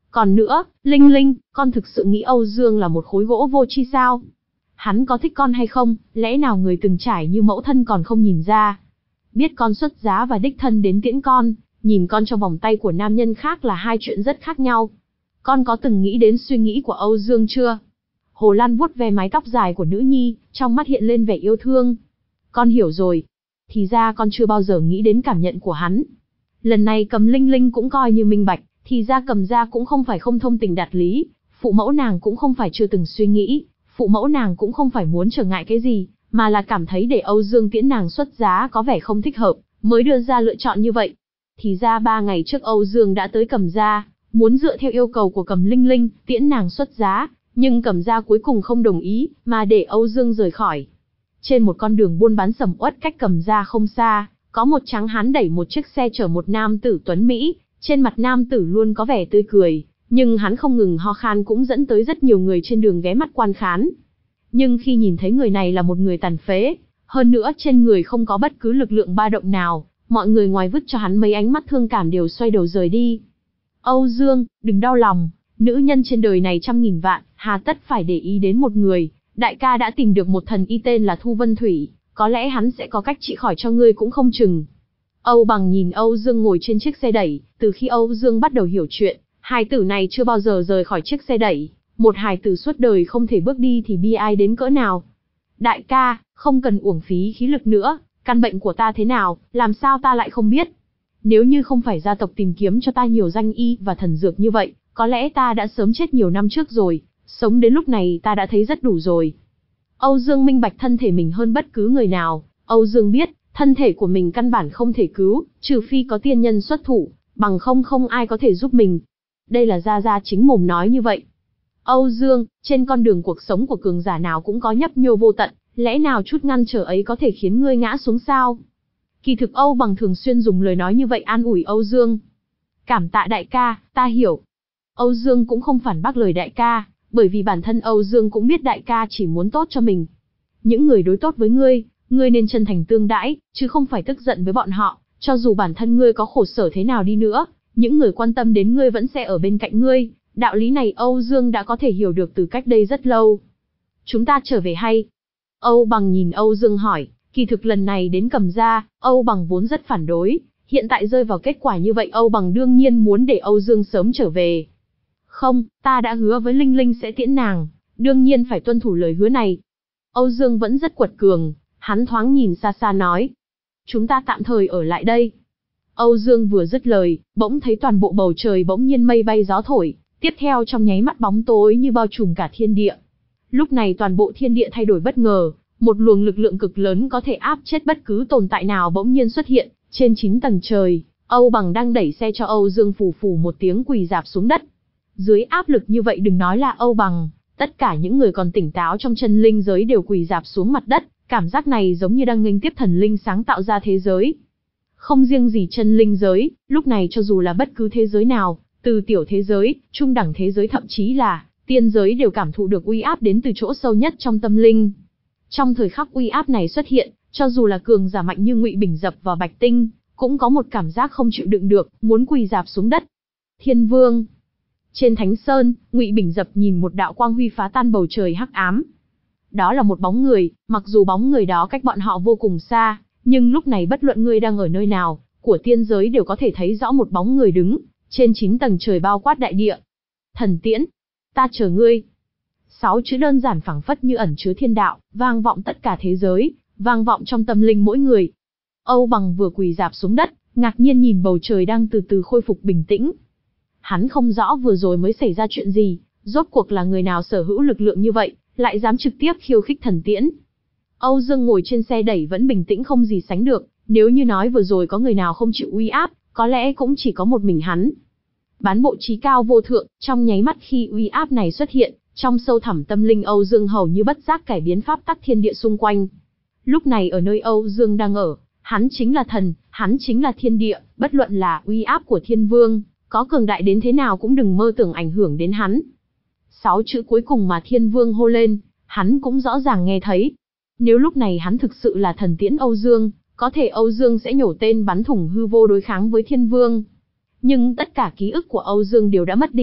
Còn nữa, Linh Linh, con thực sự nghĩ Âu Dương là một khối gỗ vô tri sao? Hắn có thích con hay không, lẽ nào người từng trải như mẫu thân còn không nhìn ra? Biết con xuất giá và đích thân đến tiễn con, nhìn con trong vòng tay của nam nhân khác là hai chuyện rất khác nhau. Con có từng nghĩ đến suy nghĩ của Âu Dương chưa? Hồ Lan vuốt ve mái tóc dài của nữ nhi, trong mắt hiện lên vẻ yêu thương. Con hiểu rồi. Thì ra con chưa bao giờ nghĩ đến cảm nhận của hắn. Lần này Cầm Linh Linh cũng coi như minh bạch, thì ra Cầm gia cũng không phải không thông tình đạt lý, phụ mẫu nàng cũng không phải chưa từng suy nghĩ, phụ mẫu nàng cũng không phải muốn trở ngại cái gì, mà là cảm thấy để Âu Dương tiễn nàng xuất giá có vẻ không thích hợp, mới đưa ra lựa chọn như vậy. Thì ra ba ngày trước Âu Dương đã tới Cầm gia, muốn dựa theo yêu cầu của Cầm Linh Linh, tiễn nàng xuất giá, nhưng Cầm gia cuối cùng không đồng ý, mà để Âu Dương rời khỏi. Trên một con đường buôn bán sầm uất cách Cầm gia không xa, có một tráng hán đẩy một chiếc xe chở một nam tử tuấn Mỹ, trên mặt nam tử luôn có vẻ tươi cười, nhưng hắn không ngừng ho khan cũng dẫn tới rất nhiều người trên đường ghé mắt quan khán. Nhưng khi nhìn thấy người này là một người tàn phế, hơn nữa trên người không có bất cứ lực lượng ba động nào, mọi người ngoài vứt cho hắn mấy ánh mắt thương cảm đều xoay đầu rời đi. Âu Dương, đừng đau lòng, nữ nhân trên đời này trăm nghìn vạn, hà tất phải để ý đến một người, đại ca đã tìm được một thần y tên là Thu Vân Thủy, có lẽ hắn sẽ có cách trị khỏi cho ngươi cũng không chừng. Âu Bằng nhìn Âu Dương ngồi trên chiếc xe đẩy, từ khi Âu Dương bắt đầu hiểu chuyện, hài tử này chưa bao giờ rời khỏi chiếc xe đẩy, một hài tử suốt đời không thể bước đi thì bi ai đến cỡ nào. Đại ca, không cần uổng phí khí lực nữa, căn bệnh của ta thế nào, làm sao ta lại không biết. Nếu như không phải gia tộc tìm kiếm cho ta nhiều danh y và thần dược như vậy, có lẽ ta đã sớm chết nhiều năm trước rồi, sống đến lúc này ta đã thấy rất đủ rồi. Âu Dương minh bạch thân thể mình hơn bất cứ người nào, Âu Dương biết, thân thể của mình căn bản không thể cứu, trừ phi có tiên nhân xuất thủ, bằng không không ai có thể giúp mình. Đây là Gia Gia chính mồm nói như vậy. Âu Dương, trên con đường cuộc sống của cường giả nào cũng có nhấp nhô vô tận, lẽ nào chút ngăn trở ấy có thể khiến ngươi ngã xuống sao? Kỳ thực Âu Bằng thường xuyên dùng lời nói như vậy an ủi Âu Dương. Cảm tạ đại ca, ta hiểu. Âu Dương cũng không phản bác lời đại ca, bởi vì bản thân Âu Dương cũng biết đại ca chỉ muốn tốt cho mình. Những người đối tốt với ngươi, ngươi nên chân thành tương đãi, chứ không phải tức giận với bọn họ, cho dù bản thân ngươi có khổ sở thế nào đi nữa, những người quan tâm đến ngươi vẫn sẽ ở bên cạnh ngươi, đạo lý này Âu Dương đã có thể hiểu được từ cách đây rất lâu. Chúng ta trở về hay? Âu Bằng nhìn Âu Dương hỏi, kỳ thực lần này đến Cầm gia, Âu Bằng vốn rất phản đối, hiện tại rơi vào kết quả như vậy Âu Bằng đương nhiên muốn để Âu Dương sớm trở về. Không, ta đã hứa với Linh Linh sẽ tiễn nàng, đương nhiên phải tuân thủ lời hứa này. Âu Dương vẫn rất quật cường, hắn thoáng nhìn xa xa nói. Chúng ta tạm thời ở lại đây. Âu Dương vừa dứt lời, bỗng thấy toàn bộ bầu trời bỗng nhiên mây bay gió thổi, tiếp theo trong nháy mắt bóng tối như bao trùm cả thiên địa. Lúc này toàn bộ thiên địa thay đổi bất ngờ, một luồng lực lượng cực lớn có thể áp chết bất cứ tồn tại nào bỗng nhiên xuất hiện, trên chín tầng trời, Âu Bằng đang đẩy xe cho Âu Dương phù phù một tiếng quỳ rạp xuống đất. Dưới áp lực như vậy đừng nói là Âu Bằng, tất cả những người còn tỉnh táo trong chân linh giới đều quỳ rạp xuống mặt đất, cảm giác này giống như đang nghênh tiếp thần linh sáng tạo ra thế giới. Không riêng gì chân linh giới, lúc này cho dù là bất cứ thế giới nào, từ tiểu thế giới, trung đẳng thế giới thậm chí là tiên giới đều cảm thụ được uy áp đến từ chỗ sâu nhất trong tâm linh. Trong thời khắc uy áp này xuất hiện, cho dù là cường giả mạnh như Ngụy Bình Dập và Bạch Tinh, cũng có một cảm giác không chịu đựng được, muốn quỳ rạp xuống đất. Thiên Vương. Trên Thánh Sơn, Ngụy Bình Dập nhìn một đạo quang huy phá tan bầu trời hắc ám. Đó là một bóng người, mặc dù bóng người đó cách bọn họ vô cùng xa, nhưng lúc này bất luận ngươi đang ở nơi nào, của tiên giới đều có thể thấy rõ một bóng người đứng, trên chín tầng trời bao quát đại địa. Thần tiễn, ta chờ ngươi. Sáu chữ đơn giản phảng phất như ẩn chứa thiên đạo, vang vọng tất cả thế giới, vang vọng trong tâm linh mỗi người. Âu Bằng vừa quỳ rạp xuống đất, ngạc nhiên nhìn bầu trời đang từ từ khôi phục bình tĩnh. Hắn không rõ vừa rồi mới xảy ra chuyện gì, rốt cuộc là người nào sở hữu lực lượng như vậy, lại dám trực tiếp khiêu khích thần tiễn. Âu Dương ngồi trên xe đẩy vẫn bình tĩnh không gì sánh được, nếu như nói vừa rồi có người nào không chịu uy áp, có lẽ cũng chỉ có một mình hắn. Bán bộ trí cao vô thượng, trong nháy mắt khi uy áp này xuất hiện, trong sâu thẳm tâm linh Âu Dương hầu như bất giác cải biến pháp tắc thiên địa xung quanh. Lúc này ở nơi Âu Dương đang ở, hắn chính là thần, hắn chính là thiên địa, bất luận là uy áp của thiên vương, có cường đại đến thế nào cũng đừng mơ tưởng ảnh hưởng đến hắn. Sáu chữ cuối cùng mà thiên vương hô lên, hắn cũng rõ ràng nghe thấy. Nếu lúc này hắn thực sự là thần tiễn Âu Dương, có thể Âu Dương sẽ nhổ tên bắn thủng hư vô đối kháng với thiên vương. Nhưng tất cả ký ức của Âu Dương đều đã mất đi,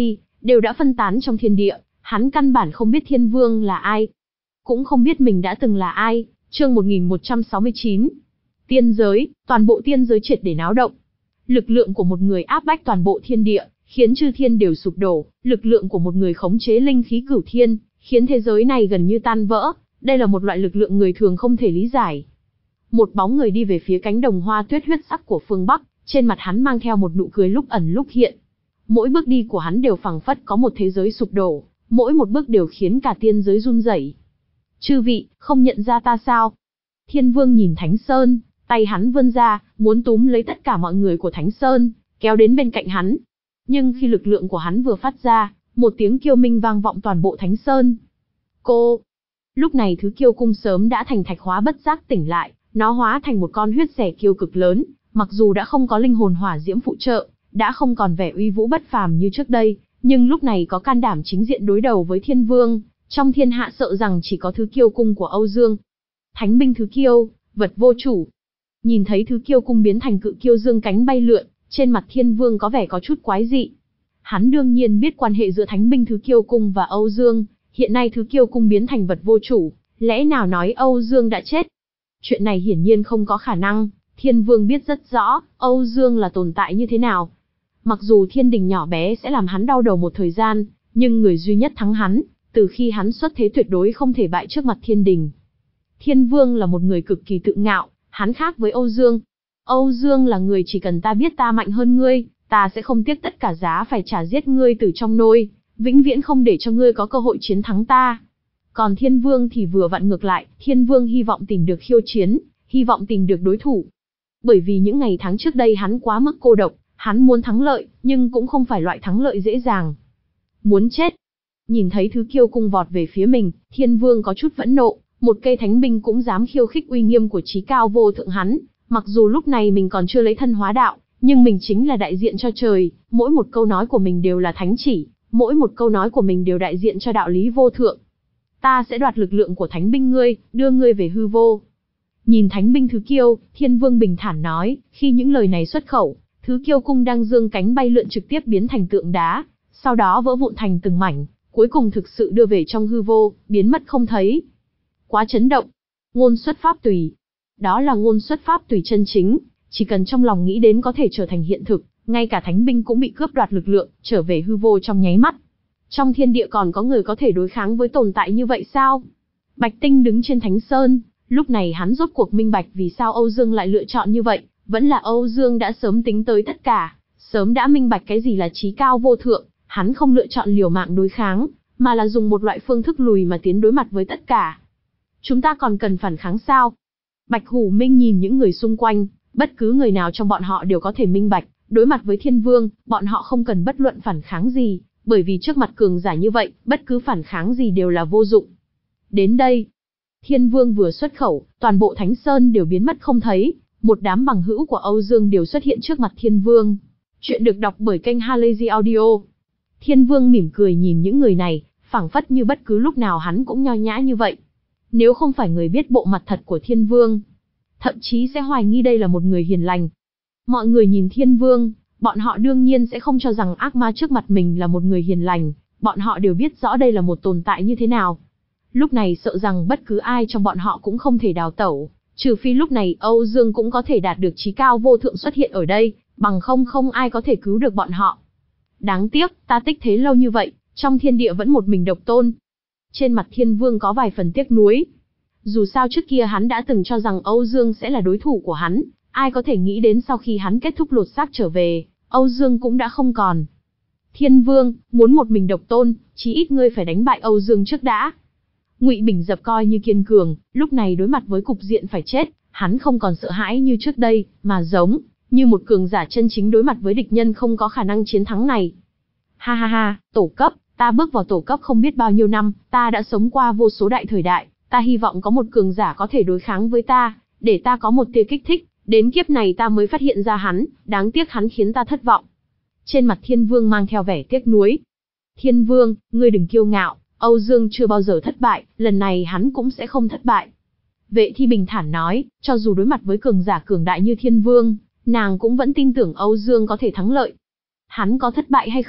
đều đã phân tán trong thiên địa, hắn căn bản không biết Thiên Vương là ai, cũng không biết mình đã từng là ai. Chương một nghìn một trăm sáu mươi chín. Tiên giới, toàn bộ tiên giới triệt để náo động. Lực lượng của một người áp bách toàn bộ thiên địa, khiến chư thiên đều sụp đổ, lực lượng của một người khống chế linh khí cửu thiên, khiến thế giới này gần như tan vỡ, đây là một loại lực lượng người thường không thể lý giải. Một bóng người đi về phía cánh đồng hoa tuyết huyết sắc của phương Bắc, trên mặt hắn mang theo một nụ cười lúc ẩn lúc hiện. Mỗi bước đi của hắn đều phảng phất có một thế giới sụp đổ, mỗi một bước đều khiến cả tiên giới run rẩy. Chư vị, không nhận ra ta sao? Thiên Vương nhìn Thánh Sơn, tay hắn vươn ra, muốn túm lấy tất cả mọi người của Thánh Sơn, kéo đến bên cạnh hắn. Nhưng khi lực lượng của hắn vừa phát ra, một tiếng kêu minh vang vọng toàn bộ Thánh Sơn. Cô! Lúc này thứ kiêu cung sớm đã thành thạch hóa bất giác tỉnh lại, nó hóa thành một con huyết xẻ kiêu cực lớn, mặc dù đã không có linh hồn hỏa diễm phụ trợ, đã không còn vẻ uy vũ bất phàm như trước đây, nhưng lúc này có can đảm chính diện đối đầu với Thiên Vương, trong thiên hạ sợ rằng chỉ có thứ kiêu cung của Âu Dương. Thánh binh thứ kiêu, vật vô chủ. Nhìn thấy thứ kiêu cung biến thành cự kiêu dương cánh bay lượn, trên mặt Thiên Vương có vẻ có chút quái dị. Hắn đương nhiên biết quan hệ giữa thánh binh thứ kiêu cung và Âu Dương, hiện nay thứ kiêu cung biến thành vật vô chủ, lẽ nào nói Âu Dương đã chết? Chuyện này hiển nhiên không có khả năng, Thiên Vương biết rất rõ, Âu Dương là tồn tại như thế nào. Mặc dù thiên đình nhỏ bé sẽ làm hắn đau đầu một thời gian, nhưng người duy nhất thắng hắn, từ khi hắn xuất thế tuyệt đối không thể bại trước mặt thiên đình. Thiên Vương là một người cực kỳ tự ngạo, hắn khác với Âu Dương. Âu Dương là người chỉ cần ta biết ta mạnh hơn ngươi, ta sẽ không tiếc tất cả giá phải trả giết ngươi từ trong nôi, vĩnh viễn không để cho ngươi có cơ hội chiến thắng ta. Còn Thiên Vương thì vừa vặn ngược lại, Thiên Vương hy vọng tìm được khiêu chiến, hy vọng tìm được đối thủ. Bởi vì những ngày tháng trước đây hắn quá mức cô độc, hắn muốn thắng lợi, nhưng cũng không phải loại thắng lợi dễ dàng. Muốn chết. Nhìn thấy thứ kiêu cung vọt về phía mình, Thiên Vương có chút phẫn nộ, một cây thánh binh cũng dám khiêu khích uy nghiêm của chí cao vô thượng hắn. Mặc dù lúc này mình còn chưa lấy thân hóa đạo, nhưng mình chính là đại diện cho trời, mỗi một câu nói của mình đều là thánh chỉ, mỗi một câu nói của mình đều đại diện cho đạo lý vô thượng. Ta sẽ đoạt lực lượng của thánh binh ngươi, đưa ngươi về hư vô. Nhìn thánh binh thứ kiêu, Thiên Vương bình thản nói, khi những lời này xuất khẩu, thứ kiêu cung đang dương cánh bay lượn trực tiếp biến thành tượng đá, sau đó vỡ vụn thành từng mảnh, cuối cùng thực sự đưa về trong hư vô, biến mất không thấy. Quá chấn động. Ngôn xuất pháp tùy. Đó là ngôn xuất pháp tùy chân chính, chỉ cần trong lòng nghĩ đến có thể trở thành hiện thực, ngay cả thánh binh cũng bị cướp đoạt lực lượng, trở về hư vô trong nháy mắt. Trong thiên địa còn có người có thể đối kháng với tồn tại như vậy sao? Bạch Tinh đứng trên Thánh Sơn, lúc này hắn rốt cuộc minh bạch vì sao Âu Dương lại lựa chọn như vậy, vẫn là Âu Dương đã sớm tính tới tất cả, sớm đã minh bạch cái gì là chí cao vô thượng, hắn không lựa chọn liều mạng đối kháng, mà là dùng một loại phương thức lùi mà tiến đối mặt với tất cả. Chúng ta còn cần phản kháng sao? Bạch Hủ Minh nhìn những người xung quanh, bất cứ người nào trong bọn họ đều có thể minh bạch, đối mặt với Thiên Vương, bọn họ không cần bất luận phản kháng gì, bởi vì trước mặt cường giả như vậy, bất cứ phản kháng gì đều là vô dụng. Đến đây, Thiên Vương vừa xuất khẩu, toàn bộ Thánh Sơn đều biến mất không thấy, một đám bằng hữu của Âu Dương đều xuất hiện trước mặt Thiên Vương. Chuyện được đọc bởi kênh Halazy Audio. Thiên Vương mỉm cười nhìn những người này, phảng phất như bất cứ lúc nào hắn cũng nho nhã như vậy. Nếu không phải người biết bộ mặt thật của Thiên Vương, thậm chí sẽ hoài nghi đây là một người hiền lành. Mọi người nhìn Thiên Vương, bọn họ đương nhiên sẽ không cho rằng ác ma trước mặt mình là một người hiền lành, bọn họ đều biết rõ đây là một tồn tại như thế nào. Lúc này sợ rằng bất cứ ai trong bọn họ cũng không thể đào tẩu, trừ phi lúc này Âu Dương cũng có thể đạt được chí cao vô thượng xuất hiện ở đây, bằng không không ai có thể cứu được bọn họ. Đáng tiếc, ta tích thế lâu như vậy, trong thiên địa vẫn một mình độc tôn. Trên mặt Thiên Vương có vài phần tiếc nuối. Dù sao trước kia hắn đã từng cho rằng Âu Dương sẽ là đối thủ của hắn, ai có thể nghĩ đến sau khi hắn kết thúc lột xác trở về, Âu Dương cũng đã không còn. Thiên Vương, muốn một mình độc tôn, chí ít ngươi phải đánh bại Âu Dương trước đã. Ngụy Bình Dập coi như kiên cường, lúc này đối mặt với cục diện phải chết, hắn không còn sợ hãi như trước đây, mà giống như một cường giả chân chính đối mặt với địch nhân không có khả năng chiến thắng này. Ha ha ha, tổ cấp, ta bước vào tổ cấp không biết bao nhiêu năm, ta đã sống qua vô số đại thời đại, ta hy vọng có một cường giả có thể đối kháng với ta, để ta có một tia kích thích, đến kiếp này ta mới phát hiện ra hắn, đáng tiếc hắn khiến ta thất vọng. Trên mặt Thiên Vương mang theo vẻ tiếc nuối. Thiên Vương, ngươi đừng kiêu ngạo, Âu Dương chưa bao giờ thất bại, lần này hắn cũng sẽ không thất bại. Vệ Thi bình thản nói, cho dù đối mặt với cường giả cường đại như Thiên Vương, nàng cũng vẫn tin tưởng Âu Dương có thể thắng lợi. Hắn có thất bại hay không,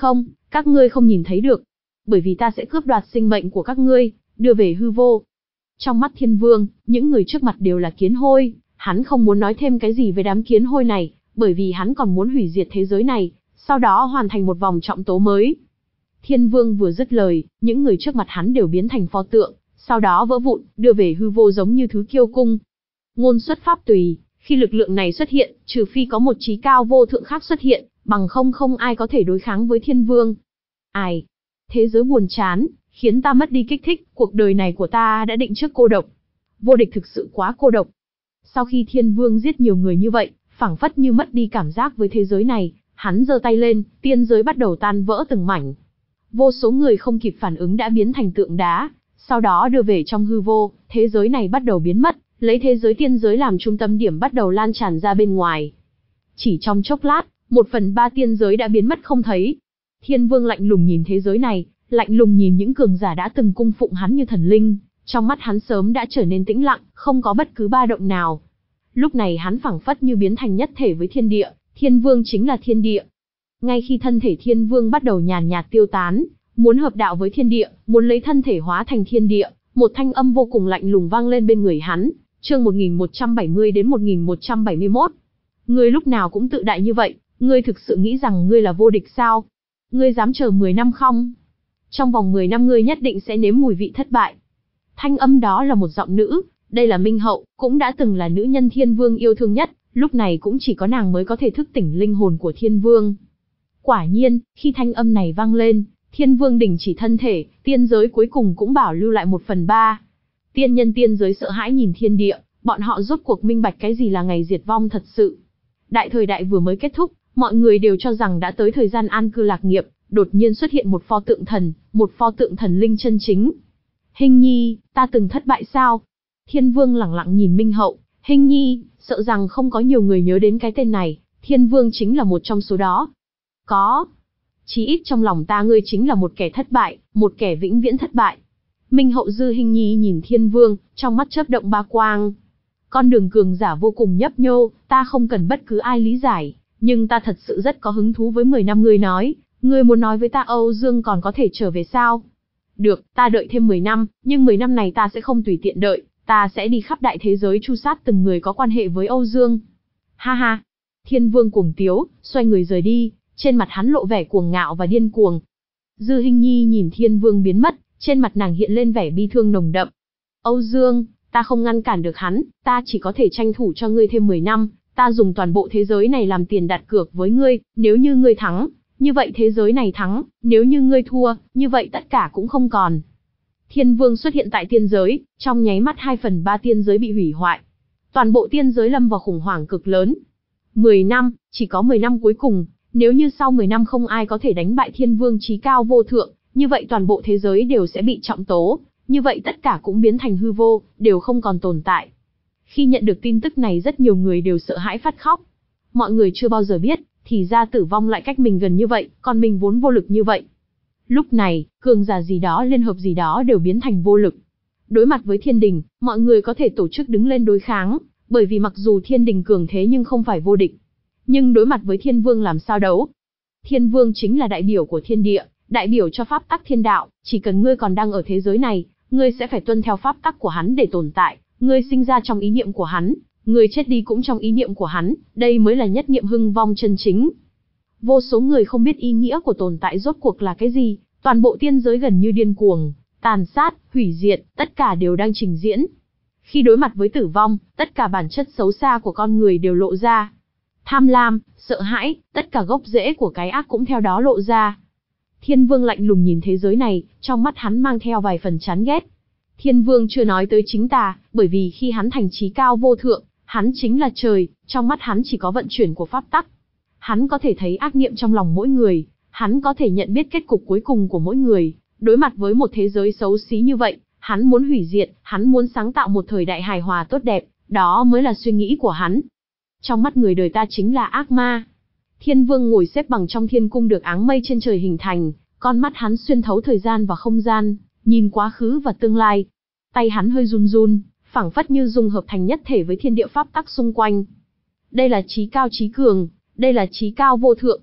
Các ngươi không nhìn thấy được, bởi vì ta sẽ cướp đoạt sinh mệnh của các ngươi, đưa về hư vô. Trong mắt Thiên Vương, những người trước mặt đều là kiến hôi, hắn không muốn nói thêm cái gì về đám kiến hôi này, bởi vì hắn còn muốn hủy diệt thế giới này, sau đó hoàn thành một vòng trọng tố mới. Thiên Vương vừa dứt lời, những người trước mặt hắn đều biến thành pho tượng, sau đó vỡ vụn, đưa về hư vô giống như thứ kiêu cung. Ngôn xuất pháp tùy, khi lực lượng này xuất hiện, trừ phi có một chí cao vô thượng khác xuất hiện, bằng không không ai có thể đối kháng với Thiên Vương. Ai? Thế giới buồn chán, khiến ta mất đi kích thích, cuộc đời này của ta đã định trước cô độc. Vô địch thực sự quá cô độc. Sau khi Thiên Vương giết nhiều người như vậy, phảng phất như mất đi cảm giác với thế giới này, hắn giơ tay lên, tiên giới bắt đầu tan vỡ từng mảnh. Vô số người không kịp phản ứng đã biến thành tượng đá, sau đó đưa về trong hư vô, thế giới này bắt đầu biến mất, lấy thế giới tiên giới làm trung tâm điểm bắt đầu lan tràn ra bên ngoài. Chỉ trong chốc lát, một phần ba tiên giới đã biến mất không thấy. Thiên Vương lạnh lùng nhìn thế giới này, lạnh lùng nhìn những cường giả đã từng cung phụng hắn như thần linh, trong mắt hắn sớm đã trở nên tĩnh lặng, không có bất cứ ba động nào. Lúc này hắn phảng phất như biến thành nhất thể với thiên địa, Thiên Vương chính là thiên địa. Ngay khi thân thể Thiên Vương bắt đầu nhàn nhạt tiêu tán, muốn hợp đạo với thiên địa, muốn lấy thân thể hóa thành thiên địa, một thanh âm vô cùng lạnh lùng vang lên bên người hắn. Chương một nghìn một trăm bảy mươi đến một nghìn một trăm bảy mươi mốt. Ngươi lúc nào cũng tự đại như vậy, ngươi thực sự nghĩ rằng ngươi là vô địch sao? Ngươi dám chờ mười năm không? Trong vòng mười năm ngươi nhất định sẽ nếm mùi vị thất bại. Thanh âm đó là một giọng nữ, đây là Minh Hậu, cũng đã từng là nữ nhân Thiên Vương yêu thương nhất, lúc này cũng chỉ có nàng mới có thể thức tỉnh linh hồn của Thiên Vương. Quả nhiên, khi thanh âm này vang lên, Thiên Vương đình chỉ thân thể, tiên giới cuối cùng cũng bảo lưu lại một phần ba. Tiên nhân tiên giới sợ hãi nhìn thiên địa, bọn họ rốt cuộc minh bạch cái gì là ngày diệt vong thật sự. Đại thời đại vừa mới kết thúc, mọi người đều cho rằng đã tới thời gian an cư lạc nghiệp, đột nhiên xuất hiện một pho tượng thần, một pho tượng thần linh chân chính. Hình nhi, ta từng thất bại sao? Thiên Vương lẳng lặng nhìn Minh Hậu, Hình nhi, sợ rằng không có nhiều người nhớ đến cái tên này, Thiên Vương chính là một trong số đó. Có. Chí ít trong lòng ta ngươi chính là một kẻ thất bại, một kẻ vĩnh viễn thất bại. Minh Hậu Dư Hình nhi nhìn Thiên Vương, trong mắt chớp động ba quang. Con đường cường giả vô cùng nhấp nhô, ta không cần bất cứ ai lý giải, nhưng ta thật sự rất có hứng thú với mười năm ngươi nói, ngươi muốn nói với ta Âu Dương còn có thể trở về sao? Được, ta đợi thêm mười năm, nhưng mười năm này ta sẽ không tùy tiện đợi, ta sẽ đi khắp đại thế giới tru sát từng người có quan hệ với Âu Dương. Ha ha. Thiên Vương cuồng tiếu, xoay người rời đi, trên mặt hắn lộ vẻ cuồng ngạo và điên cuồng. Dư Hình nhi nhìn Thiên Vương biến mất, trên mặt nàng hiện lên vẻ bi thương nồng đậm. Âu Dương, ta không ngăn cản được hắn, ta chỉ có thể tranh thủ cho ngươi thêm mười năm, ta dùng toàn bộ thế giới này làm tiền đặt cược với ngươi, nếu như ngươi thắng, như vậy thế giới này thắng, nếu như ngươi thua, như vậy tất cả cũng không còn. Thiên Vương xuất hiện tại tiên giới, trong nháy mắt hai phần ba tiên giới bị hủy hoại. Toàn bộ tiên giới lâm vào khủng hoảng cực lớn. mười năm, chỉ có mười năm cuối cùng, nếu như sau mười năm không ai có thể đánh bại Thiên Vương chí cao vô thượng, như vậy toàn bộ thế giới đều sẽ bị trọng tố, như vậy tất cả cũng biến thành hư vô, đều không còn tồn tại. Khi nhận được tin tức này rất nhiều người đều sợ hãi phát khóc. Mọi người chưa bao giờ biết, thì ra tử vong lại cách mình gần như vậy, còn mình vốn vô lực như vậy. Lúc này, cường giả gì đó liên hợp gì đó đều biến thành vô lực. Đối mặt với thiên đình, mọi người có thể tổ chức đứng lên đối kháng, bởi vì mặc dù thiên đình cường thế nhưng không phải vô địch. Nhưng đối mặt với Thiên Vương làm sao đấu? Thiên Vương chính là đại biểu của thiên địa, đại biểu cho pháp tắc thiên đạo, chỉ cần ngươi còn đang ở thế giới này, ngươi sẽ phải tuân theo pháp tắc của hắn để tồn tại, ngươi sinh ra trong ý niệm của hắn, ngươi chết đi cũng trong ý niệm của hắn, đây mới là nhất niệm hưng vong chân chính. Vô số người không biết ý nghĩa của tồn tại rốt cuộc là cái gì, toàn bộ tiên giới gần như điên cuồng, tàn sát, hủy diệt, tất cả đều đang trình diễn. Khi đối mặt với tử vong, tất cả bản chất xấu xa của con người đều lộ ra. Tham lam, sợ hãi, tất cả gốc rễ của cái ác cũng theo đó lộ ra. Thiên Vương lạnh lùng nhìn thế giới này, trong mắt hắn mang theo vài phần chán ghét. Thiên Vương chưa nói tới chính tà, bởi vì khi hắn thành chí cao vô thượng, hắn chính là trời, trong mắt hắn chỉ có vận chuyển của pháp tắc. Hắn có thể thấy ác niệm trong lòng mỗi người, hắn có thể nhận biết kết cục cuối cùng của mỗi người. Đối mặt với một thế giới xấu xí như vậy, hắn muốn hủy diệt, hắn muốn sáng tạo một thời đại hài hòa tốt đẹp, đó mới là suy nghĩ của hắn. Trong mắt người đời ta chính là ác ma. Thiên Vương ngồi xếp bằng trong thiên cung được áng mây trên trời hình thành, con mắt hắn xuyên thấu thời gian và không gian, nhìn quá khứ và tương lai. Tay hắn hơi run run, phảng phất như dung hợp thành nhất thể với thiên địa pháp tắc xung quanh. Đây là chí cao chí cường, đây là chí cao vô thượng.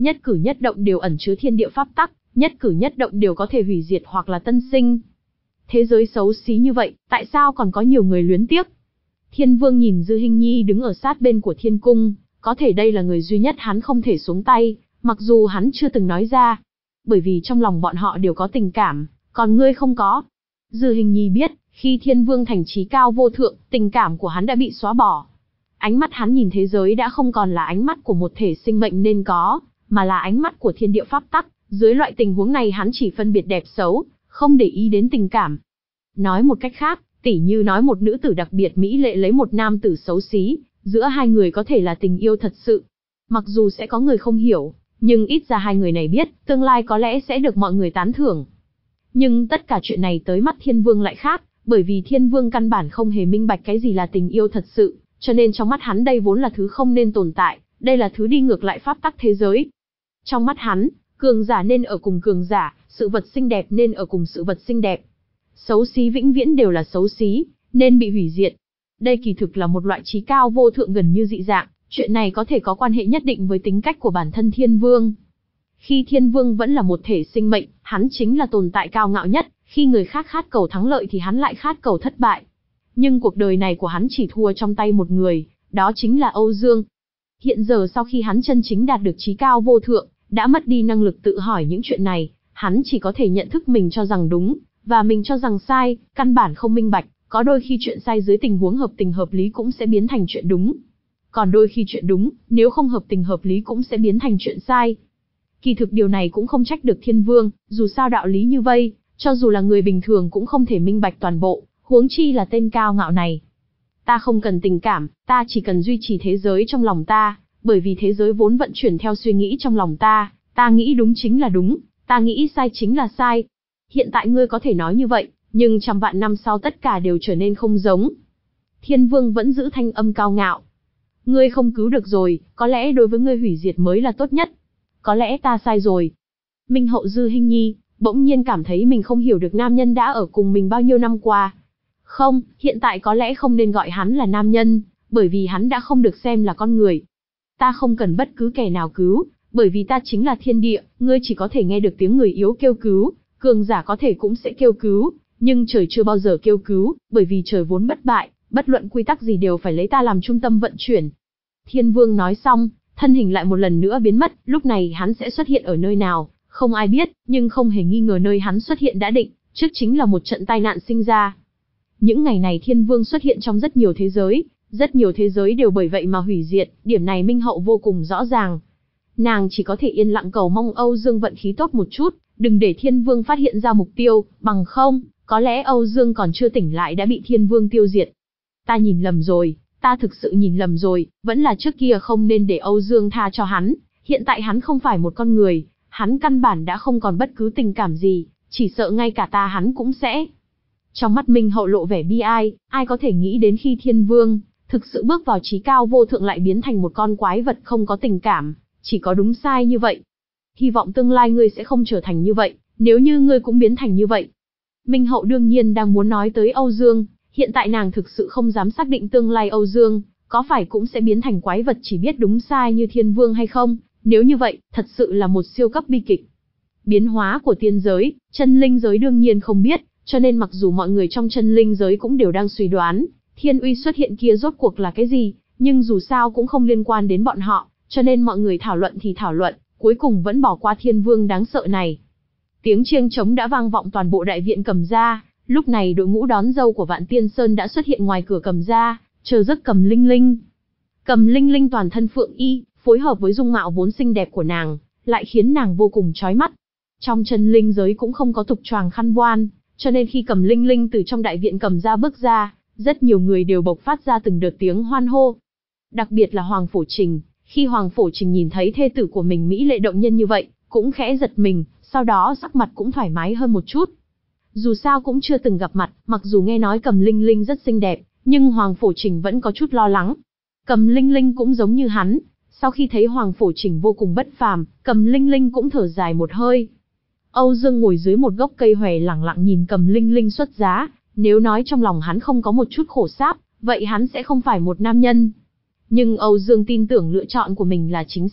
nhất cử nhất động đều ẩn chứa thiên địa pháp tắc, nhất cử nhất động đều có thể hủy diệt hoặc là tân sinh. Thế giới xấu xí như vậy, tại sao còn có nhiều người luyến tiếc? Thiên Vương nhìn Dư Hinh Nhi đứng ở sát bên của Thiên Cung, có thể đây là người duy nhất hắn không thể xuống tay, mặc dù hắn chưa từng nói ra. Bởi vì trong lòng bọn họ đều có tình cảm, còn ngươi không có. Dư Hinh Nhi biết, khi Thiên Vương thành trí cao vô thượng, tình cảm của hắn đã bị xóa bỏ. Ánh mắt hắn nhìn thế giới đã không còn là ánh mắt của một thể sinh mệnh nên có, mà là ánh mắt của thiên địa pháp tắc. Dưới loại tình huống này hắn chỉ phân biệt đẹp xấu, không để ý đến tình cảm. Nói một cách khác, tỉ như nói một nữ tử đặc biệt mỹ lệ lấy một nam tử xấu xí, giữa hai người có thể là tình yêu thật sự. Mặc dù sẽ có người không hiểu, nhưng ít ra hai người này biết, tương lai có lẽ sẽ được mọi người tán thưởng. Nhưng tất cả chuyện này tới mắt Thiên Vương lại khác, bởi vì Thiên Vương căn bản không hề minh bạch cái gì là tình yêu thật sự, cho nên trong mắt hắn đây vốn là thứ không nên tồn tại, đây là thứ đi ngược lại pháp tắc thế giới. Trong mắt hắn, cường giả nên ở cùng cường giả, sự vật xinh đẹp nên ở cùng sự vật xinh đẹp. Xấu xí vĩnh viễn đều là xấu xí, nên bị hủy diệt. Đây kỳ thực là một loại trí cao vô thượng gần như dị dạng, chuyện này có thể có quan hệ nhất định với tính cách của bản thân Thiên Vương. Khi Thiên Vương vẫn là một thể sinh mệnh, hắn chính là tồn tại cao ngạo nhất, khi người khác khát cầu thắng lợi thì hắn lại khát cầu thất bại. Nhưng cuộc đời này của hắn chỉ thua trong tay một người, đó chính là Âu Dương. Hiện giờ sau khi hắn chân chính đạt được trí cao vô thượng, đã mất đi năng lực tự hỏi những chuyện này, hắn chỉ có thể nhận thức mình cho rằng đúng, và mình cho rằng sai, căn bản không minh bạch, có đôi khi chuyện sai dưới tình huống hợp tình hợp lý cũng sẽ biến thành chuyện đúng. Còn đôi khi chuyện đúng, nếu không hợp tình hợp lý cũng sẽ biến thành chuyện sai. Kỳ thực điều này cũng không trách được Thiên Vương, dù sao đạo lý như vây, cho dù là người bình thường cũng không thể minh bạch toàn bộ, huống chi là tên cao ngạo này. Ta không cần tình cảm, ta chỉ cần duy trì thế giới trong lòng ta, bởi vì thế giới vốn vận chuyển theo suy nghĩ trong lòng ta, ta nghĩ đúng chính là đúng, ta nghĩ sai chính là sai. Hiện tại ngươi có thể nói như vậy, nhưng trăm vạn năm sau tất cả đều trở nên không giống. Thiên Vương vẫn giữ thanh âm cao ngạo. Ngươi không cứu được rồi, có lẽ đối với ngươi hủy diệt mới là tốt nhất. Có lẽ ta sai rồi. Minh hậu Dư Hinh Nhi bỗng nhiên cảm thấy mình không hiểu được nam nhân đã ở cùng mình bao nhiêu năm qua. Không, hiện tại có lẽ không nên gọi hắn là nam nhân, bởi vì hắn đã không được xem là con người. Ta không cần bất cứ kẻ nào cứu, bởi vì ta chính là thiên địa, ngươi chỉ có thể nghe được tiếng người yếu kêu cứu, cường giả có thể cũng sẽ kêu cứu, nhưng trời chưa bao giờ kêu cứu, bởi vì trời vốn bất bại, bất luận quy tắc gì đều phải lấy ta làm trung tâm vận chuyển. Thiên Vương nói xong, thân hình lại một lần nữa biến mất, lúc này hắn sẽ xuất hiện ở nơi nào, không ai biết, nhưng không hề nghi ngờ nơi hắn xuất hiện đã định, trước chính là một trận tai nạn sinh ra. Những ngày này Thiên Vương xuất hiện trong rất nhiều thế giới, rất nhiều thế giới đều bởi vậy mà hủy diệt, điểm này Minh hậu vô cùng rõ ràng. Nàng chỉ có thể yên lặng cầu mong Âu Dương vận khí tốt một chút, đừng để Thiên Vương phát hiện ra mục tiêu, bằng không, có lẽ Âu Dương còn chưa tỉnh lại đã bị Thiên Vương tiêu diệt. Ta nhìn lầm rồi, ta thực sự nhìn lầm rồi, vẫn là trước kia không nên để Âu Dương tha cho hắn, hiện tại hắn không phải một con người, hắn căn bản đã không còn bất cứ tình cảm gì, chỉ sợ ngay cả ta hắn cũng sẽ. Trong mắt Minh hậu lộ vẻ bi ai, ai có thể nghĩ đến khi Thiên Vương thực sự bước vào trí cao vô thượng lại biến thành một con quái vật không có tình cảm, chỉ có đúng sai như vậy. Hy vọng tương lai ngươi sẽ không trở thành như vậy, nếu như ngươi cũng biến thành như vậy. Minh hậu đương nhiên đang muốn nói tới Âu Dương, hiện tại nàng thực sự không dám xác định tương lai Âu Dương có phải cũng sẽ biến thành quái vật chỉ biết đúng sai như Thiên Vương hay không, nếu như vậy, thật sự là một siêu cấp bi kịch. Biến hóa của tiên giới, chân linh giới đương nhiên không biết, cho nên mặc dù mọi người trong chân linh giới cũng đều đang suy đoán, thiên uy xuất hiện kia rốt cuộc là cái gì, nhưng dù sao cũng không liên quan đến bọn họ, cho nên mọi người thảo luận thì thảo luận, cuối cùng vẫn bỏ qua Thiên Vương đáng sợ này. Tiếng chiêng trống đã vang vọng toàn bộ đại viện Cầm Gia, lúc này đội ngũ đón dâu của Vạn Tiên Sơn đã xuất hiện ngoài cửa Cầm Gia, chờ giấc Cầm Linh Linh. Cầm Linh Linh toàn thân phượng y, phối hợp với dung mạo vốn xinh đẹp của nàng, lại khiến nàng vô cùng chói mắt. Trong chân linh giới cũng không có tục choàng khăn voan, cho nên khi Cầm Linh Linh từ trong đại viện Cầm Gia bước ra, rất nhiều người đều bộc phát ra từng đợt tiếng hoan hô. Đặc biệt là Hoàng Phổ Trình, khi Hoàng Phổ Trình nhìn thấy thê tử của mình mỹ lệ động nhân như vậy, cũng khẽ giật mình, sau đó sắc mặt cũng thoải mái hơn một chút. Dù sao cũng chưa từng gặp mặt, mặc dù nghe nói Cầm Linh Linh rất xinh đẹp, nhưng Hoàng Phổ Trình vẫn có chút lo lắng. Cầm Linh Linh cũng giống như hắn, sau khi thấy Hoàng Phổ Trình vô cùng bất phàm, Cầm Linh Linh cũng thở dài một hơi. Âu Dương ngồi dưới một gốc cây hòe lẳng lặng nhìn Cầm Linh Linh xuất giá, nếu nói trong lòng hắn không có một chút khổ sáp, vậy hắn sẽ không phải một nam nhân. Nhưng Âu Dương tin tưởng lựa chọn của mình là chính xác,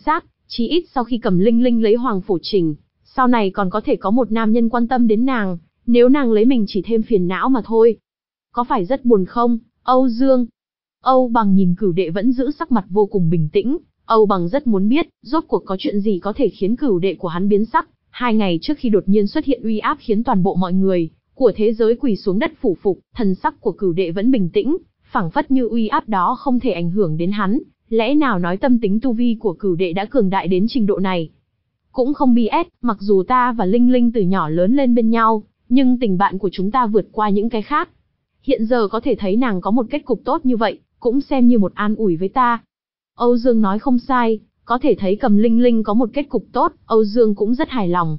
Chí ít sau khi Cầm Linh Linh lấy Hoàng Phổ Trình, sau này còn có thể có một nam nhân quan tâm đến nàng, nếu nàng lấy mình chỉ thêm phiền não mà thôi. Có phải rất buồn không, Âu Dương? Âu Bằng nhìn Cửu Đệ vẫn giữ sắc mặt vô cùng bình tĩnh, Âu Bằng rất muốn biết, rốt cuộc có chuyện gì có thể khiến Cửu Đệ của hắn biến sắc. Hai ngày trước khi đột nhiên xuất hiện uy áp khiến toàn bộ mọi người của thế giới quỳ xuống đất phủ phục, thần sắc của Cửu Đệ vẫn bình tĩnh, phảng phất như uy áp đó không thể ảnh hưởng đến hắn. Lẽ nào nói tâm tính tu vi của Cửu Đệ đã cường đại đến trình độ này? Cũng không bi ét, mặc dù ta và Linh Linh từ nhỏ lớn lên bên nhau, nhưng tình bạn của chúng ta vượt qua những cái khác. Hiện giờ có thể thấy nàng có một kết cục tốt như vậy, cũng xem như một an ủi với ta. Âu Dương nói không sai, có thể thấy Cầm Linh Linh có một kết cục tốt, Âu Dương cũng rất hài lòng.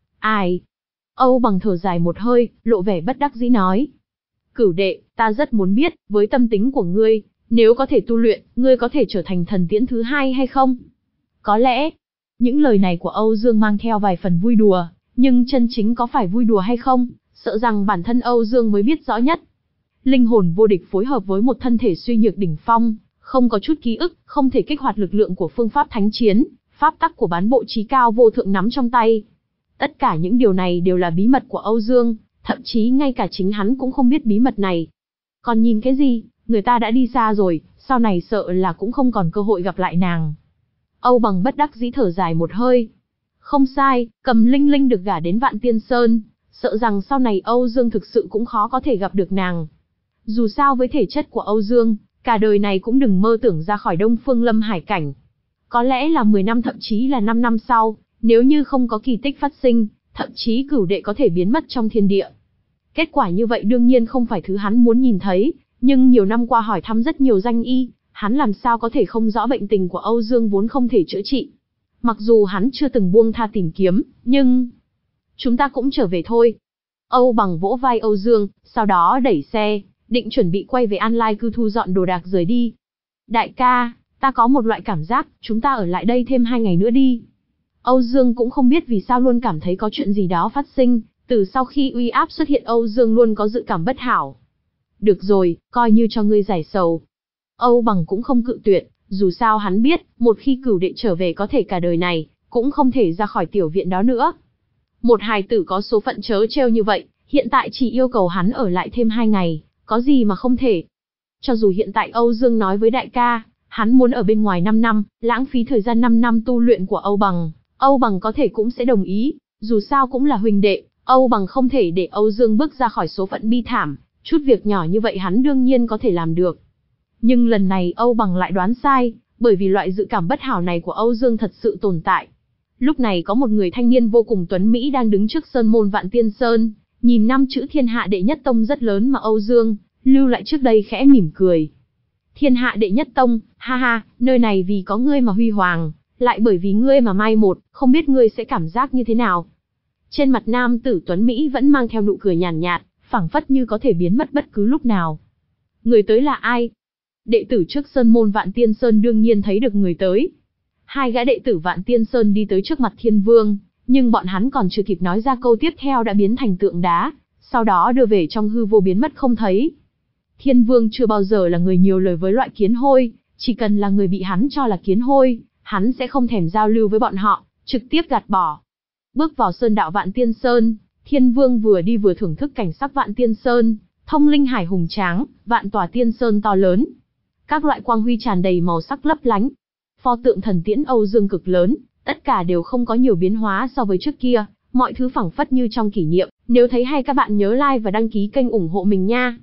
Ai? Âu Bằng thở dài một hơi, lộ vẻ bất đắc dĩ nói. Cửu Đệ, ta rất muốn biết, với tâm tính của ngươi, nếu có thể tu luyện, ngươi có thể trở thành thần tiễn thứ hai hay không? Có lẽ, những lời này của Âu Dương mang theo vài phần vui đùa, nhưng chân chính có phải vui đùa hay không, sợ rằng bản thân Âu Dương mới biết rõ nhất. Linh hồn vô địch phối hợp với một thân thể suy nhược đỉnh phong, không có chút ký ức, không thể kích hoạt lực lượng của phương pháp thánh chiến, pháp tắc của bán bộ trí cao vô thượng nắm trong tay. Tất cả những điều này đều là bí mật của Âu Dương, thậm chí ngay cả chính hắn cũng không biết bí mật này. Còn nhìn cái gì, người ta đã đi xa rồi, sau này sợ là cũng không còn cơ hội gặp lại nàng. Âu Bằng bất đắc dĩ thở dài một hơi. Không sai, Cầm Linh Linh được gả đến Vạn Tiên Sơn, sợ rằng sau này Âu Dương thực sự cũng khó có thể gặp được nàng. Dù sao với thể chất của Âu Dương, cả đời này cũng đừng mơ tưởng ra khỏi Đông Phương Lâm Hải cảnh. Có lẽ là mười năm thậm chí là năm năm sau, nếu như không có kỳ tích phát sinh, thậm chí Cửu Đệ có thể biến mất trong thiên địa. Kết quả như vậy đương nhiên không phải thứ hắn muốn nhìn thấy, nhưng nhiều năm qua hỏi thăm rất nhiều danh y, hắn làm sao có thể không rõ bệnh tình của Âu Dương vốn không thể chữa trị. Mặc dù hắn chưa từng buông tha tìm kiếm, nhưng... Chúng ta cũng trở về thôi. Âu Bằng vỗ vai Âu Dương, sau đó đẩy xe, định chuẩn bị quay về An Lai cư thu dọn đồ đạc rời đi. Đại ca, ta có một loại cảm giác, chúng ta ở lại đây thêm hai ngày nữa đi. Âu Dương cũng không biết vì sao luôn cảm thấy có chuyện gì đó phát sinh, từ sau khi uy áp xuất hiện Âu Dương luôn có dự cảm bất hảo. Được rồi, coi như cho ngươi giải sầu. Âu Bằng cũng không cự tuyệt, dù sao hắn biết, một khi Cửu Đệ trở về có thể cả đời này, cũng không thể ra khỏi tiểu viện đó nữa. Một hài tử có số phận trớ trêu như vậy, hiện tại chỉ yêu cầu hắn ở lại thêm hai ngày, có gì mà không thể. Cho dù hiện tại Âu Dương nói với đại ca, hắn muốn ở bên ngoài năm năm, lãng phí thời gian năm năm tu luyện của Âu Bằng, Âu Bằng có thể cũng sẽ đồng ý, dù sao cũng là huynh đệ, Âu Bằng không thể để Âu Dương bước ra khỏi số phận bi thảm, chút việc nhỏ như vậy hắn đương nhiên có thể làm được. Nhưng lần này Âu Bằng lại đoán sai, bởi vì loại dự cảm bất hảo này của Âu Dương thật sự tồn tại. Lúc này có một người thanh niên vô cùng tuấn mỹ đang đứng trước sơn môn Vạn Tiên Sơn, nhìn năm chữ Thiên Hạ Đệ Nhất Tông rất lớn mà Âu Dương lưu lại trước đây khẽ mỉm cười. Thiên Hạ Đệ Nhất Tông, ha ha, nơi này vì có ngươi mà huy hoàng, lại bởi vì ngươi mà mai một, không biết ngươi sẽ cảm giác như thế nào. Trên mặt nam tử tuấn mỹ vẫn mang theo nụ cười nhàn nhạt, phảng phất như có thể biến mất bất cứ lúc nào. Người tới là ai? Đệ tử trước sơn môn Vạn Tiên Sơn đương nhiên thấy được người tới. Hai gã đệ tử Vạn Tiên Sơn đi tới trước mặt Thiên Vương, nhưng bọn hắn còn chưa kịp nói ra câu tiếp theo đã biến thành tượng đá, sau đó đưa về trong hư vô biến mất không thấy. Thiên Vương chưa bao giờ là người nhiều lời với loại kiến hôi, chỉ cần là người bị hắn cho là kiến hôi, hắn sẽ không thèm giao lưu với bọn họ, trực tiếp gạt bỏ. Bước vào sơn đạo Vạn Tiên Sơn, Thiên Vương vừa đi vừa thưởng thức cảnh sắc Vạn Tiên Sơn, thông linh hải hùng tráng, vạn tòa tiên sơn to lớn. Các loại quang huy tràn đầy màu sắc lấp lánh. Pho tượng thần tiễn Âu Dương cực lớn, tất cả đều không có nhiều biến hóa so với trước kia, mọi thứ phảng phất như trong kỷ niệm. Nếu thấy hay các bạn nhớ like và đăng ký kênh ủng hộ mình nha.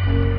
nhé.